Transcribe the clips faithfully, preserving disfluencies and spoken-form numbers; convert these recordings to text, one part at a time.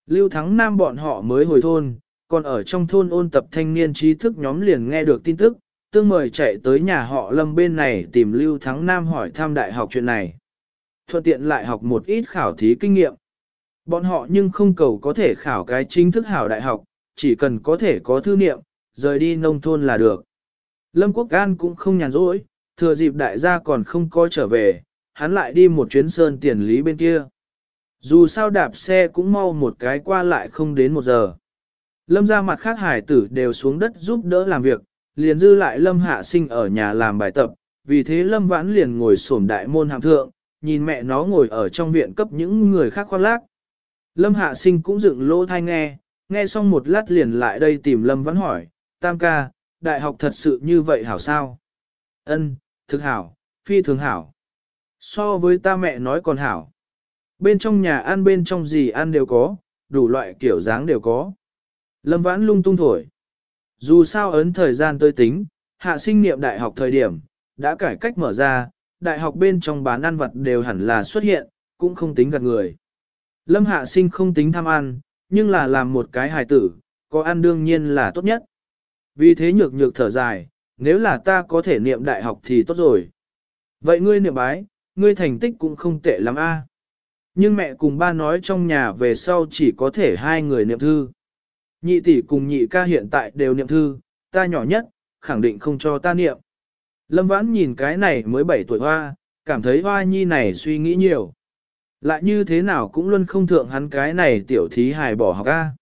Lưu Thắng Nam bọn họ mới hồi thôn, còn ở trong thôn ôn tập thanh niên trí thức nhóm liền nghe được tin tức, tương mời chạy tới nhà họ Lâm bên này tìm Lưu Thắng Nam hỏi thăm đại học chuyện này. Thuận tiện lại học một ít khảo thí kinh nghiệm. Bọn họ nhưng không cầu có thể khảo cái chính thức hảo đại học, chỉ cần có thể có thư niệm, rời đi nông thôn là được. Lâm Quốc An cũng không nhàn rỗi, thừa dịp đại gia còn không có trở về, hắn lại đi một chuyến sơn tiền lý bên kia. Dù sao đạp xe cũng mau một cái qua lại không đến một giờ. Lâm ra mặt khác hải tử đều xuống đất giúp đỡ làm việc, liền dư lại Lâm Hạ Sinh ở nhà làm bài tập, vì thế Lâm Vãn liền ngồi xổm đại môn hàm thượng, nhìn mẹ nó ngồi ở trong viện cấp những người khác khoác lác. Lâm Hạ Sinh cũng dựng lỗ thai nghe, nghe xong một lát liền lại đây tìm Lâm Vãn hỏi, Tam ca, đại học thật sự như vậy hảo sao? Ân, thực hảo, phi thường hảo. So với ta mẹ nói còn hảo. Bên trong nhà ăn bên trong gì ăn đều có, đủ loại kiểu dáng đều có. Lâm Vãn lung tung thổi. Dù sao ấn thời gian tôi tính, Hạ Sinh niệm đại học thời điểm, đã cải cách mở ra, đại học bên trong bán ăn vặt đều hẳn là xuất hiện, cũng không tính gạt người. Lâm Hạ Sinh không tính tham ăn, nhưng là làm một cái hài tử, có ăn đương nhiên là tốt nhất. Vì thế nhược nhược thở dài, nếu là ta có thể niệm đại học thì tốt rồi. Vậy ngươi niệm bái, ngươi thành tích cũng không tệ lắm a. Nhưng mẹ cùng ba nói trong nhà về sau chỉ có thể hai người niệm thư. Nhị tỷ cùng nhị ca hiện tại đều niệm thư, ta nhỏ nhất, khẳng định không cho ta niệm. Lâm Vãn nhìn cái này mới bảy tuổi hoa, cảm thấy hoa nhi này suy nghĩ nhiều. Lại như thế nào cũng luôn không thượng hắn cái này tiểu thí hài bỏ học a.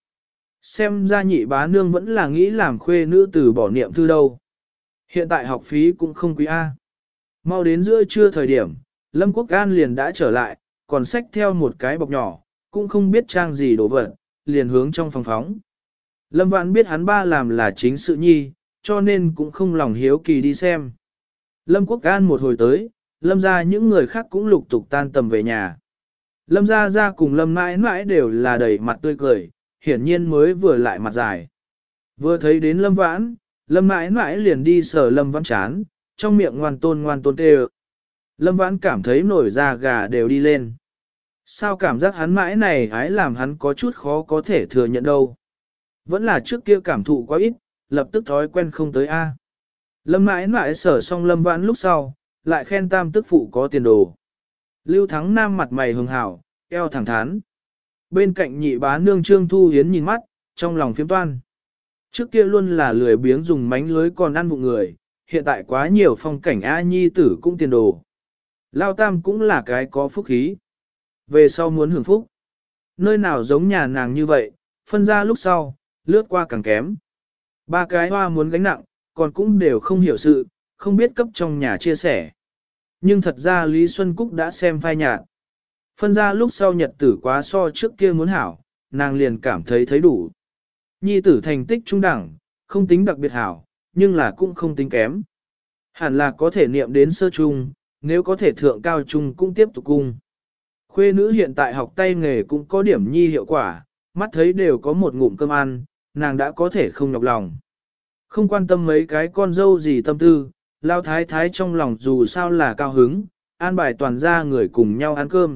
Xem ra nhị bá nương vẫn là nghĩ làm khuê nữ từ bỏ niệm thư đâu. Hiện tại học phí cũng không quý a. Mau đến giữa trưa thời điểm, Lâm Quốc An liền đã trở lại, còn xách theo một cái bọc nhỏ, cũng không biết trang gì đồ vật, liền hướng trong phòng phóng. Lâm Vãn biết hắn ba làm là chính sự nhi, cho nên cũng không lòng hiếu kỳ đi xem. Lâm Quốc An một hồi tới, Lâm ra những người khác cũng lục tục tan tầm về nhà. Lâm ra ra cùng Lâm mãi mãi đều là đầy mặt tươi cười, hiển nhiên mới vừa lại mặt dài. Vừa thấy đến Lâm Vãn, Lâm mãi mãi liền đi sờ Lâm Vãn chán, trong miệng ngoan tôn ngoan tôn kêu. Lâm Vãn cảm thấy nổi da gà đều đi lên. Sao cảm giác hắn mãi này hái làm hắn có chút khó có thể thừa nhận đâu. Vẫn là trước kia cảm thụ quá ít, lập tức thói quen không tới A. Lâm mãi mãi sở xong Lâm Vãn lúc sau, lại khen tam tức phụ có tiền đồ. Lưu Thắng Nam mặt mày hường hảo, eo thẳng thắn. Bên cạnh nhị bá nương Trương Thu Hiến nhìn mắt, trong lòng phiếm toan. Trước kia luôn là lười biếng dùng mánh lưới còn ăn vụng người, hiện tại quá nhiều phong cảnh A nhi tử cũng tiền đồ. Lao Tam cũng là cái có phúc khí. Về sau muốn hưởng phúc. Nơi nào giống nhà nàng như vậy, phân ra lúc sau, lướt qua càng kém. Ba cái hoa muốn gánh nặng, còn cũng đều không hiểu sự, không biết cấp trong nhà chia sẻ. Nhưng thật ra Lý Xuân Cúc đã xem phai nhạt. Phân ra lúc sau nhật tử quá so trước kia muốn hảo, nàng liền cảm thấy thấy đủ. Nhi tử thành tích trung đẳng, không tính đặc biệt hảo, nhưng là cũng không tính kém. Hẳn là có thể niệm đến sơ trung, nếu có thể thượng cao trung cũng tiếp tục cung. Khuê nữ hiện tại học tay nghề cũng có điểm nhi hiệu quả, mắt thấy đều có một ngụm cơm ăn, nàng đã có thể không nhọc lòng. Không quan tâm mấy cái con dâu gì tâm tư, lao thái thái trong lòng dù sao là cao hứng, an bài toàn ra người cùng nhau ăn cơm.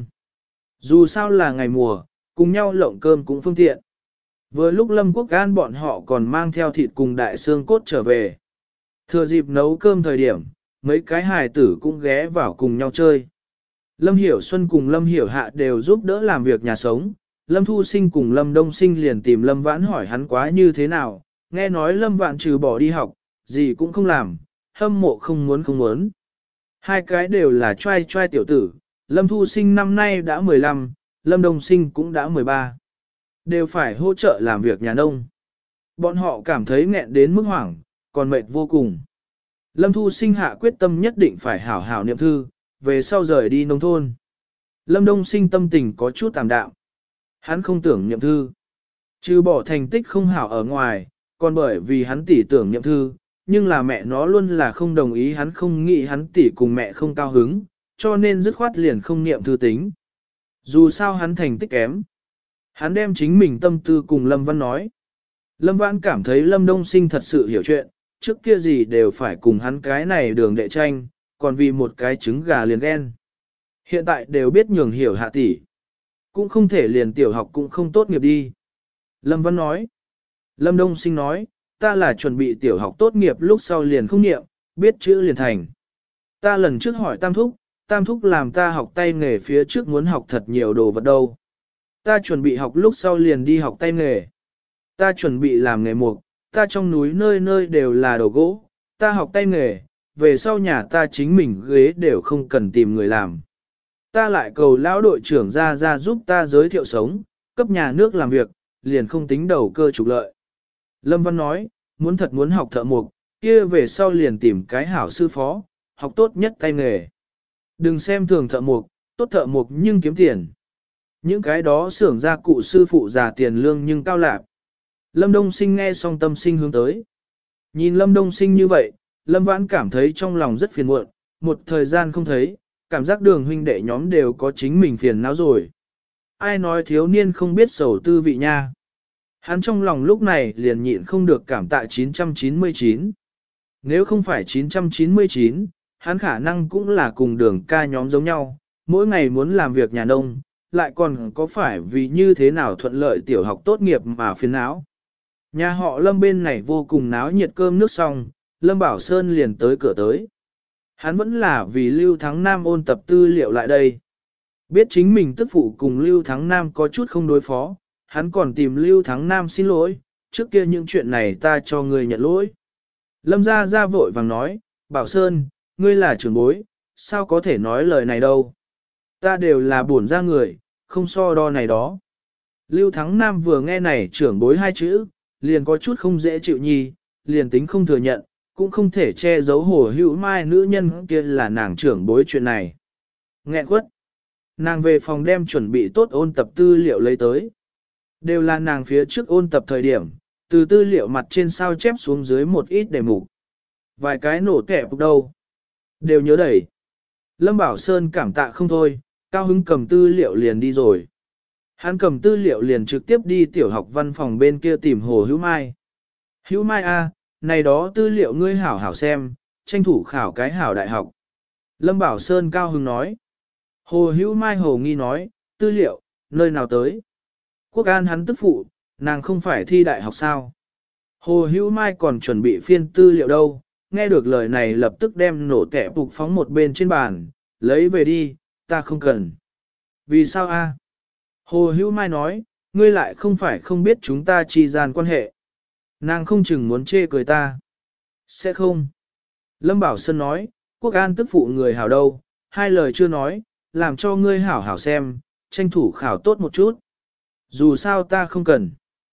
Dù sao là ngày mùa, cùng nhau lộng cơm cũng phương tiện. Vừa lúc Lâm Quốc An bọn họ còn mang theo thịt cùng đại xương cốt trở về. Thừa dịp nấu cơm thời điểm, mấy cái hài tử cũng ghé vào cùng nhau chơi. Lâm Hiểu Xuân cùng Lâm Hiểu Hạ đều giúp đỡ làm việc nhà sống. Lâm Thu Sinh cùng Lâm Đông Sinh liền tìm Lâm Vãn hỏi hắn quá như thế nào, nghe nói Lâm Vãn trừ bỏ đi học, gì cũng không làm, hâm mộ không muốn không muốn. Hai cái đều là trai trai tiểu tử, Lâm Thu Sinh năm nay đã mười lăm, Lâm Đông Sinh cũng đã mười ba. Đều phải hỗ trợ làm việc nhà nông. Bọn họ cảm thấy nghẹn đến mức hoảng, còn mệt vô cùng. Lâm Thu Sinh hạ quyết tâm nhất định phải hảo hảo niệm thư, về sau rời đi nông thôn. Lâm Đông Sinh tâm tình có chút tạm đạm. Hắn không tưởng niệm thư. Trừ bỏ thành tích không hảo ở ngoài, còn bởi vì hắn tỷ tưởng niệm thư, nhưng là mẹ nó luôn là không đồng ý, hắn không nghĩ hắn tỷ cùng mẹ không cao hứng, cho nên dứt khoát liền không niệm thư tính. Dù sao hắn thành tích kém. Hắn đem chính mình tâm tư cùng Lâm Văn nói. Lâm Văn cảm thấy Lâm Đông Sinh thật sự hiểu chuyện, trước kia gì đều phải cùng hắn cái này đường đệ tranh, còn vì một cái trứng gà liền ghen. Hiện tại đều biết nhường hiểu hạ tỷ. cũng không thể liền tiểu học cũng không tốt nghiệp đi. Lâm Văn nói. Lâm Đông Sinh nói, ta là chuẩn bị tiểu học tốt nghiệp lúc sau liền không niệm, biết chữ liền thành. Ta lần trước hỏi Tam Thúc, Tam Thúc làm ta học tay nghề phía trước muốn học thật nhiều đồ vật đâu. Ta chuẩn bị học lúc sau liền đi học tay nghề. Ta chuẩn bị làm nghề mục, ta trong núi nơi nơi đều là đồ gỗ, ta học tay nghề, về sau nhà ta chính mình ghế đều không cần tìm người làm. Ta lại cầu lão đội trưởng ra ra giúp ta giới thiệu sống, cấp nhà nước làm việc, liền không tính đầu cơ trục lợi. Lâm Văn nói, muốn thật muốn học thợ mộc, kia về sau liền tìm cái hảo sư phó, học tốt nhất tay nghề. Đừng xem thường thợ mộc, tốt thợ mộc nhưng kiếm tiền. Những cái đó xưởng gia cụ sư phụ già tiền lương nhưng cao lạc. Lâm Đông Sinh nghe xong tâm sinh hướng tới. Nhìn Lâm Đông Sinh như vậy, Lâm Vãn cảm thấy trong lòng rất phiền muộn, một thời gian không thấy, cảm giác đường huynh đệ nhóm đều có chính mình phiền não rồi. Ai nói thiếu niên không biết sầu tư vị nha. Hắn trong lòng lúc này liền nhịn không được cảm tạ chín trăm chín mươi chín. Nếu không phải chín trăm chín mươi chín, hắn khả năng cũng là cùng đường ca nhóm giống nhau, mỗi ngày muốn làm việc nhà nông, lại còn có phải vì như thế nào thuận lợi tiểu học tốt nghiệp mà phiền não. Nhà họ Lâm bên này vô cùng náo nhiệt cơm nước xong, Lâm Bảo Sơn liền tới cửa tới. Hắn vẫn là vì Lưu Thắng Nam ôn tập tư liệu lại đây. Biết chính mình tức phụ cùng Lưu Thắng Nam có chút không đối phó, hắn còn tìm Lưu Thắng Nam xin lỗi, trước kia những chuyện này ta cho người nhận lỗi. Lâm Gia Gia vội vàng nói, Bảo Sơn, ngươi là trưởng bối, sao có thể nói lời này đâu. Ta đều là buồn ra người, không so đo này đó. Lưu Thắng Nam vừa nghe này trưởng bối hai chữ, liền có chút không dễ chịu nhi, liền tính không thừa nhận, cũng không thể che giấu Hồ Hữu Mai nữ nhân kia là nàng trưởng bối chuyện này. Nghẹn quất. Nàng về phòng đem chuẩn bị tốt ôn tập tư liệu lấy tới. Đều là nàng phía trước ôn tập thời điểm, từ tư liệu mặt trên sao chép xuống dưới một ít đề mục. Vài cái nổ kẹp đâu. Đều nhớ đẩy. Lâm Bảo Sơn cảm tạ không thôi, cao hứng cầm tư liệu liền đi rồi. Hắn cầm tư liệu liền trực tiếp đi tiểu học văn phòng bên kia tìm Hồ Hữu Mai. Hữu Mai A, này đó tư liệu ngươi hảo hảo xem, tranh thủ khảo cái hảo đại học. Lâm Bảo Sơn cao hứng nói. Hồ Hữu Mai hồ nghi nói, tư liệu, nơi nào tới? Quốc An hắn tức phụ, nàng không phải thi đại học sao? Hồ Hữu Mai còn chuẩn bị phiên tư liệu đâu, nghe được lời này lập tức đem nổ kẻ phục phóng một bên trên bàn, lấy về đi, ta không cần. Vì sao a? Hồ Hữu Mai nói, ngươi lại không phải không biết chúng ta chi gian quan hệ. Nàng không chừng muốn chê cười ta. Sẽ không. Lâm Bảo Sơn nói, Quốc An tức phụ người hảo đâu, hai lời chưa nói, làm cho ngươi hảo hảo xem, tranh thủ khảo tốt một chút. Dù sao ta không cần.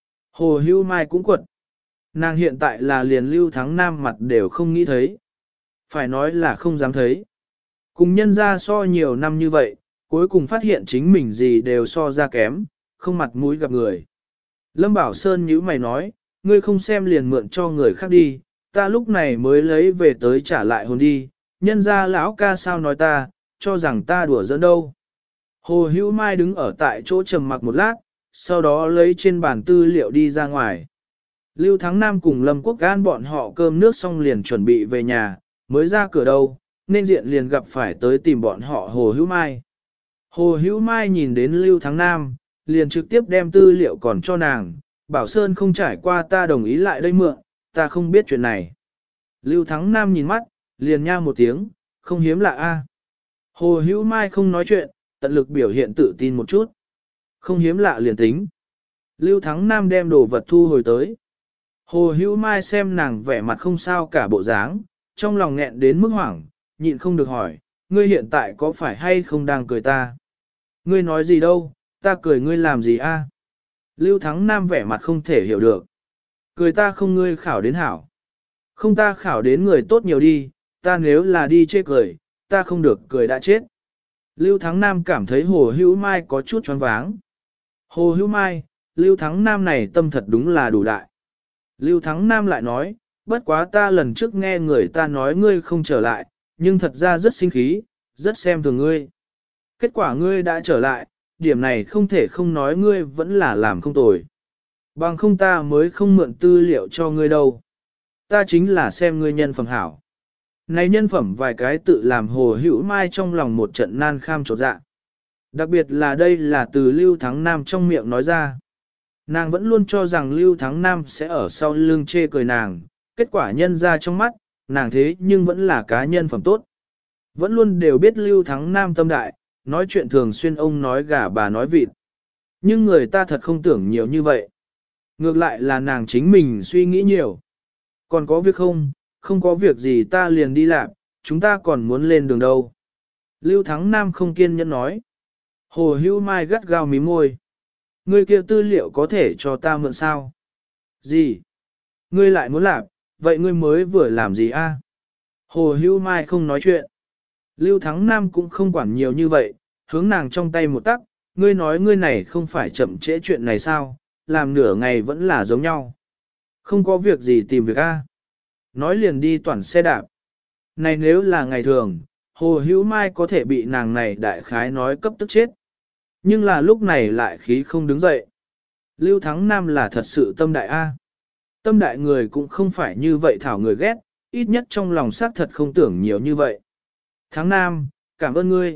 Hồ Hữu Mai cũng quật. Nàng hiện tại là liền Lưu Thắng Nam mặt đều không nghĩ thấy. Phải nói là không dám thấy. Cùng nhân ra so nhiều năm như vậy, cuối cùng phát hiện chính mình gì đều so ra kém, không mặt mũi gặp người. Lâm Bảo Sơn nhíu mày nói, ngươi không xem liền mượn cho người khác đi, ta lúc này mới lấy về tới trả lại hồn đi, nhân ra lão ca sao nói ta, cho rằng ta đùa giỡn đâu. Hồ Hữu Mai đứng ở tại chỗ trầm mặc một lát, sau đó lấy trên bàn tư liệu đi ra ngoài. Lưu Thắng Nam cùng Lâm Quốc Gan bọn họ cơm nước xong liền chuẩn bị về nhà, mới ra cửa đâu, nên diện liền gặp phải tới tìm bọn họ Hồ Hữu Mai. Hồ Hữu Mai nhìn đến Lưu Thắng Nam, liền trực tiếp đem tư liệu còn cho nàng, Bảo Sơn không trải qua ta đồng ý lại đây mượn, ta không biết chuyện này. Lưu Thắng Nam nhìn mắt, liền nha một tiếng, không hiếm lạ a. Hồ Hữu Mai không nói chuyện, tận lực biểu hiện tự tin một chút. Không hiếm lạ liền tính. Lưu Thắng Nam đem đồ vật thu hồi tới. Hồ Hữu Mai xem nàng vẻ mặt không sao cả bộ dáng, trong lòng nghẹn đến mức hoảng, nhịn không được hỏi, ngươi hiện tại có phải hay không đang cười ta? Ngươi nói gì đâu, ta cười ngươi làm gì a? Lưu Thắng Nam vẻ mặt không thể hiểu được. Cười ta không ngươi khảo đến hảo. Không ta khảo đến người tốt nhiều đi, ta nếu là đi chê cười, ta không được cười đã chết. Lưu Thắng Nam cảm thấy Hồ Hữu Mai có chút choáng váng. Hồ Hữu Mai, Lưu Thắng Nam này tâm thật đúng là đủ đại. Lưu Thắng Nam lại nói, bất quá ta lần trước nghe người ta nói ngươi không trở lại, nhưng thật ra rất sinh khí, rất xem thường ngươi. Kết quả ngươi đã trở lại, điểm này không thể không nói ngươi vẫn là làm không tồi. Bằng không ta mới không mượn tư liệu cho ngươi đâu. Ta chính là xem ngươi nhân phẩm hảo. Này nhân phẩm vài cái tự làm Hồ Hữu Mai trong lòng một trận nan kham trột dạ. Đặc biệt là đây là từ Lưu Thắng Nam trong miệng nói ra. Nàng vẫn luôn cho rằng Lưu Thắng Nam sẽ ở sau lưng chê cười nàng, kết quả nhân ra trong mắt, nàng thế nhưng vẫn là cá nhân phẩm tốt. Vẫn luôn đều biết Lưu Thắng Nam tâm đại, nói chuyện thường xuyên ông nói gà bà nói vịt. Nhưng người ta thật không tưởng nhiều như vậy. Ngược lại là nàng chính mình suy nghĩ nhiều. Còn có việc không, không có việc gì ta liền đi làm, chúng ta còn muốn lên đường đâu. Lưu Thắng Nam không kiên nhẫn nói. Hồ Hữu Mai gắt gao mím môi. Ngươi kia tư liệu có thể cho ta mượn sao? Gì? Ngươi lại muốn làm, vậy ngươi mới vừa làm gì a? Hồ Hữu Mai không nói chuyện. Lưu Thắng Nam cũng không quản nhiều như vậy, hướng nàng trong tay một tắc, ngươi nói ngươi này không phải chậm trễ chuyện này sao, làm nửa ngày vẫn là giống nhau. Không có việc gì tìm việc a. Nói liền đi toàn xe đạp. Này nếu là ngày thường, Hồ Hữu Mai có thể bị nàng này đại khái nói cấp tức chết. Nhưng là lúc này lại khí không đứng dậy. Lưu Thắng Nam là thật sự tâm đại A. Tâm đại người cũng không phải như vậy thảo người ghét, ít nhất trong lòng xác thật không tưởng nhiều như vậy. Thắng Nam, cảm ơn ngươi.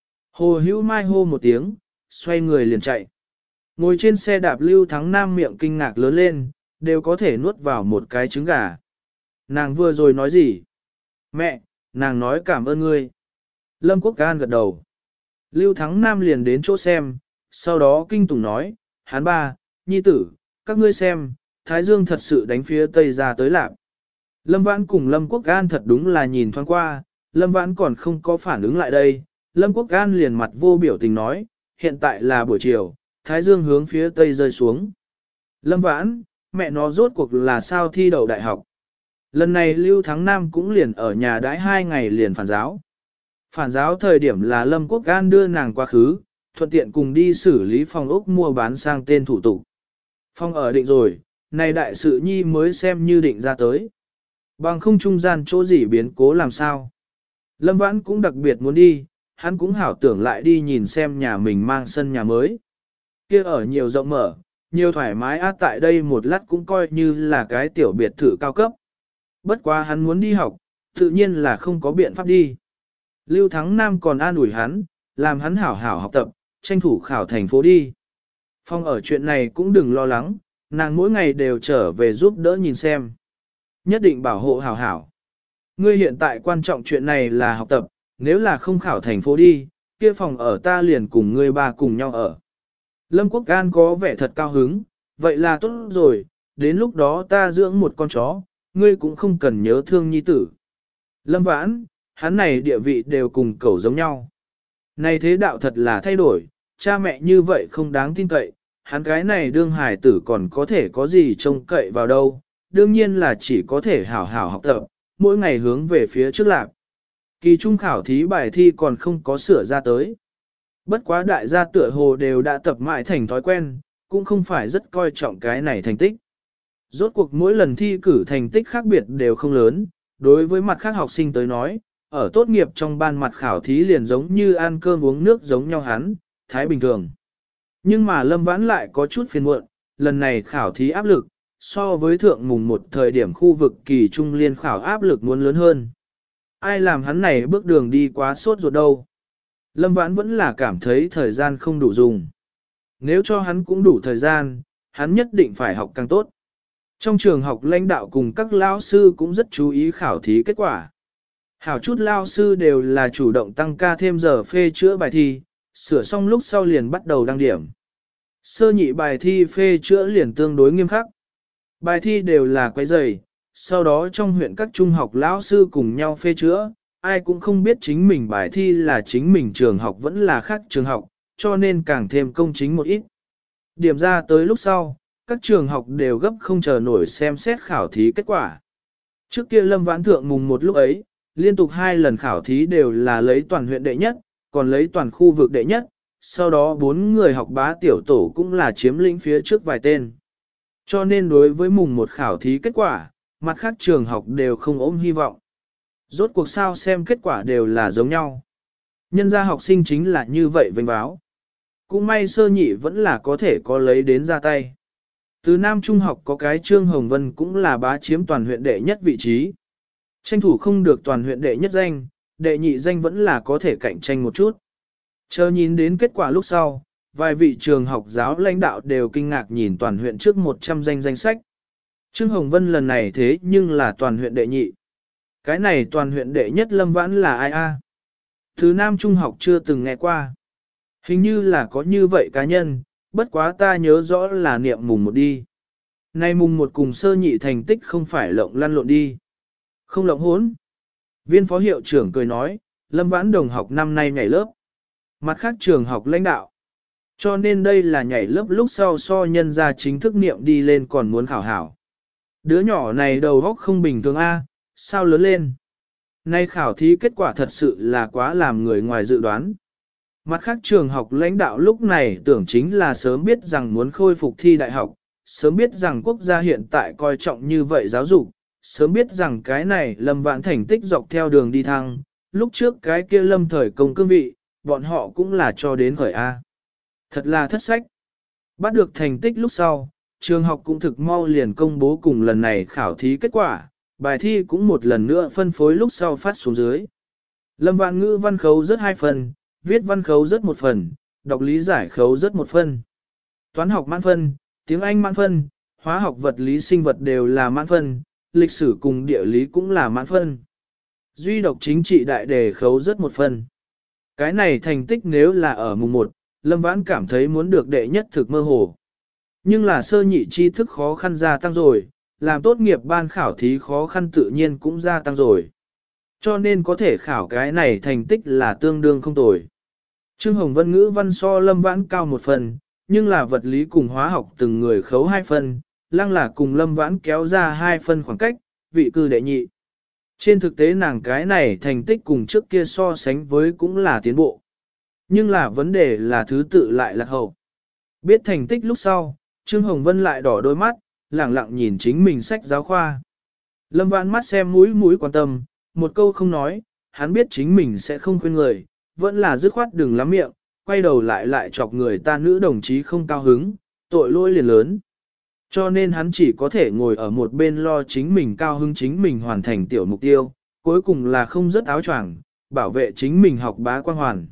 Hồ Hữu Mai hô một tiếng, xoay người liền chạy. Ngồi trên xe đạp Lưu Thắng Nam miệng kinh ngạc lớn lên, đều có thể nuốt vào một cái trứng gà. Nàng vừa rồi nói gì? Mẹ, nàng nói cảm ơn ngươi. Lâm Quốc Can gật đầu. Lưu Thắng Nam liền đến chỗ xem, sau đó kinh tủng nói, hán ba, nhi tử, các ngươi xem, Thái Dương thật sự đánh phía tây ra tới lạc. Lâm Vãn cùng Lâm Quốc An thật đúng là nhìn thoáng qua, Lâm Vãn còn không có phản ứng lại đây. Lâm Quốc An liền mặt vô biểu tình nói, hiện tại là buổi chiều, Thái Dương hướng phía tây rơi xuống. Lâm Vãn, mẹ nó rốt cuộc là sao thi đậu đại học. Lần này Lưu Thắng Nam cũng liền ở nhà đãi hai ngày liền phản giáo. Phản giáo thời điểm là Lâm Quốc An đưa nàng qua khứ, thuận tiện cùng đi xử lý phòng ốc mua bán sang tên thủ tục. Phong ở định rồi, này đại sự nhi mới xem như định ra tới. Bằng không trung gian chỗ gì biến cố làm sao. Lâm Vãn cũng đặc biệt muốn đi, hắn cũng hảo tưởng lại đi nhìn xem nhà mình mang sân nhà mới. Kia ở nhiều rộng mở, nhiều thoải mái á, tại đây một lát cũng coi như là cái tiểu biệt thự cao cấp. Bất quá hắn muốn đi học, tự nhiên là không có biện pháp đi. Lưu Thắng Nam còn an ủi hắn, làm hắn hảo hảo học tập, tranh thủ khảo thành phố đi. Phong ở chuyện này cũng đừng lo lắng, nàng mỗi ngày đều trở về giúp đỡ nhìn xem. Nhất định bảo hộ hảo hảo. Ngươi hiện tại quan trọng chuyện này là học tập, nếu là không khảo thành phố đi, kia phòng ở ta liền cùng ngươi ba cùng nhau ở. Lâm Quốc An có vẻ thật cao hứng, vậy là tốt rồi, đến lúc đó ta dưỡng một con chó, ngươi cũng không cần nhớ thương nhi tử. Lâm Vãn, hắn này địa vị đều cùng cẩu giống nhau. Này thế đạo thật là thay đổi, cha mẹ như vậy không đáng tin cậy, hắn cái này đương hài tử còn có thể có gì trông cậy vào đâu, đương nhiên là chỉ có thể hảo hảo học tập, mỗi ngày hướng về phía trước lạc. Kỳ trung khảo thí bài thi còn không có sửa ra tới. Bất quá đại gia tựa hồ đều đã tập mãi thành thói quen, cũng không phải rất coi trọng cái này thành tích. Rốt cuộc mỗi lần thi cử thành tích khác biệt đều không lớn, đối với mặt khác học sinh tới nói, ở tốt nghiệp trong ban mặt khảo thí liền giống như ăn cơm uống nước giống nhau hắn, thái bình thường. Nhưng mà Lâm Vãn lại có chút phiền muộn, lần này khảo thí áp lực, so với thượng mùng một thời điểm khu vực kỳ trung liên khảo áp lực muốn lớn hơn. Ai làm hắn này bước đường đi quá sốt ruột đâu. Lâm Vãn vẫn là cảm thấy thời gian không đủ dùng. Nếu cho hắn cũng đủ thời gian, hắn nhất định phải học càng tốt. Trong trường học lãnh đạo cùng các lao sư cũng rất chú ý khảo thí kết quả. Hảo chút lao sư đều là chủ động tăng ca thêm giờ phê chữa bài thi, sửa xong lúc sau liền bắt đầu đăng điểm. Sơ nhị bài thi phê chữa liền tương đối nghiêm khắc. Bài thi đều là quấy rầy, sau đó trong huyện các trung học lão sư cùng nhau phê chữa, ai cũng không biết chính mình bài thi là chính mình trường học vẫn là khác trường học, cho nên càng thêm công chính một ít. Điểm ra tới lúc sau, các trường học đều gấp không chờ nổi xem xét khảo thí kết quả. Trước kia Lâm Vãn Thượng mùng một lúc ấy, liên tục hai lần khảo thí đều là lấy toàn huyện đệ nhất, còn lấy toàn khu vực đệ nhất, sau đó bốn người học bá tiểu tổ cũng là chiếm lĩnh phía trước vài tên. Cho nên đối với mùng một khảo thí kết quả, mặt khác trường học đều không ôm hy vọng. Rốt cuộc sao xem kết quả đều là giống nhau. Nhân gia học sinh chính là như vậy vinh báo. Cũng may sơ nhị vẫn là có thể có lấy đến ra tay. Từ Nam Trung học có cái Trương Hồng Vân cũng là bá chiếm toàn huyện đệ nhất vị trí. Tranh thủ không được toàn huyện đệ nhất danh, đệ nhị danh vẫn là có thể cạnh tranh một chút. Chờ nhìn đến kết quả lúc sau, vài vị trường học giáo lãnh đạo đều kinh ngạc nhìn toàn huyện trước một trăm danh danh sách. Trương Hồng Vân lần này thế nhưng là toàn huyện đệ nhị. Cái này toàn huyện đệ nhất Lâm Vãn là ai a? Thứ Nam Trung học chưa từng nghe qua. Hình như là có như vậy cá nhân, bất quá ta nhớ rõ là niệm mùng một đi. Nay mùng một cùng sơ nhị thành tích không phải lộng lăn lộn đi. Không lộng hốn. Viên phó hiệu trưởng cười nói, Lâm Vãn đồng học năm nay nhảy lớp. Mặt khác trường học lãnh đạo. Cho nên đây là nhảy lớp lúc sau so nhân ra chính thức niệm đi lên còn muốn khảo hảo. Đứa nhỏ này đầu óc không bình thường A, sao lớn lên. Nay khảo thí kết quả thật sự là quá làm người ngoài dự đoán. Mặt khác trường học lãnh đạo lúc này tưởng chính là sớm biết rằng muốn khôi phục thi đại học, sớm biết rằng quốc gia hiện tại coi trọng như vậy giáo dục, sớm biết rằng cái này Lâm Vãn thành tích dọc theo đường đi thăng, lúc trước cái kia Lâm thời công cương vị, bọn họ cũng là cho đến khởi A. Thật là thất sách. Bắt được thành tích lúc sau, trường học cũng thực mau liền công bố cùng lần này khảo thí kết quả, bài thi cũng một lần nữa phân phối lúc sau phát xuống dưới. Lâm Vãn ngữ văn khấu rất hai phần, viết văn khấu rất một phần, đọc lý giải khấu rất một phần. Toán học mãn phân, tiếng Anh mãn phân, hóa học vật lý sinh vật đều là mãn phân, lịch sử cùng địa lý cũng là mãn phân. Duy độc chính trị đại đề khấu rất một phần. Cái này thành tích nếu là ở mùng một, Lâm Vãn cảm thấy muốn được đệ nhất thực mơ hồ. Nhưng là sơ nhị tri thức khó khăn gia tăng rồi, làm tốt nghiệp ban khảo thí khó khăn tự nhiên cũng gia tăng rồi. Cho nên có thể khảo cái này thành tích là tương đương không tồi. Trương Hồng Vân ngữ văn so Lâm Vãn cao một phần, nhưng là vật lý cùng hóa học từng người khấu hai phần, lăng là cùng Lâm Vãn kéo ra hai phân khoảng cách, vị cư đệ nhị. Trên thực tế nàng cái này thành tích cùng trước kia so sánh với cũng là tiến bộ. Nhưng là vấn đề là thứ tự lại lạc hậu. Biết thành tích lúc sau, Trương Hồng Vân lại đỏ đôi mắt, lẳng lặng nhìn chính mình sách giáo khoa. Lâm Vãn mắt xem mũi mũi quan tâm, một câu không nói, hắn biết chính mình sẽ không khuyên người, vẫn là dứt khoát đừng lắm miệng, quay đầu lại lại chọc người ta nữ đồng chí không cao hứng, tội lỗi liền lớn. Cho nên hắn chỉ có thể ngồi ở một bên lo chính mình cao hứng chính mình hoàn thành tiểu mục tiêu, cuối cùng là không rất áo choàng, bảo vệ chính mình học bá quan hoàn.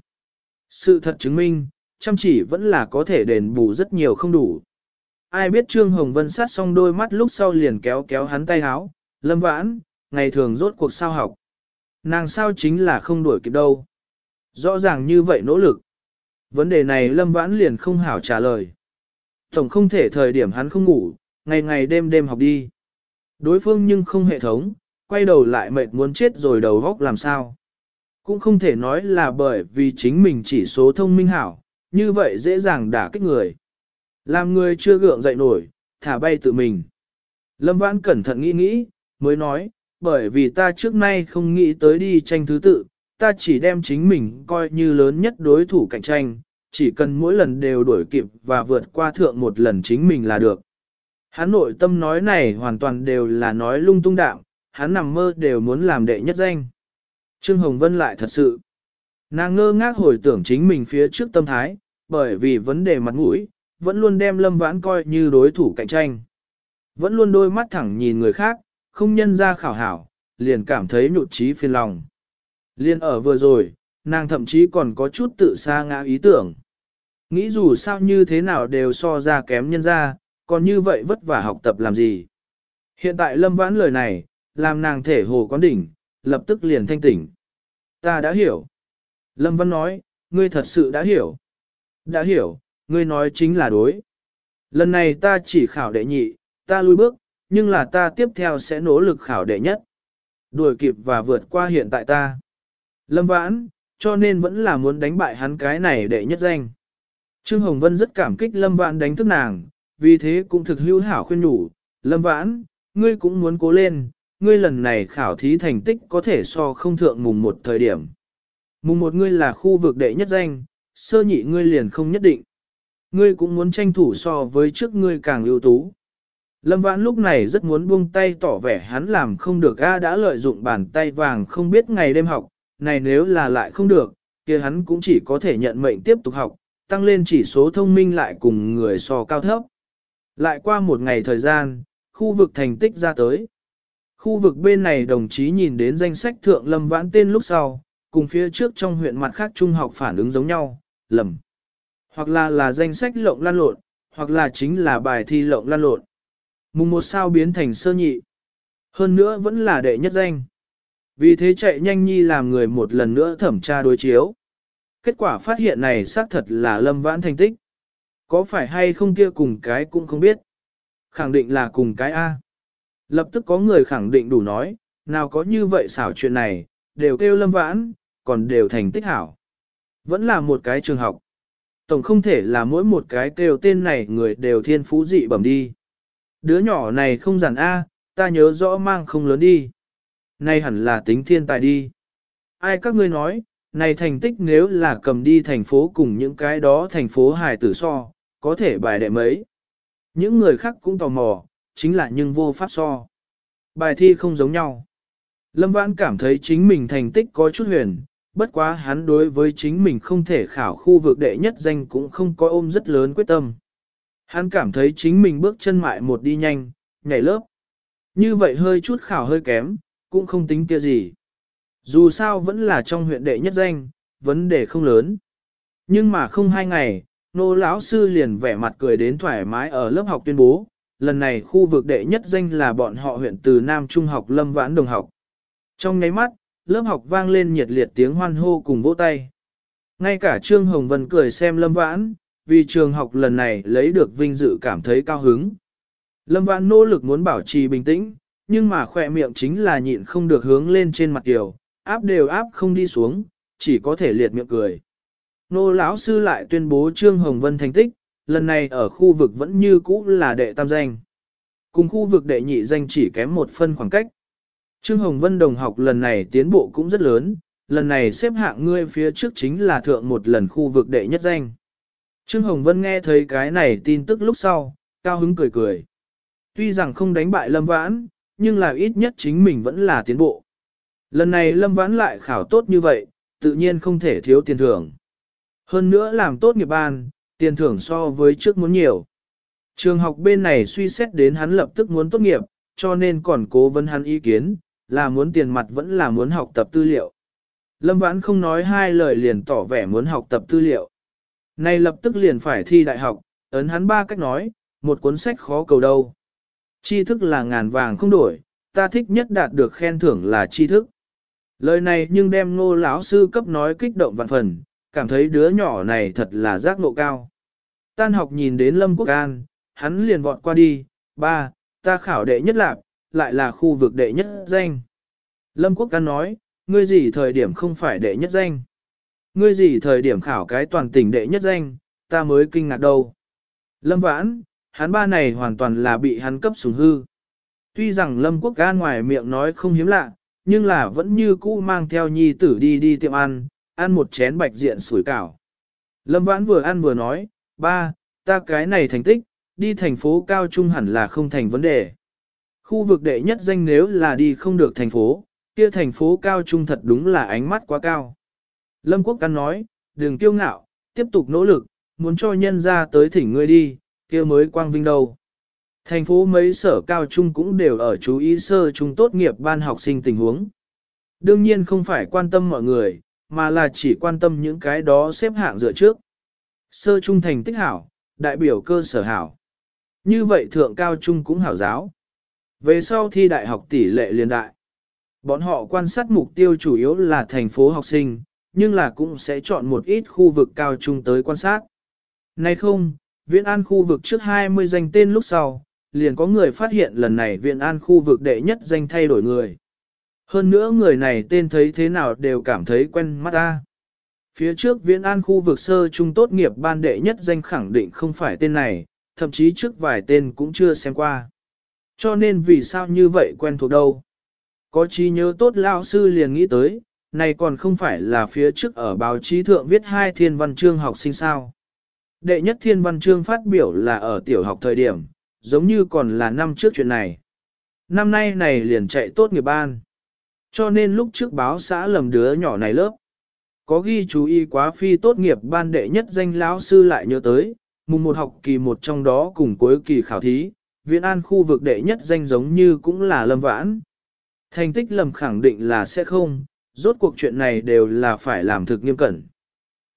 Sự thật chứng minh, chăm chỉ vẫn là có thể đền bù rất nhiều không đủ. Ai biết Trương Hồng Vân sát xong đôi mắt lúc sau liền kéo kéo hắn tay háo, Lâm Vãn, ngày thường rốt cuộc sao học. Nàng sao chính là không đuổi kịp đâu. Rõ ràng như vậy nỗ lực. Vấn đề này Lâm Vãn liền không hảo trả lời. Tổng không thể thời điểm hắn không ngủ, ngày ngày đêm đêm học đi. Đối phương nhưng không hệ thống, quay đầu lại mệt muốn chết rồi đầu góc làm sao. Cũng không thể nói là bởi vì chính mình chỉ số thông minh hảo, như vậy dễ dàng đả kích người. Làm người chưa gượng dậy nổi, thả bay tự mình. Lâm Vãn cẩn thận nghĩ nghĩ, mới nói, bởi vì ta trước nay không nghĩ tới đi tranh thứ tự, ta chỉ đem chính mình coi như lớn nhất đối thủ cạnh tranh, chỉ cần mỗi lần đều đuổi kịp và vượt qua thượng một lần chính mình là được. Hắn nội tâm nói này hoàn toàn đều là nói lung tung đạo, hắn nằm mơ đều muốn làm đệ nhất danh. Trương Hồng Vân lại thật sự. Nàng ngơ ngác hồi tưởng chính mình phía trước tâm thái, bởi vì vấn đề mặt mũi, vẫn luôn đem Lâm Vãn coi như đối thủ cạnh tranh. Vẫn luôn đôi mắt thẳng nhìn người khác, không nhân ra khảo hảo, liền cảm thấy nhụt chí phiền lòng. Liên ở vừa rồi, nàng thậm chí còn có chút tự sa ngã ý tưởng. Nghĩ dù sao như thế nào đều so ra kém nhân ra, còn như vậy vất vả học tập làm gì. Hiện tại Lâm Vãn lời này, làm nàng thể hồ quán đỉnh, lập tức liền thanh tỉnh. Ta đã hiểu. Lâm Văn nói, ngươi thật sự đã hiểu. Đã hiểu, ngươi nói chính là đối. Lần này ta chỉ khảo đệ nhị, ta lui bước, nhưng là ta tiếp theo sẽ nỗ lực khảo đệ nhất. Đuổi kịp và vượt qua hiện tại ta. Lâm Vãn, cho nên vẫn là muốn đánh bại hắn cái này đệ nhất danh. Trương Hồng Vân rất cảm kích Lâm Vãn đánh thức nàng, vì thế cũng thực hữu hảo khuyên nhủ. Lâm Vãn, ngươi cũng muốn cố lên, ngươi lần này khảo thí thành tích có thể so không thượng mùng một thời điểm. Mùng một ngươi là khu vực đệ nhất danh, sơ nhị ngươi liền không nhất định. Ngươi cũng muốn tranh thủ so với trước ngươi càng ưu tú. Lâm Vãn lúc này rất muốn buông tay tỏ vẻ hắn làm không được A đã lợi dụng bàn tay vàng không biết ngày đêm học, này nếu là lại không được, kia hắn cũng chỉ có thể nhận mệnh tiếp tục học, tăng lên chỉ số thông minh lại cùng người so cao thấp. Lại qua một ngày thời gian, khu vực thành tích ra tới. Khu vực bên này đồng chí nhìn đến danh sách thượng Lâm Vãn tên lúc sau, cùng phía trước trong huyện mặt khác trung học phản ứng giống nhau, lầm. Hoặc là là danh sách lộng lan lộn, hoặc là chính là bài thi lộng lan lộn. Mùng một sao biến thành sơ nhị. Hơn nữa vẫn là đệ nhất danh. Vì thế chạy nhanh nhi làm người một lần nữa thẩm tra đối chiếu. Kết quả phát hiện này xác thật là Lâm Vãn thành tích. Có phải hay không kia cùng cái cũng không biết. Khẳng định là cùng cái A. Lập tức có người khẳng định đủ nói, nào có như vậy xảo chuyện này, đều kêu Lâm Vãn, còn đều thành tích hảo. Vẫn là một cái trường học. Tổng không thể là mỗi một cái kêu tên này người đều thiên phú dị bẩm đi. Đứa nhỏ này không giản A, ta nhớ rõ mang không lớn đi. Này hẳn là tính thiên tài đi. Ai các ngươi nói, này thành tích nếu là cầm đi thành phố cùng những cái đó thành phố hài tử so, có thể bài đệ mấy. Những người khác cũng tò mò, chính là nhưng vô pháp so. Bài thi không giống nhau. Lâm Vãn cảm thấy chính mình thành tích có chút huyền, bất quá hắn đối với chính mình không thể khảo khu vực đệ nhất danh cũng không có ôm rất lớn quyết tâm. Hắn cảm thấy chính mình bước chân mại một đi nhanh, nhảy lớp. Như vậy hơi chút khảo hơi kém, cũng không tính kia gì. Dù sao vẫn là trong huyện đệ nhất danh, vấn đề không lớn. Nhưng mà không hai ngày, nô lão sư liền vẻ mặt cười đến thoải mái ở lớp học tuyên bố, lần này khu vực đệ nhất danh là bọn họ huyện từ Nam Trung học Lâm Vãn đồng học. Trong nháy mắt, lớp học vang lên nhiệt liệt tiếng hoan hô cùng vỗ tay. Ngay cả Trương Hồng Vân cười xem Lâm Vãn, vì trường học lần này lấy được vinh dự cảm thấy cao hứng. Lâm Vãn nỗ lực muốn bảo trì bình tĩnh, nhưng mà khỏe miệng chính là nhịn không được hướng lên trên mặt kiều, áp đều áp không đi xuống, chỉ có thể liệt miệng cười. Nô lão sư lại tuyên bố Trương Hồng Vân thành tích, lần này ở khu vực vẫn như cũ là đệ tam danh. Cùng khu vực đệ nhị danh chỉ kém một phân khoảng cách. Trương Hồng Vân đồng học lần này tiến bộ cũng rất lớn, lần này xếp hạng ngươi phía trước chính là thượng một lần khu vực đệ nhất danh. Trương Hồng Vân nghe thấy cái này tin tức lúc sau, cao hứng cười cười. Tuy rằng không đánh bại Lâm Vãn, nhưng là ít nhất chính mình vẫn là tiến bộ. Lần này Lâm Vãn lại khảo tốt như vậy, tự nhiên không thể thiếu tiền thưởng. Hơn nữa làm tốt nghiệp ban, tiền thưởng so với trước muốn nhiều. Trường học bên này suy xét đến hắn lập tức muốn tốt nghiệp, cho nên còn cố vấn hắn ý kiến, là muốn tiền mặt vẫn là muốn học tập tư liệu. Lâm Vãn không nói hai lời liền tỏ vẻ muốn học tập tư liệu. Này lập tức liền phải thi đại học, ấn hắn ba cách nói, một cuốn sách khó cầu đâu. Tri thức là ngàn vàng không đổi, ta thích nhất đạt được khen thưởng là tri thức. Lời này nhưng đem Ngô lão sư cấp nói kích động vạn phần, cảm thấy đứa nhỏ này thật là giác ngộ cao. Tan học nhìn đến Lâm Quốc An, hắn liền vọt qua đi, ba, ta khảo đệ nhất lạc, lại là khu vực đệ nhất danh. Lâm Quốc An nói, ngươi gì thời điểm không phải đệ nhất danh? Ngươi gì thời điểm khảo cái toàn tỉnh đệ nhất danh, ta mới kinh ngạc đâu. Lâm Vãn, hắn ba này hoàn toàn là bị hắn cấp sủng hư. Tuy rằng Lâm Quốc An ngoài miệng nói không hiếm lạ, nhưng là vẫn như cũ mang theo nhi tử đi đi tiệm ăn, ăn một chén bạch diện sủi cảo. Lâm Vãn vừa ăn vừa nói, ba, ta cái này thành tích, đi thành phố cao trung hẳn là không thành vấn đề. Khu vực đệ nhất danh nếu là đi không được thành phố, kia thành phố cao trung thật đúng là ánh mắt quá cao. Lâm Quốc Căn nói, đừng kiêu ngạo, tiếp tục nỗ lực, muốn cho nhân ra tới thỉnh ngươi đi, kia mới quang vinh đâu. Thành phố mấy sở cao trung cũng đều ở chú ý sơ trung tốt nghiệp ban học sinh tình huống. Đương nhiên không phải quan tâm mọi người, mà là chỉ quan tâm những cái đó xếp hạng dựa trước. Sơ trung thành tích hảo, đại biểu cơ sở hảo. Như vậy thượng cao trung cũng hảo giáo. Về sau thi đại học tỷ lệ liên đại. Bọn họ quan sát mục tiêu chủ yếu là thành phố học sinh, nhưng là cũng sẽ chọn một ít khu vực cao trung tới quan sát. Nay không, Viện An khu vực trước hai mươi danh tên lúc sau, liền có người phát hiện lần này Viện An khu vực đệ nhất danh thay đổi người. Hơn nữa người này tên thấy thế nào đều cảm thấy quen mắt ta. Phía trước Viện An khu vực sơ trung tốt nghiệp ban đệ nhất danh khẳng định không phải tên này, thậm chí trước vài tên cũng chưa xem qua. Cho nên vì sao như vậy quen thuộc đâu. Có trí nhớ tốt lão sư liền nghĩ tới, này còn không phải là phía trước ở báo chí thượng viết hai thiên văn chương học sinh sao. Đệ nhất thiên văn chương phát biểu là ở tiểu học thời điểm, giống như còn là năm trước chuyện này. Năm nay này liền chạy tốt nghiệp ban. Cho nên lúc trước báo xã lầm đứa nhỏ này lớp. Có ghi chú ý quá phi tốt nghiệp ban đệ nhất danh lão sư lại nhớ tới, mùng một học kỳ một trong đó cùng cuối kỳ khảo thí, Viện An khu vực đệ nhất danh giống như cũng là Lâm Vãn. Thành tích lầm khẳng định là sẽ không, rốt cuộc chuyện này đều là phải làm thực nghiêm cẩn.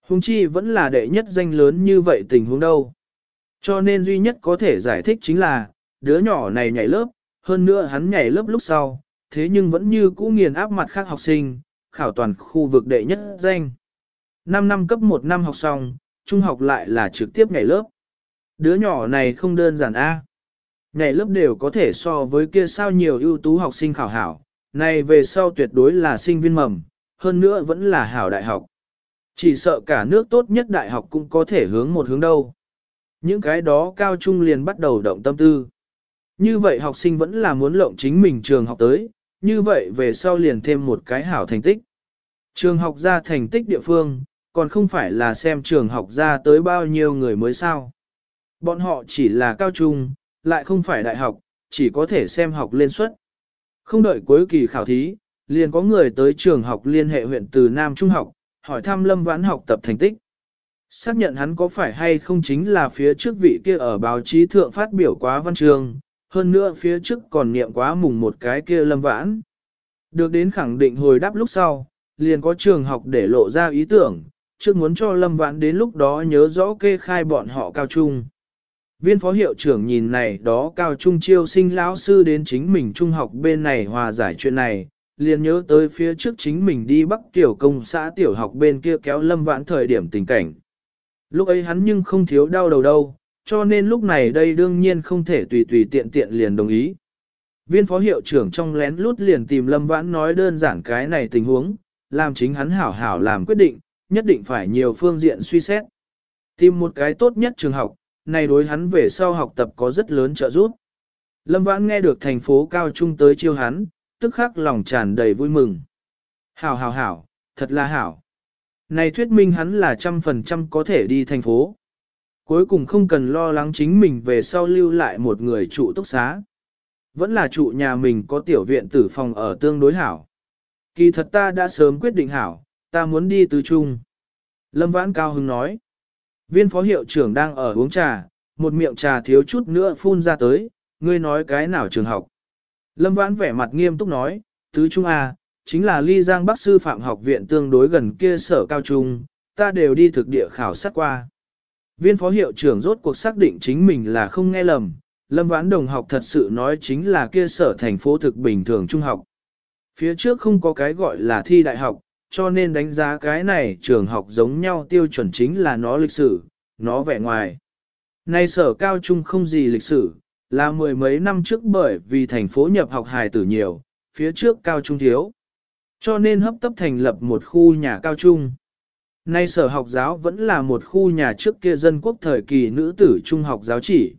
Huống chi vẫn là đệ nhất danh lớn như vậy tình huống đâu. Cho nên duy nhất có thể giải thích chính là, đứa nhỏ này nhảy lớp, hơn nữa hắn nhảy lớp lúc sau, thế nhưng vẫn như cũ nghiền áp mặt khác học sinh, khảo toàn khu vực đệ nhất danh. năm năm cấp một năm học xong, trung học lại là trực tiếp nhảy lớp. Đứa nhỏ này không đơn giản a. Nhảy lớp đều có thể so với kia sao nhiều ưu tú học sinh khảo hảo, này về sau tuyệt đối là sinh viên mầm, hơn nữa vẫn là hảo đại học. Chỉ sợ cả nước tốt nhất đại học cũng có thể hướng một hướng đâu. Những cái đó cao trung liền bắt đầu động tâm tư. Như vậy học sinh vẫn là muốn lộng chính mình trường học tới, như vậy về sau liền thêm một cái hảo thành tích. Trường học ra thành tích địa phương, còn không phải là xem trường học ra tới bao nhiêu người mới sao. Bọn họ chỉ là cao trung, lại không phải đại học, chỉ có thể xem học lên suất. Không đợi cuối kỳ khảo thí, liền có người tới trường học liên hệ huyện từ Nam Trung học, hỏi thăm Lâm Vãn học tập thành tích. Xác nhận hắn có phải hay không chính là phía trước vị kia ở báo chí thượng phát biểu quá văn chương, hơn nữa phía trước còn niệm quá mùng một cái kia Lâm Vãn. Được đến khẳng định hồi đáp lúc sau, liền có trường học để lộ ra ý tưởng, trước muốn cho Lâm Vãn đến lúc đó nhớ rõ kê khai bọn họ cao trung. Viên phó hiệu trưởng nhìn này đó cao trung chiêu sinh lão sư đến chính mình trung học bên này hòa giải chuyện này, liền nhớ tới phía trước chính mình đi Bắc Tiểu công xã tiểu học bên kia kéo Lâm Vãn thời điểm tình cảnh. Lúc ấy hắn nhưng không thiếu đau đầu đâu, cho nên lúc này đây đương nhiên không thể tùy tùy tiện tiện liền đồng ý. Viên phó hiệu trưởng trong lén lút liền tìm Lâm Vãn nói đơn giản cái này tình huống, làm chính hắn hảo hảo làm quyết định, nhất định phải nhiều phương diện suy xét. Tìm một cái tốt nhất trường học, này đối hắn về sau học tập có rất lớn trợ giúp. Lâm Vãn nghe được thành phố cao trung tới chiêu hắn, tức khắc lòng tràn đầy vui mừng. Hảo hảo hảo, thật là hảo. Này thuyết minh hắn là trăm phần trăm có thể đi thành phố. Cuối cùng không cần lo lắng chính mình về sau lưu lại một người trụ túc xá. Vẫn là trụ nhà mình có tiểu viện tử phòng ở tương đối hảo. Kỳ thật ta đã sớm quyết định hảo, ta muốn đi tứ trung. Lâm Vãn cao hứng nói. Viên phó hiệu trưởng đang ở uống trà, một miệng trà thiếu chút nữa phun ra tới, ngươi nói cái nào trường học. Lâm Vãn vẻ mặt nghiêm túc nói, tứ trung A, chính là ly Giang Bắc sư phạm học viện tương đối gần kia sở cao trung, ta đều đi thực địa khảo sát qua. Viên phó hiệu trưởng rốt cuộc xác định chính mình là không nghe lầm, Lâm Vãn đồng học thật sự nói chính là kia sở thành phố thực bình thường trung học. Phía trước không có cái gọi là thi đại học, cho nên đánh giá cái này trường học giống nhau tiêu chuẩn chính là nó lịch sử, nó vẻ ngoài. Nay sở cao trung không gì lịch sử, là mười mấy năm trước bởi vì thành phố nhập học hài tử nhiều, phía trước cao trung thiếu. Cho nên hấp tấp thành lập một khu nhà cao trung. Nay sở học giáo vẫn là một khu nhà trước kia dân quốc thời kỳ nữ tử trung học giáo chỉ.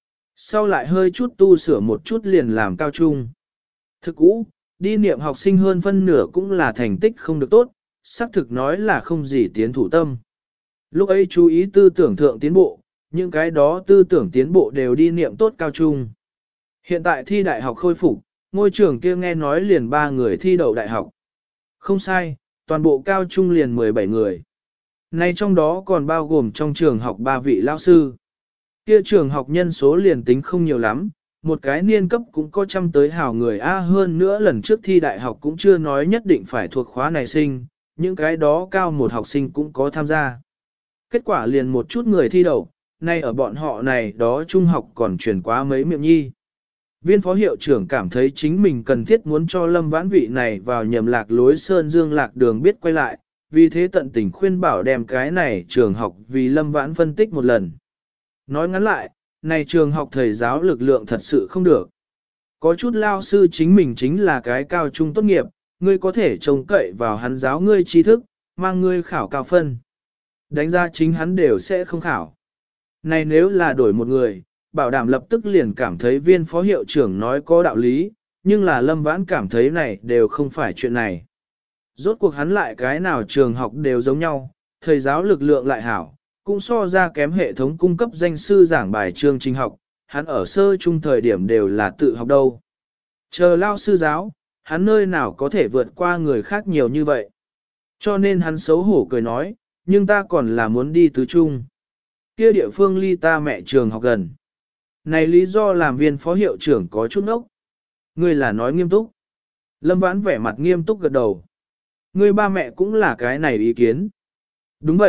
Sau lại hơi chút tu sửa một chút liền làm cao trung. Thực cũ, đi niệm học sinh hơn phân nửa cũng là thành tích không được tốt, xác thực nói là không gì tiến thủ tâm. Lúc ấy chú ý tư tưởng thượng tiến bộ, những cái đó tư tưởng tiến bộ đều đi niệm tốt cao trung. Hiện tại thi đại học khôi phục, ngôi trường kia nghe nói liền ba người thi đậu đại học. Không sai, toàn bộ cao trung liền mười bảy người. Nay trong đó còn bao gồm trong trường học ba vị lao sư. Kia trường học nhân số liền tính không nhiều lắm, một cái niên cấp cũng có trăm tới hảo người A hơn nữa lần trước thi đại học cũng chưa nói nhất định phải thuộc khóa này sinh, những cái đó cao một học sinh cũng có tham gia. Kết quả liền một chút người thi đậu, nay ở bọn họ này đó trung học còn truyền quá mấy miệng nhi. Viên phó hiệu trưởng cảm thấy chính mình cần thiết muốn cho Lâm Vãn vị này vào nhầm lạc lối sơn dương lạc đường biết quay lại, vì thế tận tình khuyên bảo đem cái này trường học vì Lâm Vãn phân tích một lần. Nói ngắn lại, này trường học thầy giáo lực lượng thật sự không được. Có chút lao sư chính mình chính là cái cao trung tốt nghiệp, ngươi có thể trông cậy vào hắn giáo ngươi tri thức, mang ngươi khảo cao phân. Đánh ra chính hắn đều sẽ không khảo. Này nếu là đổi một người, bảo đảm lập tức liền cảm thấy viên phó hiệu trưởng nói có đạo lý, nhưng là Lâm Vãn cảm thấy này đều không phải chuyện này. Rốt cuộc hắn lại cái nào trường học đều giống nhau, thầy giáo lực lượng lại hảo, cũng so ra kém hệ thống cung cấp danh sư giảng bài chương trình học, hắn ở sơ trung thời điểm đều là tự học đâu. Chờ lao sư giáo, hắn nơi nào có thể vượt qua người khác nhiều như vậy. Cho nên hắn xấu hổ cười nói, nhưng ta còn là muốn đi tứ trung. Kia địa phương ly ta mẹ trường học gần. Này lý do làm viên phó hiệu trưởng có chút ốc. Ngươi là nói nghiêm túc. Lâm Vãn vẻ mặt nghiêm túc gật đầu. Ngươi ba mẹ cũng là cái này ý kiến. Đúng vậy,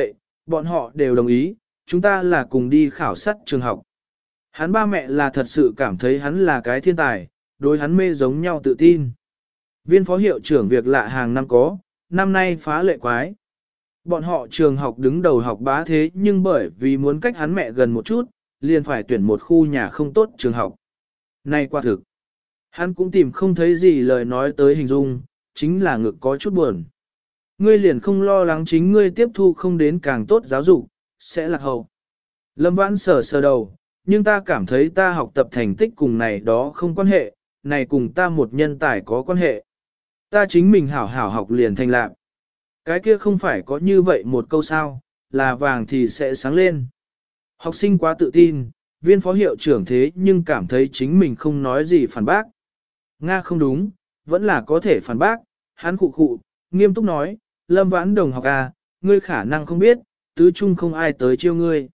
Bọn họ đều đồng ý, chúng ta là cùng đi khảo sát trường học. Hắn ba mẹ là thật sự cảm thấy hắn là cái thiên tài, đối hắn mê giống nhau tự tin. Viên phó hiệu trưởng việc lạ hàng năm có, năm nay phá lệ quái. Bọn họ trường học đứng đầu học bá thế nhưng bởi vì muốn cách hắn mẹ gần một chút, liền phải tuyển một khu nhà không tốt trường học. Này quả thực, hắn cũng tìm không thấy gì lời nói tới hình dung, chính là ngực có chút buồn. Ngươi liền không lo lắng chính ngươi tiếp thu không đến càng tốt giáo dục, sẽ lạc hậu. Lâm Vãn sờ sờ đầu, nhưng ta cảm thấy ta học tập thành tích cùng này đó không quan hệ, này cùng ta một nhân tài có quan hệ. Ta chính mình hảo hảo học liền thành lạc. Cái kia không phải có như vậy một câu sao, là vàng thì sẽ sáng lên. Học sinh quá tự tin, viên phó hiệu trưởng thế nhưng cảm thấy chính mình không nói gì phản bác. Nga không đúng, vẫn là có thể phản bác, hắn khụ khụ, nghiêm túc nói, Lâm Vãn đồng học à, ngươi khả năng không biết, tứ trung không ai tới chiêu ngươi.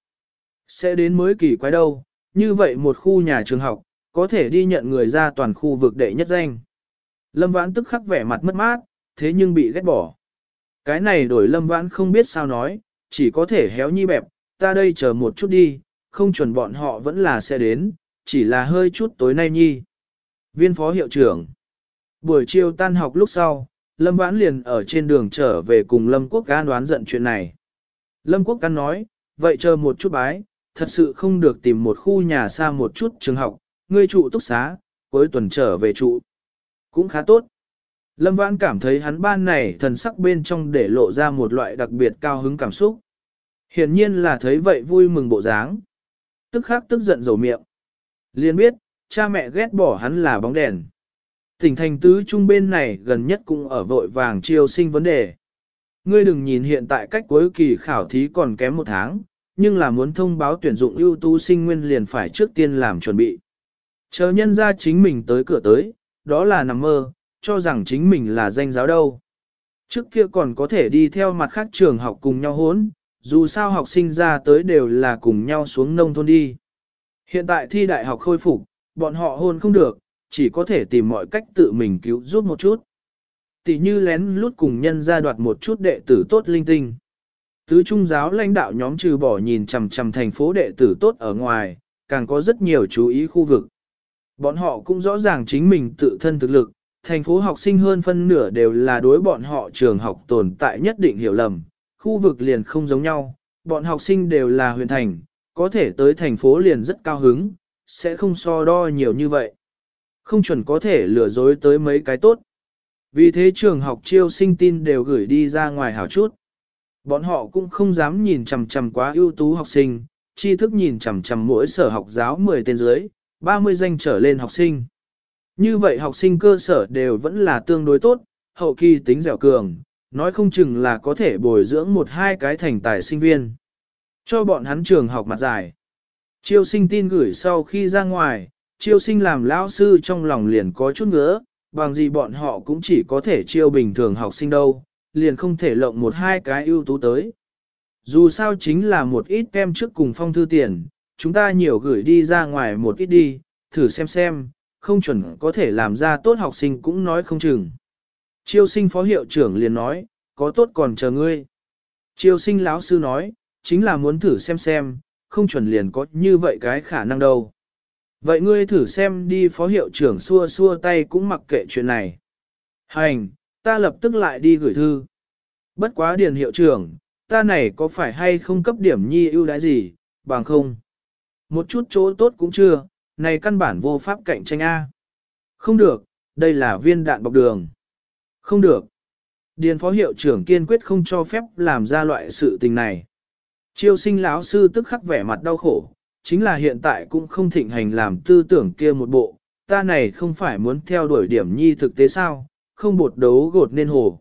Sẽ đến mới kỳ quái đâu, như vậy một khu nhà trường học, có thể đi nhận người ra toàn khu vực đệ nhất danh. Lâm Vãn tức khắc vẻ mặt mất mát, thế nhưng bị ghét bỏ. Cái này đổi Lâm Vãn không biết sao nói, chỉ có thể héo nhi bẹp, ta đây chờ một chút đi, không chuẩn bọn họ vẫn là sẽ đến, chỉ là hơi chút tối nay nhi. Viên phó hiệu trưởng. Buổi chiều tan học lúc sau, Lâm Vãn liền ở trên đường trở về cùng Lâm Quốc Can đoán giận chuyện này. Lâm Quốc Can nói, vậy chờ một chút bái, thật sự không được tìm một khu nhà xa một chút trường học, ngươi trụ túc xá, cuối tuần trở về trụ. Cũng khá tốt. Lâm Vãn cảm thấy hắn ban này thần sắc bên trong để lộ ra một loại đặc biệt cao hứng cảm xúc. Hiển nhiên là thấy vậy vui mừng bộ dáng. Tức khắc tức giận dầu miệng. Liền biết, cha mẹ ghét bỏ hắn là bóng đèn. Tỉnh thành tứ trung bên này gần nhất cũng ở vội vàng chiêu sinh vấn đề. Ngươi đừng nhìn hiện tại cách cuối kỳ khảo thí còn kém một tháng, nhưng là muốn thông báo tuyển dụng ưu tú sinh nguyên liền phải trước tiên làm chuẩn bị. Chờ nhân ra chính mình tới cửa tới, đó là nằm mơ, cho rằng chính mình là danh giáo đâu. Trước kia còn có thể đi theo mặt khác trường học cùng nhau hốn, dù sao học sinh ra tới đều là cùng nhau xuống nông thôn đi. Hiện tại thi đại học khôi phục, bọn họ hôn không được, chỉ có thể tìm mọi cách tự mình cứu giúp một chút. Tỷ như lén lút cùng nhân ra đoạt một chút đệ tử tốt linh tinh. Tứ trung giáo lãnh đạo nhóm trừ bỏ nhìn chằm chằm thành phố đệ tử tốt ở ngoài, càng có rất nhiều chú ý khu vực. Bọn họ cũng rõ ràng chính mình tự thân thực lực, thành phố học sinh hơn phân nửa đều là đối bọn họ trường học tồn tại nhất định hiểu lầm, khu vực liền không giống nhau, bọn học sinh đều là huyện thành, có thể tới thành phố liền rất cao hứng, sẽ không so đo nhiều như vậy. Không chuẩn có thể lừa dối tới mấy cái tốt. Vì thế trường học chiêu sinh tin đều gửi đi ra ngoài hảo chút. Bọn họ cũng không dám nhìn chằm chằm quá ưu tú học sinh, tri thức nhìn chằm chằm mỗi sở học giáo mười tên dưới, ba mươi danh trở lên học sinh. Như vậy học sinh cơ sở đều vẫn là tương đối tốt, hậu kỳ tính dẻo cường, nói không chừng là có thể bồi dưỡng một hai cái thành tài sinh viên. Cho bọn hắn trường học mặt dài. Chiêu sinh tin gửi sau khi ra ngoài, chiêu sinh làm lão sư trong lòng liền có chút ngứa, bằng gì bọn họ cũng chỉ có thể chiêu bình thường học sinh đâu, liền không thể lộng một hai cái ưu tú tới. Dù sao chính là một ít kem trước cùng phong thư tiền, chúng ta nhiều gửi đi ra ngoài một ít đi, thử xem xem, không chuẩn có thể làm ra tốt học sinh cũng nói không chừng. Chiêu sinh phó hiệu trưởng liền nói, có tốt còn chờ ngươi. Chiêu sinh lão sư nói, chính là muốn thử xem xem, không chuẩn liền có như vậy cái khả năng đâu. Vậy ngươi thử xem đi, phó hiệu trưởng xua xua tay cũng mặc kệ chuyện này. Hành, ta lập tức lại đi gửi thư. Bất quá điền hiệu trưởng, ta này có phải hay không cấp điểm nhi ưu đãi gì, bằng không. Một chút chỗ tốt cũng chưa, này căn bản vô pháp cạnh tranh A. Không được, đây là viên đạn bọc đường. Không được. Điền phó hiệu trưởng kiên quyết không cho phép làm ra loại sự tình này. Chiêu sinh lão sư tức khắc vẻ mặt đau khổ, chính là hiện tại cũng không thịnh hành làm tư tưởng kia một bộ, ta này không phải muốn theo đuổi điểm nhi thực tế sao, không bột đấu gột nên hồ.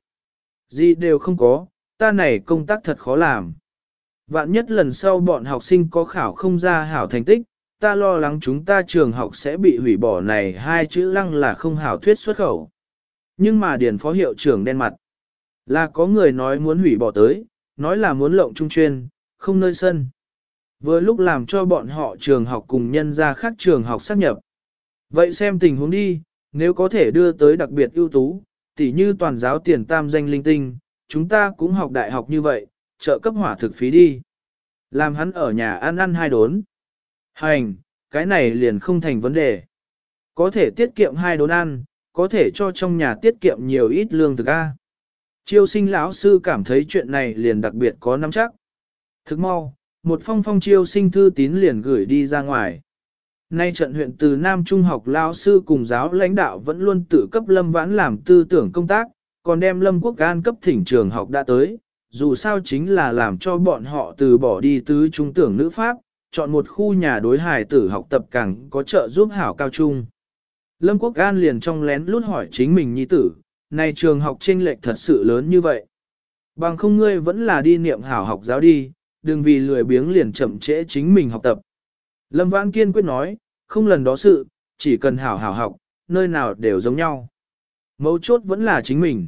Gì đều không có, ta này công tác thật khó làm. Vạn nhất lần sau bọn học sinh có khảo không ra hảo thành tích, ta lo lắng chúng ta trường học sẽ bị hủy bỏ này hai chữ lăng là không hảo thuyết xuất khẩu. Nhưng mà điền phó hiệu trưởng đen mặt, là có người nói muốn hủy bỏ tới, nói là muốn lộng trung chuyên, không nơi sân. Vừa lúc làm cho bọn họ trường học cùng nhân ra khác trường học xác nhập. Vậy xem tình huống đi, nếu có thể đưa tới đặc biệt ưu tú, tỉ như toàn giáo tiền tam danh linh tinh, chúng ta cũng học đại học như vậy, trợ cấp hỏa thực phí đi. Làm hắn ở nhà ăn ăn hai đốn. Hành, cái này liền không thành vấn đề. Có thể tiết kiệm hai đốn ăn, có thể cho trong nhà tiết kiệm nhiều ít lương thực a. Chiêu sinh lão sư cảm thấy chuyện này liền đặc biệt có nắm chắc. Thức mau, một phong phong chiêu sinh thư tín liền gửi đi ra ngoài. Nay trận huyện từ Nam Trung học lão sư cùng giáo lãnh đạo vẫn luôn tự cấp Lâm Vãn làm tư tưởng công tác, còn đem Lâm Quốc An cấp thỉnh trường học đã tới, dù sao chính là làm cho bọn họ từ bỏ đi tứ trung tưởng nữ Pháp, chọn một khu nhà đối hài tử học tập càng có trợ giúp hảo cao trung. Lâm Quốc An liền trong lén lút hỏi chính mình nhi tử, này trường học chênh lệch thật sự lớn như vậy. Bằng không ngươi vẫn là đi niệm hảo học giáo đi, đừng vì lười biếng liền chậm trễ chính mình học tập. Lâm Vãn kiên quyết nói, không lần đó sự, chỉ cần hảo hảo học, nơi nào đều giống nhau. Mấu chốt vẫn là chính mình.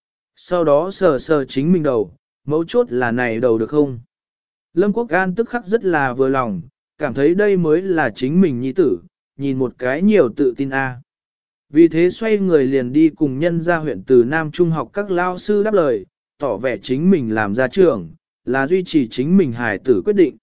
Sau đó sờ sờ chính mình đầu, mấu chốt là này đầu được không? Lâm Quốc An tức khắc rất là vừa lòng, cảm thấy đây mới là chính mình nhi tử, nhìn một cái nhiều tự tin a. Vì thế xoay người liền đi cùng nhân ra huyện từ Nam Trung học các lao sư đáp lời, tỏ vẻ chính mình làm gia trưởng, là duy trì chính mình hài tử quyết định.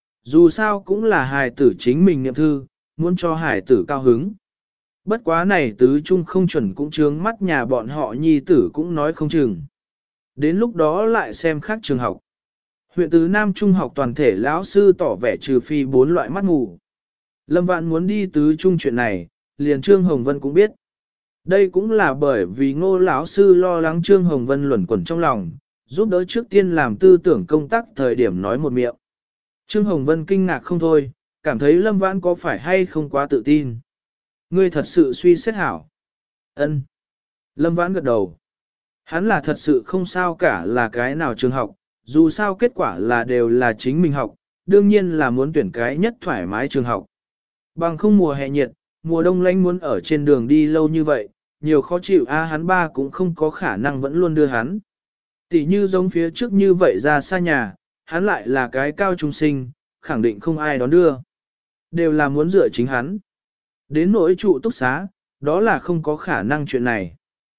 Dù sao cũng là hài tử chính mình niệm thư, muốn cho hài tử cao hứng. Bất quá này tứ trung không chuẩn cũng chướng mắt nhà bọn họ nhi tử cũng nói không chừng. Đến lúc đó lại xem khác trường học. Huyện tứ Nam Trung học toàn thể lão sư tỏ vẻ trừ phi bốn loại mắt mù. Lâm Vãn muốn đi tứ trung chuyện này, liền Trương Hồng Vân cũng biết. Đây cũng là bởi vì ngô lão sư lo lắng Trương Hồng Vân luẩn quẩn trong lòng, giúp đỡ trước tiên làm tư tưởng công tác thời điểm nói một miệng. Trương Hồng Vân kinh ngạc không thôi, cảm thấy Lâm Vãn có phải hay không quá tự tin. Ngươi thật sự suy xét hảo. Ân. Lâm Vãn gật đầu. Hắn là thật sự không sao cả là cái nào trường học, dù sao kết quả là đều là chính mình học, đương nhiên là muốn tuyển cái nhất thoải mái trường học. Bằng không mùa hè nhiệt, mùa đông lạnh muốn ở trên đường đi lâu như vậy, nhiều khó chịu a hắn ba cũng không có khả năng vẫn luôn đưa hắn. Tỷ như giống phía trước như vậy ra xa nhà, hắn lại là cái cao trung sinh, khẳng định không ai đón đưa. Đều là muốn dựa chính hắn. Đến nỗi trụ túc xá, đó là không có khả năng chuyện này.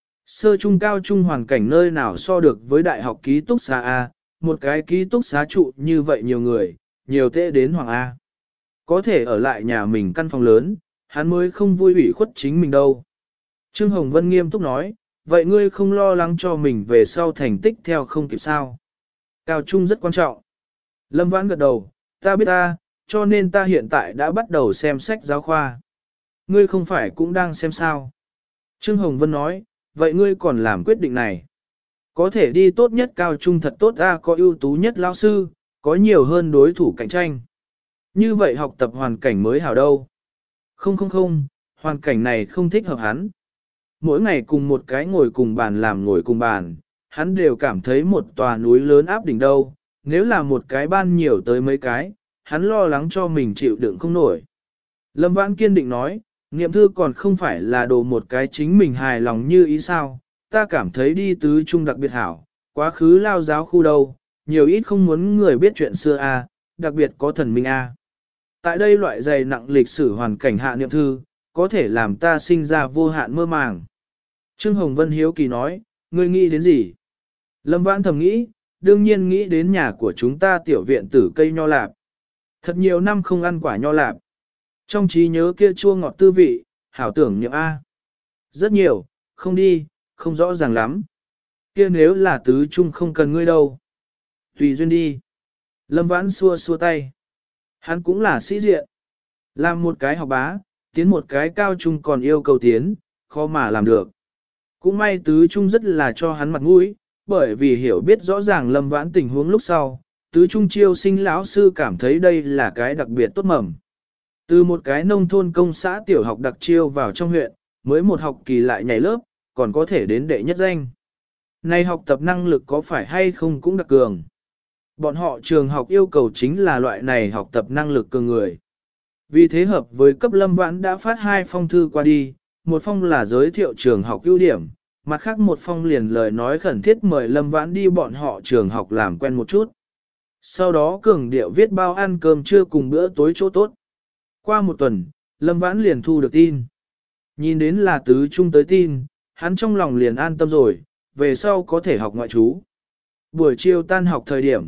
Sơ trung cao trung hoàn cảnh nơi nào so được với đại học ký túc xá A, một cái ký túc xá trụ như vậy nhiều người, nhiều tệ đến Hoàng A. Có thể ở lại nhà mình căn phòng lớn, hắn mới không vui ủy khuất chính mình đâu. Trương Hồng Vân nghiêm túc nói, vậy ngươi không lo lắng cho mình về sau thành tích theo không kịp sao? Cao trung rất quan trọng. Lâm Vãn gật đầu, ta biết ta, cho nên ta hiện tại đã bắt đầu xem sách giáo khoa. Ngươi không phải cũng đang xem sao? Trương Hồng Vân nói, vậy ngươi còn làm quyết định này. Có thể đi tốt nhất cao trung thật tốt ra có ưu tú nhất lao sư, có nhiều hơn đối thủ cạnh tranh. Như vậy học tập hoàn cảnh mới hảo đâu. Không không không, hoàn cảnh này không thích hợp hắn. Mỗi ngày cùng một cái ngồi cùng bàn làm ngồi cùng bàn, hắn đều cảm thấy một tòa núi lớn áp đỉnh đâu. Nếu là một cái ban nhiều tới mấy cái, hắn lo lắng cho mình chịu đựng không nổi. Lâm Vãn kiên định nói, niệm thư còn không phải là đồ một cái chính mình hài lòng như ý sao, ta cảm thấy đi tứ trung đặc biệt hảo, quá khứ lao giáo khu đâu, nhiều ít không muốn người biết chuyện xưa a, đặc biệt có thần minh a. Tại đây loại dày nặng lịch sử hoàn cảnh hạ niệm thư, có thể làm ta sinh ra vô hạn mơ màng. Trương Hồng Vân hiếu kỳ nói, ngươi nghĩ đến gì? Lâm Vãn thầm nghĩ, đương nhiên nghĩ đến nhà của chúng ta tiểu viện tử cây nho lạp. Thật nhiều năm không ăn quả nho lạp. Trong trí nhớ kia chua ngọt tư vị, hảo tưởng niệm A. Rất nhiều, không đi, không rõ ràng lắm. Kia nếu là tứ trung không cần ngươi đâu. Tùy duyên đi. Lâm Vãn xua xua tay. Hắn cũng là sĩ diện. Làm một cái học bá, tiến một cái cao trung còn yêu cầu tiến, khó mà làm được. Cũng may tứ trung rất là cho hắn mặt mũi, bởi vì hiểu biết rõ ràng Lâm Vãn tình huống lúc sau, tứ trung chiêu sinh lão sư cảm thấy đây là cái đặc biệt tốt mầm. Từ một cái nông thôn công xã tiểu học đặc chiêu vào trong huyện, mới một học kỳ lại nhảy lớp, còn có thể đến đệ nhất danh. Này học tập năng lực có phải hay không cũng đặc cường. Bọn họ trường học yêu cầu chính là loại này học tập năng lực cường người. Vì thế hợp với cấp Lâm Vãn đã phát hai phong thư qua đi, một phong là giới thiệu trường học ưu điểm, mặt khác một phong liền lời nói khẩn thiết mời Lâm Vãn đi bọn họ trường học làm quen một chút. Sau đó cường điệu viết bao ăn cơm trưa cùng bữa tối chỗ tốt. Qua một tuần, Lâm Vãn liền thu được tin. Nhìn đến là tứ trung tới tin, hắn trong lòng liền an tâm rồi, về sau có thể học ngoại trú. Buổi chiều tan học thời điểm,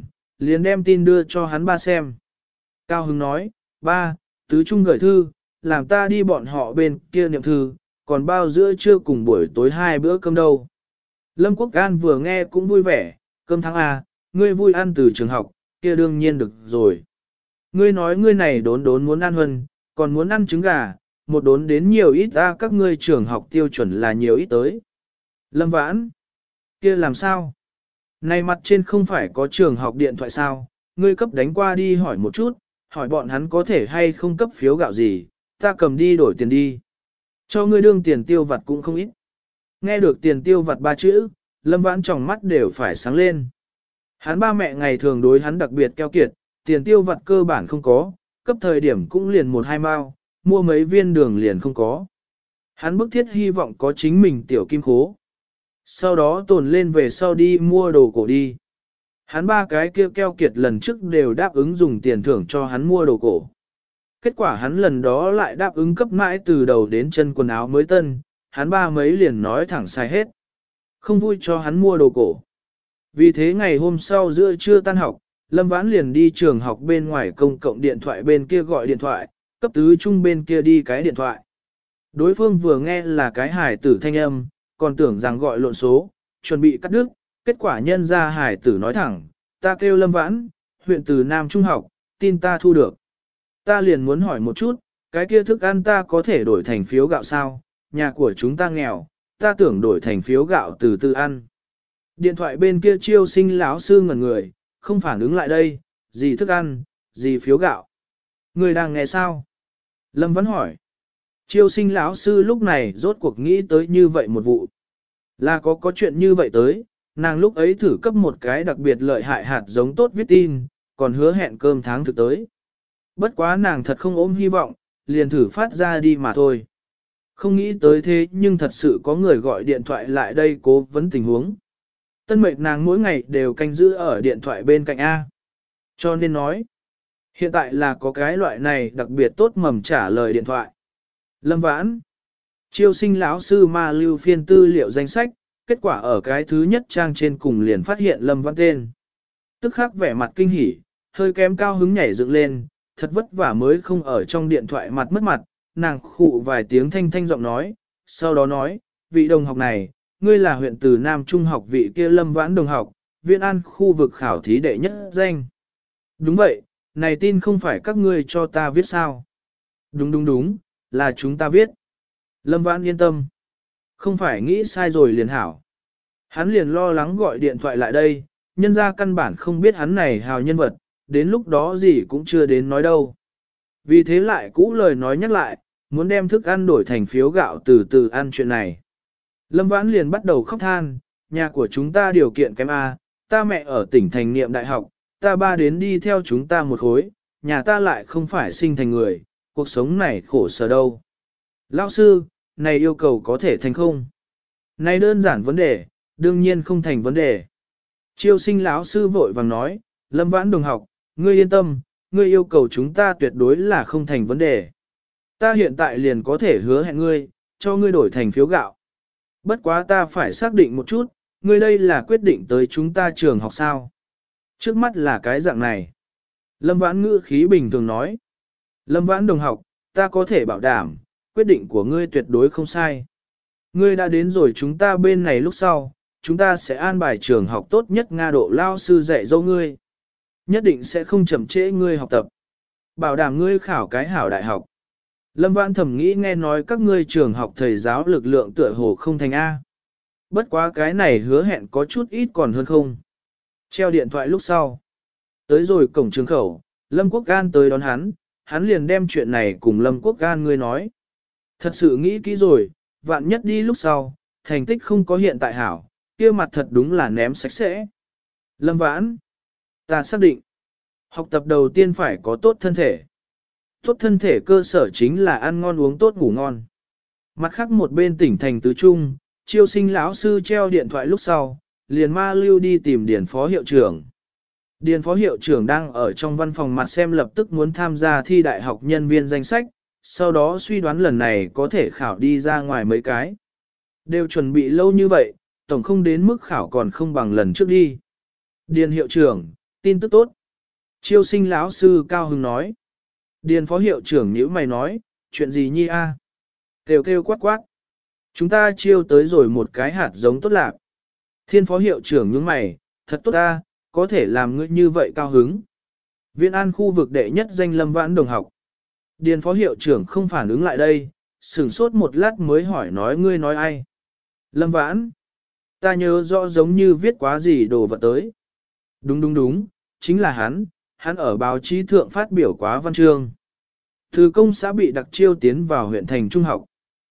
liền đem tin đưa cho hắn ba xem. Cao Hứng nói, ba, tứ trung gửi thư, làm ta đi bọn họ bên kia niệm thư, còn bao giữa trưa cùng buổi tối hai bữa cơm đâu. Lâm Quốc An vừa nghe cũng vui vẻ, cơm tháng A, ngươi vui ăn từ trường học, kia đương nhiên được rồi. Ngươi nói ngươi này đốn đốn muốn ăn hơn, còn muốn ăn trứng gà, một đốn đến nhiều ít ra các ngươi trường học tiêu chuẩn là nhiều ít tới. Lâm Vãn, kia làm sao? Này mặt trên không phải có trường học điện thoại sao, ngươi cấp đánh qua đi hỏi một chút, hỏi bọn hắn có thể hay không cấp phiếu gạo gì, ta cầm đi đổi tiền đi. Cho ngươi đương tiền tiêu vặt cũng không ít. Nghe được tiền tiêu vặt ba chữ, Lâm Vãn tròng mắt đều phải sáng lên. Hắn ba mẹ ngày thường đối hắn đặc biệt keo kiệt, tiền tiêu vặt cơ bản không có, cấp thời điểm cũng liền một hai mao, mua mấy viên đường liền không có. Hắn bức thiết hy vọng có chính mình tiểu kim khố. Sau đó tồn lên về sau đi mua đồ cổ đi. Hắn ba cái kia keo kiệt lần trước đều đáp ứng dùng tiền thưởng cho hắn mua đồ cổ. Kết quả hắn lần đó lại đáp ứng cấp mãi từ đầu đến chân quần áo mới tân, hắn ba mấy liền nói thẳng sai hết. Không vui cho hắn mua đồ cổ. Vì thế ngày hôm sau giữa trưa tan học, Lâm Vãn liền đi trường học bên ngoài công cộng điện thoại bên kia gọi điện thoại, cấp tứ trung bên kia đi cái điện thoại. Đối phương vừa nghe là cái hải tử thanh âm, còn tưởng rằng gọi lộn số, chuẩn bị cắt đứt, kết quả nhân ra hải tử nói thẳng, ta kêu Lâm Vãn, huyện từ Nam Trung học, tin ta thu được. Ta liền muốn hỏi một chút, cái kia thức ăn ta có thể đổi thành phiếu gạo sao, nhà của chúng ta nghèo, ta tưởng đổi thành phiếu gạo từ từ ăn. Điện thoại bên kia chiêu sinh lão sư ngẩn người, không phản ứng lại đây, gì thức ăn, gì phiếu gạo. Người đang nghe sao? Lâm Vãn hỏi. Chiêu sinh lão sư lúc này rốt cuộc nghĩ tới như vậy một vụ. Là có có chuyện như vậy tới, nàng lúc ấy thử cấp một cái đặc biệt lợi hại hạt giống tốt viết tin, còn hứa hẹn cơm tháng thực tới. Bất quá nàng thật không ôm hy vọng, liền thử phát ra đi mà thôi. Không nghĩ tới thế nhưng thật sự có người gọi điện thoại lại đây cố vấn tình huống. Tân mệt nàng mỗi ngày đều canh giữ ở điện thoại bên cạnh A. Cho nên nói, hiện tại là có cái loại này đặc biệt tốt mầm trả lời điện thoại. Lâm Vãn, chiêu sinh lão sư ma lưu phiên tư liệu danh sách, kết quả ở cái thứ nhất trang trên cùng liền phát hiện Lâm Vãn tên. Tức khắc vẻ mặt kinh hỉ, hơi kém cao hứng nhảy dựng lên, thật vất vả mới không ở trong điện thoại mặt mất mặt, nàng khụ vài tiếng thanh thanh giọng nói, sau đó nói, vị đồng học này, ngươi là huyện từ Nam Trung học vị kia Lâm Vãn đồng học, Viên An khu vực khảo thí đệ nhất danh. Đúng vậy, này tin không phải các ngươi cho ta viết sao? Đúng đúng đúng, là chúng ta viết. Lâm Vãn yên tâm. Không phải nghĩ sai rồi liền hảo. Hắn liền lo lắng gọi điện thoại lại đây, nhân ra căn bản không biết hắn này hào nhân vật, đến lúc đó gì cũng chưa đến nói đâu. Vì thế lại cũ lời nói nhắc lại, muốn đem thức ăn đổi thành phiếu gạo từ từ ăn chuyện này. Lâm Vãn liền bắt đầu khóc than, nhà của chúng ta điều kiện kém A, ta mẹ ở tỉnh thành niệm đại học, ta ba đến đi theo chúng ta một khối, nhà ta lại không phải sinh thành người, cuộc sống này khổ sở đâu. Lão sư, này yêu cầu có thể thành không? Này đơn giản vấn đề, đương nhiên không thành vấn đề. Chiêu sinh lão sư vội vàng nói, Lâm Vãn đồng học, ngươi yên tâm, ngươi yêu cầu chúng ta tuyệt đối là không thành vấn đề. Ta hiện tại liền có thể hứa hẹn ngươi, cho ngươi đổi thành phiếu gạo. Bất quá ta phải xác định một chút, ngươi đây là quyết định tới chúng ta trường học sao. Trước mắt là cái dạng này. Lâm Vãn ngữ khí bình thường nói. Lâm Vãn đồng học, ta có thể bảo đảm, quyết định của ngươi tuyệt đối không sai. Ngươi đã đến rồi chúng ta bên này lúc sau, chúng ta sẽ an bài trường học tốt nhất Nga độ lao sư dạy dỗ ngươi. Nhất định sẽ không chậm trễ ngươi học tập. Bảo đảm ngươi khảo cái hảo đại học. Lâm Vãn thầm nghĩ nghe nói các ngươi trường học thầy giáo lực lượng tựa hồ không thành A. Bất quá cái này hứa hẹn có chút ít còn hơn không. Treo điện thoại lúc sau. Tới rồi cổng trường khẩu, Lâm Quốc Gan tới đón hắn, hắn liền đem chuyện này cùng Lâm Quốc Gan ngươi nói. Thật sự nghĩ kỹ rồi, vạn nhất đi lúc sau, thành tích không có hiện tại hảo, kia mặt thật đúng là ném sạch sẽ. Lâm Vãn, ta xác định, học tập đầu tiên phải có tốt thân thể. Tốt thân thể cơ sở chính là ăn ngon uống tốt ngủ ngon. Mặt khác một bên tỉnh thành tứ trung, chiêu sinh lão sư treo điện thoại lúc sau, liền ma lưu đi tìm điền phó hiệu trưởng. Điền phó hiệu trưởng đang ở trong văn phòng mặt xem lập tức muốn tham gia thi đại học nhân viên danh sách, sau đó suy đoán lần này có thể khảo đi ra ngoài mấy cái. Đều chuẩn bị lâu như vậy, tổng không đến mức khảo còn không bằng lần trước đi. Điền hiệu trưởng, Tin tức tốt. Chiêu sinh lão sư cao hứng nói. Điền phó hiệu trưởng nhíu mày nói, chuyện gì nhi a? Kêu kêu quát quát. Chúng ta chiêu tới rồi một cái hạt giống tốt lạc. Thiên phó hiệu trưởng nhướng mày, thật tốt ta, có thể làm ngươi như vậy cao hứng. Viện an khu vực đệ nhất danh Lâm Vãn đồng học. Điền phó hiệu trưởng không phản ứng lại đây, sửng sốt một lát mới hỏi nói ngươi nói ai. Lâm Vãn. Ta nhớ rõ giống như viết quá gì đồ vật tới. Đúng đúng đúng, chính là hắn, hắn ở báo chí thượng phát biểu quá văn chương. Từ công xã bị đặc chiêu tiến vào huyện thành trung học.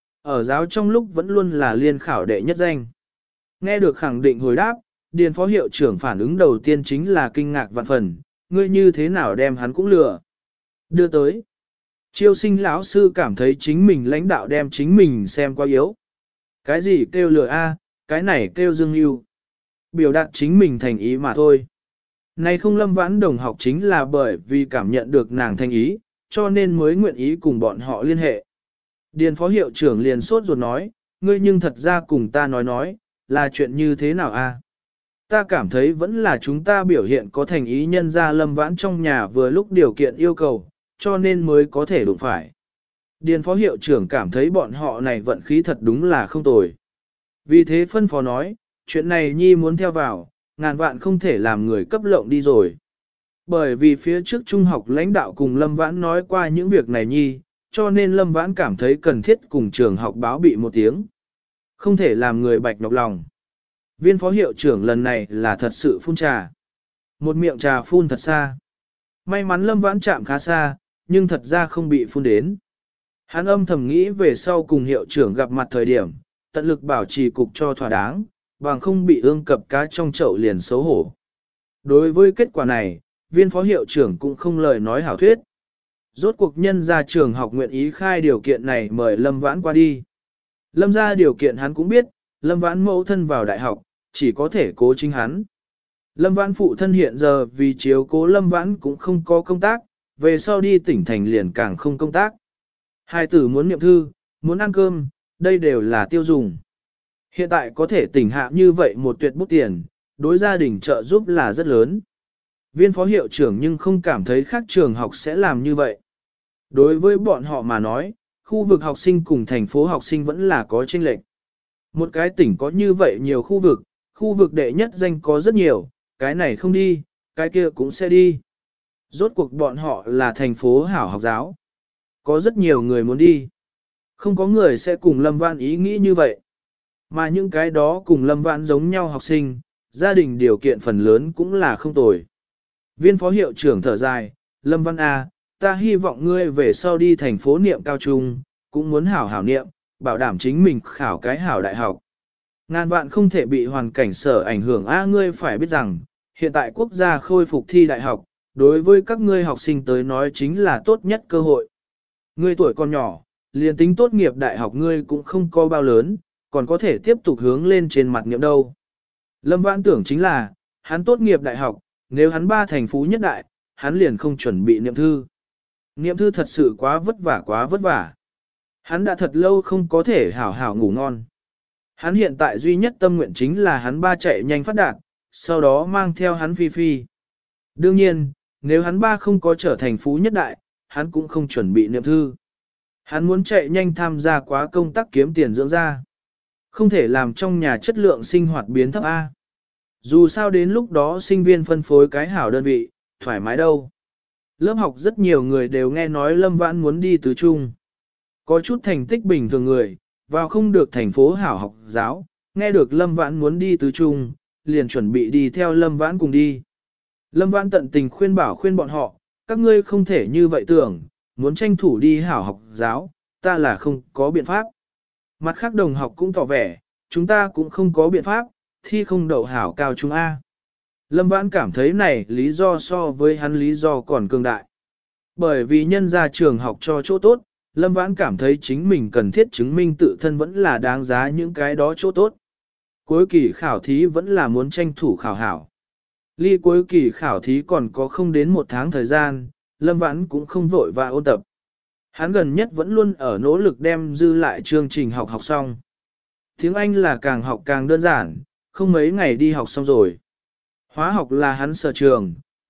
Ở giáo trong lúc vẫn luôn là liên khảo đệ nhất danh. Nghe được khẳng định hồi đáp, Điền phó hiệu trưởng phản ứng đầu tiên chính là kinh ngạc vạn phần, ngươi như thế nào đem hắn cũng lừa. Đưa tới. Chiêu sinh lão sư cảm thấy chính mình lãnh đạo đem chính mình xem quá yếu. Cái gì kêu lừa a, cái này kêu dương yêu. Biểu đạt chính mình thành ý mà thôi. Này không Lâm Vãn đồng học chính là bởi vì cảm nhận được nàng thành ý, cho nên mới nguyện ý cùng bọn họ liên hệ. Điền phó hiệu trưởng liền sốt ruột nói, ngươi nhưng thật ra cùng ta nói nói, là chuyện như thế nào a? Ta cảm thấy vẫn là chúng ta biểu hiện có thành ý nhân ra Lâm Vãn trong nhà vừa lúc điều kiện yêu cầu, cho nên mới có thể đụng phải. Điền phó hiệu trưởng cảm thấy bọn họ này vận khí thật đúng là không tồi. Vì thế phân phó nói, chuyện này nhi muốn theo vào, ngàn vạn không thể làm người cấp lộng đi rồi. Bởi vì phía trước trung học lãnh đạo cùng Lâm Vãn nói qua những việc này nhi, cho nên Lâm Vãn cảm thấy cần thiết cùng trường học báo bị một tiếng. Không thể làm người bạch nhọc lòng. Viên phó hiệu trưởng lần này là thật sự phun trà. Một miệng trà phun thật xa. May mắn Lâm Vãn chạm khá xa, nhưng thật ra không bị phun đến. Hắn âm thầm nghĩ về sau cùng hiệu trưởng gặp mặt thời điểm, tận lực bảo trì cục cho thỏa đáng, bằng không bị ương cập cá trong chậu liền xấu hổ. Đối với kết quả này, viên phó hiệu trưởng cũng không lời nói hảo thuyết. Rốt cuộc nhân ra trường học nguyện ý khai điều kiện này mời Lâm Vãn qua đi. Lâm ra điều kiện hắn cũng biết, Lâm Vãn mẫu thân vào đại học, chỉ có thể cố chính hắn. Lâm Vãn phụ thân hiện giờ vì chiếu cố Lâm Vãn cũng không có công tác, về sau đi tỉnh thành liền càng không công tác. Hai tử muốn niệm thư, muốn ăn cơm, đây đều là tiêu dùng. Hiện tại có thể tỉnh hạ như vậy một tuyệt bút tiền, đối gia đình trợ giúp là rất lớn. Viên phó hiệu trưởng nhưng không cảm thấy khác trường học sẽ làm như vậy. Đối với bọn họ mà nói, khu vực học sinh cùng thành phố học sinh vẫn là có chênh lệch. Một cái tỉnh có như vậy nhiều khu vực, khu vực đệ nhất danh có rất nhiều, cái này không đi, cái kia cũng sẽ đi. Rốt cuộc bọn họ là thành phố hảo học giáo. Có rất nhiều người muốn đi. Không có người sẽ cùng Lâm Vãn ý nghĩ như vậy. Mà những cái đó cùng Lâm Vãn giống nhau học sinh, gia đình điều kiện phần lớn cũng là không tồi. Viên phó hiệu trưởng thở dài, Lâm Vãn A, ta hy vọng ngươi về sau đi thành phố niệm cao trung, cũng muốn hảo hảo niệm, bảo đảm chính mình khảo cái hảo đại học. Ngàn vạn không thể bị hoàn cảnh sở ảnh hưởng A, ngươi phải biết rằng, hiện tại quốc gia khôi phục thi đại học, đối với các ngươi học sinh tới nói chính là tốt nhất cơ hội. Ngươi tuổi còn nhỏ, liền tính tốt nghiệp đại học ngươi cũng không có bao lớn, còn có thể tiếp tục hướng lên trên mặt niệm đâu. Lâm Vãn tưởng chính là, hắn tốt nghiệp đại học, nếu hắn ba thành phú nhất đại, hắn liền không chuẩn bị niệm thư. Niệm thư thật sự quá vất vả quá vất vả. Hắn đã thật lâu không có thể hảo hảo ngủ ngon. Hắn hiện tại duy nhất tâm nguyện chính là hắn ba chạy nhanh phát đạt, sau đó mang theo hắn phi phi. Đương nhiên, nếu hắn ba không có trở thành phú nhất đại, hắn cũng không chuẩn bị niệm thư. Hắn muốn chạy nhanh tham gia quá công tác kiếm tiền dưỡng ra. Không thể làm trong nhà chất lượng sinh hoạt biến thấp A. Dù sao đến lúc đó sinh viên phân phối cái hảo đơn vị, thoải mái đâu. Lớp học rất nhiều người đều nghe nói Lâm Vãn muốn đi tứ trung. Có chút thành tích bình thường người, vào không được thành phố hảo học giáo, nghe được Lâm Vãn muốn đi tứ trung, liền chuẩn bị đi theo Lâm Vãn cùng đi. Lâm Vãn tận tình khuyên bảo khuyên bọn họ, các ngươi không thể như vậy tưởng, muốn tranh thủ đi hảo học giáo, ta là không có biện pháp. Mặt khác đồng học cũng tỏ vẻ, chúng ta cũng không có biện pháp, thi không đậu hảo cao trung A. Lâm Vãn cảm thấy này lý do so với hắn lý do còn cường đại. Bởi vì nhân ra trường học cho chỗ tốt, Lâm Vãn cảm thấy chính mình cần thiết chứng minh tự thân vẫn là đáng giá những cái đó chỗ tốt. Cuối kỳ khảo thí vẫn là muốn tranh thủ khảo hảo. Ly cuối kỳ khảo thí còn có không đến một tháng thời gian, Lâm Vãn cũng không vội và ôn tập. Hắn gần nhất vẫn luôn ở nỗ lực đem dư lại chương trình học học xong. Tiếng Anh là càng học càng đơn giản, không mấy ngày đi học xong rồi. Hóa học là hắn sở trường,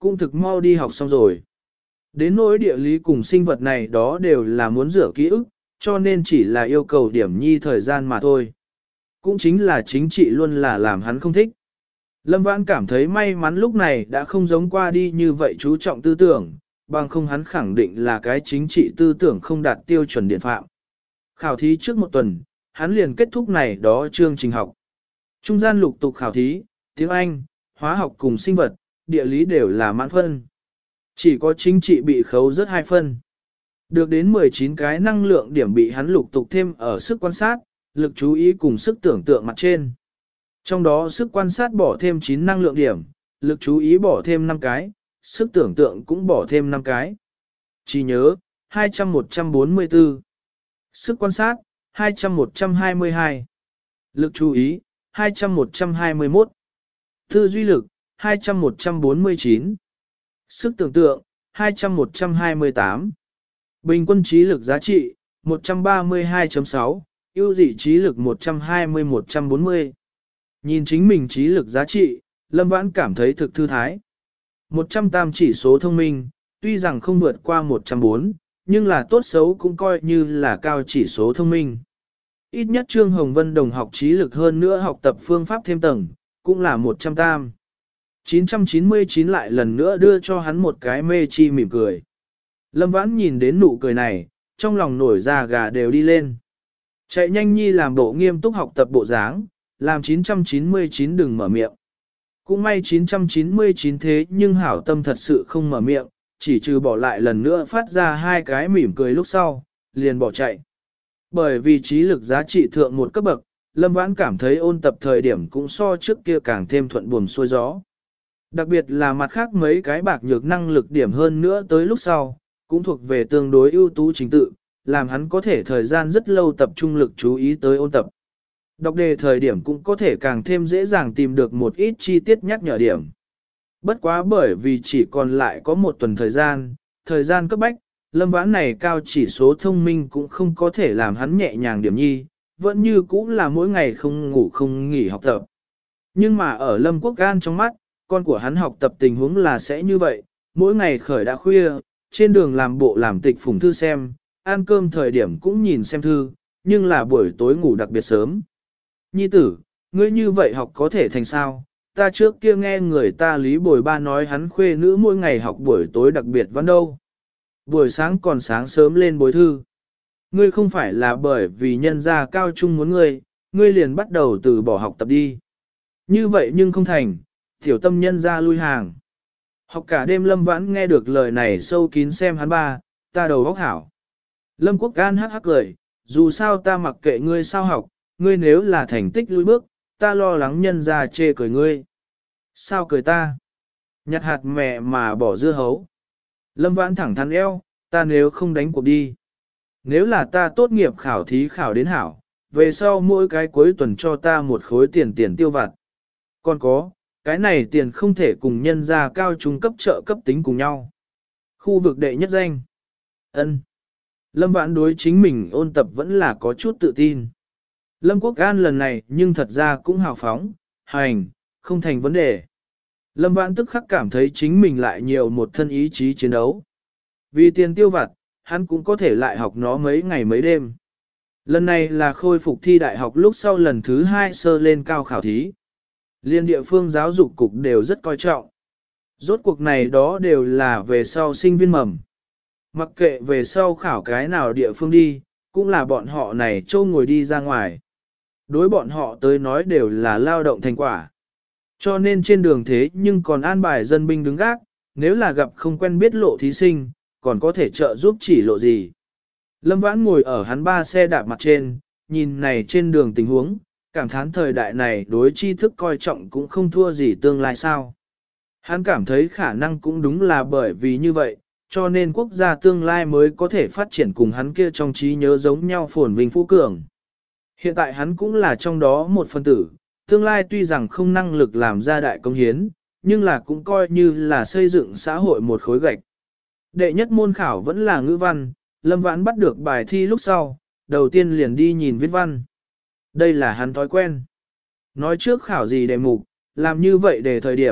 cũng thực mau đi học xong rồi. Đến nỗi địa lý cùng sinh vật này đó đều là muốn rửa ký ức, cho nên chỉ là yêu cầu điểm nhi thời gian mà thôi. Cũng chính là chính trị luôn là làm hắn không thích. Lâm Vãn cảm thấy may mắn lúc này đã không giống qua đi như vậy chú trọng tư tưởng, bằng không hắn khẳng định là cái chính trị tư tưởng không đạt tiêu chuẩn điện phạm. Khảo thí trước một tuần, hắn liền kết thúc này đó chương trình học. Trung gian lục tục khảo thí, tiếng Anh, hóa học cùng sinh vật, địa lý đều là mãn phân. Chỉ có chính trị bị khấu rất hai phân. Được đến mười chín cái năng lượng điểm bị hắn lục tục thêm ở sức quan sát, lực chú ý cùng sức tưởng tượng mặt trên. Trong đó sức quan sát bỏ thêm chín năng lượng điểm, lực chú ý bỏ thêm năm cái, sức tưởng tượng cũng bỏ thêm năm cái. Chỉ nhớ, hai trăm một trăm bốn mươi tư. Sức quan sát, hai trăm một trăm hai mươi hai. Lực chú ý, hai trăm một trăm hai mươi mốt. Tư duy lực, hai trăm một trăm bốn mươi chín. Sức tưởng tượng, hai trăm một trăm hai mươi tám. Bình quân trí lực giá trị, một trăm ba mươi hai phẩy sáu, ưu dị trí lực một trăm hai mươi một trăm bốn mươi. Nhìn chính mình trí lực giá trị, Lâm Vãn cảm thấy thực thư thái. một trăm tam chỉ số thông minh, tuy rằng không vượt qua một trăm bốn, nhưng là tốt xấu cũng coi như là cao chỉ số thông minh. Ít nhất Trương Hồng Vân đồng học trí lực hơn nữa học tập phương pháp thêm tầng, cũng là một trăm tam. chín trăm chín mươi chín lại lần nữa đưa cho hắn một cái mê chi mỉm cười. Lâm Vãn nhìn đến nụ cười này, trong lòng nổi da gà đều đi lên. Chạy nhanh nhi làm bộ nghiêm túc học tập bộ dáng, làm chín trăm chín mươi chín đừng mở miệng. Cũng may chín trăm chín mươi chín thế nhưng hảo tâm thật sự không mở miệng, chỉ trừ bỏ lại lần nữa phát ra hai cái mỉm cười lúc sau, liền bỏ chạy. Bởi vì trí lực giá trị thượng một cấp bậc, Lâm Vãn cảm thấy ôn tập thời điểm cũng so trước kia càng thêm thuận buồm xuôi gió. Đặc biệt là mặt khác mấy cái bạc nhược năng lực điểm hơn nữa tới lúc sau, cũng thuộc về tương đối ưu tú chính tự, làm hắn có thể thời gian rất lâu tập trung lực chú ý tới ôn tập. Đọc đề thời điểm cũng có thể càng thêm dễ dàng tìm được một ít chi tiết nhắc nhở điểm. Bất quá bởi vì chỉ còn lại có một tuần thời gian, thời gian cấp bách, Lâm Vãn này cao chỉ số thông minh cũng không có thể làm hắn nhẹ nhàng điểm nhi, vẫn như cũ là mỗi ngày không ngủ không nghỉ học tập. Nhưng mà ở Lâm Quốc Gan trong mắt, con của hắn học tập tình huống là sẽ như vậy, mỗi ngày khởi đã khuya, trên đường làm bộ làm tịch phủng thư xem, ăn cơm thời điểm cũng nhìn xem thư, nhưng là buổi tối ngủ đặc biệt sớm. Nhi tử, ngươi như vậy học có thể thành sao? Ta trước kia nghe người ta Lý Bồi Ba nói hắn khuê nữ mỗi ngày học buổi tối đặc biệt văn đâu. Buổi sáng còn sáng sớm lên bồi thư. Ngươi không phải là bởi vì nhân gia cao trung muốn ngươi, ngươi liền bắt đầu từ bỏ học tập đi. Như vậy nhưng không thành, tiểu tâm nhân gia lui hàng. Học cả đêm Lâm Vãn nghe được lời này sâu kín xem hắn ba, ta đầu óc hảo. Lâm Quốc Gan hắc hắc cười, dù sao ta mặc kệ ngươi sao học, ngươi nếu là thành tích lùi bước, ta lo lắng nhân gia chê cười ngươi. Sao cười ta? Nhặt hạt mẹ mà bỏ dưa hấu. Lâm Vãn thẳng thắn eo, ta nếu không đánh cuộc đi. Nếu là ta tốt nghiệp khảo thí khảo đến hảo, về sau mỗi cái cuối tuần cho ta một khối tiền tiền tiêu vặt. Còn có, cái này tiền không thể cùng nhân gia cao trung cấp trợ cấp tính cùng nhau. Khu vực đệ nhất danh. Ân. Lâm Vãn đối chính mình ôn tập vẫn là có chút tự tin. Lâm Quốc An lần này nhưng thật ra cũng hào phóng, hành, không thành vấn đề. Lâm Vãn tức khắc cảm thấy chính mình lại nhiều một thân ý chí chiến đấu. Vì tiền tiêu vặt, hắn cũng có thể lại học nó mấy ngày mấy đêm. Lần này là khôi phục thi đại học lúc sau lần thứ hai sơ lên cao khảo thí. Liên địa phương giáo dục cục đều rất coi trọng. Rốt cuộc này đó đều là về sau sinh viên mầm. Mặc kệ về sau khảo cái nào địa phương đi, cũng là bọn họ này trâu ngồi đi ra ngoài. Đối bọn họ tới nói đều là lao động thành quả. Cho nên trên đường thế nhưng còn an bài dân binh đứng gác, nếu là gặp không quen biết lộ thí sinh, còn có thể trợ giúp chỉ lộ gì. Lâm Vãn ngồi ở hắn ba xe đạp mặt trên, nhìn này trên đường tình huống, cảm thán thời đại này đối tri thức coi trọng cũng không thua gì tương lai sao. Hắn cảm thấy khả năng cũng đúng là bởi vì như vậy, cho nên quốc gia tương lai mới có thể phát triển cùng hắn kia trong trí nhớ giống nhau phồn vinh phú cường. Hiện tại hắn cũng là trong đó một phân tử, tương lai tuy rằng không năng lực làm ra đại công hiến, nhưng là cũng coi như là xây dựng xã hội một khối gạch. Đệ nhất môn khảo vẫn là ngữ văn, Lâm Vãn bắt được bài thi lúc sau, đầu tiên liền đi nhìn viết văn. Đây là hắn thói quen. Nói trước khảo gì đề mục, làm như vậy để thời điểm,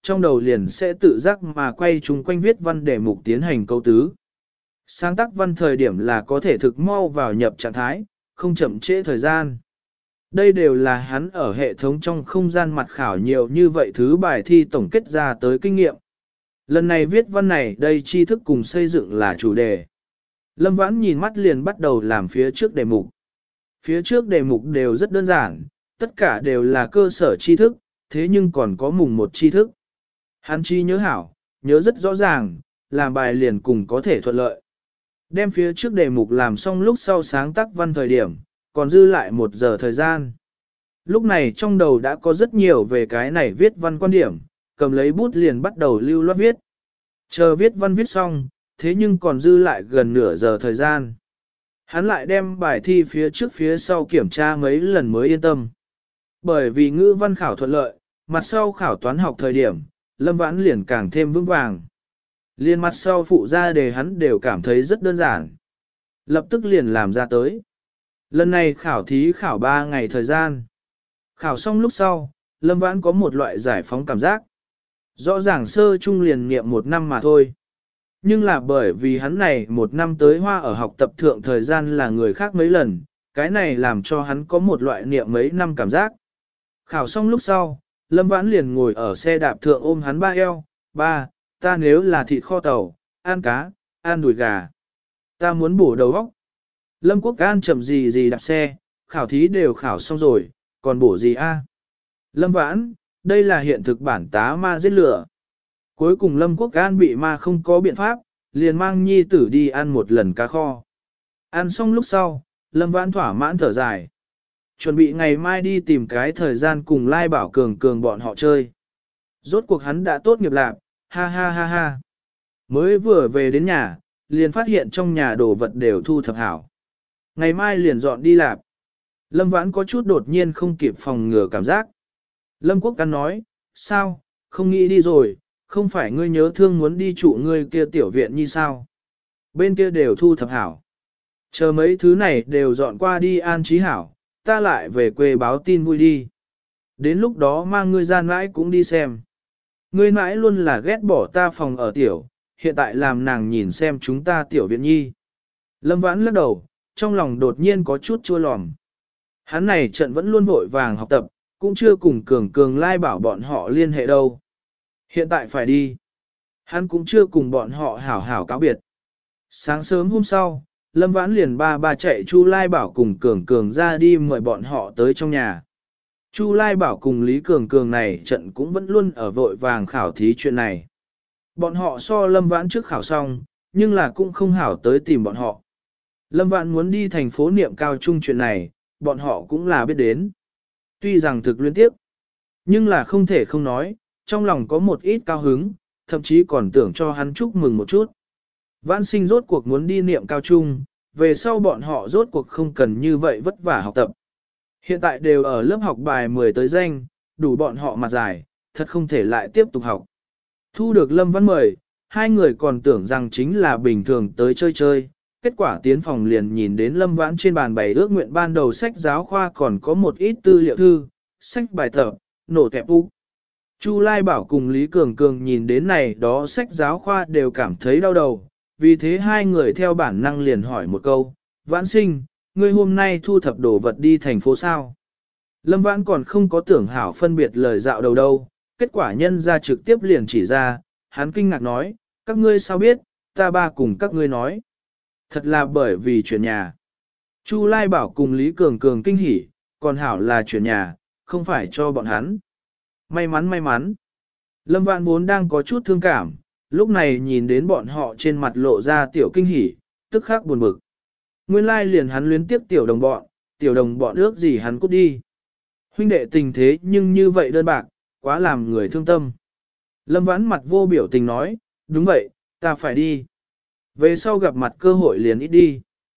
trong đầu liền sẽ tự giác mà quay chung quanh viết văn để mục tiến hành câu tứ. Sáng tác văn thời điểm là có thể thực mau vào nhập trạng thái, không chậm trễ thời gian. Đây đều là hắn ở hệ thống trong không gian mặt khảo nhiều như vậy thứ bài thi tổng kết ra tới kinh nghiệm. Lần này viết văn này đây tri thức cùng xây dựng là chủ đề. Lâm Vãn nhìn mắt liền bắt đầu làm phía trước đề mục. Phía trước đề mục đều rất đơn giản, tất cả đều là cơ sở tri thức, thế nhưng còn có mùng một tri thức. Hắn chi nhớ hảo, nhớ rất rõ ràng, làm bài liền cùng có thể thuận lợi. Đem phía trước đề mục làm xong lúc sau sáng tác văn thời điểm, còn dư lại một giờ thời gian. Lúc này trong đầu đã có rất nhiều về cái này viết văn quan điểm, cầm lấy bút liền bắt đầu lưu loát viết. Chờ viết văn viết xong, thế nhưng còn dư lại gần nửa giờ thời gian. Hắn lại đem bài thi phía trước phía sau kiểm tra mấy lần mới yên tâm. Bởi vì ngữ văn khảo thuận lợi, mặt sau khảo toán học thời điểm, Lâm Vãn liền càng thêm vững vàng. Liên mặt sau phụ ra đề hắn đều cảm thấy rất đơn giản. Lập tức liền làm ra tới. Lần này khảo thí khảo ba ngày thời gian. Khảo xong lúc sau, Lâm Vãn có một loại giải phóng cảm giác. Rõ ràng sơ trung liền niệm một năm mà thôi. Nhưng là bởi vì hắn này một năm tới hoa ở học tập thượng thời gian là người khác mấy lần, cái này làm cho hắn có một loại niệm mấy năm cảm giác. Khảo xong lúc sau, Lâm Vãn liền ngồi ở xe đạp thượng ôm hắn ba eo, ba, ta nếu là thịt kho tàu, ăn cá, ăn đùi gà. Ta muốn bổ đầu óc. Lâm Quốc An chậm gì gì đạp xe, khảo thí đều khảo xong rồi, còn bổ gì a? Lâm Vãn, đây là hiện thực bản tá ma giết lửa. Cuối cùng Lâm Quốc An bị ma không có biện pháp, liền mang nhi tử đi ăn một lần cá kho. Ăn xong lúc sau, Lâm Vãn thỏa mãn thở dài. Chuẩn bị ngày mai đi tìm cái thời gian cùng Lai Bảo Cường Cường bọn họ chơi. Rốt cuộc hắn đã tốt nghiệp lạc, ha ha ha ha. Mới vừa về đến nhà, liền phát hiện trong nhà đồ vật đều thu thập hảo. Ngày mai liền dọn đi lạp. Lâm Vãn có chút đột nhiên không kịp phòng ngừa cảm giác. Lâm Quốc Căn nói, sao, không nghĩ đi rồi, không phải ngươi nhớ thương muốn đi trụ ngươi kia tiểu viện như sao. Bên kia đều thu thập hảo. Chờ mấy thứ này đều dọn qua đi an trí hảo, ta lại về quê báo tin vui đi. Đến lúc đó mang ngươi ra mãi cũng đi xem. Ngươi mãi luôn là ghét bỏ ta phòng ở tiểu, hiện tại làm nàng nhìn xem chúng ta tiểu viện nhi. Lâm Vãn lắc đầu, trong lòng đột nhiên có chút chua lòm. Hắn này trận vẫn luôn vội vàng học tập, cũng chưa cùng Cường Cường Lai Bảo bọn họ liên hệ đâu. Hiện tại phải đi. Hắn cũng chưa cùng bọn họ hảo hảo cáo biệt. Sáng sớm hôm sau, Lâm Vãn liền ba ba chạy Chu Lai Bảo cùng Cường Cường ra đi mời bọn họ tới trong nhà. Chu Lai Bảo cùng Lý Cường Cường này trận cũng vẫn luôn ở vội vàng khảo thí chuyện này. Bọn họ so Lâm Vãn trước khảo xong, nhưng là cũng không hảo tới tìm bọn họ. Lâm Vãn muốn đi thành phố niệm cao trung chuyện này, bọn họ cũng là biết đến. Tuy rằng thực liên tiếp, nhưng là không thể không nói, trong lòng có một ít cao hứng, thậm chí còn tưởng cho hắn chúc mừng một chút. Vãn sinh rốt cuộc muốn đi niệm cao trung, về sau bọn họ rốt cuộc không cần như vậy vất vả học tập. Hiện tại đều ở lớp học bài mười tới danh, đủ bọn họ mặt dài, thật không thể lại tiếp tục học. Thu được Lâm Vãn mời, hai người còn tưởng rằng chính là bình thường tới chơi chơi, kết quả tiến phòng liền nhìn đến Lâm Vãn trên bàn bày ước nguyện ban đầu sách giáo khoa còn có một ít tư liệu thư, sách bài tập, nổ tẹp úc. Chu Lai Bảo cùng Lý Cường Cường nhìn đến này đó sách giáo khoa đều cảm thấy đau đầu, vì thế hai người theo bản năng liền hỏi một câu, Vãn sinh, ngươi hôm nay thu thập đồ vật đi thành phố sao? Lâm Vãn còn không có tưởng hảo phân biệt lời dạo đầu đâu, kết quả nhân ra trực tiếp liền chỉ ra, hắn kinh ngạc nói, các ngươi sao biết, ta ba cùng các ngươi nói. Thật là bởi vì chuyển nhà. Chu Lai Bảo cùng Lý Cường Cường kinh hỉ, còn hảo là chuyển nhà, không phải cho bọn hắn. May mắn may mắn. Lâm Vãn vốn đang có chút thương cảm, lúc này nhìn đến bọn họ trên mặt lộ ra tiểu kinh hỉ, tức khắc buồn bực. Nguyên lai liền hắn luyến tiếp tiểu đồng bọn, tiểu đồng bọn ước gì hắn cút đi. Huynh đệ tình thế nhưng như vậy đơn bạc, quá làm người thương tâm. Lâm Vãn mặt vô biểu tình nói, đúng vậy, ta phải đi. Về sau gặp mặt cơ hội liền ít đi.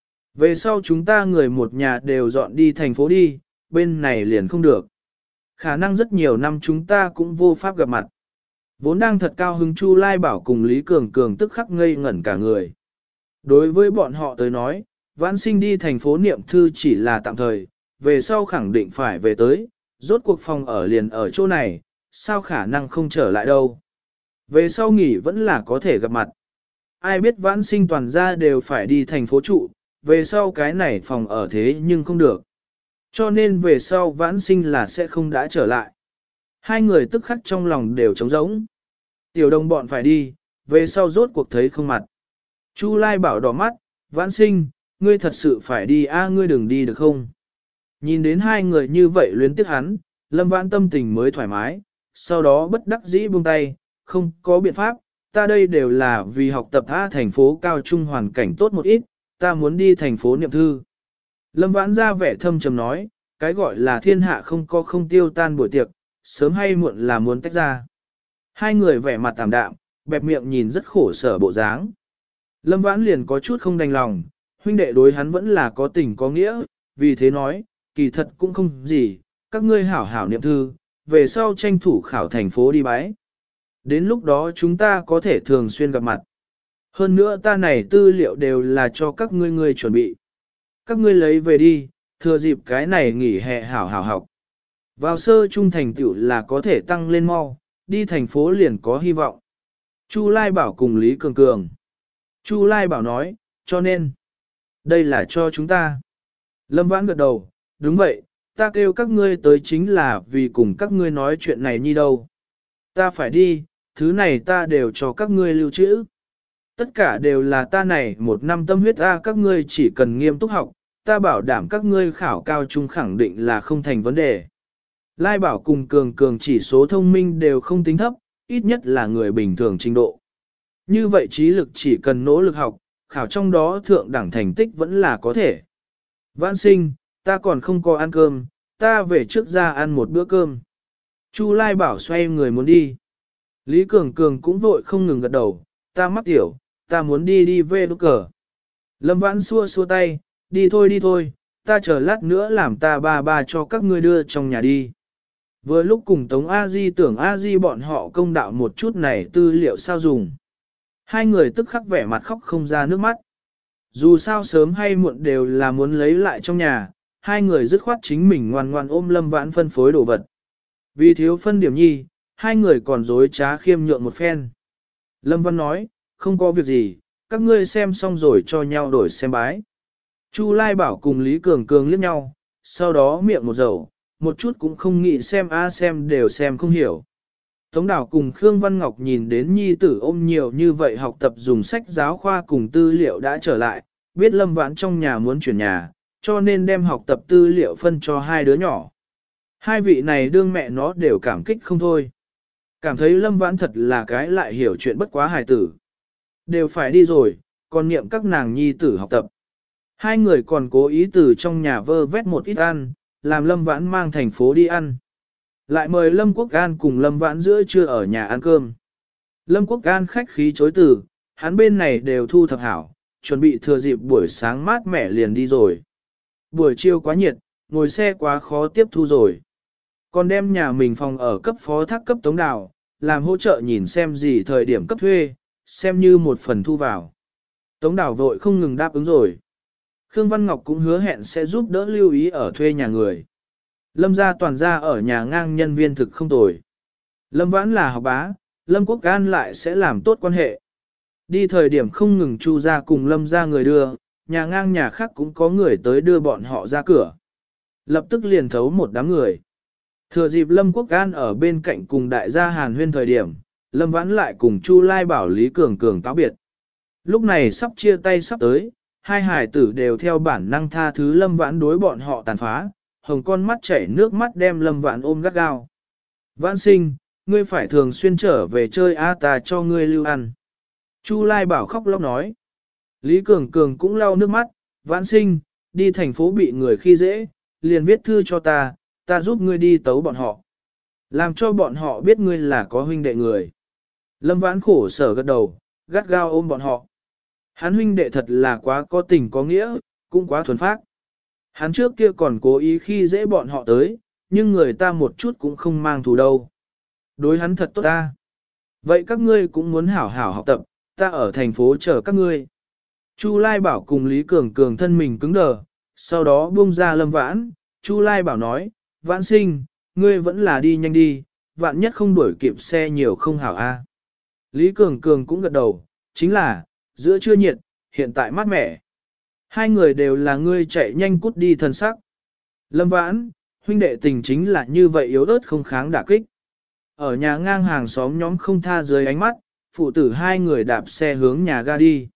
Về sau chúng ta người một nhà đều dọn đi thành phố đi, bên này liền không được. Khả năng rất nhiều năm chúng ta cũng vô pháp gặp mặt. Vốn đang thật cao hứng Chu Lai Bảo cùng Lý Cường Cường tức khắc ngây ngẩn cả người. Đối với bọn họ tới nói, Vãn sinh đi thành phố niệm thư chỉ là tạm thời, về sau khẳng định phải về tới, rốt cuộc phòng ở liền ở chỗ này, sao khả năng không trở lại đâu. Về sau nghỉ vẫn là có thể gặp mặt. Ai biết vãn sinh toàn gia đều phải đi thành phố trụ, về sau cái này phòng ở thế nhưng không được. Cho nên về sau vãn sinh là sẽ không đã trở lại. Hai người tức khắc trong lòng đều trống rỗng. Tiểu đồng bọn phải đi, về sau rốt cuộc thấy không mặt. Chu Lai bảo đỏ mắt, vãn sinh, ngươi thật sự phải đi a, ngươi đừng đi được không? Nhìn đến hai người như vậy luyến tiếc hắn, Lâm Vãn tâm tình mới thoải mái, sau đó bất đắc dĩ buông tay, không có biện pháp, ta đây đều là vì học tập A thành phố cao trung hoàn cảnh tốt một ít, ta muốn đi thành phố niệm thư. Lâm Vãn ra vẻ thâm trầm nói, cái gọi là thiên hạ không có không tiêu tan buổi tiệc, sớm hay muộn là muốn tách ra. Hai người vẻ mặt tạm đạm, bẹp miệng nhìn rất khổ sở bộ dáng. Lâm Vãn liền có chút không đành lòng, huynh đệ đối hắn vẫn là có tình có nghĩa, vì thế nói, kỳ thật cũng không gì, các ngươi hảo hảo niệm thư, về sau tranh thủ khảo thành phố đi bái. Đến lúc đó chúng ta có thể thường xuyên gặp mặt. Hơn nữa ta này tư liệu đều là cho các ngươi ngươi chuẩn bị. Các ngươi lấy về đi, thừa dịp cái này nghỉ hè hảo hảo học. Vào sơ trung thành tựu là có thể tăng lên mau, đi thành phố liền có hy vọng. Chu Lai Bảo cùng Lý Cường Cường. Chu Lai Bảo nói, cho nên, đây là cho chúng ta. Lâm Vãn gật đầu, đúng vậy, ta kêu các ngươi tới chính là vì cùng các ngươi nói chuyện này như đâu. Ta phải đi, thứ này ta đều cho các ngươi lưu trữ. Tất cả đều là ta này một năm tâm huyết ra, các ngươi chỉ cần nghiêm túc học, ta bảo đảm các ngươi khảo cao trung khẳng định là không thành vấn đề. Lai Bảo cùng Cường Cường chỉ số thông minh đều không tính thấp, ít nhất là người bình thường trình độ. Như vậy trí lực chỉ cần nỗ lực học, khảo trong đó thượng đẳng thành tích vẫn là có thể. Vãn sinh, ta còn không có ăn cơm, ta về trước ra ăn một bữa cơm. Chu Lai Bảo xoay người muốn đi. Lý Cường Cường cũng vội không ngừng gật đầu, ta mắc tiểu, ta muốn đi đi về đúc cờ. Lâm Vãn xua xua tay, đi thôi đi thôi, ta chờ lát nữa làm ta ba ba cho các ngươi đưa trong nhà đi. Vừa lúc cùng Tống A Di tưởng A Di bọn họ công đạo một chút này tư liệu sao dùng. Hai người tức khắc vẻ mặt khóc không ra nước mắt. Dù sao sớm hay muộn đều là muốn lấy lại trong nhà, hai người dứt khoát chính mình ngoan ngoan ôm Lâm Vãn phân phối đồ vật. Vì thiếu phân điểm nhi, hai người còn dối trá khiêm nhượng một phen. Lâm Văn nói, không có việc gì, các ngươi xem xong rồi cho nhau đổi xem bái. Chu Lai Bảo cùng Lý Cường Cường liếc nhau, sau đó miệng một dầu, một chút cũng không nghĩ xem a xem đều xem không hiểu. Tống Đảo cùng Khương Văn Ngọc nhìn đến nhi tử ôm nhiều như vậy học tập dùng sách giáo khoa cùng tư liệu đã trở lại, biết Lâm Vãn trong nhà muốn chuyển nhà, cho nên đem học tập tư liệu phân cho hai đứa nhỏ. Hai vị này đương mẹ nó đều cảm kích không thôi. Cảm thấy Lâm Vãn thật là cái lại hiểu chuyện bất quá hài tử. Đều phải đi rồi, còn niệm các nàng nhi tử học tập. Hai người còn cố ý từ trong nhà vơ vét một ít ăn, làm Lâm Vãn mang thành phố đi ăn. Lại mời Lâm Quốc An cùng Lâm Vãn giữa trưa ở nhà ăn cơm. Lâm Quốc An khách khí chối từ, hắn bên này đều thu thập hảo, chuẩn bị thừa dịp buổi sáng mát mẻ liền đi rồi. Buổi chiều quá nhiệt, ngồi xe quá khó tiếp thu rồi. Còn đem nhà mình phòng ở cấp phó thác cấp Tống Đào, làm hỗ trợ nhìn xem gì thời điểm cấp thuê, xem như một phần thu vào. Tống Đào vội không ngừng đáp ứng rồi. Khương Văn Ngọc cũng hứa hẹn sẽ giúp đỡ lưu ý ở thuê nhà người. Lâm gia toàn gia ở nhà ngang nhân viên thực không tồi. Lâm Vãn là học bá, Lâm Quốc An lại sẽ làm tốt quan hệ. Đi thời điểm không ngừng Chu ra cùng Lâm ra người đưa, nhà ngang nhà khác cũng có người tới đưa bọn họ ra cửa. Lập tức liền thấu một đám người. Thừa dịp Lâm Quốc An ở bên cạnh cùng đại gia Hàn Huyên thời điểm, Lâm Vãn lại cùng Chu Lai Bảo Lý Cường Cường cáo biệt. Lúc này sắp chia tay sắp tới, hai hải tử đều theo bản năng tha thứ Lâm Vãn đối bọn họ tàn phá, hồng con mắt chảy nước mắt đem Lâm Vãn ôm gắt gao. Vãn sinh, ngươi phải thường xuyên trở về chơi a ta cho ngươi lưu ăn. Chu Lai Bảo khóc lóc nói. Lý Cường Cường cũng lau nước mắt, Vãn sinh, đi thành phố bị người khi dễ, liền viết thư cho ta, ta giúp ngươi đi tấu bọn họ. Làm cho bọn họ biết ngươi là có huynh đệ người. Lâm Vãn khổ sở gật đầu, gắt gao ôm bọn họ. Hắn huynh đệ thật là quá có tình có nghĩa, cũng quá thuần phác. Hắn trước kia còn cố ý khi dễ bọn họ tới, nhưng người ta một chút cũng không mang thù đâu. Đối hắn thật tốt ta. Vậy các ngươi cũng muốn hảo hảo học tập, ta ở thành phố chờ các ngươi. Chu Lai Bảo cùng Lý Cường Cường thân mình cứng đờ, sau đó buông ra Lâm Vãn, Chu Lai Bảo nói, Vãn sinh, ngươi vẫn là đi nhanh đi, vạn nhất không đuổi kịp xe nhiều không hảo a. Lý Cường Cường cũng gật đầu, chính là, giữa trưa nhiệt, hiện tại mát mẻ. Hai người đều là ngươi chạy nhanh cút đi thân sắc. Lâm Vãn, huynh đệ tình chính là như vậy yếu ớt không kháng đả kích. Ở nhà ngang hàng xóm nhóm không tha dưới ánh mắt, phụ tử hai người đạp xe hướng nhà ga đi.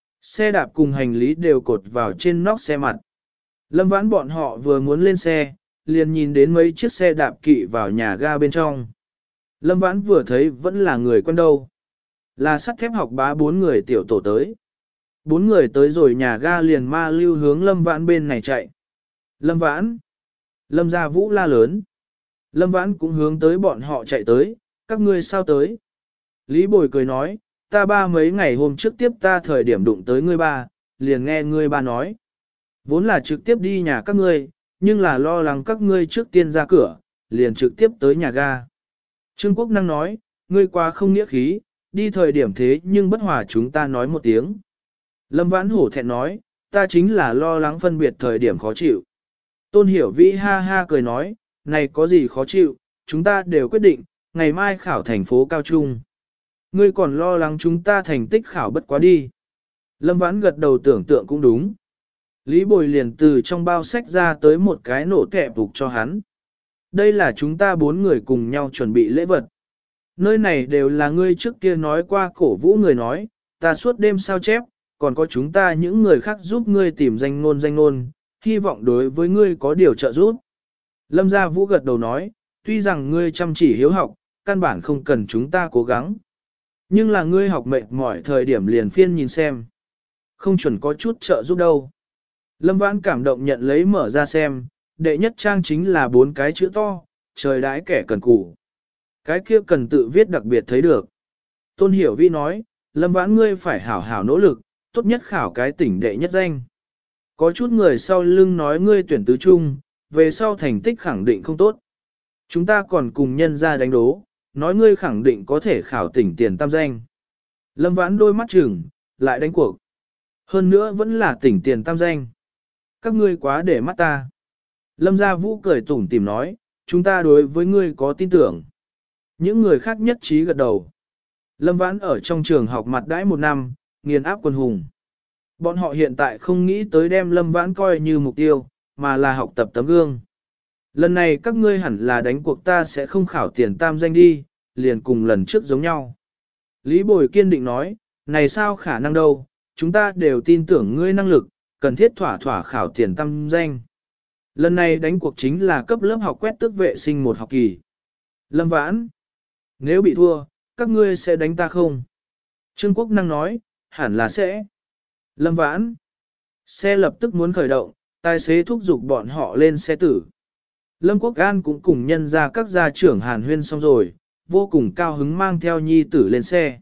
Xe đạp cùng hành lý đều cột vào trên nóc xe mặt. Lâm Vãn bọn họ vừa muốn lên xe, liền nhìn đến mấy chiếc xe đạp kỵ vào nhà ga bên trong. Lâm Vãn vừa thấy vẫn là người quen đâu. Là sắt thép học bá bốn người tiểu tổ tới. Bốn người tới rồi nhà ga liền ma lưu hướng Lâm Vãn bên này chạy. Lâm Vãn. Lâm Gia Vũ la lớn. Lâm Vãn cũng hướng tới bọn họ chạy tới, các ngươi sao tới. Lý Bồi cười nói, ta ba mấy ngày hôm trước tiếp ta thời điểm đụng tới ngươi ba, liền nghe ngươi ba nói. Vốn là trực tiếp đi nhà các ngươi, nhưng là lo lắng các ngươi trước tiên ra cửa, liền trực tiếp tới nhà ga. Trương Quốc Năng nói, ngươi quá không nghĩa khí, đi thời điểm thế nhưng bất hòa chúng ta nói một tiếng. Lâm Vãn hổ thẹn nói, ta chính là lo lắng phân biệt thời điểm khó chịu. Tôn Hiểu Vĩ ha ha cười nói, này có gì khó chịu, chúng ta đều quyết định, ngày mai khảo thành phố cao trung. Ngươi còn lo lắng chúng ta thành tích khảo bất quá đi. Lâm Vãn gật đầu tưởng tượng cũng đúng. Lý Bồi liền từ trong bao sách ra tới một cái nổ kẹp phục cho hắn. Đây là chúng ta bốn người cùng nhau chuẩn bị lễ vật. Nơi này đều là ngươi trước kia nói qua cổ vũ người nói, ta suốt đêm sao chép, còn có chúng ta những người khác giúp ngươi tìm danh ngôn danh ngôn, hy vọng đối với ngươi có điều trợ giúp. Lâm Gia Vũ gật đầu nói, tuy rằng ngươi chăm chỉ hiếu học, căn bản không cần chúng ta cố gắng. Nhưng là ngươi học mệt mỏi thời điểm liền phiên nhìn xem. Không chuẩn có chút trợ giúp đâu. Lâm Vãn cảm động nhận lấy mở ra xem, đệ nhất trang chính là bốn cái chữ to, trời đãi kẻ cần cù. Cái kia cần tự viết đặc biệt thấy được. Tôn Hiểu Vi nói, Lâm Vãn ngươi phải hảo hảo nỗ lực, tốt nhất khảo cái tỉnh đệ nhất danh. Có chút người sau lưng nói ngươi tuyển tứ trung, về sau thành tích khẳng định không tốt. Chúng ta còn cùng nhân ra đánh đố, nói ngươi khẳng định có thể khảo tỉnh tiền tam danh. Lâm Vãn đôi mắt chừng, lại đánh cuộc. Hơn nữa vẫn là tỉnh tiền tam danh. Các ngươi quá để mắt ta. Lâm Gia Vũ cười tủm tỉm nói, chúng ta đối với ngươi có tin tưởng. Những người khác nhất trí gật đầu. Lâm Vãn ở trong trường học mặt đãi một năm, nghiền áp quân hùng. Bọn họ hiện tại không nghĩ tới đem Lâm Vãn coi như mục tiêu, mà là học tập tấm gương. Lần này các ngươi hẳn là đánh cuộc ta sẽ không khảo tiền tam danh đi, liền cùng lần trước giống nhau. Lý Bồi kiên định nói, này sao khả năng đâu, chúng ta đều tin tưởng ngươi năng lực, cần thiết thỏa thỏa khảo tiền tam danh. Lần này đánh cuộc chính là cấp lớp học quét tước vệ sinh một học kỳ. Lâm Vãn, nếu bị thua, các ngươi sẽ đánh ta không? Trương Quốc Năng nói, hẳn là sẽ. Lâm Vãn, xe lập tức muốn khởi động, tài xế thúc giục bọn họ lên xe tử. Lâm Quốc An cũng cùng nhân ra các gia trưởng Hàn Huyên xong rồi, vô cùng cao hứng mang theo nhi tử lên xe.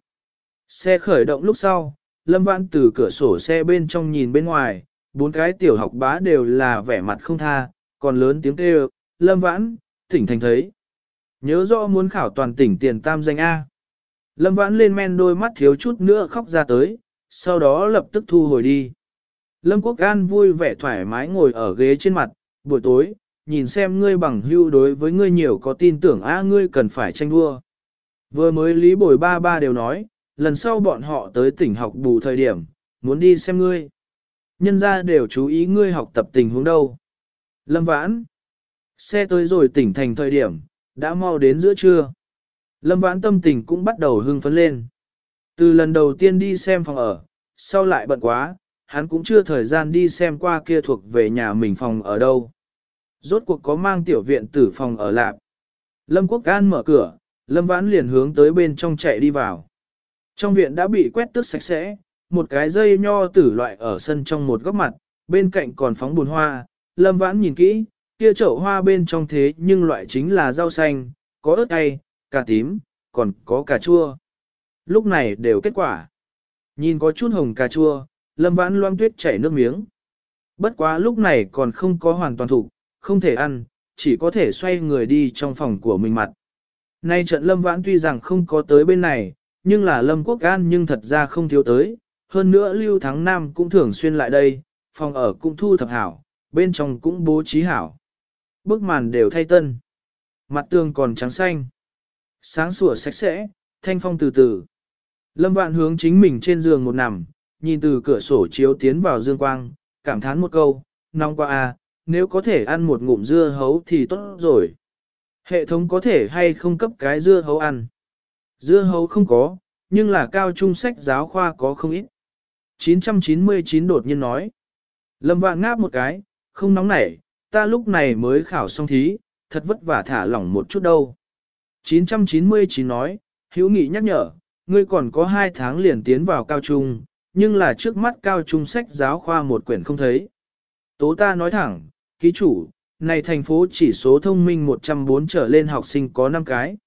Xe khởi động lúc sau, Lâm Vãn từ cửa sổ xe bên trong nhìn bên ngoài, bốn cái tiểu học bá đều là vẻ mặt không tha, còn lớn tiếng kêu, Lâm Vãn, tỉnh thành thấy. Nhớ rõ muốn khảo toàn tỉnh tiền tam danh A. Lâm Vãn lên men đôi mắt thiếu chút nữa khóc ra tới, sau đó lập tức thu hồi đi. Lâm Quốc An vui vẻ thoải mái ngồi ở ghế trên mặt, buổi tối, nhìn xem ngươi bằng hưu đối với ngươi nhiều có tin tưởng a ngươi cần phải tranh đua. Vừa mới Lý Bồi ba ba đều nói, lần sau bọn họ tới tỉnh học bù thời điểm, muốn đi xem ngươi. Nhân ra đều chú ý ngươi học tập tình huống đâu. Lâm Vãn, xe tới rồi tỉnh thành thời điểm, đã mau đến giữa trưa. Lâm Vãn tâm tình cũng bắt đầu hưng phấn lên. Từ lần đầu tiên đi xem phòng ở, sau lại bận quá, hắn cũng chưa thời gian đi xem qua kia thuộc về nhà mình phòng ở đâu. Rốt cuộc có mang tiểu viện tử phòng ở lạp. Lâm Quốc An mở cửa, Lâm Vãn liền hướng tới bên trong chạy đi vào. Trong viện đã bị quét tước sạch sẽ, một cái dây nho tử loại ở sân trong một góc mặt, bên cạnh còn phóng bùn hoa. Lâm Vãn nhìn kỹ, kia chậu hoa bên trong thế nhưng loại chính là rau xanh, có ớt cay, cà tím, còn có cà chua. Lúc này đều kết quả. Nhìn có chút hồng cà chua, Lâm Vãn loang tuyết chảy nước miếng. Bất quá lúc này còn không có hoàn toàn thủ, không thể ăn, chỉ có thể xoay người đi trong phòng của mình mặt. Nay trận Lâm Vãn tuy rằng không có tới bên này, nhưng là Lâm Quốc An nhưng thật ra không thiếu tới. Hơn nữa Lưu Thắng Nam cũng thường xuyên lại đây, phòng ở cũng thu thập hảo, bên trong cũng bố trí hảo. Bức màn đều thay tân. Mặt tường còn trắng xanh. Sáng sủa sạch sẽ, thanh phong từ từ. Lâm Vãn hướng chính mình trên giường một nằm, nhìn từ cửa sổ chiếu tiến vào dương quang, cảm thán một câu, nóng quá à, nếu có thể ăn một ngụm dưa hấu thì tốt rồi. Hệ thống có thể hay không cấp cái dưa hấu ăn? Dưa hấu không có, nhưng là cao trung sách giáo khoa có không ít. chín trăm chín mươi chín đột nhiên nói. Lâm Vạn ngáp một cái, không nóng nảy, ta lúc này mới khảo xong thí, thật vất vả thả lỏng một chút đâu. chín trăm chín mươi chín nói, hữu nghị nhắc nhở, ngươi còn có hai tháng liền tiến vào cao trung, nhưng là trước mắt cao trung sách giáo khoa một quyển không thấy. Tố ta nói thẳng, ký chủ, này thành phố chỉ số thông minh một trăm bốn trở lên học sinh có năm cái.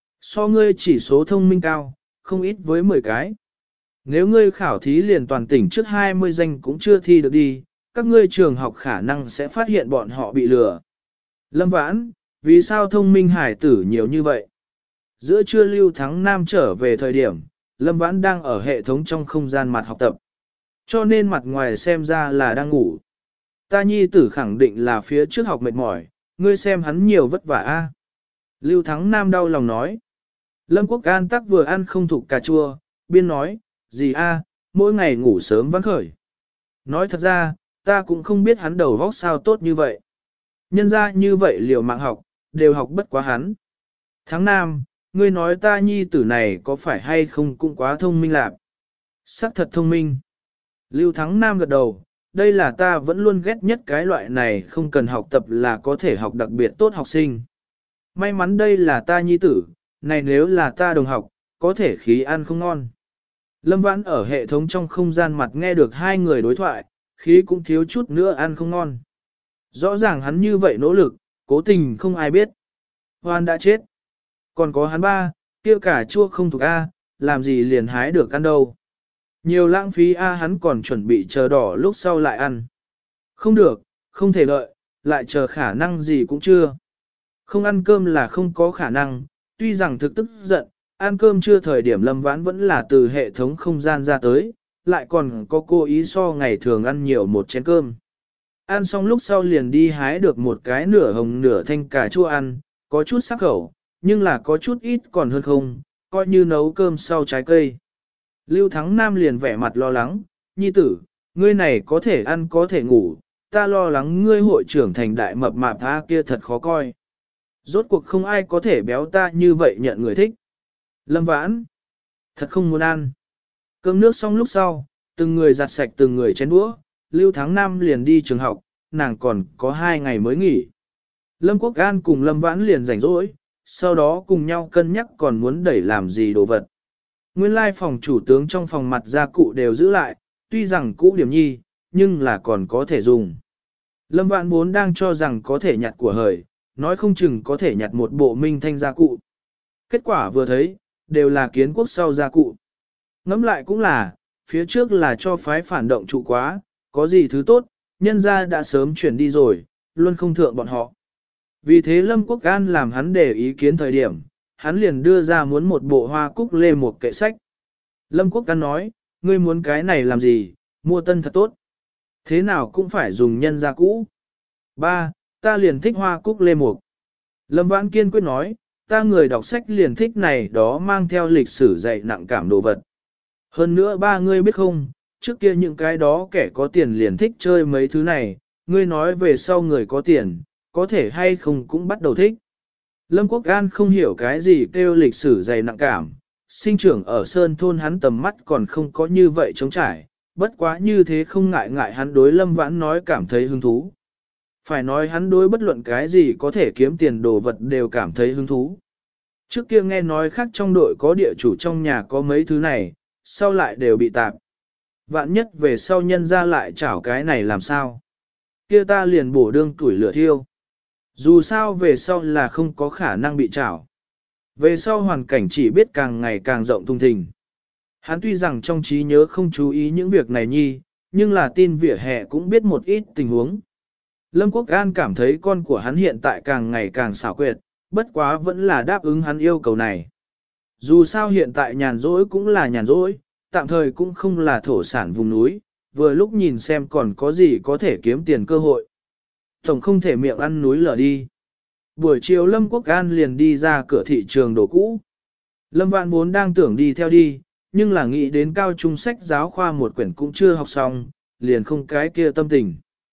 So ngươi chỉ số thông minh cao, không ít với mười cái. Nếu ngươi khảo thí liền toàn tỉnh trước hai mươi danh cũng chưa thi được đi, các ngươi trường học khả năng sẽ phát hiện bọn họ bị lừa. Lâm Vãn, vì sao thông minh hải tử nhiều như vậy? Giữa trưa Lưu Thắng Nam trở về thời điểm, Lâm Vãn đang ở hệ thống trong không gian mặt học tập. Cho nên mặt ngoài xem ra là đang ngủ. Ta nhi tử khẳng định là phía trước học mệt mỏi, ngươi xem hắn nhiều vất vả a. Lưu Thắng Nam đau lòng nói. Lâm Quốc An tắc vừa ăn không thục cà chua, biên nói, gì a, mỗi ngày ngủ sớm vắng khởi. Nói thật ra, ta cũng không biết hắn đầu vóc sao tốt như vậy. Nhân ra như vậy liều mạng học, đều học bất quá hắn. Tháng Nam, ngươi nói ta nhi tử này có phải hay không cũng quá thông minh lạc. Sắc thật thông minh. Lưu Thắng Nam gật đầu, đây là ta vẫn luôn ghét nhất cái loại này không cần học tập là có thể học đặc biệt tốt học sinh. May mắn đây là ta nhi tử, này nếu là ta đồng học, có thể khí ăn không ngon. Lâm Vãn ở hệ thống trong không gian mặt nghe được hai người đối thoại, khí cũng thiếu chút nữa ăn không ngon. Rõ ràng hắn như vậy nỗ lực, cố tình không ai biết. Hoan đã chết. Còn có hắn ba, kia cả chua không thuộc A, làm gì liền hái được ăn đâu. Nhiều lãng phí A hắn còn chuẩn bị chờ đỏ lúc sau lại ăn. Không được, không thể đợi, lại chờ khả năng gì cũng chưa. Không ăn cơm là không có khả năng, tuy rằng thực tức giận, ăn cơm chưa thời điểm Lâm Vãn vẫn là từ hệ thống không gian ra tới, lại còn có cố ý so ngày thường ăn nhiều một chén cơm. Ăn xong lúc sau liền đi hái được một cái nửa hồng nửa thanh cà chua ăn, có chút sắc khẩu, nhưng là có chút ít còn hơn không, coi như nấu cơm sau trái cây. Lưu Thắng Nam liền vẻ mặt lo lắng, nhi tử, ngươi này có thể ăn có thể ngủ, ta lo lắng ngươi hội trưởng thành đại mập mạp tha kia thật khó coi. Rốt cuộc không ai có thể béo ta như vậy nhận người thích. Lâm Vãn, thật không muốn ăn. Cơm nước xong lúc sau, từng người giặt sạch từng người chén đũa, Lưu Thắng Nam liền đi trường học, nàng còn có hai ngày mới nghỉ. Lâm Quốc An cùng Lâm Vãn liền rảnh rỗi, sau đó cùng nhau cân nhắc còn muốn đẩy làm gì đồ vật. Nguyên lai phòng chủ tướng trong phòng mặt gia cụ đều giữ lại, tuy rằng cũ điểm nhi, nhưng là còn có thể dùng. Lâm Vãn vốn đang cho rằng có thể nhặt của hời, nói không chừng có thể nhặt một bộ minh thanh gia cụ. Kết quả vừa thấy, đều là kiến quốc sau gia cụ. Ngẫm lại cũng là, phía trước là cho phái phản động trụ quá, có gì thứ tốt, nhân gia đã sớm chuyển đi rồi, luôn không thượng bọn họ. Vì thế Lâm Quốc An làm hắn để ý kiến thời điểm, hắn liền đưa ra muốn một bộ hoa cúc lê một kệ sách. Lâm Quốc An nói, ngươi muốn cái này làm gì, mua tân thật tốt. Thế nào cũng phải dùng nhân gia cũ. Ba, ta liền thích hoa cúc lê mục. Lâm Vãn kiên quyết nói, ta người đọc sách liền thích này đó mang theo lịch sử dạy nặng cảm đồ vật. Hơn nữa ba ngươi biết không, trước kia những cái đó kẻ có tiền liền thích chơi mấy thứ này, ngươi nói về sau người có tiền, có thể hay không cũng bắt đầu thích. Lâm Quốc An không hiểu cái gì kêu lịch sử dày nặng cảm, sinh trưởng ở Sơn Thôn hắn tầm mắt còn không có như vậy trống trải, bất quá như thế không ngại ngại hắn đối Lâm Vãn nói cảm thấy hứng thú. Phải nói hắn đối bất luận cái gì có thể kiếm tiền đồ vật đều cảm thấy hứng thú. Trước kia nghe nói khác trong đội có địa chủ trong nhà có mấy thứ này, sau lại đều bị tạp. Vạn nhất về sau nhân ra lại chảo cái này làm sao? Kia ta liền bổ đương tuổi lửa thiêu. Dù sao về sau là không có khả năng bị chảo. Về sau hoàn cảnh chỉ biết càng ngày càng rộng thùng thình. Hắn tuy rằng trong trí nhớ không chú ý những việc này nhi, nhưng là tin vỉa hè cũng biết một ít tình huống. Lâm Quốc An cảm thấy con của hắn hiện tại càng ngày càng xảo quyệt, bất quá vẫn là đáp ứng hắn yêu cầu này. Dù sao hiện tại nhàn rỗi cũng là nhàn rỗi, tạm thời cũng không là thổ sản vùng núi, vừa lúc nhìn xem còn có gì có thể kiếm tiền cơ hội. Tổng không thể miệng ăn núi lở đi. Buổi chiều Lâm Quốc An liền đi ra cửa thị trường đồ cũ. Lâm Vãn vốn đang tưởng đi theo đi, nhưng là nghĩ đến cao trung sách giáo khoa một quyển cũng chưa học xong, liền không cái kia tâm tình.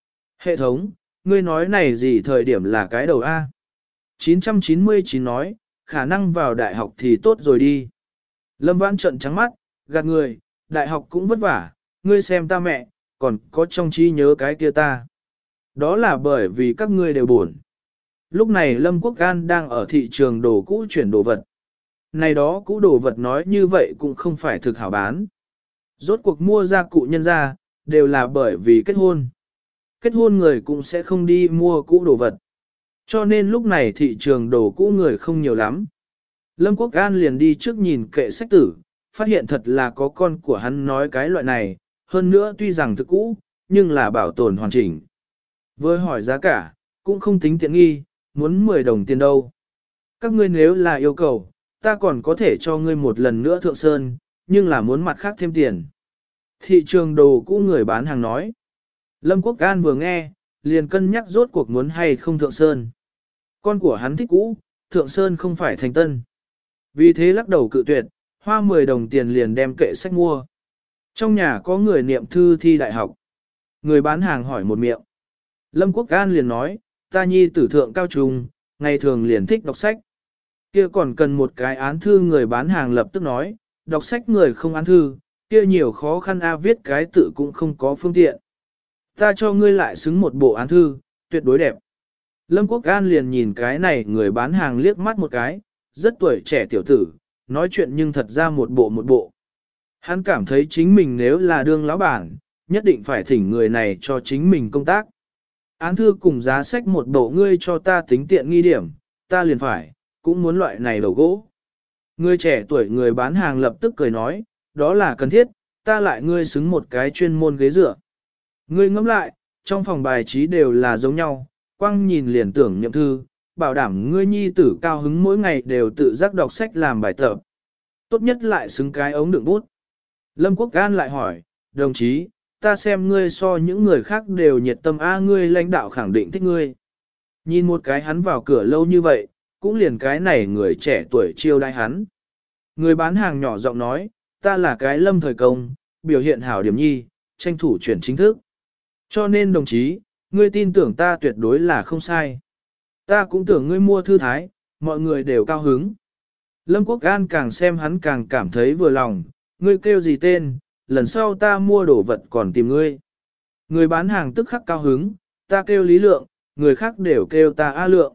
Hệ thống, ngươi nói này gì thời điểm là cái đầu A? chín trăm chín mươi chín nói, khả năng vào đại học thì tốt rồi đi. Lâm Vãn trợn trắng mắt, gạt người, đại học cũng vất vả, ngươi xem ta mẹ, còn có trong trí nhớ cái kia ta. Đó là bởi vì các ngươi đều buồn. Lúc này Lâm Quốc An đang ở thị trường đồ cũ chuyển đồ vật. Này đó cũ đồ vật nói như vậy cũng không phải thực hảo bán. Rốt cuộc mua gia cụ nhân ra, đều là bởi vì kết hôn. Kết hôn người cũng sẽ không đi mua cũ đồ vật. Cho nên lúc này thị trường đồ cũ người không nhiều lắm. Lâm Quốc An liền đi trước nhìn kệ sách tử, phát hiện thật là có con của hắn nói cái loại này, hơn nữa tuy rằng thực cũ, nhưng là bảo tồn hoàn chỉnh. Với hỏi giá cả, cũng không tính tiện nghi, muốn mười đồng tiền đâu. Các ngươi nếu là yêu cầu, ta còn có thể cho ngươi một lần nữa thượng sơn, nhưng là muốn mặt khác thêm tiền. Thị trường đồ cũ người bán hàng nói. Lâm Quốc An vừa nghe, liền cân nhắc rốt cuộc muốn hay không thượng sơn. Con của hắn thích cũ, thượng sơn không phải thành tân. Vì thế lắc đầu cự tuyệt, hoa mười đồng tiền liền đem kệ sách mua. Trong nhà có người niệm thư thi đại học. Người bán hàng hỏi một miệng. Lâm Quốc An liền nói, ta nhi tử thượng cao trung, ngày thường liền thích đọc sách. Kia còn cần một cái án thư, người bán hàng lập tức nói, đọc sách người không án thư, kia nhiều khó khăn a, viết cái tự cũng không có phương tiện. Ta cho ngươi lại xứng một bộ án thư, tuyệt đối đẹp. Lâm Quốc An liền nhìn cái này người bán hàng liếc mắt một cái, rất tuổi trẻ tiểu tử, nói chuyện nhưng thật ra một bộ một bộ. Hắn cảm thấy chính mình nếu là đương lão bản, nhất định phải thỉnh người này cho chính mình công tác. Án thư cùng giá sách một bộ ngươi cho ta tính tiện nghi điểm, ta liền phải, cũng muốn loại này đầu gỗ. Người trẻ tuổi người bán hàng lập tức cười nói, đó là cần thiết, ta lại ngươi xứng một cái chuyên môn ghế dựa. Ngươi ngẫm lại, trong phòng bài trí đều là giống nhau, quang nhìn liền tưởng nhậm thư, bảo đảm ngươi nhi tử cao hứng mỗi ngày đều tự giác đọc sách làm bài tập. Tốt nhất lại xứng cái ống đựng bút. Lâm Quốc An lại hỏi, đồng chí, ta xem ngươi so những người khác đều nhiệt tâm a, ngươi lãnh đạo khẳng định thích ngươi. Nhìn một cái hắn vào cửa lâu như vậy, cũng liền cái này người trẻ tuổi chiêu đãi hắn. Người bán hàng nhỏ giọng nói, ta là cái lâm thời công, biểu hiện hảo điểm nhi, tranh thủ chuyển chính thức. Cho nên đồng chí, ngươi tin tưởng ta tuyệt đối là không sai. Ta cũng tưởng ngươi mua thư thái, mọi người đều cao hứng. Lâm Quốc An càng xem hắn càng cảm thấy vừa lòng, ngươi kêu gì tên, lần sau ta mua đồ vật còn tìm ngươi. Người bán hàng tức khắc cao hứng, ta kêu Lý Lượng, người khác đều kêu ta A Lượng.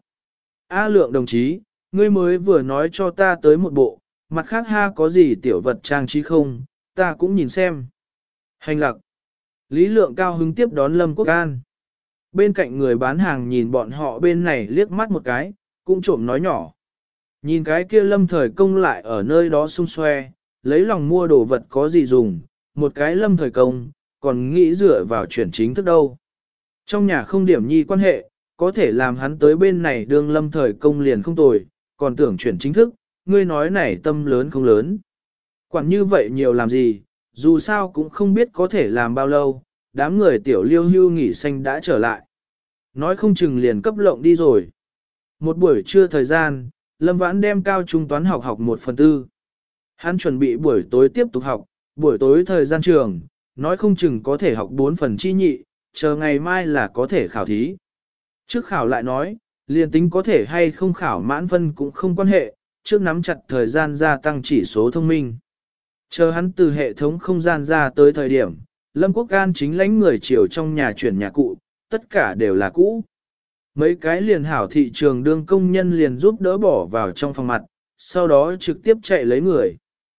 A Lượng đồng chí, ngươi mới vừa nói cho ta tới một bộ, mặt khác ha có gì tiểu vật trang trí không, ta cũng nhìn xem. Hành lạc. Lý Lượng cao hứng tiếp đón Lâm Quốc An. Bên cạnh người bán hàng nhìn bọn họ bên này liếc mắt một cái, cũng trộm nói nhỏ. Nhìn cái kia Lâm thời công lại ở nơi đó xung xoe, lấy lòng mua đồ vật có gì dùng, một cái Lâm thời công, còn nghĩ dựa vào chuyển chính thức đâu. Trong nhà không điểm nhi quan hệ, có thể làm hắn tới bên này đương Lâm thời công liền không tồi, còn tưởng chuyển chính thức, ngươi nói này tâm lớn không lớn. Quản như vậy nhiều làm gì, dù sao cũng không biết có thể làm bao lâu, đám người tiểu liêu hưu nghỉ xanh đã trở lại. Nói không chừng liền cấp lộng đi rồi. Một buổi trưa thời gian, Lâm Vãn đem cao trung toán học học một phần tư. Hắn chuẩn bị buổi tối tiếp tục học, buổi tối thời gian trường, nói không chừng có thể học bốn phần chi nhị, chờ ngày mai là có thể khảo thí. Trước khảo lại nói, liền tính có thể hay không khảo mãn phân cũng không quan hệ, trước nắm chặt thời gian gia tăng chỉ số thông minh. Chờ hắn từ hệ thống không gian ra tới thời điểm, Lâm Quốc An chính lãnh người chiều trong nhà chuyển nhà cụ, tất cả đều là cũ. Mấy cái liền hảo thị trường đương công nhân liền giúp đỡ bỏ vào trong phòng mặt, sau đó trực tiếp chạy lấy người.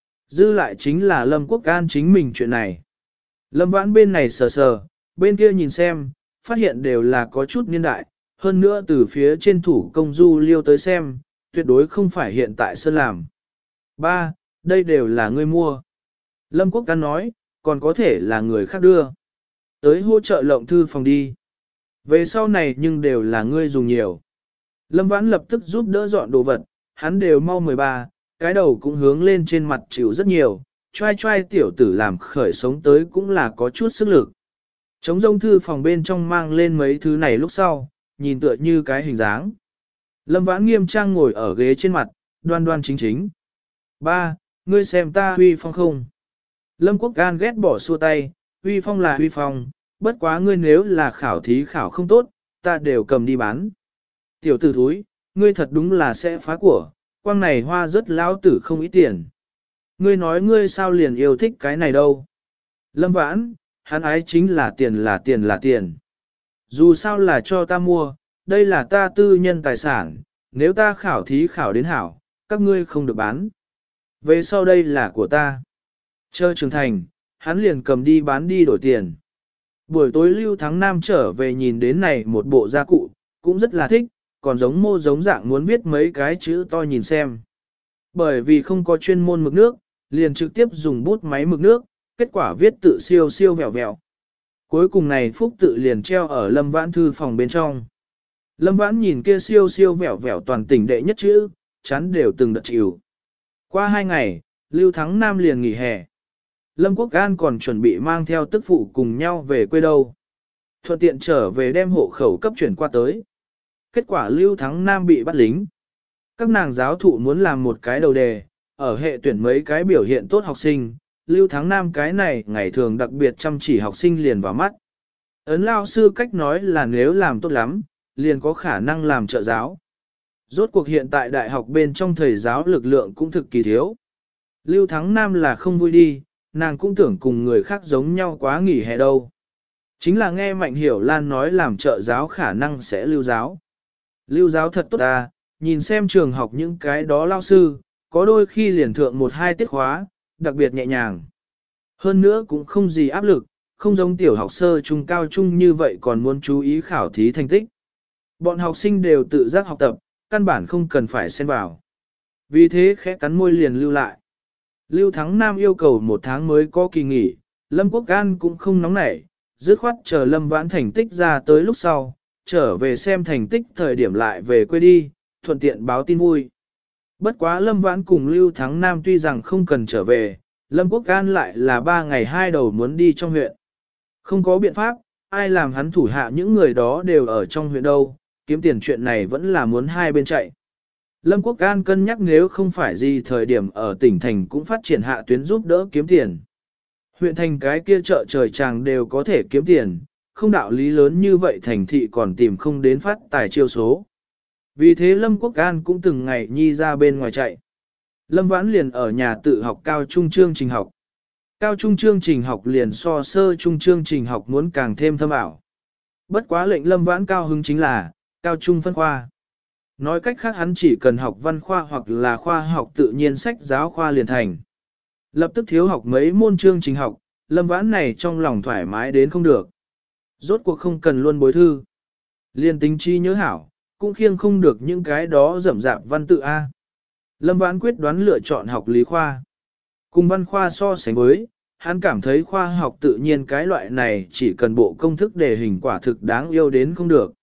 Dư lại chính là Lâm Quốc An chính mình chuyện này. Lâm Vãn bên này sờ sờ, bên kia nhìn xem, phát hiện đều là có chút niên đại, hơn nữa từ phía trên thủ công du liêu tới xem, tuyệt đối không phải hiện tại sơn làm. Ba, đây đều là ngươi mua. Lâm Quốc An nói, còn có thể là người khác đưa. Tới hỗ trợ lộng thư phòng đi. Về sau này nhưng đều là ngươi dùng nhiều. Lâm Vãn lập tức giúp đỡ dọn đồ vật, hắn đều mau mười ba, cái đầu cũng hướng lên trên mặt chịu rất nhiều, trai trai tiểu tử làm khởi sống tới cũng là có chút sức lực. Trống rông thư phòng bên trong mang lên mấy thứ này lúc sau, nhìn tựa như cái hình dáng. Lâm Vãn nghiêm trang ngồi ở ghế trên mặt, đoan đoan chính chính. Ba, ngươi xem ta huy phong không? Lâm Quốc Gan ghét bỏ xua tay, huy phong là huy phong, bất quá ngươi nếu là khảo thí khảo không tốt, ta đều cầm đi bán. Tiểu tử thúi, ngươi thật đúng là sẽ phá của, quang này hoa rất lão tử không ít tiền. Ngươi nói ngươi sao liền yêu thích cái này đâu. Lâm Vãn, hắn ái chính là tiền là tiền là tiền. Dù sao là cho ta mua, đây là ta tư nhân tài sản, nếu ta khảo thí khảo đến hảo, các ngươi không được bán. Về sau đây là của ta. Chờ trưởng thành, hắn liền cầm đi bán đi đổi tiền. Buổi tối Lưu Thắng Nam trở về nhìn đến này một bộ gia cụ, cũng rất là thích, còn giống mô giống dạng muốn viết mấy cái chữ to nhìn xem. Bởi vì không có chuyên môn mực nước, liền trực tiếp dùng bút máy mực nước, kết quả viết tự siêu siêu vẹo vẹo. Cuối cùng này phúc tự liền treo ở Lâm Vãn thư phòng bên trong. Lâm Vãn nhìn kia siêu siêu vẹo vẹo toàn tỉnh đệ nhất chữ, chán đều từng đợt chịu. Qua hai ngày, Lưu Thắng Nam liền nghỉ hè. Lâm Quốc An còn chuẩn bị mang theo tức phụ cùng nhau về quê đâu. Thuận tiện trở về đem hộ khẩu cấp chuyển qua tới. Kết quả Lưu Thắng Nam bị bắt lính. Các nàng giáo thụ muốn làm một cái đầu đề, ở hệ tuyển mấy cái biểu hiện tốt học sinh, Lưu Thắng Nam cái này ngày thường đặc biệt chăm chỉ học sinh liền vào mắt. Ấn lao sư cách nói là nếu làm tốt lắm, liền có khả năng làm trợ giáo. Rốt cuộc hiện tại đại học bên trong thầy giáo lực lượng cũng thực kỳ thiếu. Lưu Thắng Nam là không vui đi, nàng cũng tưởng cùng người khác giống nhau quá nghỉ hè đâu. Chính là nghe Mạnh Hiểu Lan nói làm trợ giáo khả năng sẽ lưu giáo. Lưu giáo thật tốt à, nhìn xem trường học những cái đó lao sư, có đôi khi liền thượng một hai tiết khóa, đặc biệt nhẹ nhàng. Hơn nữa cũng không gì áp lực, không giống tiểu học sơ trung cao trung như vậy còn muốn chú ý khảo thí thành tích. Bọn học sinh đều tự giác học tập, căn bản không cần phải xen vào. Vì thế khẽ cắn môi liền lưu lại. Lưu Thắng Nam yêu cầu một tháng mới có kỳ nghỉ, Lâm Quốc An cũng không nóng nảy, dứt khoát chờ Lâm Vãn thành tích ra tới lúc sau, trở về xem thành tích thời điểm lại về quê đi, thuận tiện báo tin vui. Bất quá Lâm Vãn cùng Lưu Thắng Nam tuy rằng không cần trở về, Lâm Quốc An lại là ba ngày hai đầu muốn đi trong huyện. Không có biện pháp, ai làm hắn thủ hạ những người đó đều ở trong huyện đâu, kiếm tiền chuyện này vẫn là muốn hai bên chạy. Lâm Quốc An cân nhắc nếu không phải gì thời điểm ở tỉnh thành cũng phát triển hạ tuyến giúp đỡ kiếm tiền. Huyện thành cái kia chợ trời chàng đều có thể kiếm tiền, không đạo lý lớn như vậy thành thị còn tìm không đến phát tài chiêu số. Vì thế Lâm Quốc An cũng từng ngày nhi ra bên ngoài chạy. Lâm Vãn liền ở nhà tự học cao trung chương trình học. Cao trung chương trình học liền so sơ trung chương trình học muốn càng thêm thâm ảo. Bất quá lệnh Lâm Vãn cao hứng chính là, cao trung phân khoa. Nói cách khác hắn chỉ cần học văn khoa hoặc là khoa học tự nhiên sách giáo khoa liền thành. Lập tức thiếu học mấy môn chương trình học, Lâm Vãn này trong lòng thoải mái đến không được. Rốt cuộc không cần luôn bối thư. Liên tính chi nhớ hảo, cũng khiêng không được những cái đó rậm rạp văn tự A. Lâm Vãn quyết đoán lựa chọn học lý khoa. Cùng văn khoa so sánh với, hắn cảm thấy khoa học tự nhiên cái loại này chỉ cần bộ công thức để hình quả thực đáng yêu đến không được.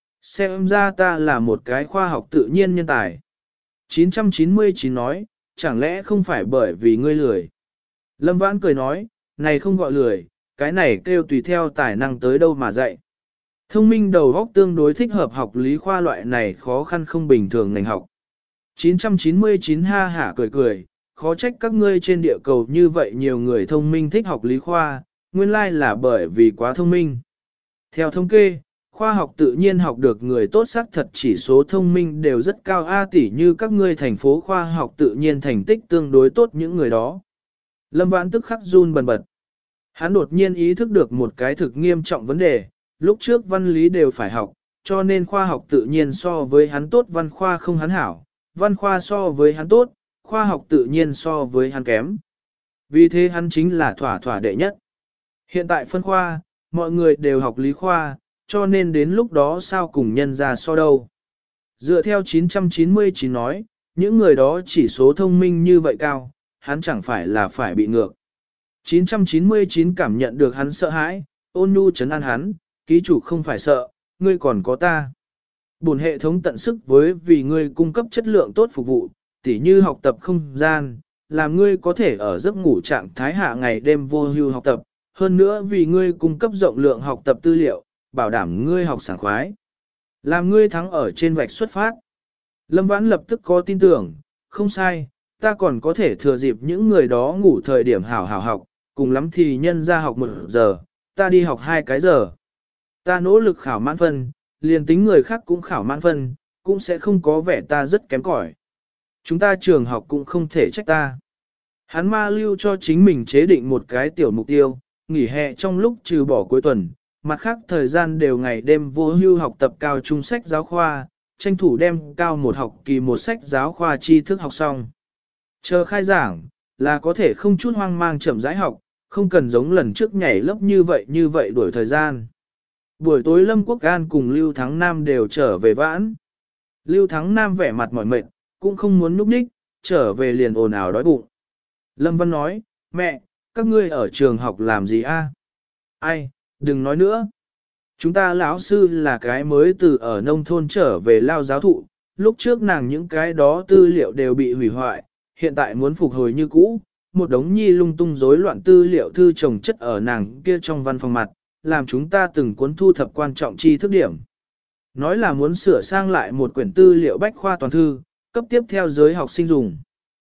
Xem ra ta là một cái khoa học tự nhiên nhân tài. chín trăm chín mươi chín nói, chẳng lẽ không phải bởi vì ngươi lười. Lâm Vãn cười nói, này không gọi lười, cái này kêu tùy theo tài năng tới đâu mà dạy. Thông minh đầu óc tương đối thích hợp học lý khoa loại này khó khăn không bình thường ngành học. chín trăm chín mươi chín ha hả cười cười, khó trách các ngươi trên địa cầu như vậy nhiều người thông minh thích học lý khoa, nguyên lai là bởi vì quá thông minh. Theo thống kê, khoa học tự nhiên học được người tốt xác thật chỉ số thông minh đều rất cao A tỷ như các ngươi thành phố khoa học tự nhiên thành tích tương đối tốt những người đó. Lâm Vãn tức khắc run bần bật. Hắn đột nhiên ý thức được một cái thực nghiêm trọng vấn đề, lúc trước văn lý đều phải học, cho nên khoa học tự nhiên so với hắn tốt văn khoa không hắn hảo, văn khoa so với hắn tốt, khoa học tự nhiên so với hắn kém. Vì thế hắn chính là thỏa thỏa đệ nhất. Hiện tại phân khoa, mọi người đều học lý khoa, cho nên đến lúc đó sao cùng nhân ra so đâu. Dựa theo chín trăm chín mươi chín nói, những người đó chỉ số thông minh như vậy cao, hắn chẳng phải là phải bị ngược. chín trăm chín mươi chín cảm nhận được hắn sợ hãi, ôn nhu trấn an hắn, ký chủ không phải sợ, ngươi còn có ta. Bổn hệ thống tận sức với vì ngươi cung cấp chất lượng tốt phục vụ, tỉ như học tập không gian, làm ngươi có thể ở giấc ngủ trạng thái hạ ngày đêm vô hưu học tập, hơn nữa vì ngươi cung cấp rộng lượng học tập tư liệu, bảo đảm ngươi học sảng khoái. Làm ngươi thắng ở trên vạch xuất phát. Lâm Vãn lập tức có tin tưởng, không sai, ta còn có thể thừa dịp những người đó ngủ thời điểm hảo hảo học, cùng lắm thì nhân ra học một giờ, ta đi học hai cái giờ. Ta nỗ lực khảo mãn phân, liền tính người khác cũng khảo mãn phân, cũng sẽ không có vẻ ta rất kém cỏi. Chúng ta trường học cũng không thể trách ta. Hắn ma lưu cho chính mình chế định một cái tiểu mục tiêu, nghỉ hè trong lúc trừ bỏ cuối tuần, mặt khác thời gian đều ngày đêm vô hưu học tập cao trung sách giáo khoa, tranh thủ đem cao một học kỳ một sách giáo khoa tri thức học xong. Chờ khai giảng, là có thể không chút hoang mang chậm rãi học, không cần giống lần trước nhảy lớp như vậy như vậy đuổi thời gian. Buổi tối Lâm Quốc An cùng Lưu Thắng Nam đều trở về vãn. Lưu Thắng Nam vẻ mặt mỏi mệt, cũng không muốn núp đích, trở về liền ồn ào đói bụng. Lâm Văn nói, mẹ, các ngươi ở trường học làm gì a? Ai, đừng nói nữa. Chúng ta lão sư là cái mới từ ở nông thôn trở về lao giáo thụ, lúc trước nàng những cái đó tư liệu đều bị hủy hoại, hiện tại muốn phục hồi như cũ, một đống nhi lung tung rối loạn tư liệu thư chồng chất ở nàng kia trong văn phòng mặt, làm chúng ta từng cuốn thu thập quan trọng chi thức điểm. Nói là muốn sửa sang lại một quyển tư liệu bách khoa toàn thư, cấp tiếp theo giới học sinh dùng.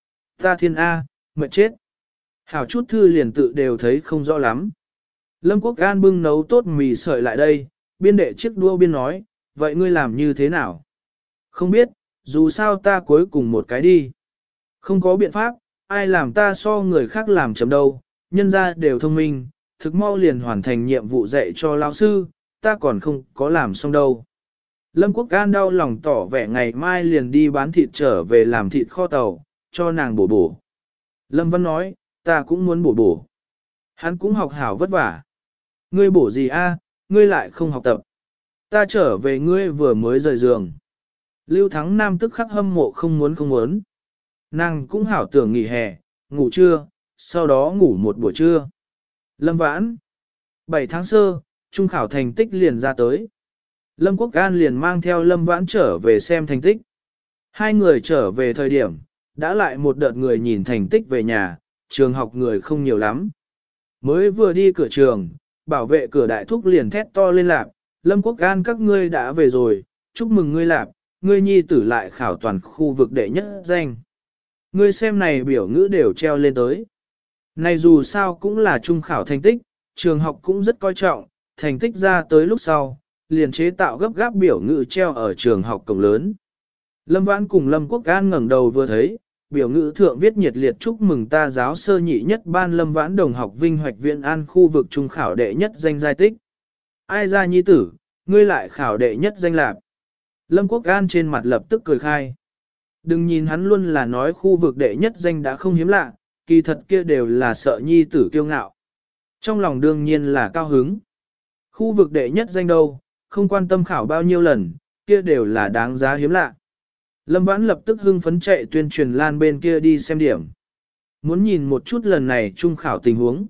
Ta thiên A, mệt chết. Hảo chút thư liền tự đều thấy không rõ lắm. Lâm Quốc An bưng nấu tốt mì sợi lại đây, biên đệ chiếc đua biên nói, vậy ngươi làm như thế nào? Không biết, dù sao ta cuối cùng một cái đi. Không có biện pháp, ai làm ta so người khác làm chấm đâu, nhân ra đều thông minh, thực mau liền hoàn thành nhiệm vụ dạy cho lão sư, ta còn không có làm xong đâu. Lâm Quốc An đau lòng tỏ vẻ ngày mai liền đi bán thịt trở về làm thịt kho tàu, cho nàng bổ bổ. Lâm Văn nói, ta cũng muốn bổ bổ. Hắn cũng học hảo vất vả. Ngươi bổ gì a? Ngươi lại không học tập. Ta trở về ngươi vừa mới rời giường. Lưu Thắng Nam tức khắc hâm mộ không muốn không muốn. Nàng cũng hảo tưởng nghỉ hè, ngủ trưa, sau đó ngủ một buổi trưa. Lâm Vãn. bảy tháng sơ, trung khảo thành tích liền ra tới. Lâm Quốc An liền mang theo Lâm Vãn trở về xem thành tích. Hai người trở về thời điểm, đã lại một đợt người nhìn thành tích về nhà, trường học người không nhiều lắm. Mới vừa đi cửa trường, bảo vệ cửa đại thúc liền thét to lên lạp, Lâm Quốc An các ngươi đã về rồi, chúc mừng ngươi lạp, ngươi nhi tử lại khảo toàn khu vực đệ nhất danh. Ngươi xem này biểu ngữ đều treo lên tới. Này dù sao cũng là trung khảo thành tích, trường học cũng rất coi trọng, thành tích ra tới lúc sau, liền chế tạo gấp gáp biểu ngữ treo ở trường học cổng lớn. Lâm Vãn cùng Lâm Quốc An ngẩng đầu vừa thấy, biểu ngữ thượng viết nhiệt liệt chúc mừng ta giáo sơ nhị nhất ban Lâm Vãn đồng học vinh hoạch viện an khu vực trung khảo đệ nhất danh giai tích. Ai ra nhi tử, ngươi lại khảo đệ nhất danh lạc. Lâm Quốc An trên mặt lập tức cười khai. Đừng nhìn hắn luôn là nói khu vực đệ nhất danh đã không hiếm lạ, kỳ thật kia đều là sợ nhi tử kiêu ngạo. Trong lòng đương nhiên là cao hứng. Khu vực đệ nhất danh đâu, không quan tâm khảo bao nhiêu lần, kia đều là đáng giá hiếm lạ. Lâm Vãn lập tức hưng phấn chạy tuyên truyền lan bên kia đi xem điểm. Muốn nhìn một chút lần này trung khảo tình huống.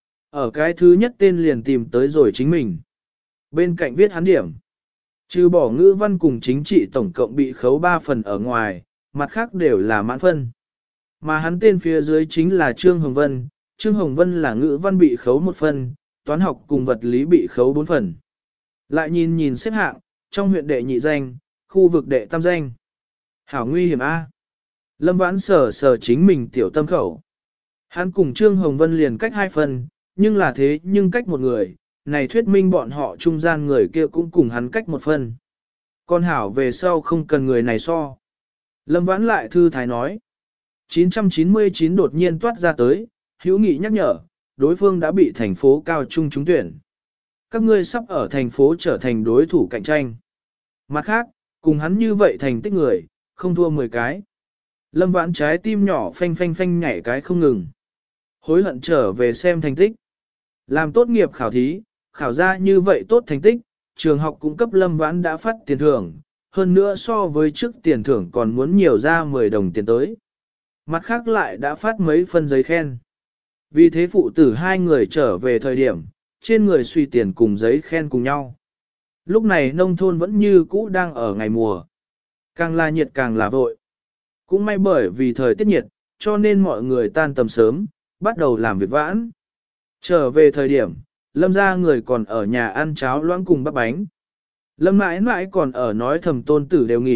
Ở cái thứ nhất tên liền tìm tới rồi chính mình. Bên cạnh viết hắn điểm. Trừ bỏ ngữ văn cùng chính trị tổng cộng bị khấu ba phần ở ngoài, mặt khác đều là mãn phân. Mà hắn tên phía dưới chính là Trương Hồng Vân. Trương Hồng Vân là ngữ văn bị khấu một phần, toán học cùng vật lý bị khấu bốn phần. Lại nhìn nhìn xếp hạng, trong huyện đệ nhị danh, khu vực đệ tam danh. Hảo nguy hiểm A. Lâm Vãn sở sở chính mình tiểu tâm khẩu. Hắn cùng Trương Hồng Vân liền cách hai phần, nhưng là thế nhưng cách một người, này thuyết minh bọn họ trung gian người kia cũng cùng hắn cách một phần. Con Hảo về sau không cần người này so. Lâm Vãn lại thư thái nói. chín trăm chín mươi chín đột nhiên toát ra tới, hữu nghị nhắc nhở, đối phương đã bị thành phố cao trung trúng tuyển. Các ngươi sắp ở thành phố trở thành đối thủ cạnh tranh. Mặt khác, cùng hắn như vậy thành tích người, không thua mười cái. Lâm Vãn trái tim nhỏ phanh phanh phanh nhảy cái không ngừng. Hối hận trở về xem thành tích. Làm tốt nghiệp khảo thí, khảo ra như vậy tốt thành tích, trường học cung cấp Lâm Vãn đã phát tiền thưởng, hơn nữa so với trước tiền thưởng còn muốn nhiều ra mười đồng tiền tới. Mặt khác lại đã phát mấy phân giấy khen. Vì thế phụ tử hai người trở về thời điểm, trên người suy tiền cùng giấy khen cùng nhau. Lúc này nông thôn vẫn như cũ đang ở ngày mùa. Càng là nhiệt càng là vội. Cũng may bởi vì thời tiết nhiệt, cho nên mọi người tan tầm sớm, bắt đầu làm việc vãn. Trở về thời điểm, Lâm ra người còn ở nhà ăn cháo loãng cùng bắp bánh. Lâm mãi mãi còn ở nói thầm tôn tử đều nghỉ,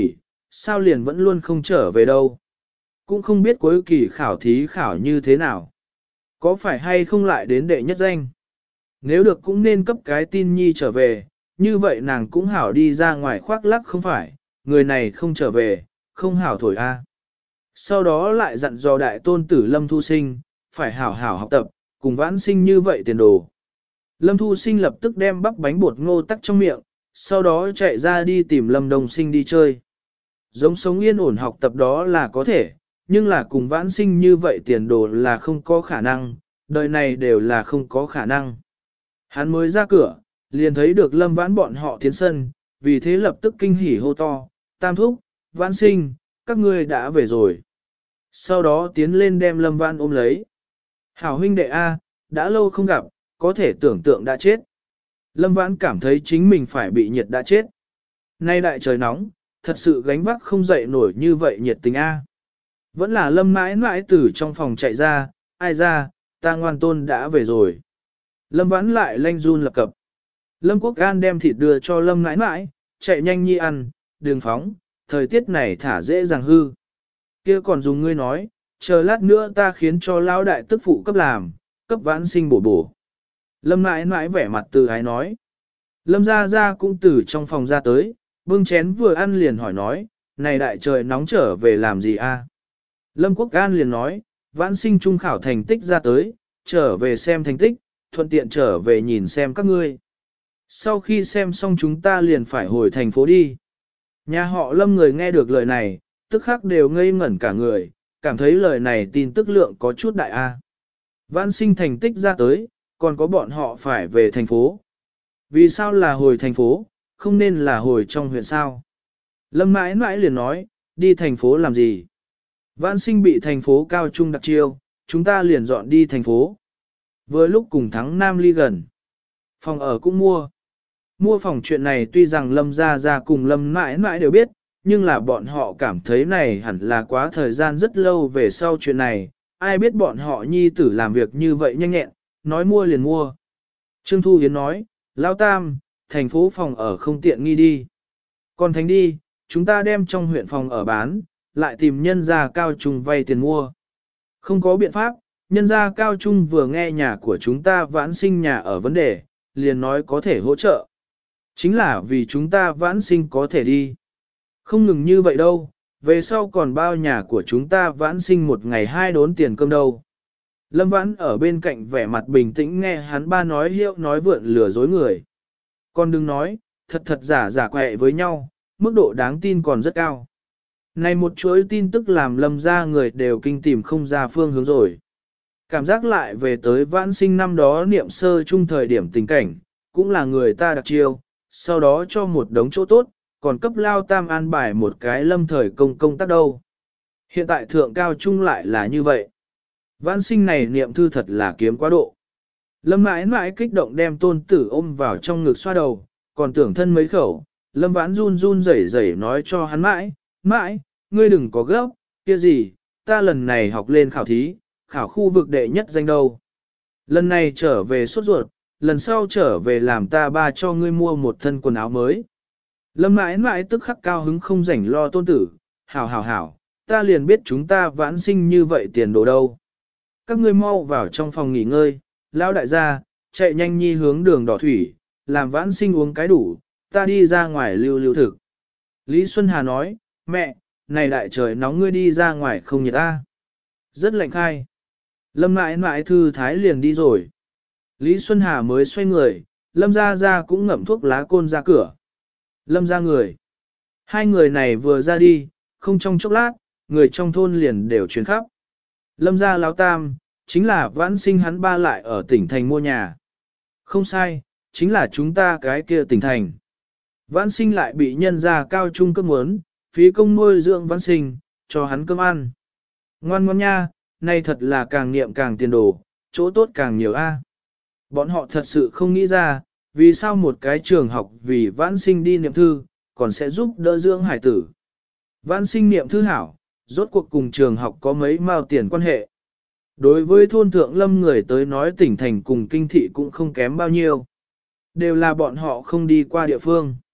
sao liền vẫn luôn không trở về đâu. Cũng không biết cuối kỳ khảo thí khảo như thế nào. Có phải hay không lại đến đệ nhất danh. Nếu được cũng nên cấp cái tin nhi trở về, như vậy nàng cũng hảo đi ra ngoài khoác lắc không phải, người này không trở về, không hảo thổi a. Sau đó lại dặn dò đại tôn tử Lâm Thu Sinh, phải hảo hảo học tập, cùng vãn sinh như vậy tiền đồ. Lâm Thu Sinh lập tức đem bắp bánh bột ngô tắc trong miệng, sau đó chạy ra đi tìm Lâm Đồng Sinh đi chơi. Giống sống yên ổn học tập đó là có thể, nhưng là cùng vãn sinh như vậy tiền đồ là không có khả năng, đời này đều là không có khả năng. Hắn mới ra cửa, liền thấy được Lâm Vãn bọn họ tiến sân, vì thế lập tức kinh hỉ hô to, tam thúc, vãn sinh, các ngươi đã về rồi. Sau đó tiến lên đem Lâm Vãn ôm lấy. Hảo huynh đệ A, đã lâu không gặp, có thể tưởng tượng đã chết. Lâm Vãn cảm thấy chính mình phải bị nhiệt đã chết. Nay đại trời nóng, thật sự gánh vác không dậy nổi như vậy nhiệt tình A. Vẫn là Lâm mãi mãi từ trong phòng chạy ra, ai ra, ta ngoan tôn đã về rồi. Lâm Vãn lại lanh run lập cập. Lâm Quốc Gan đem thịt đưa cho Lâm mãi mãi, chạy nhanh nhi ăn, đường phóng, thời tiết này thả dễ dàng hư. Kia còn dùng ngươi nói, chờ lát nữa ta khiến cho lão đại tức phụ cấp làm, cấp vãn sinh bổ bổ. Lâm mãi mãi vẻ mặt từ ái nói. Lâm ra ra cũng từ trong phòng ra tới, bưng chén vừa ăn liền hỏi nói, này đại trời nóng trở về làm gì a? Lâm Quốc Gan liền nói, vãn sinh trung khảo thành tích ra tới, trở về xem thành tích, thuận tiện trở về nhìn xem các ngươi. Sau khi xem xong chúng ta liền phải hồi thành phố đi. Nhà họ Lâm người nghe được lời này, tức khắc đều ngây ngẩn cả người, cảm thấy lời này tin tức lượng có chút đại a. Vãn sinh thành tích ra tới, còn có bọn họ phải về thành phố. Vì sao là hồi thành phố, không nên là hồi trong huyện sao? Lâm mãi mãi liền nói, đi thành phố làm gì? Vãn sinh bị thành phố cao trung đặc chiêu, chúng ta liền dọn đi thành phố. Vừa lúc cùng thắng Nam ly gần. Phòng ở cũng mua. Mua phòng chuyện này tuy rằng Lâm Gia Gia cùng Lâm mãi mãi đều biết, nhưng là bọn họ cảm thấy này hẳn là quá thời gian rất lâu về sau chuyện này, ai biết bọn họ nhi tử làm việc như vậy nhanh nhẹn, nói mua liền mua. Trương Thu Hiến nói, Lão Tam, thành phố phòng ở không tiện nghi đi. Còn thành đi, chúng ta đem trong huyện phòng ở bán, lại tìm nhân gia cao trung vay tiền mua. Không có biện pháp, nhân gia cao trung vừa nghe nhà của chúng ta vãn sinh nhà ở vấn đề, liền nói có thể hỗ trợ. Chính là vì chúng ta vãn sinh có thể đi. Không ngừng như vậy đâu, về sau còn bao nhà của chúng ta vãn sinh một ngày hai đốn tiền cơm đâu. Lâm Vãn ở bên cạnh vẻ mặt bình tĩnh nghe hắn ba nói hiệu nói vượn lừa dối người. Con đừng nói, thật thật giả giả quẹ với nhau, mức độ đáng tin còn rất cao. Này một chuỗi tin tức làm Lâm ra người đều kinh tìm không ra phương hướng rồi. Cảm giác lại về tới vãn sinh năm đó niệm sơ chung thời điểm tình cảnh, cũng là người ta đặc chiêu, sau đó cho một đống chỗ tốt, còn cấp Lao Tam an bài một cái lâm thời công công tác đâu. Hiện tại thượng cao trung lại là như vậy. Vãn sinh này niệm thư thật là kiếm quá độ. Lâm mãi mãi kích động đem tôn tử ôm vào trong ngực xoa đầu, còn tưởng thân mấy khẩu, Lâm vãn run run rẩy rẩy nói cho hắn mãi, mãi, ngươi đừng có gấp, kia gì, ta lần này học lên khảo thí, khảo khu vực đệ nhất danh đâu. Lần này trở về sốt ruột, lần sau trở về làm ta ba cho ngươi mua một thân quần áo mới. Lâm mãi mãi tức khắc cao hứng không rảnh lo tôn tử, hảo hảo hảo, ta liền biết chúng ta vãn sinh như vậy tiền đồ đâu. Các ngươi mau vào trong phòng nghỉ ngơi, lão đại gia, chạy nhanh nhi hướng đường đỏ thủy, làm vãn sinh uống cái đủ, ta đi ra ngoài lưu lưu thực. Lý Xuân Hà nói, mẹ, này đại trời nóng ngươi đi ra ngoài không nhiệt ta. Rất lạnh khai. Lâm mãi mãi thư thái liền đi rồi. Lý Xuân Hà mới xoay người, Lâm ra ra cũng ngậm thuốc lá côn ra cửa. Lâm ra người. Hai người này vừa ra đi, không trong chốc lát, người trong thôn liền đều chuyến khắp. Lâm ra Lão Tam, chính là vãn sinh hắn ba lại ở tỉnh thành mua nhà. Không sai, chính là chúng ta cái kia tỉnh thành. Vãn sinh lại bị nhân gia cao trung cấp muốn, phí công nuôi dưỡng vãn sinh, cho hắn cơm ăn. Ngoan ngoan nha, nay thật là càng niệm càng tiền đồ, chỗ tốt càng nhiều a. Bọn họ thật sự không nghĩ ra, vì sao một cái trường học vì vãn sinh đi niệm thư, còn sẽ giúp đỡ dưỡng hải tử. Vãn sinh niệm thư hảo, rốt cuộc cùng trường học có mấy mao tiền quan hệ. Đối với thôn thượng lâm người tới nói tỉnh thành cùng kinh thị cũng không kém bao nhiêu. Đều là bọn họ không đi qua địa phương.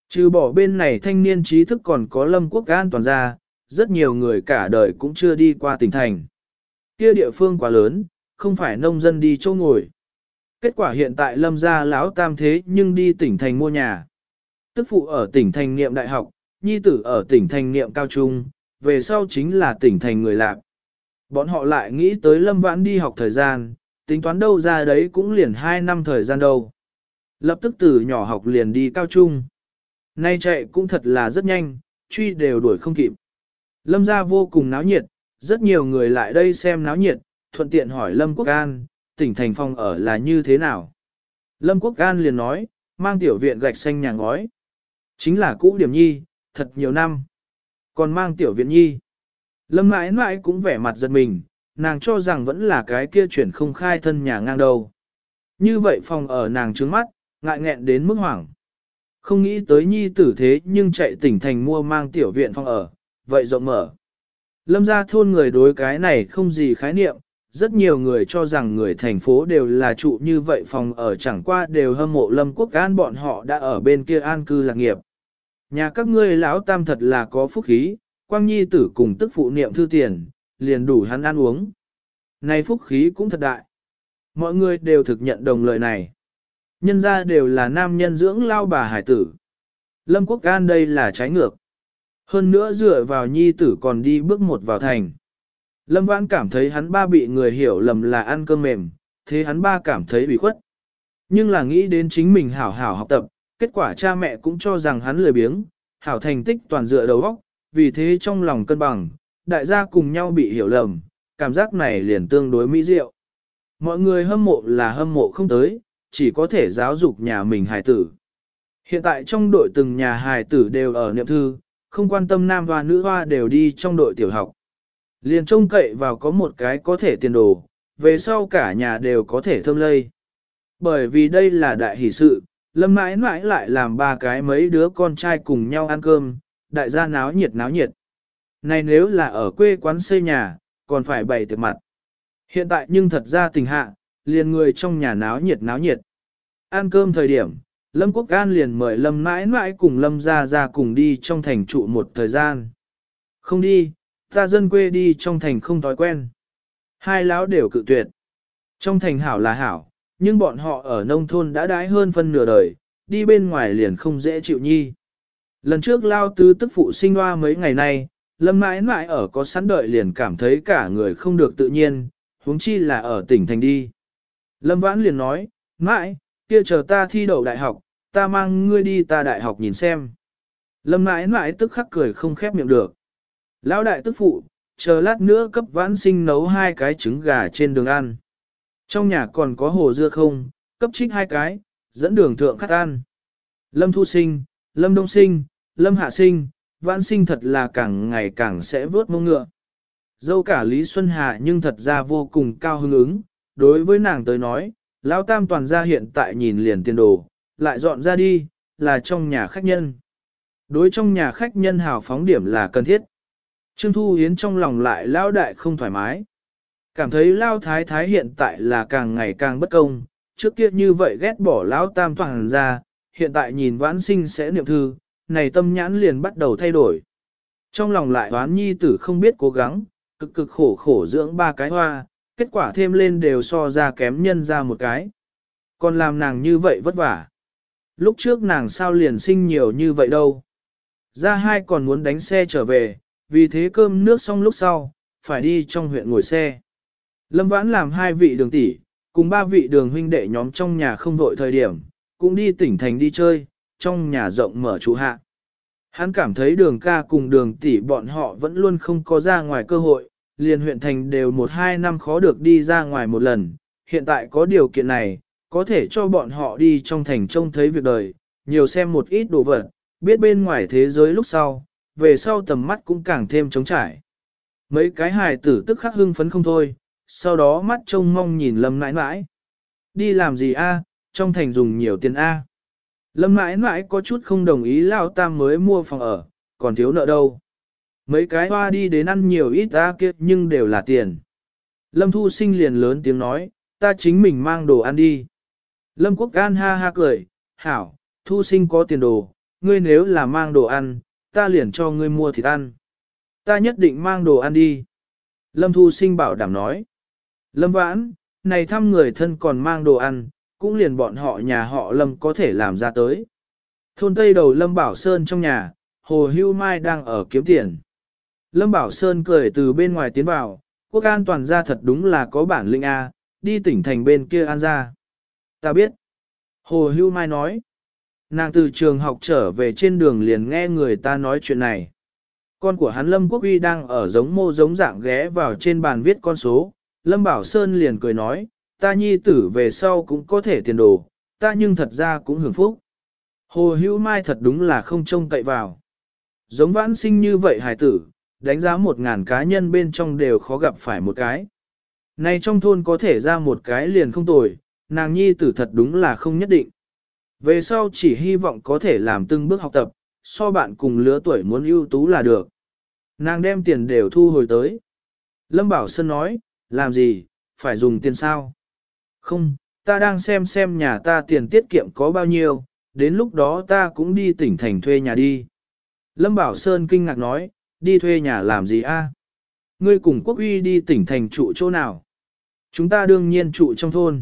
Trừ bỏ bên này thanh niên trí thức còn có Lâm Quốc An toàn ra, rất nhiều người cả đời cũng chưa đi qua tỉnh thành. Kia địa phương quá lớn, không phải nông dân đi chỗ ngồi. Kết quả hiện tại Lâm gia lão tam thế nhưng đi tỉnh thành mua nhà. Tức phụ ở tỉnh thành niệm đại học, nhi tử ở tỉnh thành niệm cao trung, về sau chính là tỉnh thành người lạc. Bọn họ lại nghĩ tới Lâm Vãn đi học thời gian, tính toán đâu ra đấy cũng liền hai năm thời gian đâu. Lập tức từ nhỏ học liền đi cao trung. Nay chạy cũng thật là rất nhanh, truy đều đuổi không kịp. Lâm gia vô cùng náo nhiệt, rất nhiều người lại đây xem náo nhiệt, thuận tiện hỏi Lâm Quốc An, tỉnh thành phòng ở là như thế nào. Lâm Quốc An liền nói, mang tiểu viện gạch xanh nhà ngói. Chính là cũ điểm nhi, thật nhiều năm. Còn mang tiểu viện nhi. Lâm mãi mãi cũng vẻ mặt giật mình, nàng cho rằng vẫn là cái kia chuyển không khai thân nhà ngang đầu. Như vậy phòng ở nàng trướng mắt, ngại nghẹn đến mức hoảng. Không nghĩ tới nhi tử thế nhưng chạy tỉnh thành mua mang tiểu viện phòng ở, vậy rộng mở. Lâm gia thôn người đối cái này không gì khái niệm, rất nhiều người cho rằng người thành phố đều là trụ như vậy phòng ở chẳng qua đều hâm mộ Lâm Quốc An bọn họ đã ở bên kia an cư lạc nghiệp. Nhà các ngươi lão tam thật là có phúc khí, quang nhi tử cùng tức phụ niệm thư tiền, liền đủ hắn ăn uống. Này phúc khí cũng thật đại. Mọi người đều thực nhận đồng lời này. Nhân ra đều là nam nhân dưỡng lao bà hải tử. Lâm Quốc An đây là trái ngược. Hơn nữa dựa vào nhi tử còn đi bước một vào thành. Lâm Vãn cảm thấy hắn ba bị người hiểu lầm là ăn cơm mềm, thế hắn ba cảm thấy bị khuất. Nhưng là nghĩ đến chính mình hảo hảo học tập, kết quả cha mẹ cũng cho rằng hắn lười biếng, hảo thành tích toàn dựa đầu óc, vì thế trong lòng cân bằng, đại gia cùng nhau bị hiểu lầm, cảm giác này liền tương đối mỹ diệu. Mọi người hâm mộ là hâm mộ không tới, chỉ có thể giáo dục nhà mình hài tử. Hiện tại trong đội từng nhà hài tử đều ở niệm thư, không quan tâm nam hoa nữ hoa đều đi trong đội tiểu học. Liền trông cậy vào có một cái có thể tiền đồ, về sau cả nhà đều có thể thơm lây. Bởi vì đây là đại hỷ sự, Lâm mãi mãi lại làm ba cái mấy đứa con trai cùng nhau ăn cơm, đại gia náo nhiệt náo nhiệt. Này nếu là ở quê quán xây nhà, còn phải bày tiệc mặt. Hiện tại nhưng thật ra tình hạ, liền người trong nhà náo nhiệt náo nhiệt. Ăn cơm thời điểm, Lâm Quốc An liền mời Lâm mãi mãi cùng Lâm gia gia cùng đi trong thành trụ một thời gian. Không đi, ta dân quê đi trong thành không thói quen. Hai lão đều cự tuyệt. Trong thành hảo là hảo, nhưng bọn họ ở nông thôn đã đãi hơn phân nửa đời, đi bên ngoài liền không dễ chịu nhi. Lần trước lao tứ tức phụ sinh hoa mấy ngày nay, Lâm mãi mãi ở có sẵn đợi liền cảm thấy cả người không được tự nhiên, huống chi là ở tỉnh thành đi. Lâm Vãn liền nói, mãi, kia chờ ta thi đậu đại học, ta mang ngươi đi ta đại học nhìn xem. Lâm mãi mãi tức khắc cười không khép miệng được. Lão đại tức phụ, chờ lát nữa cấp Vãn sinh nấu hai cái trứng gà trên đường ăn. Trong nhà còn có hồ dưa không, cấp trích hai cái, dẫn đường thượng khát ăn. Lâm Thu Sinh, Lâm Đông Sinh, Lâm Hạ Sinh, Vãn sinh thật là càng ngày càng sẽ vớt mông ngựa. Dâu cả Lý Xuân Hà nhưng thật ra vô cùng cao hứng ứng, đối với nàng tới nói, Lão Tam toàn gia hiện tại nhìn liền tiền đồ, lại dọn ra đi, là trong nhà khách nhân. Đối trong nhà khách nhân hào phóng điểm là cần thiết. Trương Thu Hiến trong lòng lại Lão đại không thoải mái. Cảm thấy Lão Thái Thái hiện tại là càng ngày càng bất công, trước kia như vậy ghét bỏ Lão Tam toàn ra, hiện tại nhìn Vãn sinh sẽ niệm thư, này tâm nhãn liền bắt đầu thay đổi. Trong lòng lại đoán nhi tử không biết cố gắng, cực cực khổ khổ dưỡng ba cái hoa, kết quả thêm lên đều so ra kém nhân ra một cái. Còn làm nàng như vậy vất vả. Lúc trước nàng sao liền sinh nhiều như vậy đâu. Ra hai còn muốn đánh xe trở về, vì thế cơm nước xong lúc sau, phải đi trong huyện ngồi xe. Lâm Vãn làm hai vị đường tỷ, cùng ba vị đường huynh đệ nhóm trong nhà không vội thời điểm, cũng đi tỉnh thành đi chơi, trong nhà rộng mở trụ hạ. Hắn cảm thấy đường ca cùng đường tỷ bọn họ vẫn luôn không có ra ngoài cơ hội, liền huyện thành đều một hai năm khó được đi ra ngoài một lần, hiện tại có điều kiện này, có thể cho bọn họ đi trong thành trông thấy việc đời, nhiều xem một ít đồ vật, biết bên ngoài thế giới lúc sau, về sau tầm mắt cũng càng thêm trống trải. Mấy cái hài tử tức khắc hưng phấn không thôi, sau đó mắt trông mong nhìn Lâm nãi nãi. Đi làm gì a? Trong thành dùng nhiều tiền a. Lâm nãi nãi có chút không đồng ý Lão Tam mới mua phòng ở, còn thiếu nợ đâu. Mấy cái hoa đi đến ăn nhiều ít ta kia nhưng đều là tiền. Lâm Thu Sinh liền lớn tiếng nói, ta chính mình mang đồ ăn đi. Lâm Quốc An ha ha cười, hảo, Thu Sinh có tiền đồ, ngươi nếu là mang đồ ăn, ta liền cho ngươi mua thịt ăn. Ta nhất định mang đồ ăn đi. Lâm Thu Sinh bảo đảm nói. Lâm Vãn, này thăm người thân còn mang đồ ăn, cũng liền bọn họ nhà họ Lâm có thể làm ra tới. Thôn Tây đầu Lâm Bảo Sơn trong nhà, Hồ Hưu Mai đang ở kiếm tiền. Lâm Bảo Sơn cười từ bên ngoài tiến vào, Quốc An toàn ra thật đúng là có bản lĩnh A, đi tỉnh thành bên kia an ra. Ta biết. Hồ Hưu Mai nói. Nàng từ trường học trở về trên đường liền nghe người ta nói chuyện này. Con của hắn Lâm Quốc Uy đang ở giống mô giống dạng ghé vào trên bàn viết con số. Lâm Bảo Sơn liền cười nói, ta nhi tử về sau cũng có thể tiền đồ, ta nhưng thật ra cũng hưởng phúc. Hồ Hữu Mai thật đúng là không trông cậy vào. Giống vãn sinh như vậy hài tử, đánh giá một ngàn cá nhân bên trong đều khó gặp phải một cái. Này trong thôn có thể ra một cái liền không tồi, nàng nhi tử thật đúng là không nhất định. Về sau chỉ hy vọng có thể làm từng bước học tập, so bạn cùng lứa tuổi muốn ưu tú là được. Nàng đem tiền đều thu hồi tới. Lâm Bảo Sơn nói, làm gì, phải dùng tiền sao? Không, ta đang xem xem nhà ta tiền tiết kiệm có bao nhiêu, đến lúc đó ta cũng đi tỉnh thành thuê nhà đi. Lâm Bảo Sơn kinh ngạc nói, đi thuê nhà làm gì a? Ngươi cùng Quốc Uy đi tỉnh thành trụ chỗ nào? Chúng ta đương nhiên trụ trong thôn.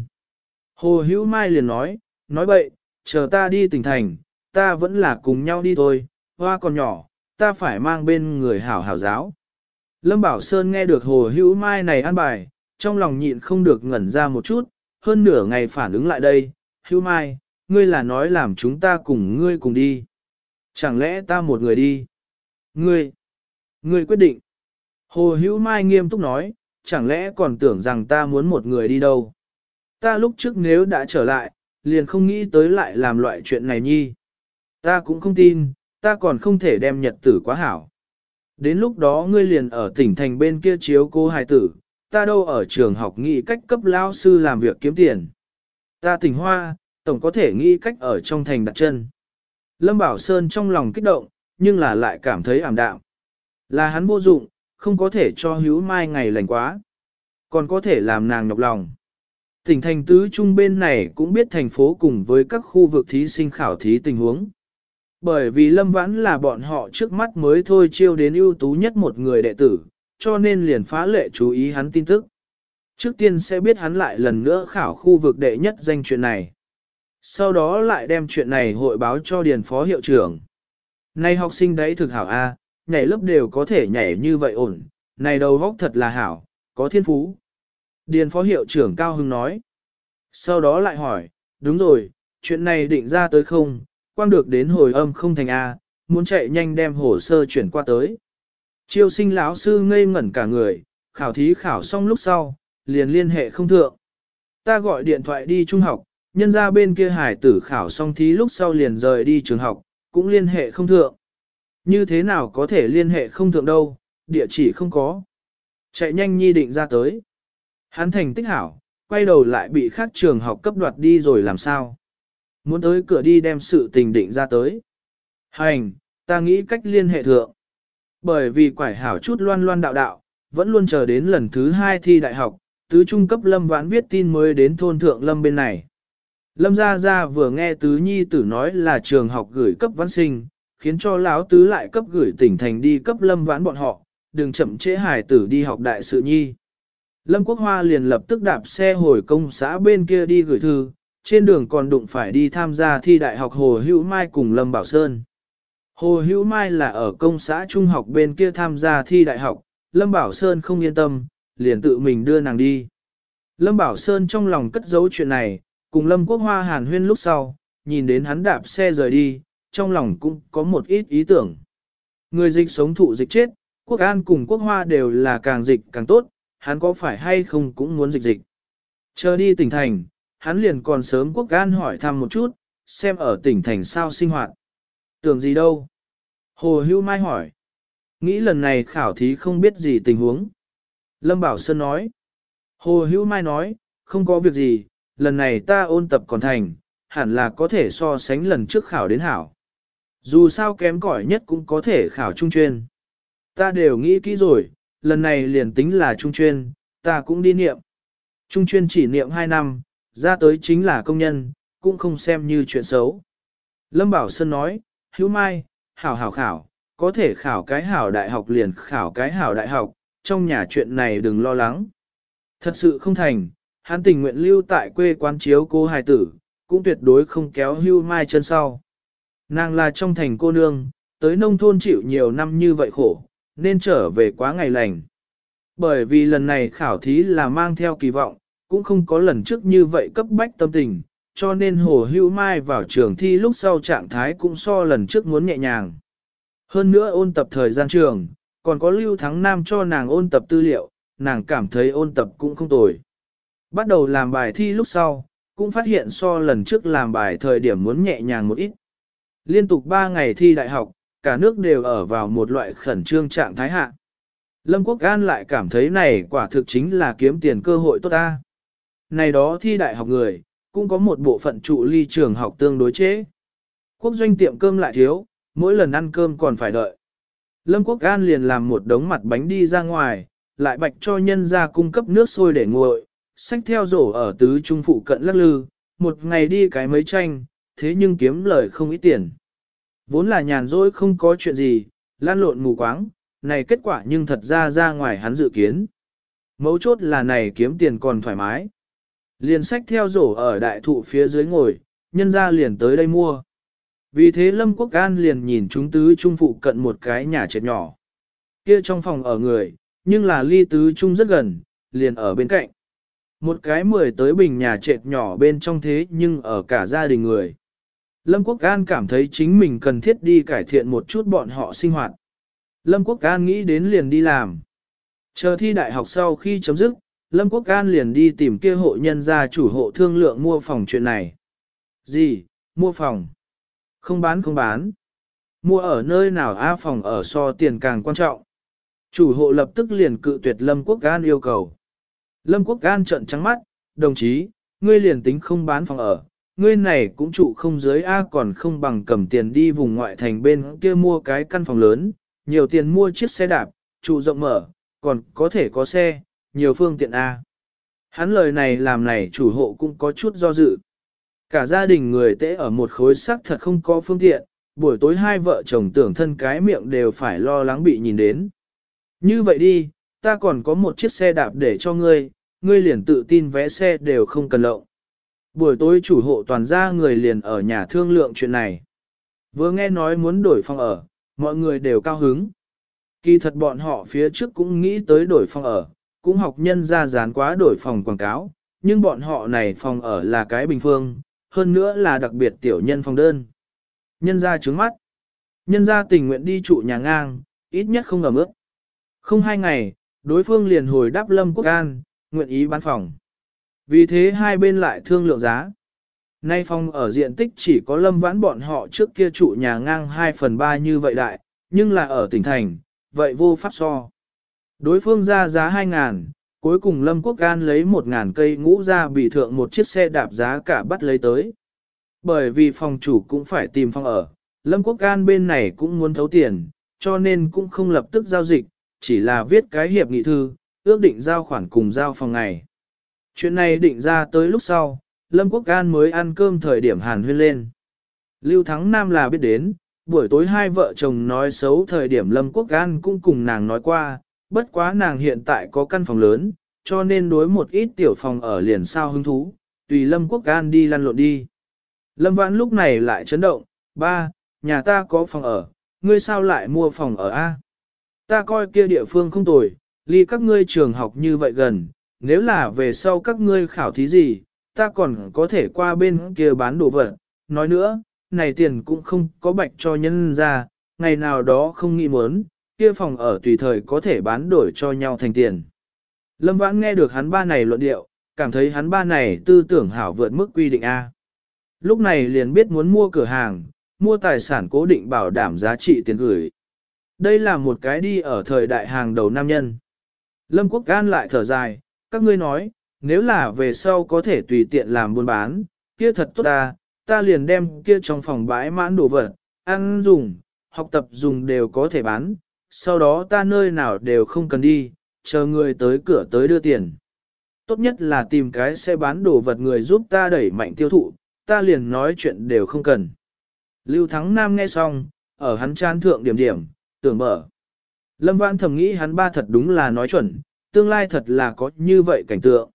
Hồ Hữu Mai liền nói, nói bậy, chờ ta đi tỉnh thành, ta vẫn là cùng nhau đi thôi, hoa còn nhỏ, ta phải mang bên người hảo hảo giáo. Lâm Bảo Sơn nghe được Hồ Hữu Mai này an bài, trong lòng nhịn không được ngẩn ra một chút, hơn nửa ngày phản ứng lại đây, Hữu Mai, ngươi là nói làm chúng ta cùng ngươi cùng đi. Chẳng lẽ ta một người đi? Ngươi, ngươi quyết định. Hồ Hữu Mai nghiêm túc nói, chẳng lẽ còn tưởng rằng ta muốn một người đi đâu? Ta lúc trước nếu đã trở lại, liền không nghĩ tới lại làm loại chuyện này nhi. Ta cũng không tin, ta còn không thể đem nhật tử quá hảo. Đến lúc đó ngươi liền ở tỉnh thành bên kia chiếu cô hài tử, ta đâu ở trường học nghĩ cách cấp lao sư làm việc kiếm tiền. Ta tỉnh Hoa, tổng có thể nghĩ cách ở trong thành đặt chân. Lâm Bảo Sơn trong lòng kích động, nhưng là lại cảm thấy ảm đạm. Là hắn vô dụng, không có thể cho Hữu Mai ngày lành quá. Còn có thể làm nàng nhọc lòng. Tỉnh thành tứ trung bên này cũng biết thành phố cùng với các khu vực thí sinh khảo thí tình huống. Bởi vì Lâm Vãn là bọn họ trước mắt mới thôi chiêu đến ưu tú nhất một người đệ tử, cho nên liền phá lệ chú ý hắn tin tức. Trước tiên sẽ biết hắn lại lần nữa khảo khu vực đệ nhất danh chuyện này. Sau đó lại đem chuyện này hội báo cho điền phó hiệu trưởng. Này học sinh đấy thực hảo A, nhảy lớp đều có thể nhảy như vậy ổn, này đầu góc thật là hảo, có thiên phú. Điền phó hiệu trưởng Cao Hưng nói. Sau đó lại hỏi, đúng rồi, chuyện này định ra tới không, quang được đến hồi âm không thành A, muốn chạy nhanh đem hồ sơ chuyển qua tới. Chiêu sinh lão sư ngây ngẩn cả người, khảo thí khảo xong lúc sau, liền liên hệ không thượng. Ta gọi điện thoại đi trung học, nhân ra bên kia hải tử khảo xong thí lúc sau liền rời đi trường học, cũng liên hệ không thượng. Như thế nào có thể liên hệ không thượng đâu, địa chỉ không có. Chạy nhanh nhi định ra tới. Hắn thành tích hảo, quay đầu lại bị khác trường học cấp đoạt đi rồi làm sao. Muốn tới cửa đi đem sự tình định ra tới. Hành, ta nghĩ cách liên hệ thượng. Bởi vì quải hảo chút loan loan đạo đạo, vẫn luôn chờ đến lần thứ hai thi đại học, tứ trung cấp Lâm Vãn viết tin mới đến thôn thượng Lâm bên này. Lâm Gia Gia vừa nghe tứ nhi tử nói là trường học gửi cấp Vãn sinh, khiến cho lão tứ lại cấp gửi tỉnh thành đi cấp Lâm Vãn bọn họ, đừng chậm trễ hài tử đi học đại sự nhi. Lâm Quốc Hoa liền lập tức đạp xe hồi công xã bên kia đi gửi thư, trên đường còn đụng phải đi tham gia thi đại học Hồ Hữu Mai cùng Lâm Bảo Sơn. Hồ Hữu Mai là ở công xã trung học bên kia tham gia thi đại học, Lâm Bảo Sơn không yên tâm, liền tự mình đưa nàng đi. Lâm Bảo Sơn trong lòng cất giấu chuyện này, cùng Lâm Quốc Hoa hàn huyên lúc sau, nhìn đến hắn đạp xe rời đi, trong lòng cũng có một ít ý tưởng. Người dịch sống thụ dịch chết, Quốc An cùng Quốc Hoa đều là càng dịch càng tốt, hắn có phải hay không cũng muốn dịch dịch. Chờ đi tỉnh thành, hắn liền còn sớm Quốc An hỏi thăm một chút, xem ở tỉnh thành sao sinh hoạt. Tưởng gì đâu? Hồ Hữu Mai hỏi. Nghĩ lần này khảo thí không biết gì tình huống. Lâm Bảo Sơn nói. Hồ Hữu Mai nói, không có việc gì, lần này ta ôn tập còn thành, hẳn là có thể so sánh lần trước khảo đến hảo. Dù sao kém cỏi nhất cũng có thể khảo trung chuyên. Ta đều nghĩ kỹ rồi, lần này liền tính là trung chuyên, ta cũng đi niệm. Trung chuyên chỉ niệm hai năm, ra tới chính là công nhân, cũng không xem như chuyện xấu. Lâm Bảo Sơn nói, hữu mai, hảo hảo khảo, có thể khảo cái hảo đại học liền khảo cái hảo đại học, trong nhà chuyện này đừng lo lắng. Thật sự không thành, hắn tình nguyện lưu tại quê quán chiếu cô hài tử, cũng tuyệt đối không kéo hưu mai chân sau. Nàng là trong thành cô nương, tới nông thôn chịu nhiều năm như vậy khổ, nên trở về quá ngày lành. Bởi vì lần này khảo thí là mang theo kỳ vọng, cũng không có lần trước như vậy cấp bách tâm tình, cho nên Hồ Hữu Mai vào trường thi lúc sau trạng thái cũng so lần trước muốn nhẹ nhàng. Hơn nữa ôn tập thời gian trường, còn có Lưu Thắng Nam cho nàng ôn tập tư liệu, nàng cảm thấy ôn tập cũng không tồi. Bắt đầu làm bài thi lúc sau, cũng phát hiện so lần trước làm bài thời điểm muốn nhẹ nhàng một ít. Liên tục ba ngày thi đại học, cả nước đều ở vào một loại khẩn trương trạng thái hạ. Lâm Quốc An lại cảm thấy này quả thực chính là kiếm tiền cơ hội tốt ta. Này đó thi đại học người, cũng có một bộ phận trụ ly trường học tương đối chế. Quốc doanh tiệm cơm lại thiếu, mỗi lần ăn cơm còn phải đợi. Lâm Quốc An liền làm một đống mặt bánh đi ra ngoài, lại bạch cho nhân ra cung cấp nước sôi để nguội, xách theo rổ ở tứ trung phụ cận lắc lư, một ngày đi cái mấy tranh, thế nhưng kiếm lời không ít tiền. Vốn là nhàn rỗi không có chuyện gì, lan lộn mù quáng, này kết quả nhưng thật ra ra ngoài hắn dự kiến. Mấu chốt là này kiếm tiền còn thoải mái. Liền xách theo rổ ở đại thụ phía dưới ngồi, nhân ra liền tới đây mua. Vì thế Lâm Quốc An liền nhìn chúng tứ trung phụ cận một cái nhà trệt nhỏ. Kia trong phòng ở người, nhưng là ly tứ trung rất gần, liền ở bên cạnh. Một cái mười tới bình nhà trệt nhỏ bên trong thế nhưng ở cả gia đình người. Lâm Quốc An cảm thấy chính mình cần thiết đi cải thiện một chút bọn họ sinh hoạt. Lâm Quốc An nghĩ đến liền đi làm. Chờ thi đại học sau khi chấm dứt, Lâm Quốc An liền đi tìm kia hộ nhân gia chủ hộ thương lượng mua phòng chuyện này. Gì? Mua phòng? Không bán không bán. Mua ở nơi nào a phòng ở so tiền càng quan trọng. Chủ hộ lập tức liền cự tuyệt Lâm Quốc An yêu cầu. Lâm Quốc An trợn trắng mắt, đồng chí, ngươi liền tính không bán phòng ở, ngươi này cũng trụ không dưới A còn không bằng cầm tiền đi vùng ngoại thành bên kia mua cái căn phòng lớn, nhiều tiền mua chiếc xe đạp, trụ rộng mở, còn có thể có xe, nhiều phương tiện A. Hắn lời này làm này chủ hộ cũng có chút do dự. Cả gia đình người tễ ở một khối sắc thật không có phương tiện, buổi tối hai vợ chồng tưởng thân cái miệng đều phải lo lắng bị nhìn đến. Như vậy đi, ta còn có một chiếc xe đạp để cho ngươi, ngươi liền tự tin vé xe đều không cần lộng. Buổi tối chủ hộ toàn gia người liền ở nhà thương lượng chuyện này. Vừa nghe nói muốn đổi phòng ở, mọi người đều cao hứng. Kỳ thật bọn họ phía trước cũng nghĩ tới đổi phòng ở, cũng học nhân ra dán quá đổi phòng quảng cáo, nhưng bọn họ này phòng ở là cái bình phương, hơn nữa là đặc biệt tiểu nhân phòng đơn. Nhân ra trướng mắt. Nhân ra tình nguyện đi trụ nhà ngang, ít nhất không ẩm ướt. Không hai ngày, đối phương liền hồi đáp Lâm Quốc An, nguyện ý bán phòng. Vì thế hai bên lại thương lượng giá. Nay phòng ở diện tích chỉ có Lâm Vãn bọn họ trước kia trụ nhà ngang hai phần ba như vậy đại, nhưng là ở tỉnh thành, vậy vô pháp so. Đối phương ra giá hai ngàn, cuối cùng Lâm Quốc An lấy một ngàn cây ngũ ra bị thượng một chiếc xe đạp giá cả bắt lấy tới. Bởi vì phòng chủ cũng phải tìm phòng ở, Lâm Quốc An bên này cũng muốn thấu tiền, cho nên cũng không lập tức giao dịch, chỉ là viết cái hiệp nghị thư, ước định giao khoản cùng giao phòng ngày. Chuyện này định ra tới lúc sau, Lâm Quốc An mới ăn cơm thời điểm hàn huyên lên. Lưu Thắng Nam là biết đến, buổi tối hai vợ chồng nói xấu thời điểm Lâm Quốc An cũng cùng nàng nói qua, bất quá nàng hiện tại có căn phòng lớn, cho nên đối một ít tiểu phòng ở liền sao hứng thú, tùy Lâm Quốc An đi lăn lộn đi. Lâm Vãn lúc này lại chấn động, ba, nhà ta có phòng ở, ngươi sao lại mua phòng ở a? Ta coi kia địa phương không tồi, ly các ngươi trường học như vậy gần, nếu là về sau các ngươi khảo thí gì, ta còn có thể qua bên kia bán đồ vật. Nói nữa, này tiền cũng không có bạch cho nhân ra, ngày nào đó không nghĩ muốn, kia phòng ở tùy thời có thể bán đổi cho nhau thành tiền. Lâm Vãn nghe được hắn ba này luận điệu, cảm thấy hắn ba này tư tưởng hảo vượt mức quy định A. Lúc này liền biết muốn mua cửa hàng, mua tài sản cố định bảo đảm giá trị tiền gửi. Đây là một cái đi ở thời đại hàng đầu nam nhân. Lâm Quốc An lại thở dài, các ngươi nói, nếu là về sau có thể tùy tiện làm buôn bán, kia thật tốt ta, ta liền đem kia trong phòng bãi mãn đồ vật, ăn dùng, học tập dùng đều có thể bán, sau đó ta nơi nào đều không cần đi, chờ người tới cửa tới đưa tiền. Tốt nhất là tìm cái xe bán đồ vật người giúp ta đẩy mạnh tiêu thụ, ta liền nói chuyện đều không cần. Lưu Thắng Nam nghe xong, ở hắn chan thượng điểm điểm, tưởng mở. Lâm Vãn thầm nghĩ hắn ba thật đúng là nói chuẩn, tương lai thật là có như vậy cảnh tượng.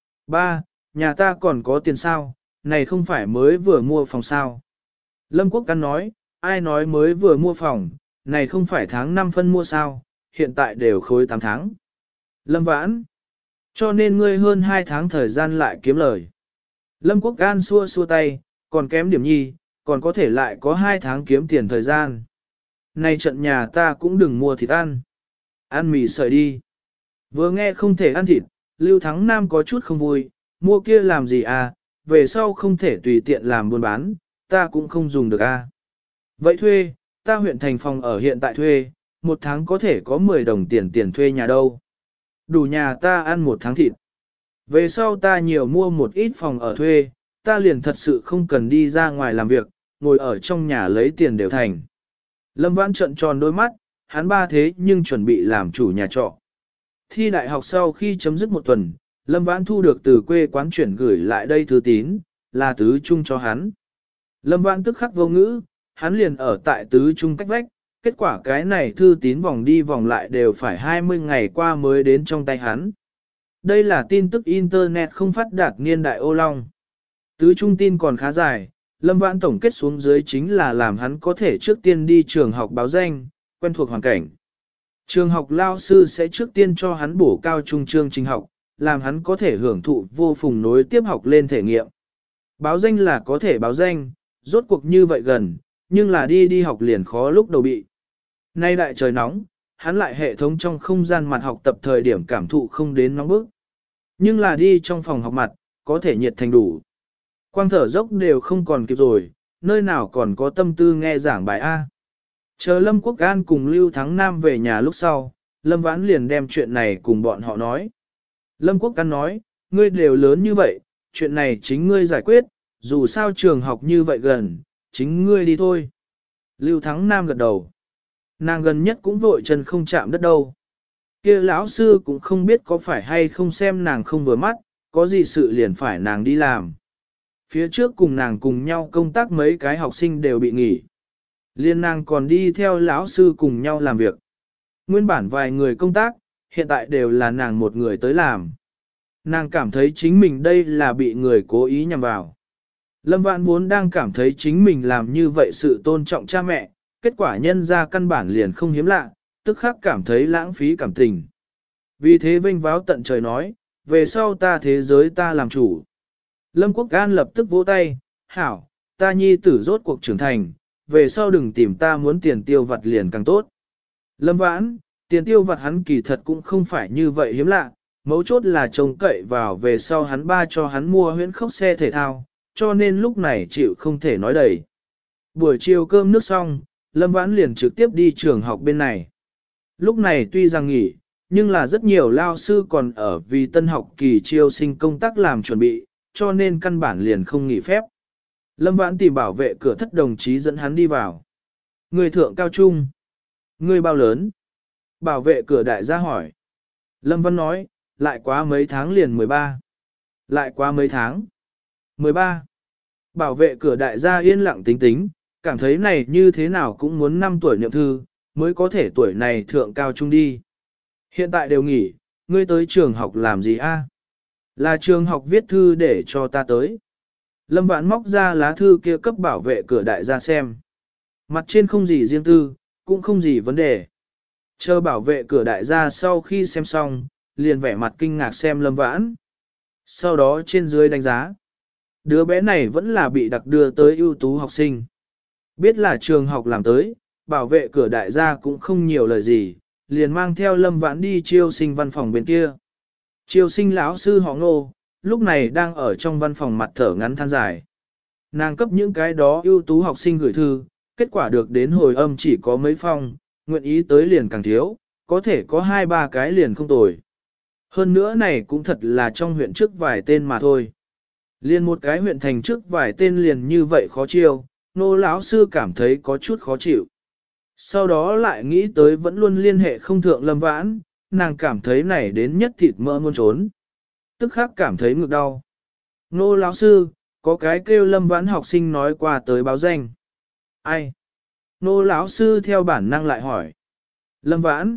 Ba, nhà ta còn có tiền sao, này không phải mới vừa mua phòng sao. Lâm Quốc Căn nói, ai nói mới vừa mua phòng, này không phải tháng năm phân mua sao, hiện tại đều khối tám tháng. Lâm Vãn, cho nên ngươi hơn hai tháng thời gian lại kiếm lời. Lâm Quốc Can xua xua tay, còn kém điểm nhi, còn có thể lại có hai tháng kiếm tiền thời gian. Này trận nhà ta cũng đừng mua thịt ăn. Ăn mì sợi đi. Vừa nghe không thể ăn thịt, Lưu Thắng Nam có chút không vui, mua kia làm gì à, về sau không thể tùy tiện làm buôn bán, ta cũng không dùng được à. Vậy thuê, ta huyện thành phòng ở hiện tại thuê, một tháng có thể có mười đồng tiền tiền thuê nhà đâu. Đủ nhà ta ăn một tháng thịt. Về sau ta nhiều mua một ít phòng ở thuê, ta liền thật sự không cần đi ra ngoài làm việc, ngồi ở trong nhà lấy tiền đều thành. Lâm Vãn trợn tròn đôi mắt, hắn ba thế nhưng chuẩn bị làm chủ nhà trọ. Thi đại học sau khi chấm dứt một tuần, Lâm Vãn thu được từ quê quán chuyển gửi lại đây thư tín, là tứ trung cho hắn. Lâm Vãn tức khắc vô ngữ, hắn liền ở tại tứ trung cách vách, kết quả cái này thư tín vòng đi vòng lại đều phải hai mươi ngày qua mới đến trong tay hắn. Đây là tin tức Internet không phát đạt niên đại ô long. Tứ trung tin còn khá dài, Lâm Vãn tổng kết xuống dưới chính là làm hắn có thể trước tiên đi trường học báo danh, quen thuộc hoàn cảnh. Trường học lao sư sẽ trước tiên cho hắn bổ cao trung chương trình học, làm hắn có thể hưởng thụ vô phùng nối tiếp học lên thể nghiệm. Báo danh là có thể báo danh, rốt cuộc như vậy gần, nhưng là đi đi học liền khó lúc đầu bị. Nay đại trời nóng, hắn lại hệ thống trong không gian mặt học tập thời điểm cảm thụ không đến nóng bức. Nhưng là đi trong phòng học mặt, có thể nhiệt thành đủ. Quang thở dốc đều không còn kịp rồi, nơi nào còn có tâm tư nghe giảng bài A. Chờ Lâm Quốc An cùng Lưu Thắng Nam về nhà lúc sau, Lâm Vãn liền đem chuyện này cùng bọn họ nói. Lâm Quốc An nói, ngươi đều lớn như vậy, chuyện này chính ngươi giải quyết, dù sao trường học như vậy gần, chính ngươi đi thôi. Lưu Thắng Nam gật đầu. Nàng gần nhất cũng vội chân không chạm đất đâu. Kia lão sư cũng không biết có phải hay không xem nàng không vừa mắt, có gì sự liền phải nàng đi làm. Phía trước cùng nàng cùng nhau công tác mấy cái học sinh đều bị nghỉ. Liên nàng còn đi theo lão sư cùng nhau làm việc. Nguyên bản vài người công tác, hiện tại đều là nàng một người tới làm. Nàng cảm thấy chính mình đây là bị người cố ý nhằm vào. Lâm Vãn vốn đang cảm thấy chính mình làm như vậy sự tôn trọng cha mẹ, kết quả nhân ra căn bản liền không hiếm lạ, tức khắc cảm thấy lãng phí cảm tình. Vì thế vênh váo tận trời nói, về sau ta thế giới ta làm chủ. Lâm Quốc An lập tức vỗ tay, hảo, ta nhi tử rốt cuộc trưởng thành, về sau đừng tìm ta muốn tiền tiêu vặt liền càng tốt. Lâm Vãn, tiền tiêu vặt hắn kỳ thật cũng không phải như vậy hiếm lạ, mấu chốt là trông cậy vào về sau hắn ba cho hắn mua huyễn khốc xe thể thao, cho nên lúc này chịu không thể nói đầy. Buổi chiều cơm nước xong, Lâm Vãn liền trực tiếp đi trường học bên này. Lúc này tuy rằng nghỉ, nhưng là rất nhiều lao sư còn ở vì tân học kỳ chiêu sinh công tác làm chuẩn bị, cho nên căn bản liền không nghỉ phép. Lâm Vãn tìm bảo vệ cửa thất đồng chí dẫn hắn đi vào. Người thượng cao trung. Người bao lớn? Bảo vệ cửa đại gia hỏi. Lâm Văn nói, lại quá mấy tháng liền mười ba. Lại quá mấy tháng? mười ba. Bảo vệ cửa đại gia yên lặng tính tính, cảm thấy này như thế nào cũng muốn năm tuổi niệm thư, mới có thể tuổi này thượng cao trung đi. Hiện tại đều nghỉ, ngươi tới trường học làm gì a? Là trường học viết thư để cho ta tới. Lâm Vãn móc ra lá thư kia cấp bảo vệ cửa đại gia xem. Mặt trên không gì riêng tư, cũng không gì vấn đề. Chờ bảo vệ cửa đại gia sau khi xem xong, liền vẻ mặt kinh ngạc xem Lâm Vãn. Sau đó trên dưới đánh giá. Đứa bé này vẫn là bị đặc đưa tới ưu tú học sinh. Biết là trường học làm tới, bảo vệ cửa đại gia cũng không nhiều lời gì, liền mang theo Lâm Vãn đi chiêu sinh văn phòng bên kia. Chiêu sinh lão sư họ Ngô, lúc này đang ở trong văn phòng mặt thở ngắn than dài. Nàng cấp những cái đó ưu tú học sinh gửi thư, kết quả được đến hồi âm chỉ có mấy phong, nguyện ý tới liền càng thiếu, có thể có hai ba cái liền không tồi. Hơn nữa này cũng thật là trong huyện trước vài tên mà thôi. Liền một cái huyện thành trước vài tên liền như vậy khó chiêu, Nô lão sư cảm thấy có chút khó chịu. Sau đó lại nghĩ tới vẫn luôn liên hệ không thượng Lâm Vãn, nàng cảm thấy này đến nhất thịt mỡ muốn trốn. Tức khắc cảm thấy ngực đau. Nô lão sư, có cái kêu Lâm Vãn học sinh nói qua tới báo danh. Ai? Nô lão sư theo bản năng lại hỏi. Lâm Vãn.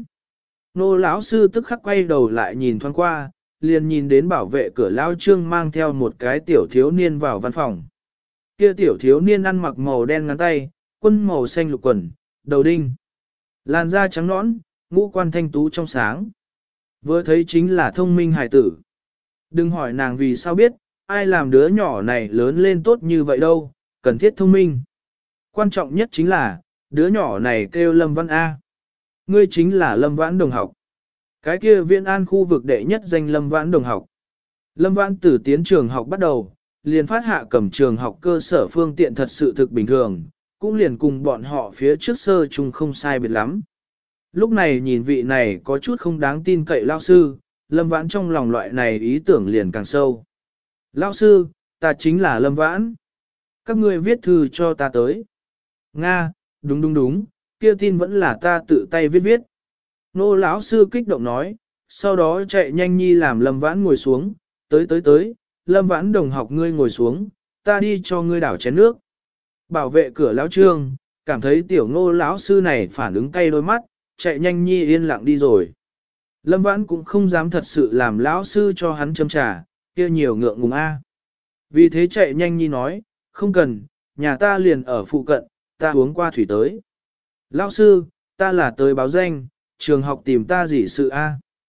Nô lão sư tức khắc quay đầu lại nhìn thoáng qua, liền nhìn đến bảo vệ cửa lão Trương mang theo một cái tiểu thiếu niên vào văn phòng. Kia tiểu thiếu niên ăn mặc màu đen ngắn tay, quân màu xanh lục quần, đầu đinh. Làn da trắng nõn, ngũ quan thanh tú trong sáng. Vừa thấy chính là thông minh hài tử. Đừng hỏi nàng vì sao biết, ai làm đứa nhỏ này lớn lên tốt như vậy đâu, cần thiết thông minh. Quan trọng nhất chính là, đứa nhỏ này kêu Lâm Văn A. Ngươi chính là Lâm Vãn đồng học. Cái kia Viễn An khu vực đệ nhất danh Lâm Vãn đồng học. Lâm Vãn từ tiến trường học bắt đầu, liền phát hạ cầm trường học cơ sở phương tiện thật sự thực bình thường, cũng liền cùng bọn họ phía trước sơ chung không sai biệt lắm. Lúc này nhìn vị này có chút không đáng tin cậy lao sư, Lâm Vãn trong lòng loại này ý tưởng liền càng sâu. Lao sư, ta chính là Lâm Vãn. Các ngươi viết thư cho ta tới. Nga, đúng đúng đúng, kia tin vẫn là ta tự tay viết viết. Nô lão sư kích động nói, sau đó chạy nhanh nhi làm Lâm Vãn ngồi xuống, tới tới tới, Lâm Vãn đồng học ngươi ngồi xuống, ta đi cho ngươi đảo chén nước. Bảo vệ cửa lão Trương, cảm thấy tiểu Ngô lão sư này phản ứng cay đôi mắt, chạy nhanh nhi yên lặng đi rồi. Lâm Vãn cũng không dám thật sự làm lão sư cho hắn châm trà, kia nhiều ngượng ngùng a. Vì thế chạy nhanh nhi nói, không cần, nhà ta liền ở phụ cận, ta uống qua thủy tới. Lão sư, ta là tới báo danh, trường học tìm ta gì sự a?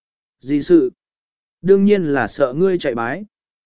Gì sự? Đương nhiên là sợ ngươi chạy bái.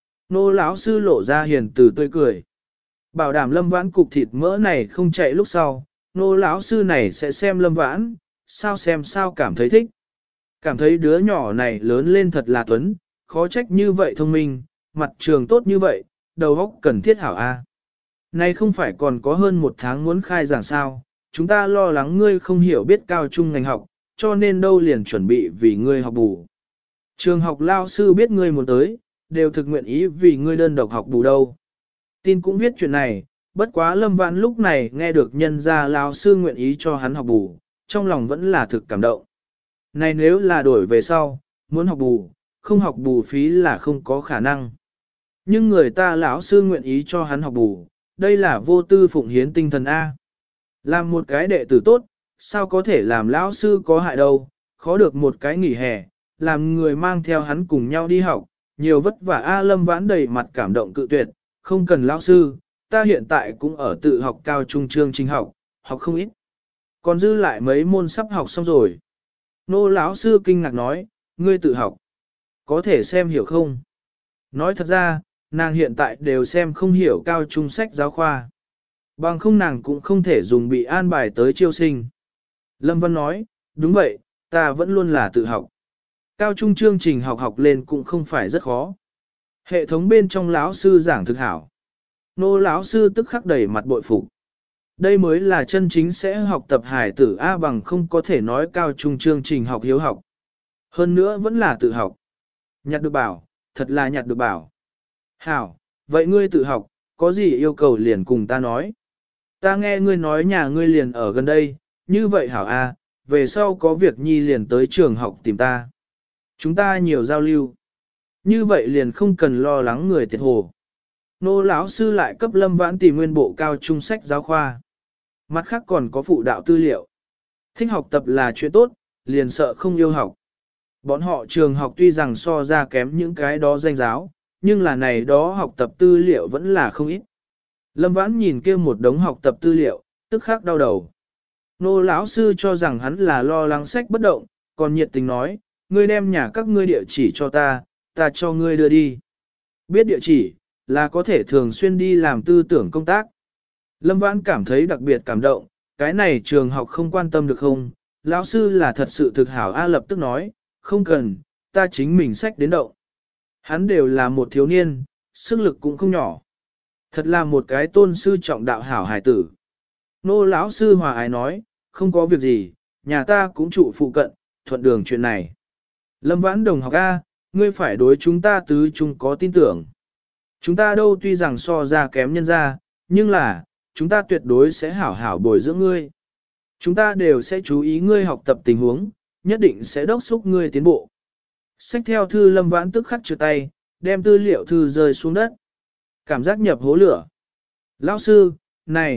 Nô lão sư lộ ra hiền từ tươi cười. Bảo đảm Lâm Vãn cục thịt mỡ này không chạy lúc sau, nô lão sư này sẽ xem Lâm Vãn, sao xem sao cảm thấy thích. Cảm thấy đứa nhỏ này lớn lên thật là tuấn, khó trách như vậy thông minh, mặt trường tốt như vậy, đầu óc cần thiết hảo a. Nay không phải còn có hơn một tháng muốn khai giảng sao, chúng ta lo lắng ngươi không hiểu biết cao trung ngành học, cho nên đâu liền chuẩn bị vì ngươi học bù. Trường học lao sư biết ngươi muốn tới, đều thực nguyện ý vì ngươi đơn độc học bù đâu. Tin cũng viết chuyện này, bất quá Lâm Vãn lúc này nghe được nhân gia lao sư nguyện ý cho hắn học bù, trong lòng vẫn là thực cảm động. Này nếu là đổi về sau, muốn học bù, không học bù phí là không có khả năng. Nhưng người ta lão sư nguyện ý cho hắn học bù, đây là vô tư phụng hiến tinh thần A. Làm một cái đệ tử tốt, sao có thể làm lão sư có hại đâu, khó được một cái nghỉ hè, làm người mang theo hắn cùng nhau đi học, nhiều vất vả A. Lâm Vãn đầy mặt cảm động cự tuyệt, không cần lão sư, ta hiện tại cũng ở tự học cao trung chương trình học, học không ít. Còn dư lại mấy môn sắp học xong rồi. Nô lão sư kinh ngạc nói, ngươi tự học, có thể xem hiểu không? Nói thật ra, nàng hiện tại đều xem không hiểu cao trung sách giáo khoa. Bằng không nàng cũng không thể dùng bị an bài tới chiêu sinh. Lâm Văn nói, đúng vậy, ta vẫn luôn là tự học. Cao trung chương trình học học lên cũng không phải rất khó. Hệ thống bên trong lão sư giảng thực hảo. Nô lão sư tức khắc đầy mặt bội phục. Đây mới là chân chính sẽ học tập hải tử A bằng không có thể nói cao trung chương trình học hiếu học. Hơn nữa vẫn là tự học. Nhặt được bảo, thật là nhặt được bảo. Hảo, vậy ngươi tự học, có gì yêu cầu liền cùng ta nói. Ta nghe ngươi nói nhà ngươi liền ở gần đây, như vậy hảo A, về sau có việc nhi liền tới trường học tìm ta. Chúng ta nhiều giao lưu. Như vậy liền không cần lo lắng người tiệt hồ. Nô lão sư lại cấp Lâm Vãn tìm nguyên bộ cao trung sách giáo khoa. Mặt khác còn có phụ đạo tư liệu. Thích học tập là chuyện tốt, liền sợ không yêu học. Bọn họ trường học tuy rằng so ra kém những cái đó danh giáo, nhưng là này đó học tập tư liệu vẫn là không ít. Lâm Vãn nhìn kia một đống học tập tư liệu, tức khắc đau đầu. Nô lão sư cho rằng hắn là lo lắng sách bất động, còn nhiệt tình nói, ngươi đem nhà các ngươi địa chỉ cho ta, ta cho ngươi đưa đi. Biết địa chỉ, là có thể thường xuyên đi làm tư tưởng công tác. Lâm Vãn cảm thấy đặc biệt cảm động, cái này trường học không quan tâm được không, lão sư là thật sự thực hảo A lập tức nói, không cần, ta chính mình sách đến động. Hắn đều là một thiếu niên, sức lực cũng không nhỏ. Thật là một cái tôn sư trọng đạo hảo hài tử. Nô lão sư hòa ái nói, không có việc gì, nhà ta cũng trụ phụ cận, thuận đường chuyện này. Lâm Vãn đồng học A, ngươi phải đối chúng ta tứ chung có tin tưởng. Chúng ta đâu tuy rằng so ra kém nhân ra, nhưng là, chúng ta tuyệt đối sẽ hảo hảo bồi dưỡng ngươi. Chúng ta đều sẽ chú ý ngươi học tập tình huống, nhất định sẽ đốc thúc ngươi tiến bộ. Xách theo thư Lâm Vãn tức khắc trượt tay, đem tư liệu thư rơi xuống đất. Cảm giác nhập hố lửa. Lão sư, này,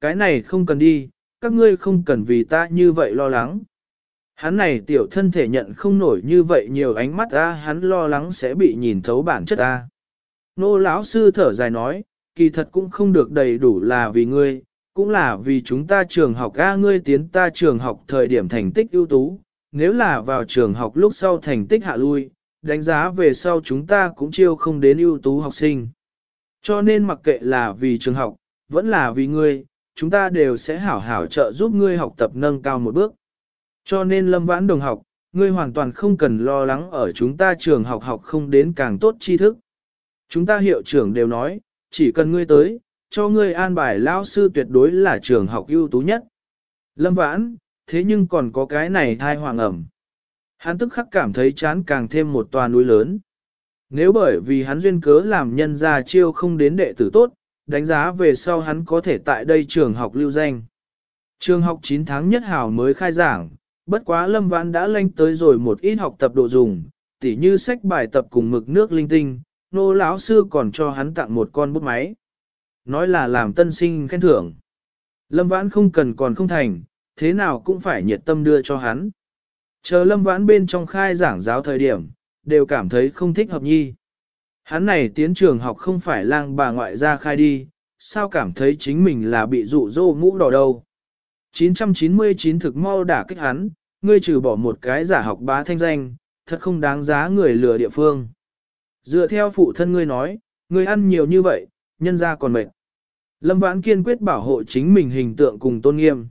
Cái này không cần đi, các ngươi không cần vì ta như vậy lo lắng. Hắn này tiểu thân thể nhận không nổi như vậy nhiều ánh mắt ra, hắn lo lắng sẽ bị nhìn thấu bản chất ta. Nô lão sư thở dài nói, kỳ thật cũng không được đầy đủ là vì ngươi, cũng là vì chúng ta trường học a, ngươi tiến ta trường học thời điểm thành tích ưu tú, nếu là vào trường học lúc sau thành tích hạ lui, đánh giá về sau chúng ta cũng chiêu không đến ưu tú học sinh. Cho nên mặc kệ là vì trường học, vẫn là vì ngươi, chúng ta đều sẽ hảo hảo trợ giúp ngươi học tập nâng cao một bước. Cho nên Lâm Vãn đồng học, ngươi hoàn toàn không cần lo lắng ở chúng ta trường học học không đến càng tốt tri thức. Chúng ta hiệu trưởng đều nói, chỉ cần ngươi tới, cho ngươi an bài lao sư tuyệt đối là trường học ưu tú nhất. Lâm Vãn, thế nhưng còn có cái này thai hoàng ẩm. Hắn tức khắc cảm thấy chán càng thêm một tòa núi lớn. Nếu bởi vì hắn duyên cớ làm nhân gia chiêu không đến đệ tử tốt, đánh giá về sau hắn có thể tại đây trường học lưu danh. Trường học chín tháng nhất hào mới khai giảng, bất quá Lâm Vãn đã lanh tới rồi một ít học tập độ dùng, tỉ như sách bài tập cùng mực nước linh tinh, nô lão sư còn cho hắn tặng một con bút máy. Nói là làm tân sinh khen thưởng. Lâm Vãn không cần còn không thành, thế nào cũng phải nhiệt tâm đưa cho hắn. Chờ Lâm Vãn bên trong khai giảng giáo thời điểm, đều cảm thấy không thích hợp nhi. Hắn này tiến trường học không phải lang bà ngoại ra khai đi, sao cảm thấy chính mình là bị dụ dỗ mũ đỏ đâu. chín trăm chín mươi chín thực mau đả kích hắn, ngươi trừ bỏ một cái giả học bá thanh danh, thật không đáng giá người lừa địa phương. Dựa theo phụ thân ngươi nói, ngươi ăn nhiều như vậy, nhân ra còn mệt. Lâm Vãn kiên quyết bảo hộ chính mình hình tượng cùng tôn nghiêm.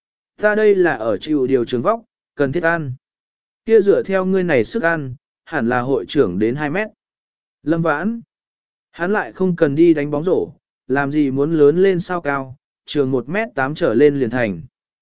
Ta đây là ở chịu điều trường vóc, cần thiết ăn. Kia dựa theo ngươi này sức ăn, hẳn là hội trưởng đến hai mét. Lâm Vãn, hắn lại không cần đi đánh bóng rổ, làm gì muốn lớn lên sao cao, trường một mét tám trở lên liền thành.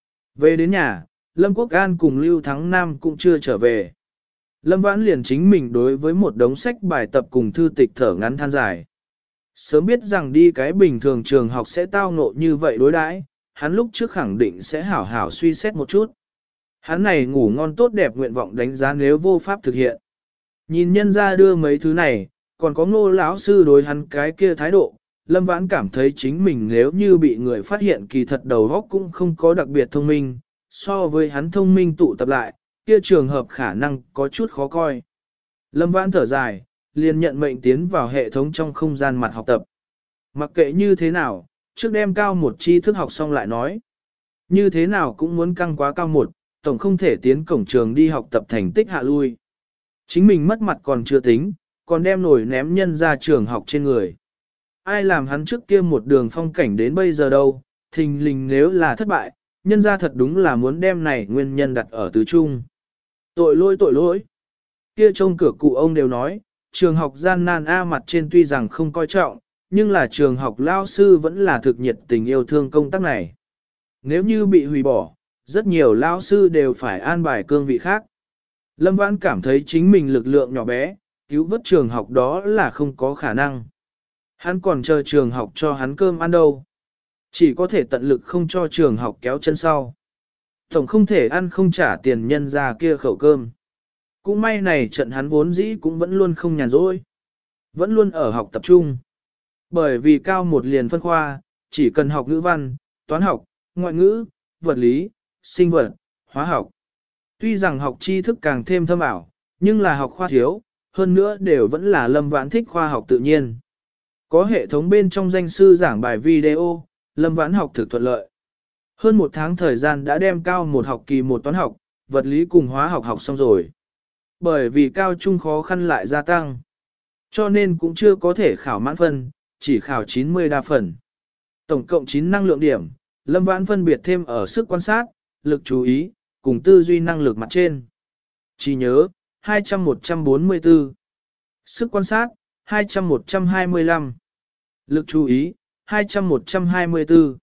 Về đến nhà, Lâm Quốc An cùng Lưu Thắng Nam cũng chưa trở về. Lâm Vãn liền chính mình đối với một đống sách bài tập cùng thư tịch thở ngắn than dài. Sớm biết rằng đi cái bình thường trường học sẽ tao ngộ như vậy đối đãi, hắn lúc trước khẳng định sẽ hảo hảo suy xét một chút. Hắn này ngủ ngon tốt đẹp nguyện vọng đánh giá nếu vô pháp thực hiện. Nhìn nhân ra đưa mấy thứ này, còn có Ngô lão sư đối hắn cái kia thái độ, Lâm Vãn cảm thấy chính mình nếu như bị người phát hiện kỳ thật đầu óc cũng không có đặc biệt thông minh, so với hắn thông minh tụ tập lại, kia trường hợp khả năng có chút khó coi. Lâm Vãn thở dài, liền nhận mệnh tiến vào hệ thống trong không gian mặt học tập. Mặc kệ như thế nào, trước đem cao một tri thức học xong lại nói. Như thế nào cũng muốn căng quá cao một, tổng không thể tiến cổng trường đi học tập thành tích hạ lui. Chính mình mất mặt còn chưa tính, còn đem nổi ném nhân ra trường học trên người. Ai làm hắn trước kia một đường phong cảnh đến bây giờ đâu, thình lình nếu là thất bại, nhân ra thật đúng là muốn đem này nguyên nhân đặt ở tứ trung. Tội lỗi tội lỗi. Kia trông cửa cụ ông đều nói, trường học gian nan A mặt trên tuy rằng không coi trọng, nhưng là trường học lao sư vẫn là thực nhiệt tình yêu thương công tác này. Nếu như bị hủy bỏ, rất nhiều lao sư đều phải an bài cương vị khác. Lâm Vãn cảm thấy chính mình lực lượng nhỏ bé, cứu vớt trường học đó là không có khả năng. Hắn còn chờ trường học cho hắn cơm ăn đâu. Chỉ có thể tận lực không cho trường học kéo chân sau. Tổng không thể ăn không trả tiền nhân ra kia khẩu cơm. Cũng may này trận hắn vốn dĩ cũng vẫn luôn không nhàn rỗi. Vẫn luôn ở học tập trung. Bởi vì cao một liền phân khoa, chỉ cần học ngữ văn, toán học, ngoại ngữ, vật lý, sinh vật, hóa học. Tuy rằng học tri thức càng thêm thâm ảo, nhưng là học khoa thiếu, hơn nữa đều vẫn là Lâm Vãn thích khoa học tự nhiên. Có hệ thống bên trong danh sư giảng bài video, Lâm Vãn học thực thuận lợi. Hơn một tháng thời gian đã đem cao một học kỳ một toán học, vật lý cùng hóa học học xong rồi. Bởi vì cao trung khó khăn lại gia tăng, cho nên cũng chưa có thể khảo mãn phân, chỉ khảo chín mươi đa phần. Tổng cộng chín năng lượng điểm, Lâm Vãn phân biệt thêm ở sức quan sát, lực chú ý, cùng tư duy năng lực mặt trên. Chỉ nhớ, hai trăm một trăm bốn mươi tư. Sức quan sát, hai trăm một trăm hai mươi lăm. Lực chú ý, hai trăm một trăm hai mươi tư.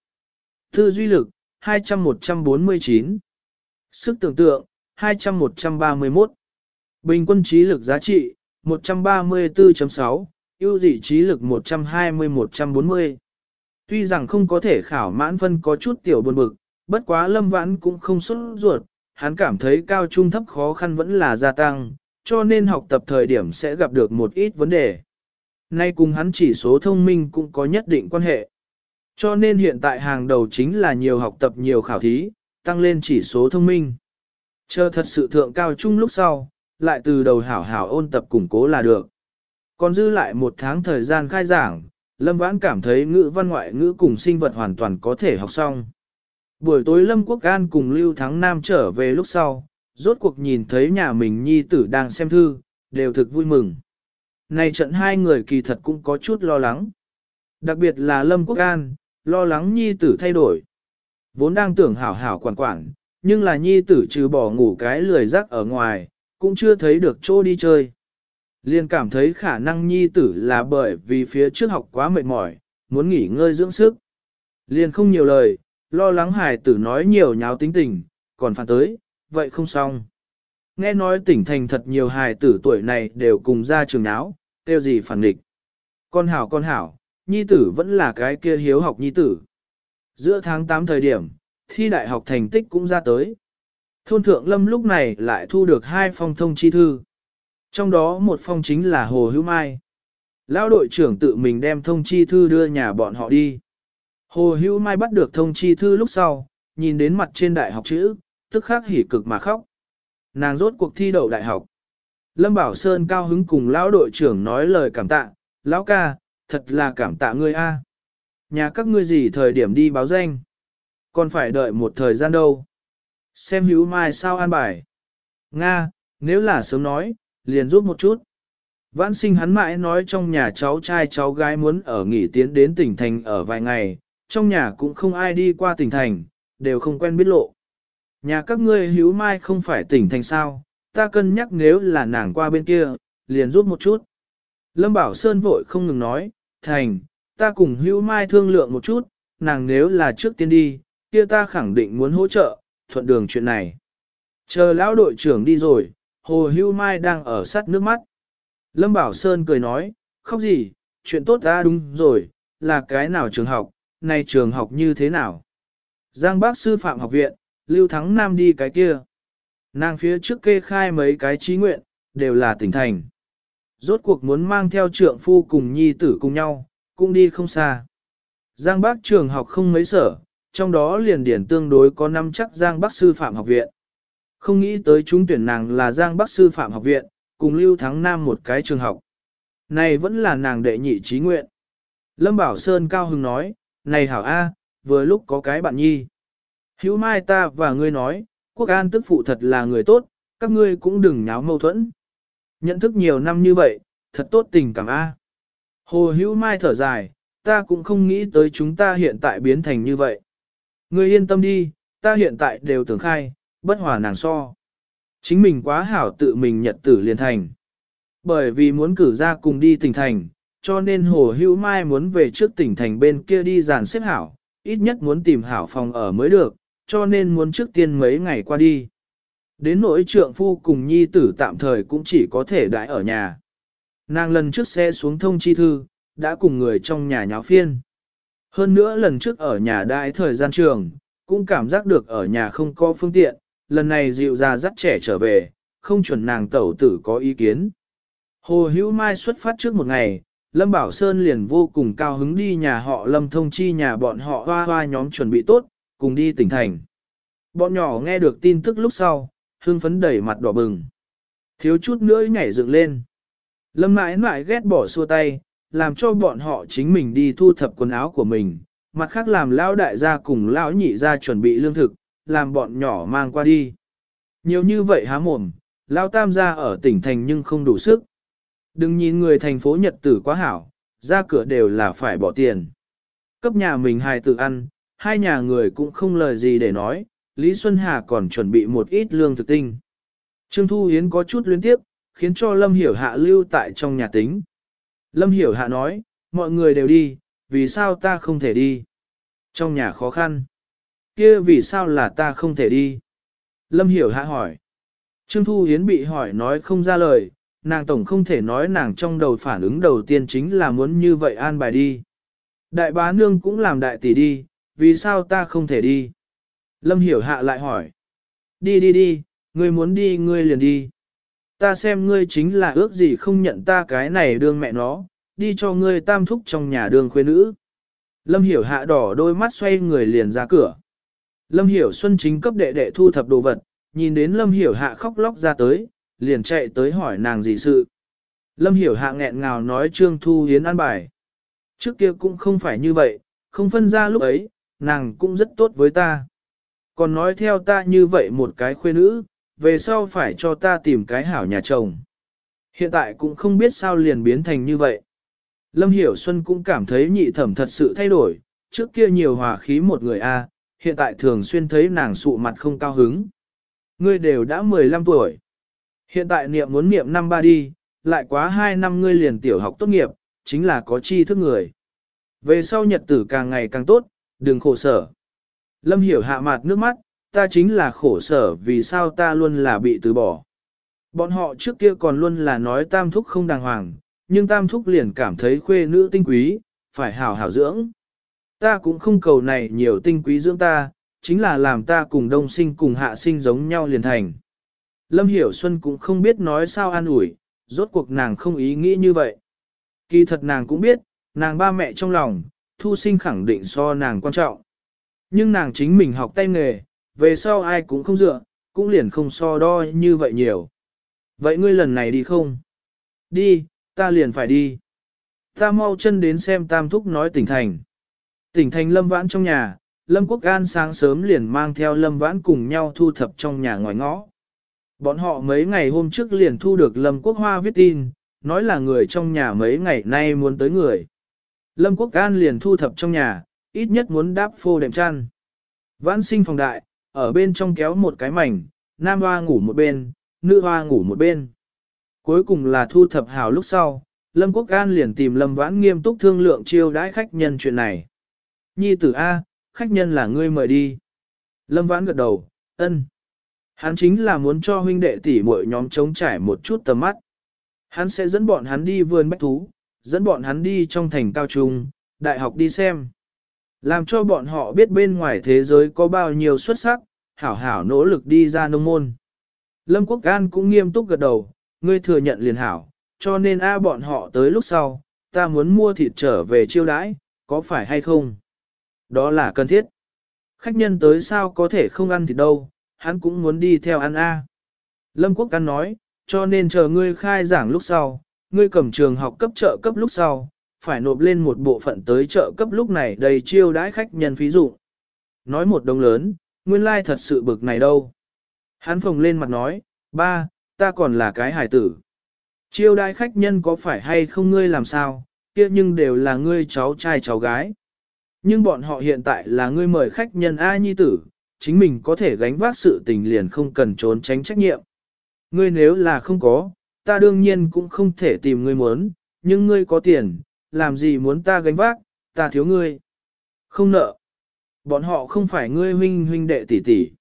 Tư duy lực, hai trăm một trăm bốn mươi chín. Sức tưởng tượng, hai trăm một trăm ba mươi mốt. Bình quân trí lực giá trị, một trăm ba mươi tư chấm sáu, ưu dị trí lực một trăm hai mươi một trăm bốn mươi. Tuy rằng không có thể khảo mãn phân có chút tiểu buồn bực, bất quá Lâm Vãn cũng không sốt ruột, hắn cảm thấy cao trung thấp khó khăn vẫn là gia tăng, cho nên học tập thời điểm sẽ gặp được một ít vấn đề. Nay cùng hắn chỉ số thông minh cũng có nhất định quan hệ. Cho nên hiện tại hàng đầu chính là nhiều học tập nhiều khảo thí, tăng lên chỉ số thông minh. Chờ thật sự thượng cao trung lúc sau, lại từ đầu hảo hảo ôn tập củng cố là được. Còn dư lại một tháng thời gian khai giảng, Lâm Vãn cảm thấy ngữ văn ngoại ngữ cùng sinh vật hoàn toàn có thể học xong. Buổi tối Lâm Quốc An cùng Lưu Thắng Nam trở về lúc sau, rốt cuộc nhìn thấy nhà mình nhi tử đang xem thư, đều thực vui mừng. Này trận hai người kỳ thật cũng có chút lo lắng. Đặc biệt là Lâm Quốc An, lo lắng nhi tử thay đổi. Vốn đang tưởng hảo hảo quản quản, nhưng là nhi tử trừ bỏ ngủ cái lười rắc ở ngoài, cũng chưa thấy được chỗ đi chơi. Liền cảm thấy khả năng nhi tử là bởi vì phía trước học quá mệt mỏi, muốn nghỉ ngơi dưỡng sức. Liền không nhiều lời, lo lắng hài tử nói nhiều nháo tính tình, còn phản tới, vậy không xong. Nghe nói tỉnh thành thật nhiều hài tử tuổi này đều cùng ra trường náo, tiêu gì phản địch. Con hảo con hảo, nhi tử vẫn là cái kia hiếu học nhi tử. Giữa tháng tám thời điểm, thi đại học thành tích cũng ra tới. Thôn Thượng Lâm lúc này lại thu được hai phong thông chi thư. Trong đó một phong chính là Hồ Hữu Mai. Lão đội trưởng tự mình đem thông chi thư đưa nhà bọn họ đi. Hồ Hữu Mai bắt được thông chi thư lúc sau, nhìn đến mặt trên đại học chữ, tức khắc hỉ cực mà khóc. Nàng rốt cuộc thi đậu đại học. Lâm Bảo Sơn cao hứng cùng lão đội trưởng nói lời cảm tạ, lão ca, thật là cảm tạ ngươi a. Nhà các ngươi gì thời điểm đi báo danh? Còn phải đợi một thời gian đâu? Xem Hữu Mai sao an bài. Nga, nếu là sớm nói, liền giúp một chút. Vãn sinh hắn mãi nói trong nhà cháu trai cháu gái muốn ở nghỉ tiến đến tỉnh thành ở vài ngày, trong nhà cũng không ai đi qua tỉnh thành, đều không quen biết lộ. Nhà các ngươi Hữu Mai không phải tỉnh thành sao, ta cân nhắc nếu là nàng qua bên kia, liền giúp một chút. Lâm Bảo Sơn vội không ngừng nói, thành, ta cùng Hữu Mai thương lượng một chút, nàng nếu là trước tiên đi, kia ta khẳng định muốn hỗ trợ, thuận đường chuyện này. Chờ lão đội trưởng đi rồi, Hồ Hữu Mai đang ở sát nước mắt. Lâm Bảo Sơn cười nói, khóc gì, chuyện tốt ta đúng rồi, là cái nào trường học, này trường học như thế nào? Giang Bắc Sư Phạm Học Viện, Lưu Thắng Nam đi cái kia. Nàng phía trước kê khai mấy cái chí nguyện, đều là tỉnh thành. Rốt cuộc muốn mang theo trượng phu cùng nhi tử cùng nhau, cũng đi không xa. Giang Bắc trường học không mấy sở, trong đó liền điển tương đối có năm chắc Giang Bắc Sư Phạm Học Viện. Không nghĩ tới chúng tuyển nàng là Giang Bắc Sư Phạm Học Viện, cùng Lưu Thắng Nam một cái trường học. Này vẫn là nàng đệ nhị chí nguyện. Lâm Bảo Sơn cao hứng nói, này hảo A, vừa lúc có cái bạn nhi. Hữu Mai ta và ngươi nói, Quốc An tức phụ thật là người tốt, các ngươi cũng đừng nháo mâu thuẫn. Nhận thức nhiều năm như vậy, thật tốt tình cảm A. Hồ Hữu Mai thở dài, ta cũng không nghĩ tới chúng ta hiện tại biến thành như vậy. Ngươi yên tâm đi, ta hiện tại đều tưởng khai, bất hòa nàng so. Chính mình quá hảo tự mình nhật tử liền thành. Bởi vì muốn cử ra cùng đi tỉnh thành, cho nên Hồ Hữu Mai muốn về trước tỉnh thành bên kia đi dàn xếp hảo, ít nhất muốn tìm hảo phòng ở mới được, cho nên muốn trước tiên mấy ngày qua đi. Đến nỗi trượng phu cùng nhi tử tạm thời cũng chỉ có thể đãi ở nhà. Nàng lần trước xe xuống thông chi thư, đã cùng người trong nhà nháo phiên. Hơn nữa lần trước ở nhà đãi thời gian trường, cũng cảm giác được ở nhà không có phương tiện, lần này dịu ra dắt trẻ trở về, không chuẩn nàng tẩu tử có ý kiến. Hồ Hữu Mai xuất phát trước một ngày, Lâm Bảo Sơn liền vô cùng cao hứng đi nhà họ Lâm thông chi nhà bọn họ hoa hoa nhóm chuẩn bị tốt, cùng đi tỉnh thành. Bọn nhỏ nghe được tin tức lúc sau, hưng phấn đẩy mặt đỏ bừng. Thiếu chút nữa nhảy dựng lên. Lâm mãi mãi ghét bỏ xua tay, làm cho bọn họ chính mình đi thu thập quần áo của mình, mặt khác làm lão đại gia cùng lão nhị gia chuẩn bị lương thực, làm bọn nhỏ mang qua đi. Nhiều như vậy há mồm, lão tam gia ở tỉnh thành nhưng không đủ sức. Đừng nhìn người thành phố Nhật tử quá hảo, ra cửa đều là phải bỏ tiền. Cấp nhà mình hài tự ăn, hai nhà người cũng không lời gì để nói, Lý Xuân Hà còn chuẩn bị một ít lương thực tinh. Trương Thu Hiến có chút luyến tiếp, khiến cho Lâm Hiểu Hạ lưu tại trong nhà tính. Lâm Hiểu Hạ nói, mọi người đều đi, vì sao ta không thể đi? Trong nhà khó khăn. Kia vì sao là ta không thể đi? Lâm Hiểu Hạ hỏi. Trương Thu Hiến bị hỏi nói không ra lời, nàng tổng không thể nói nàng trong đầu phản ứng đầu tiên chính là muốn như vậy an bài đi. Đại bá nương cũng làm đại tỷ đi, vì sao ta không thể đi? Lâm Hiểu Hạ lại hỏi. Đi đi đi, ngươi muốn đi ngươi liền đi. Ta xem ngươi chính là ước gì không nhận ta cái này đương mẹ nó, đi cho ngươi tam thúc trong nhà đương khuê nữ. Lâm Hiểu Hạ đỏ đôi mắt xoay người liền ra cửa. Lâm Hiểu Xuân chính cấp đệ đệ thu thập đồ vật, nhìn đến Lâm Hiểu Hạ khóc lóc ra tới, liền chạy tới hỏi nàng gì sự. Lâm Hiểu Hạ nghẹn ngào nói Trương Thu Hiến an bài. Trước kia cũng không phải như vậy, không phân ra lúc ấy, nàng cũng rất tốt với ta. Còn nói theo ta như vậy một cái khuê nữ, về sau phải cho ta tìm cái hảo nhà chồng. Hiện tại cũng không biết sao liền biến thành như vậy. Lâm Hiểu Xuân cũng cảm thấy nhị thẩm thật sự thay đổi, trước kia nhiều hòa khí một người a, hiện tại thường xuyên thấy nàng sụ mặt không cao hứng. Ngươi đều đã mười lăm tuổi. Hiện tại niệm muốn niệm năm ba đi, lại quá hai năm ngươi liền tiểu học tốt nghiệp, chính là có tri thức người. Về sau nhật tử càng ngày càng tốt, đừng khổ sở. Lâm Hiểu hạ mặt nước mắt, ta chính là khổ sở vì sao ta luôn là bị từ bỏ. Bọn họ trước kia còn luôn là nói tam thúc không đàng hoàng, nhưng tam thúc liền cảm thấy khuê nữ tinh quý, phải hảo hảo dưỡng. Ta cũng không cầu này nhiều tinh quý dưỡng ta, chính là làm ta cùng đông sinh cùng hạ sinh giống nhau liền thành. Lâm Hiểu Xuân cũng không biết nói sao an ủi, rốt cuộc nàng không ý nghĩ như vậy. Kỳ thật nàng cũng biết, nàng ba mẹ trong lòng, thu sinh khẳng định so nàng quan trọng. Nhưng nàng chính mình học tay nghề, về sau ai cũng không dựa, cũng liền không so đo như vậy nhiều. Vậy ngươi lần này đi không? Đi, ta liền phải đi. Ta mau chân đến xem tam thúc nói tỉnh thành. Tỉnh thành Lâm Vãn trong nhà, Lâm Quốc An sáng sớm liền mang theo Lâm Vãn cùng nhau thu thập trong nhà ngoài ngõ. Bọn họ mấy ngày hôm trước liền thu được Lâm Quốc Hoa viết tin, nói là người trong nhà mấy ngày nay muốn tới người. Lâm Quốc An liền thu thập trong nhà, ít nhất muốn đáp phô đệm chăn. Vãn sinh phòng đại, ở bên trong kéo một cái mảnh, nam hoa ngủ một bên, nữ hoa ngủ một bên. Cuối cùng là thu thập hào lúc sau, Lâm Quốc An liền tìm Lâm Vãn nghiêm túc thương lượng chiêu đãi khách nhân chuyện này. Nhi tử A, khách nhân là ngươi mời đi. Lâm Vãn gật đầu, ân. Hắn chính là muốn cho huynh đệ tỷ muội nhóm trống trải một chút tầm mắt. Hắn sẽ dẫn bọn hắn đi vườn bách thú, dẫn bọn hắn đi trong thành cao trung, đại học đi xem. Làm cho bọn họ biết bên ngoài thế giới có bao nhiêu xuất sắc, hảo hảo nỗ lực đi ra nông môn. Lâm Quốc An cũng nghiêm túc gật đầu, ngươi thừa nhận liền hảo, cho nên A bọn họ tới lúc sau, ta muốn mua thịt trở về chiêu đãi, có phải hay không? Đó là cần thiết. Khách nhân tới sao có thể không ăn thịt đâu, hắn cũng muốn đi theo ăn A. Lâm Quốc An nói, cho nên chờ ngươi khai giảng lúc sau, ngươi cầm trường học cấp trợ cấp lúc sau, phải nộp lên một bộ phận tới trợ cấp lúc này đầy chiêu đãi khách nhân phí dụ. Nói một đồng lớn, nguyên lai like thật sự bực này đâu. Hắn phồng lên mặt nói, ba, ta còn là cái hài tử. Chiêu đãi khách nhân có phải hay không ngươi làm sao, kia nhưng đều là ngươi cháu trai cháu gái. Nhưng bọn họ hiện tại là ngươi mời khách nhân A nhi tử, chính mình có thể gánh vác sự tình liền không cần trốn tránh trách nhiệm. Ngươi nếu là không có, ta đương nhiên cũng không thể tìm ngươi muốn, nhưng ngươi có tiền, làm gì muốn ta gánh vác, ta thiếu ngươi. Không nợ. Bọn họ không phải ngươi huynh huynh đệ tỷ tỷ.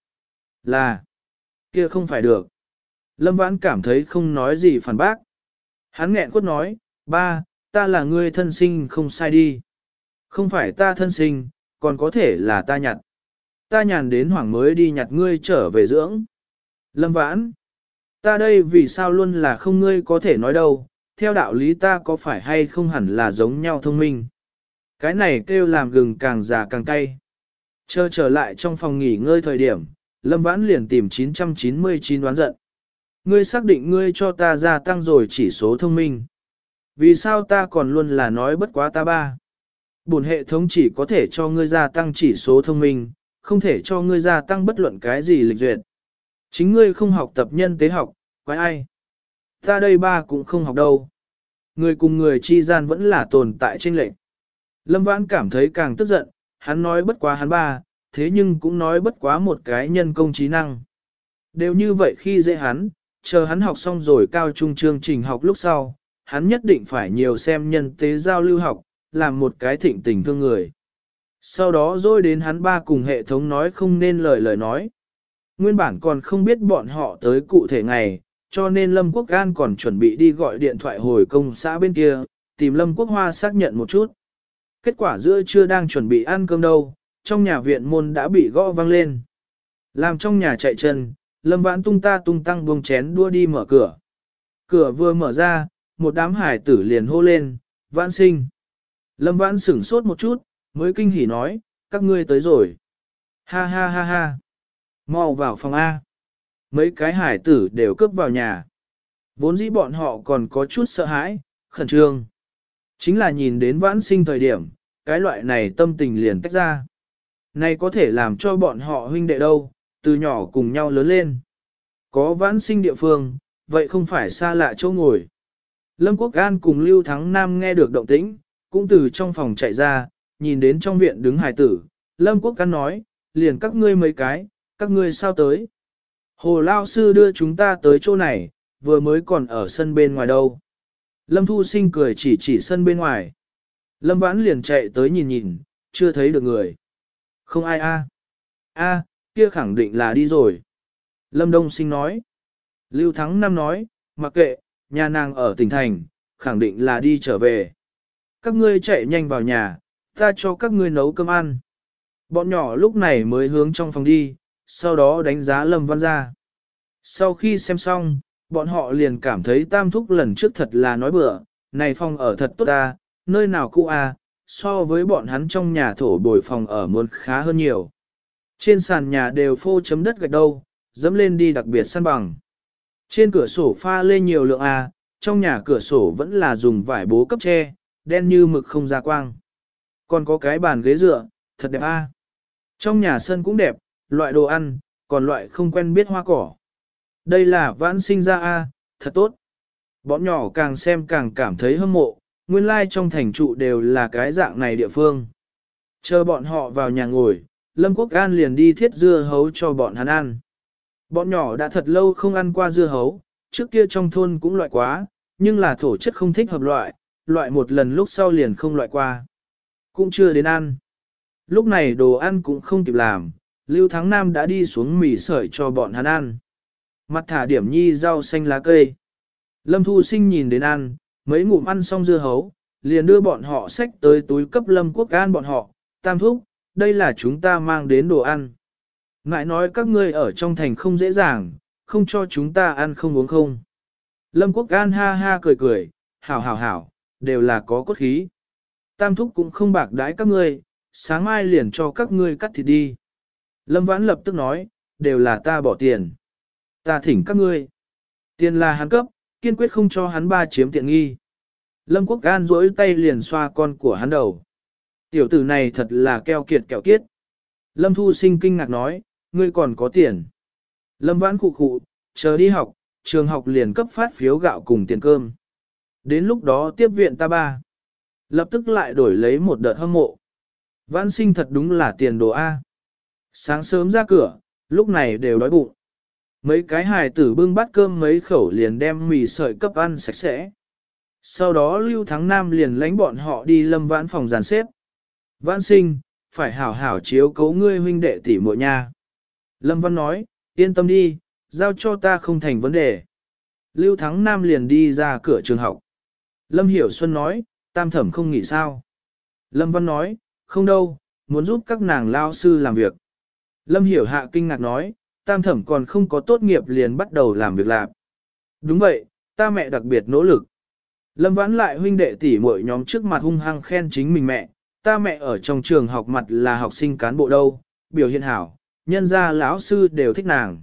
Là. Kia không phải được. Lâm Vãn cảm thấy không nói gì phản bác. Hắn nghẹn quất nói, ba, ta là ngươi thân sinh không sai đi. Không phải ta thân sinh, còn có thể là ta nhặt. Ta nhàn đến hoảng mới đi nhặt ngươi trở về dưỡng. Lâm Vãn. Ta đây vì sao luôn là không ngươi có thể nói đâu, theo đạo lý ta có phải hay không hẳn là giống nhau thông minh. Cái này kêu làm gừng càng già càng cay. Chờ trở lại trong phòng nghỉ ngơi thời điểm, Lâm Vãn liền tìm chín trăm chín mươi chín đoán giận. Ngươi xác định ngươi cho ta gia tăng rồi chỉ số thông minh. Vì sao ta còn luôn là nói bất quá ta ba? Bổn hệ thống chỉ có thể cho ngươi gia tăng chỉ số thông minh, không thể cho ngươi gia tăng bất luận cái gì lịch duyệt. Chính ngươi không học tập nhân tế học, quái ai? Ta đây ba cũng không học đâu. Người cùng người chi gian vẫn là tồn tại chênh lệch. Lâm Vãn cảm thấy càng tức giận, hắn nói bất quá hắn ba, thế nhưng cũng nói bất quá một cái nhân công trí năng. Đều như vậy khi dễ hắn, chờ hắn học xong rồi cao trung chương trình học lúc sau, hắn nhất định phải nhiều xem nhân tế giao lưu học, làm một cái thịnh tình thương người. Sau đó rồi đến hắn ba cùng hệ thống nói không nên lời lời nói. Nguyên bản còn không biết bọn họ tới cụ thể ngày, cho nên Lâm Quốc An còn chuẩn bị đi gọi điện thoại hồi công xã bên kia, tìm Lâm Quốc Hoa xác nhận một chút. Kết quả giữa trưa đang chuẩn bị ăn cơm đâu, trong nhà viện môn đã bị gõ vang lên. Làm trong nhà chạy chân, Lâm Vãn tung ta tung tăng buông chén đua đi mở cửa. Cửa vừa mở ra, một đám hải tử liền hô lên, Vãn sinh. Lâm Vãn sửng sốt một chút, mới kinh hỉ nói, các ngươi tới rồi. Ha ha ha ha. Mau vào phòng A. Mấy cái hải tử đều cướp vào nhà. Vốn dĩ bọn họ còn có chút sợ hãi, khẩn trương. Chính là nhìn đến vãn sinh thời điểm, cái loại này tâm tình liền tách ra. Này có thể làm cho bọn họ huynh đệ đâu, từ nhỏ cùng nhau lớn lên. Có vãn sinh địa phương, vậy không phải xa lạ chỗ ngồi. Lâm Quốc An cùng Lưu Thắng Nam nghe được động tĩnh, cũng từ trong phòng chạy ra, nhìn đến trong viện đứng hải tử. Lâm Quốc An nói, liền các ngươi mấy cái, các ngươi sao tới? Hồ Lao Sư đưa chúng ta tới chỗ này, vừa mới còn ở sân bên ngoài đâu. Lâm Thu Sinh cười chỉ chỉ sân bên ngoài. Lâm Vãn liền chạy tới nhìn nhìn, chưa thấy được người. Không ai a. A, kia khẳng định là đi rồi. Lâm Đông Sinh nói. Lưu Thắng Nam nói, mặc kệ, nhà nàng ở tỉnh thành, khẳng định là đi trở về. Các ngươi chạy nhanh vào nhà, ta cho các ngươi nấu cơm ăn. Bọn nhỏ lúc này mới hướng trong phòng đi, sau đó đánh giá Lâm Văn ra. Sau khi xem xong, bọn họ liền cảm thấy Tam Thúc lần trước thật là nói bừa, này phòng ở thật tốt ta, nơi nào cũ à, so với bọn hắn trong nhà thổ bồi phòng ở muốn khá hơn nhiều. Trên sàn nhà đều phô chấm đất gạch đâu, dẫm lên đi đặc biệt săn bằng. Trên cửa sổ pha lên nhiều lượng à, trong nhà cửa sổ vẫn là dùng vải bố cấp che, đen như mực không ra quang. Còn có cái bàn ghế dựa, thật đẹp à. Trong nhà sân cũng đẹp, loại đồ ăn, còn loại không quen biết hoa cỏ. Đây là vãn sinh ra a, thật tốt. Bọn nhỏ càng xem càng cảm thấy hâm mộ, nguyên lai trong thành trụ đều là cái dạng này địa phương. Chờ bọn họ vào nhà ngồi, Lâm Quốc An liền đi thiết dưa hấu cho bọn hắn ăn. Bọn nhỏ đã thật lâu không ăn qua dưa hấu, trước kia trong thôn cũng loại quá, nhưng là thổ chất không thích hợp loại, loại một lần lúc sau liền không loại qua. Cũng chưa đến ăn. Lúc này đồ ăn cũng không kịp làm, Lưu Thắng Nam đã đi xuống mì sợi cho bọn hắn ăn. Mặt thả điểm nhi rau xanh lá cây. Lâm Thu Sinh nhìn đến ăn, mấy ngụm ăn xong dưa hấu, liền đưa bọn họ xách tới túi cấp Lâm Quốc An bọn họ, Tam Thúc, đây là chúng ta mang đến đồ ăn. Ngại nói các ngươi ở trong thành không dễ dàng, không cho chúng ta ăn không uống không. Lâm Quốc An ha ha cười cười, hảo hảo hảo, đều là có cốt khí. Tam Thúc cũng không bạc đãi các ngươi, sáng mai liền cho các ngươi cắt thịt đi. Lâm Vãn lập tức nói, đều là ta bỏ tiền. Ta thỉnh các ngươi. Tiền là hắn cấp, kiên quyết không cho hắn ba chiếm tiện nghi. Lâm Quốc An duỗi tay liền xoa con của hắn đầu. Tiểu tử này thật là keo kiệt kẹo kiết. Lâm Thu Sinh kinh ngạc nói, ngươi còn có tiền. Lâm Vãn khụ khụ, chờ đi học, trường học liền cấp phát phiếu gạo cùng tiền cơm. Đến lúc đó tiếp viện ta ba. Lập tức lại đổi lấy một đợt hâm mộ. Vãn Sinh thật đúng là tiền đồ A. Sáng sớm ra cửa, lúc này đều đói bụng. Mấy cái hài tử bưng bát cơm mấy khẩu liền đem mì sợi cấp ăn sạch sẽ. Sau đó Lưu Thắng Nam liền lánh bọn họ đi Lâm Vãn phòng dàn xếp. Vãn Sinh, phải hảo hảo chiếu cấu ngươi huynh đệ tỷ muội nha. Lâm Văn nói, yên tâm đi, giao cho ta không thành vấn đề. Lưu Thắng Nam liền đi ra cửa trường học. Lâm Hiểu Xuân nói, Tam Thẩm không nghỉ sao. Lâm Văn nói, không đâu, muốn giúp các nàng lao sư làm việc. Lâm Hiểu Hạ kinh ngạc nói, Tam Thẩm còn không có tốt nghiệp liền bắt đầu làm việc lạc. Đúng vậy, ta mẹ đặc biệt nỗ lực. Lâm Vãn lại huynh đệ tỷ muội nhóm trước mặt hung hăng khen chính mình mẹ, ta mẹ ở trong trường học mặt là học sinh cán bộ đâu, biểu hiện hảo, nhân gia lão sư đều thích nàng.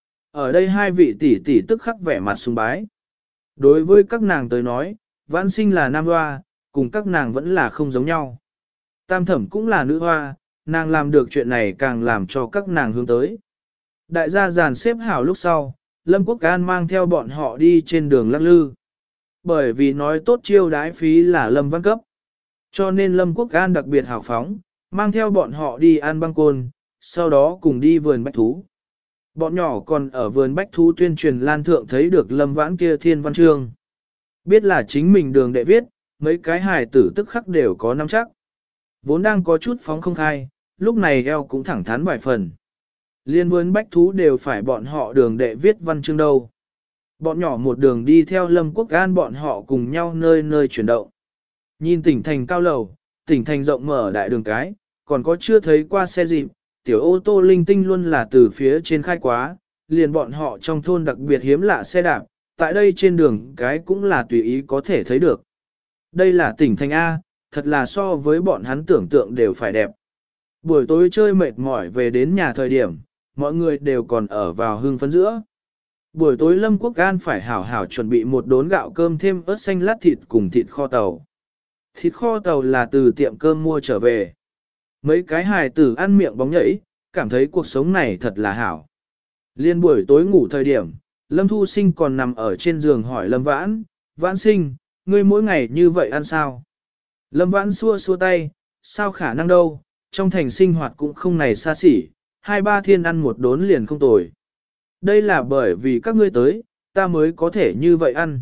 Ở đây hai vị tỷ tỷ tức khắc vẻ mặt sùng bái. Đối với các nàng tới nói, Vãn Sinh là nam hoa, cùng các nàng vẫn là không giống nhau. Tam Thẩm cũng là nữ hoa, nàng làm được chuyện này càng làm cho các nàng hướng tới. Đại gia dàn xếp hảo lúc sau, Lâm Quốc An mang theo bọn họ đi trên đường lắc lư. Bởi vì nói tốt chiêu đái phí là Lâm Văn cấp. Cho nên Lâm Quốc An đặc biệt hào phóng, mang theo bọn họ đi ăn băng côn, sau đó cùng đi vườn bách thú. Bọn nhỏ còn ở vườn bách thú tuyên truyền lan thượng thấy được Lâm Vãn kia thiên văn chương. Biết là chính mình đường đệ viết, mấy cái hài tử tức khắc đều có nắm chắc. Vốn đang có chút phóng không khai, lúc này eo cũng thẳng thắn vài phần. Liên vườn bách thú đều phải bọn họ đường đệ viết văn chương đâu. Bọn nhỏ một đường đi theo Lâm Quốc An bọn họ cùng nhau nơi nơi chuyển động. Nhìn tỉnh thành cao lầu, tỉnh thành rộng mở đại đường cái, còn có chưa thấy qua xe dịp, tiểu ô tô linh tinh luôn là từ phía trên khai quá, liền bọn họ trong thôn đặc biệt hiếm lạ xe đạp, tại đây trên đường cái cũng là tùy ý có thể thấy được. Đây là tỉnh thành A, thật là so với bọn hắn tưởng tượng đều phải đẹp. Buổi tối chơi mệt mỏi về đến nhà thời điểm, mọi người đều còn ở vào hương phấn giữa. Buổi tối Lâm Quốc An phải hảo hảo chuẩn bị một đốn gạo cơm thêm ớt xanh lát thịt cùng thịt kho tàu. Thịt kho tàu là từ tiệm cơm mua trở về. Mấy cái hài tử ăn miệng bóng nhảy, cảm thấy cuộc sống này thật là hảo. Liên buổi tối ngủ thời điểm, Lâm Thu Sinh còn nằm ở trên giường hỏi Lâm Vãn, Vãn Sinh, ngươi mỗi ngày như vậy ăn sao? Lâm Vãn xua xua tay, sao khả năng đâu, trong thành sinh hoạt cũng không này xa xỉ, hai ba thiên ăn một đốn liền không tồi. Đây là bởi vì các ngươi tới, ta mới có thể như vậy ăn.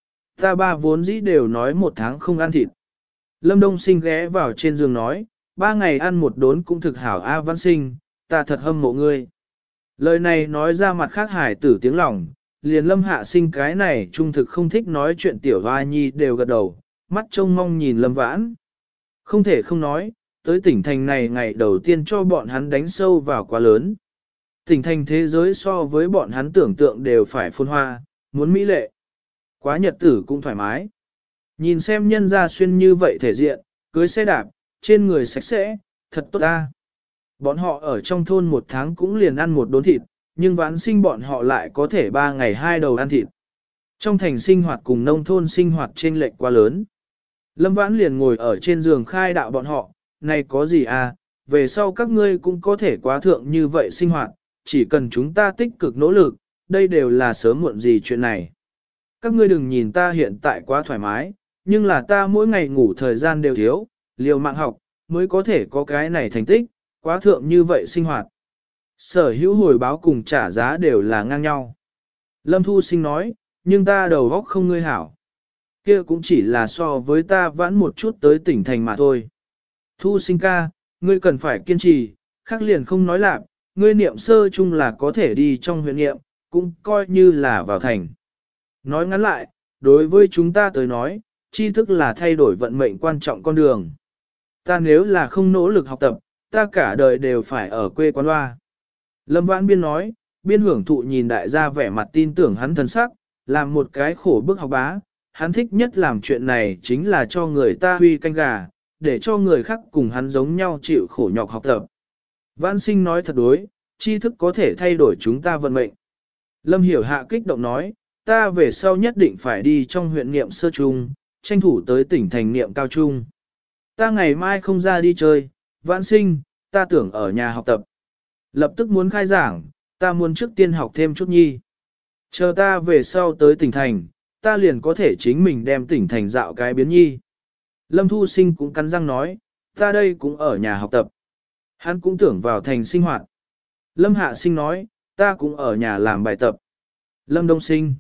Ta ba vốn dĩ đều nói một tháng không ăn thịt. Lâm Đông Sinh ghé vào trên giường nói, ba ngày ăn một đốn cũng thực hảo A Văn Sinh, ta thật hâm mộ ngươi. Lời này nói ra mặt khác hải tử tiếng lòng, liền Lâm Hạ Sinh cái này trung thực không thích nói chuyện tiểu hoa nhi đều gật đầu, mắt trông mong nhìn Lâm Vãn. Không thể không nói, tới tỉnh thành này ngày đầu tiên cho bọn hắn đánh sâu vào quá lớn. Tỉnh thành thế giới so với bọn hắn tưởng tượng đều phải phồn hoa, muốn mỹ lệ. Quá nhật tử cũng thoải mái. Nhìn xem nhân gia xuyên như vậy thể diện, cưới xe đạp, trên người sạch sẽ, thật tốt ta. Bọn họ ở trong thôn một tháng cũng liền ăn một đốn thịt, nhưng Vãn Sinh bọn họ lại có thể ba ngày hai đầu ăn thịt. Trong thành sinh hoạt cùng nông thôn sinh hoạt chênh lệch quá lớn. Lâm Vãn liền ngồi ở trên giường khai đạo bọn họ, này có gì à, về sau các ngươi cũng có thể quá thượng như vậy sinh hoạt, chỉ cần chúng ta tích cực nỗ lực, đây đều là sớm muộn gì chuyện này. Các ngươi đừng nhìn ta hiện tại quá thoải mái, nhưng là ta mỗi ngày ngủ thời gian đều thiếu, liều mạng học, mới có thể có cái này thành tích, quá thượng như vậy sinh hoạt. Sở hữu hồi báo cùng trả giá đều là ngang nhau. Lâm Thu Sinh nói, nhưng ta đầu óc không ngươi hảo. Kia cũng chỉ là so với ta vãn một chút tới tỉnh thành mà thôi. Thu Sinh ca, ngươi cần phải kiên trì, khác liền không nói lạc, ngươi niệm sơ chung là có thể đi trong huyện niệm, cũng coi như là vào thành. Nói ngắn lại, đối với chúng ta tới nói, tri thức là thay đổi vận mệnh quan trọng con đường. Ta nếu là không nỗ lực học tập, ta cả đời đều phải ở quê quán loa. Lâm Vãn Biên nói, biên hưởng thụ nhìn đại gia vẻ mặt tin tưởng hắn thần sắc, làm một cái khổ bức học bá. Hắn thích nhất làm chuyện này chính là cho người ta huy canh gà, để cho người khác cùng hắn giống nhau chịu khổ nhọc học tập. Vãn Sinh nói thật đối, tri thức có thể thay đổi chúng ta vận mệnh. Lâm Hiểu Hạ kích động nói, ta về sau nhất định phải đi trong huyện niệm sơ trung, tranh thủ tới tỉnh thành niệm cao trung. Ta ngày mai không ra đi chơi, Vãn Sinh, ta tưởng ở nhà học tập. Lập tức muốn khai giảng, ta muốn trước tiên học thêm chút nhi. Chờ ta về sau tới tỉnh thành, ta liền có thể chính mình đem tỉnh thành dạo cái biến nhi. Lâm Thu Sinh cũng cắn răng nói, ta đây cũng ở nhà học tập. Hắn cũng tưởng vào thành sinh hoạt. Lâm Hạ Sinh nói, ta cũng ở nhà làm bài tập. Lâm Đông Sinh,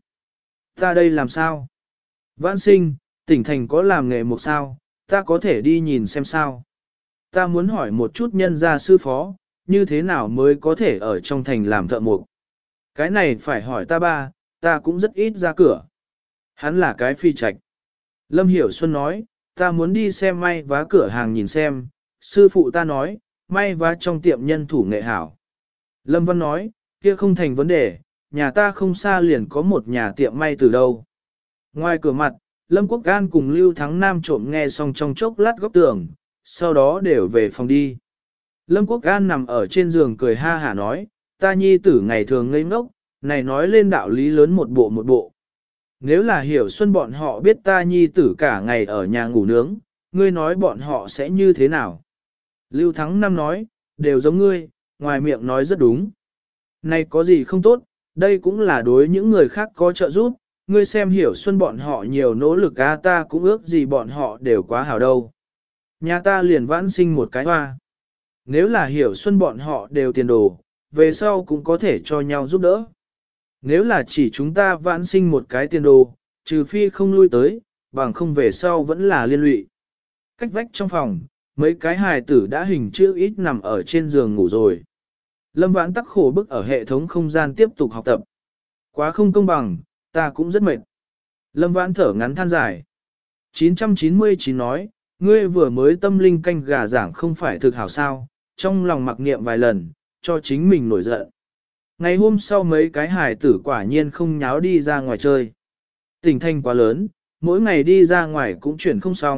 ta đây làm sao? Vãn Sinh, tỉnh thành có làm nghề một sao, ta có thể đi nhìn xem sao. Ta muốn hỏi một chút nhân gia sư phó, như thế nào mới có thể ở trong thành làm thợ mộc. Cái này phải hỏi ta ba, ta cũng rất ít ra cửa. Hắn là cái phi trạch. Lâm Hiểu Xuân nói, ta muốn đi xem may vá cửa hàng nhìn xem, sư phụ ta nói, may vá trong tiệm nhân thủ nghệ hảo. Lâm Văn nói, kia không thành vấn đề, nhà ta không xa liền có một nhà tiệm may từ đâu. Ngoài cửa mặt, Lâm Quốc An cùng Lưu Thắng Nam trộm nghe xong trong chốc lát góc tường, sau đó đều về phòng đi. Lâm Quốc An nằm ở trên giường cười ha hả nói, ta nhi tử ngày thường ngây ngốc, này nói lên đạo lý lớn một bộ một bộ. Nếu là Hiểu Xuân bọn họ biết ta nhi tử cả ngày ở nhà ngủ nướng, ngươi nói bọn họ sẽ như thế nào? Lưu Thắng Nam nói, đều giống ngươi, ngoài miệng nói rất đúng. Này có gì không tốt, đây cũng là đối những người khác có trợ giúp, ngươi xem Hiểu Xuân bọn họ nhiều nỗ lực á, ta cũng ước gì bọn họ đều quá hảo đâu. Nhà ta liền Vãn Sinh một cái hoa. Nếu là Hiểu Xuân bọn họ đều tiền đồ, về sau cũng có thể cho nhau giúp đỡ. Nếu là chỉ chúng ta Vãn Sinh một cái tiền đồ, trừ phi không lui tới, bằng không về sau vẫn là liên lụy. Cách vách trong phòng, mấy cái hài tử đã hình chữ ít nằm ở trên giường ngủ rồi. Lâm Vãn tắc khổ bức ở hệ thống không gian tiếp tục học tập. Quá không công bằng, ta cũng rất mệt. Lâm Vãn thở ngắn than dài. chín trăm chín mươi chín nói, ngươi vừa mới tâm linh canh gà giảng không phải thực hảo sao, trong lòng mặc niệm vài lần, cho chính mình nổi giận. Ngày hôm sau mấy cái hài tử quả nhiên không nháo đi ra ngoài chơi. Tỉnh thành quá lớn, mỗi ngày đi ra ngoài cũng chuyển không xong,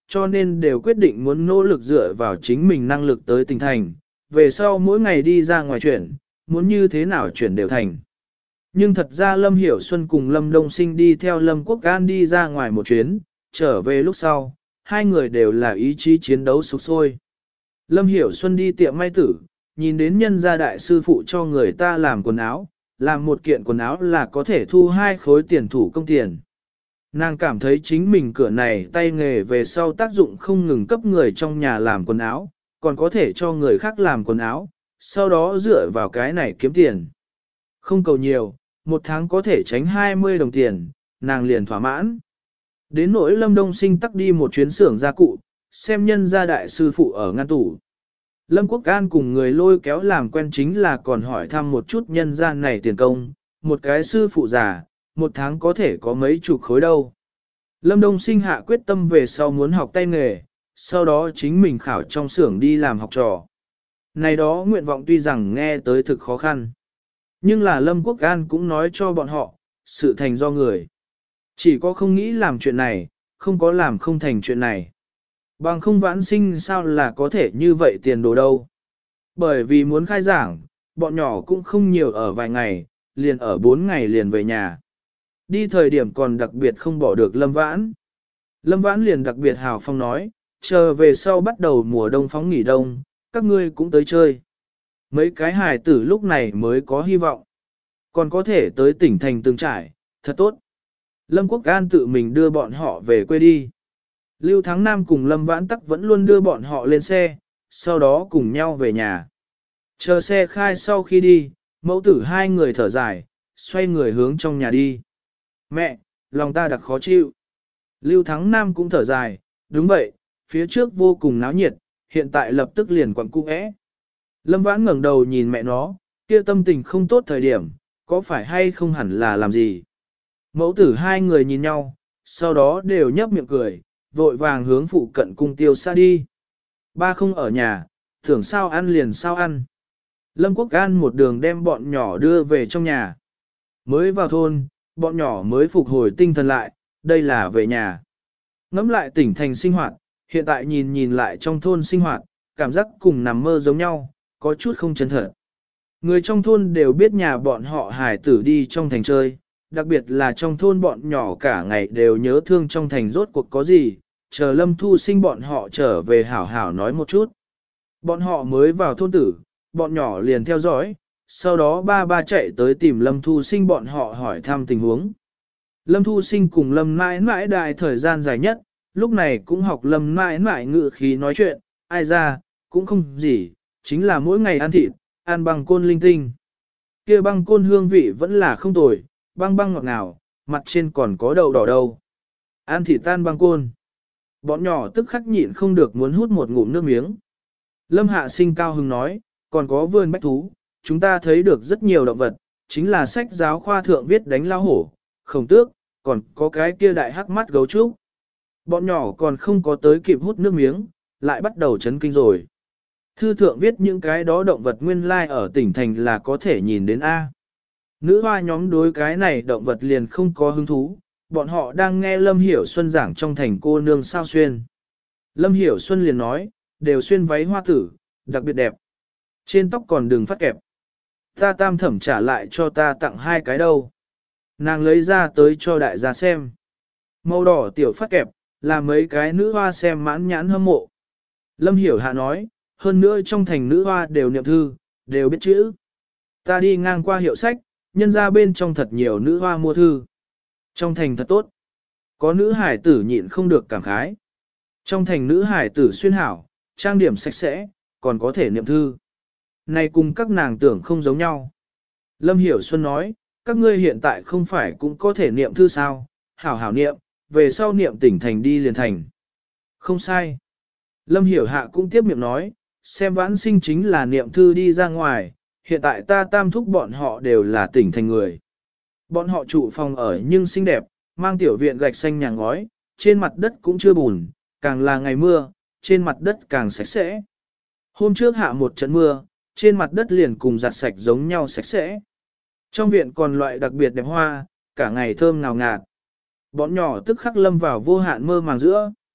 cho nên đều quyết định muốn nỗ lực dựa vào chính mình năng lực tới tỉnh thành, về sau mỗi ngày đi ra ngoài chuyển, muốn như thế nào chuyển đều thành. Nhưng thật ra Lâm Hiểu Xuân cùng Lâm Đông Sinh đi theo Lâm Quốc An đi ra ngoài một chuyến, trở về lúc sau, hai người đều là ý chí chiến đấu sục sôi. Lâm Hiểu Xuân đi tiệm may tử, nhìn đến nhân gia đại sư phụ cho người ta làm quần áo, làm một kiện quần áo là có thể thu hai khối tiền thủ công tiền. Nàng cảm thấy chính mình cửa này tay nghề về sau tác dụng không ngừng cấp người trong nhà làm quần áo, còn có thể cho người khác làm quần áo, sau đó dựa vào cái này kiếm tiền. Không cầu nhiều, một tháng có thể tránh hai mươi đồng tiền, nàng liền thỏa mãn. Đến nỗi Lâm Đông Sinh tắc đi một chuyến xưởng gia cụ, xem nhân gia đại sư phụ ở ngăn tủ. Lâm Quốc An cùng người lôi kéo làm quen chính là còn hỏi thăm một chút nhân gian này tiền công, một cái sư phụ già, một tháng có thể có mấy chục khối đâu. Lâm Đông Sinh hạ quyết tâm về sau muốn học tay nghề, sau đó chính mình khảo trong xưởng đi làm học trò. Này đó nguyện vọng tuy rằng nghe tới thực khó khăn, nhưng là Lâm Quốc An cũng nói cho bọn họ, sự thành do người. Chỉ có không nghĩ làm chuyện này, không có làm không thành chuyện này. Bằng không vãn sinh sao là có thể như vậy tiền đồ đâu. Bởi vì muốn khai giảng, bọn nhỏ cũng không nhiều ở vài ngày, liền ở bốn ngày liền về nhà. Đi thời điểm còn đặc biệt không bỏ được Lâm Vãn. Lâm Vãn liền đặc biệt hào phong nói, chờ về sau bắt đầu mùa đông phóng nghỉ đông, các ngươi cũng tới chơi. Mấy cái hài tử lúc này mới có hy vọng. Còn có thể tới tỉnh thành từng trải, thật tốt. Lâm Quốc An tự mình đưa bọn họ về quê đi. Lưu Thắng Nam cùng Lâm Vãn Tắc vẫn luôn đưa bọn họ lên xe, sau đó cùng nhau về nhà. Chờ xe khai sau khi đi, mẫu tử hai người thở dài, xoay người hướng trong nhà đi. Mẹ, lòng ta đặc khó chịu. Lưu Thắng Nam cũng thở dài, đúng vậy, phía trước vô cùng náo nhiệt, hiện tại lập tức liền quặn cung ẽ. Lâm Vãn ngẩng đầu nhìn mẹ nó, kia tâm tình không tốt thời điểm, có phải hay không hẳn là làm gì. Mẫu tử hai người nhìn nhau, sau đó đều nhấp miệng cười, vội vàng hướng phụ cận cung tiêu xa đi. Ba không ở nhà, tưởng sao ăn liền sao ăn. Lâm Quốc An một đường đem bọn nhỏ đưa về trong nhà. Mới vào thôn, bọn nhỏ mới phục hồi tinh thần lại, đây là về nhà. Ngắm lại tỉnh thành sinh hoạt, hiện tại nhìn nhìn lại trong thôn sinh hoạt, cảm giác cùng nằm mơ giống nhau, có chút không chân thật. Người trong thôn đều biết nhà bọn họ hải tử đi trong thành chơi, đặc biệt là trong thôn bọn nhỏ cả ngày đều nhớ thương trong thành rốt cuộc có gì, chờ Lâm Thu Sinh bọn họ trở về hảo hảo nói một chút. Bọn họ mới vào thôn tử, bọn nhỏ liền theo dõi, sau đó ba ba chạy tới tìm Lâm Thu Sinh bọn họ hỏi thăm tình huống. Lâm Thu Sinh cùng Lâm mãi mãi đại thời gian dài nhất, lúc này cũng học Lâm mãi mãi ngự khí nói chuyện, ai ra, cũng không gì, chính là mỗi ngày ăn thịt, ăn băng côn linh tinh. Kia băng côn hương vị vẫn là không tồi, băng băng ngọt ngào, mặt trên còn có đậu đỏ đâu. Ăn thịt tan băng côn. Bọn nhỏ tức khắc nhịn không được muốn hút một ngụm nước miếng. Lâm Hạ Sinh cao hứng nói, còn có vườn bách thú, chúng ta thấy được rất nhiều động vật, chính là sách giáo khoa thượng viết đánh lao hổ, khổng tước, còn có cái kia đại hắc mắt gấu trúc. Bọn nhỏ còn không có tới kịp hút nước miếng, lại bắt đầu chấn kinh rồi. Thư thượng viết những cái đó động vật nguyên lai ở tỉnh thành là có thể nhìn đến A. Nữ hoa nhóm đối cái này động vật liền không có hứng thú, bọn họ đang nghe Lâm Hiểu Xuân giảng trong thành cô nương sao xuyên. Lâm Hiểu Xuân liền nói, đều xuyên váy hoa tử, đặc biệt đẹp. Trên tóc còn đừng phát kẹp. Ta tam thẩm trả lại cho ta tặng hai cái đâu. Nàng lấy ra tới cho đại gia xem. Màu đỏ tiểu phát kẹp, là mấy cái nữ hoa xem mãn nhãn hâm mộ. Lâm Hiểu Hạ nói, hơn nữa trong thành nữ hoa đều niệm thư, đều biết chữ. Ta đi ngang qua hiệu sách, nhân ra bên trong thật nhiều nữ hoa mua thư. Trong thành thật tốt. Có nữ hải tử nhịn không được cảm khái. Trong thành nữ hải tử xuyên hảo, trang điểm sạch sẽ, còn có thể niệm thư. Này cùng các nàng tưởng không giống nhau. Lâm Hiểu Xuân nói, các ngươi hiện tại không phải cũng có thể niệm thư sao, hảo hảo niệm, về sau niệm tỉnh thành đi liền thành. Không sai. Lâm Hiểu Hạ cũng tiếp miệng nói, xem vãn sinh chính là niệm thư đi ra ngoài, hiện tại ta tam thúc bọn họ đều là tỉnh thành người. Bọn họ trụ phòng ở nhưng xinh đẹp, mang tiểu viện gạch xanh nhà ngói, trên mặt đất cũng chưa bùn, càng là ngày mưa, trên mặt đất càng sạch sẽ. Hôm trước hạ một trận mưa, trên mặt đất liền cùng giặt sạch giống nhau sạch sẽ. Trong viện còn loại đặc biệt đẹp hoa, cả ngày thơm ngào ngạt. Bọn nhỏ tức khắc lâm vào vô hạn mơ màng giữa.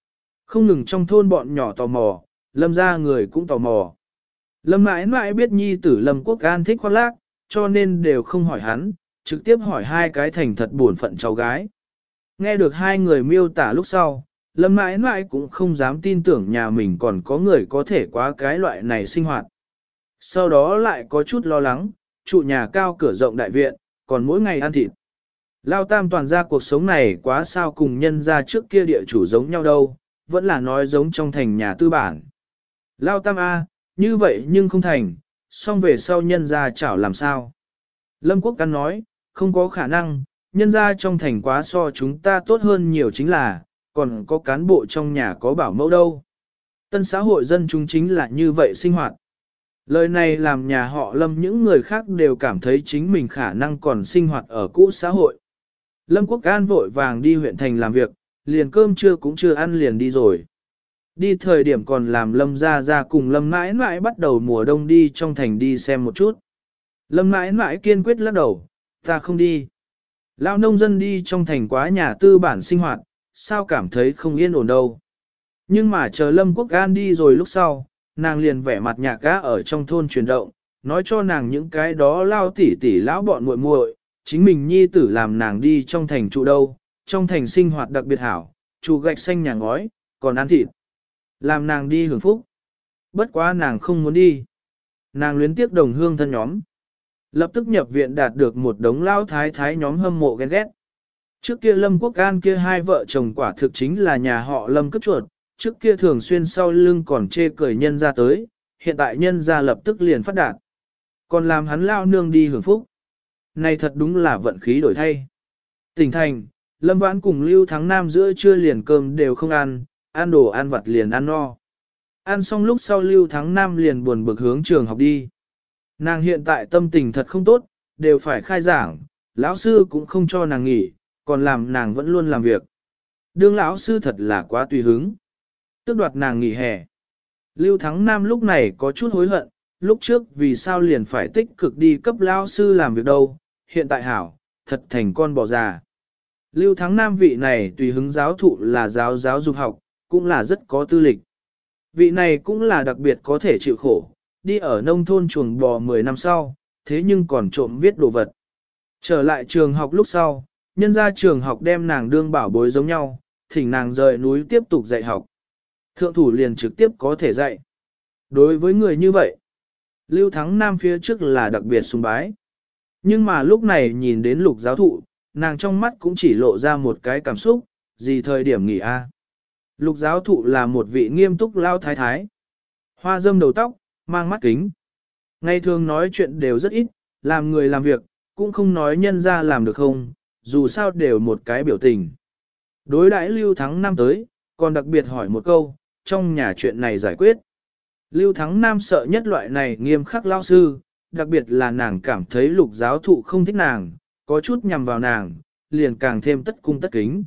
Không ngừng trong thôn bọn nhỏ tò mò, Lâm ra người cũng tò mò. Lâm mãi mãi biết nhi tử Lâm Quốc An thích khoác lác, cho nên đều không hỏi hắn, trực tiếp hỏi hai cái thành thật buồn phận cháu gái. Nghe được hai người miêu tả lúc sau, Lâm mãi mãi cũng không dám tin tưởng nhà mình còn có người có thể quá cái loại này sinh hoạt. Sau đó lại có chút lo lắng, trụ nhà cao cửa rộng đại viện, còn mỗi ngày ăn thịt. Lao tam toàn ra cuộc sống này quá sao cùng nhân ra trước kia địa chủ giống nhau đâu, vẫn là nói giống trong thành nhà tư bản. Lao tam A, như vậy nhưng không thành, xong về sau nhân ra chảo làm sao. Lâm Quốc Căn nói, không có khả năng, nhân ra trong thành quá so chúng ta tốt hơn nhiều chính là, còn có cán bộ trong nhà có bảo mẫu đâu. Tân xã hội dân chúng chính là như vậy sinh hoạt. Lời này làm nhà họ Lâm những người khác đều cảm thấy chính mình khả năng còn sinh hoạt ở cũ xã hội. Lâm Quốc An vội vàng đi huyện thành làm việc, liền cơm trưa cũng chưa ăn liền đi rồi. Đi thời điểm còn làm Lâm ra ra cùng Lâm mãi mãi bắt đầu mùa đông đi trong thành đi xem một chút. Lâm mãi mãi kiên quyết lắc đầu, ta không đi. Lão nông dân đi trong thành quá nhà tư bản sinh hoạt, sao cảm thấy không yên ổn đâu. Nhưng mà chờ Lâm Quốc An đi rồi lúc sau, nàng liền vẻ mặt nhạc gã ở trong thôn chuyển động, nói cho nàng những cái đó lao tỉ tỉ lão bọn muội muội, chính mình nhi tử làm nàng đi trong thành trụ đâu, trong thành sinh hoạt đặc biệt hảo, trụ gạch xanh nhà ngói, còn ăn thịt. Làm nàng đi hưởng phúc. Bất quá nàng không muốn đi. Nàng luyến tiếc đồng hương thân nhóm. Lập tức nhập viện đạt được một đống lao thái thái nhóm hâm mộ ghen ghét. Trước kia Lâm Quốc An kia hai vợ chồng quả thực chính là nhà họ Lâm cất chuột, trước kia thường xuyên sau lưng còn chê cười nhân ra tới, hiện tại nhân ra lập tức liền phát đạt. Còn làm hắn lao nương đi hưởng phúc. Này thật đúng là vận khí đổi thay. Tỉnh thành, Lâm Vãn cùng Lưu Thắng Nam giữa trưa liền cơm đều không ăn, ăn đồ ăn vặt liền ăn no. Ăn xong lúc sau Lưu Thắng Nam liền buồn bực hướng trường học đi. Nàng hiện tại tâm tình thật không tốt, đều phải khai giảng, lão sư cũng không cho nàng nghỉ, còn làm nàng vẫn luôn làm việc. Đương lão sư thật là quá tùy hứng. Tức đoạt nàng nghỉ hè. Lưu Thắng Nam lúc này có chút hối hận, lúc trước vì sao liền phải tích cực đi cấp lão sư làm việc đâu, hiện tại hảo, thật thành con bò già. Lưu Thắng Nam vị này tùy hứng giáo thụ là giáo giáo dục học, cũng là rất có tư lịch. Vị này cũng là đặc biệt có thể chịu khổ, đi ở nông thôn chuồng bò mười năm sau, thế nhưng còn trộm viết đồ vật. Trở lại trường học lúc sau, nhân ra trường học đem nàng đương bảo bối giống nhau, thỉnh nàng rời núi tiếp tục dạy học. Thượng thủ liền trực tiếp có thể dạy. Đối với người như vậy, Lưu Thắng Nam phía trước là đặc biệt sùng bái. Nhưng mà lúc này nhìn đến lục giáo thụ, nàng trong mắt cũng chỉ lộ ra một cái cảm xúc, gì thời điểm nghỉ a? Lục giáo thụ là một vị nghiêm túc lao thái thái. Hoa dâm đầu tóc, mang mắt kính. Ngày thường nói chuyện đều rất ít, làm người làm việc, cũng không nói nhân ra làm được không, dù sao đều một cái biểu tình. Đối đãi Lưu Thắng Nam tới, còn đặc biệt hỏi một câu, trong nhà chuyện này giải quyết. Lưu Thắng Nam sợ nhất loại này nghiêm khắc lao sư, đặc biệt là nàng cảm thấy lục giáo thụ không thích nàng, có chút nhằm vào nàng, liền càng thêm tất cung tất kính.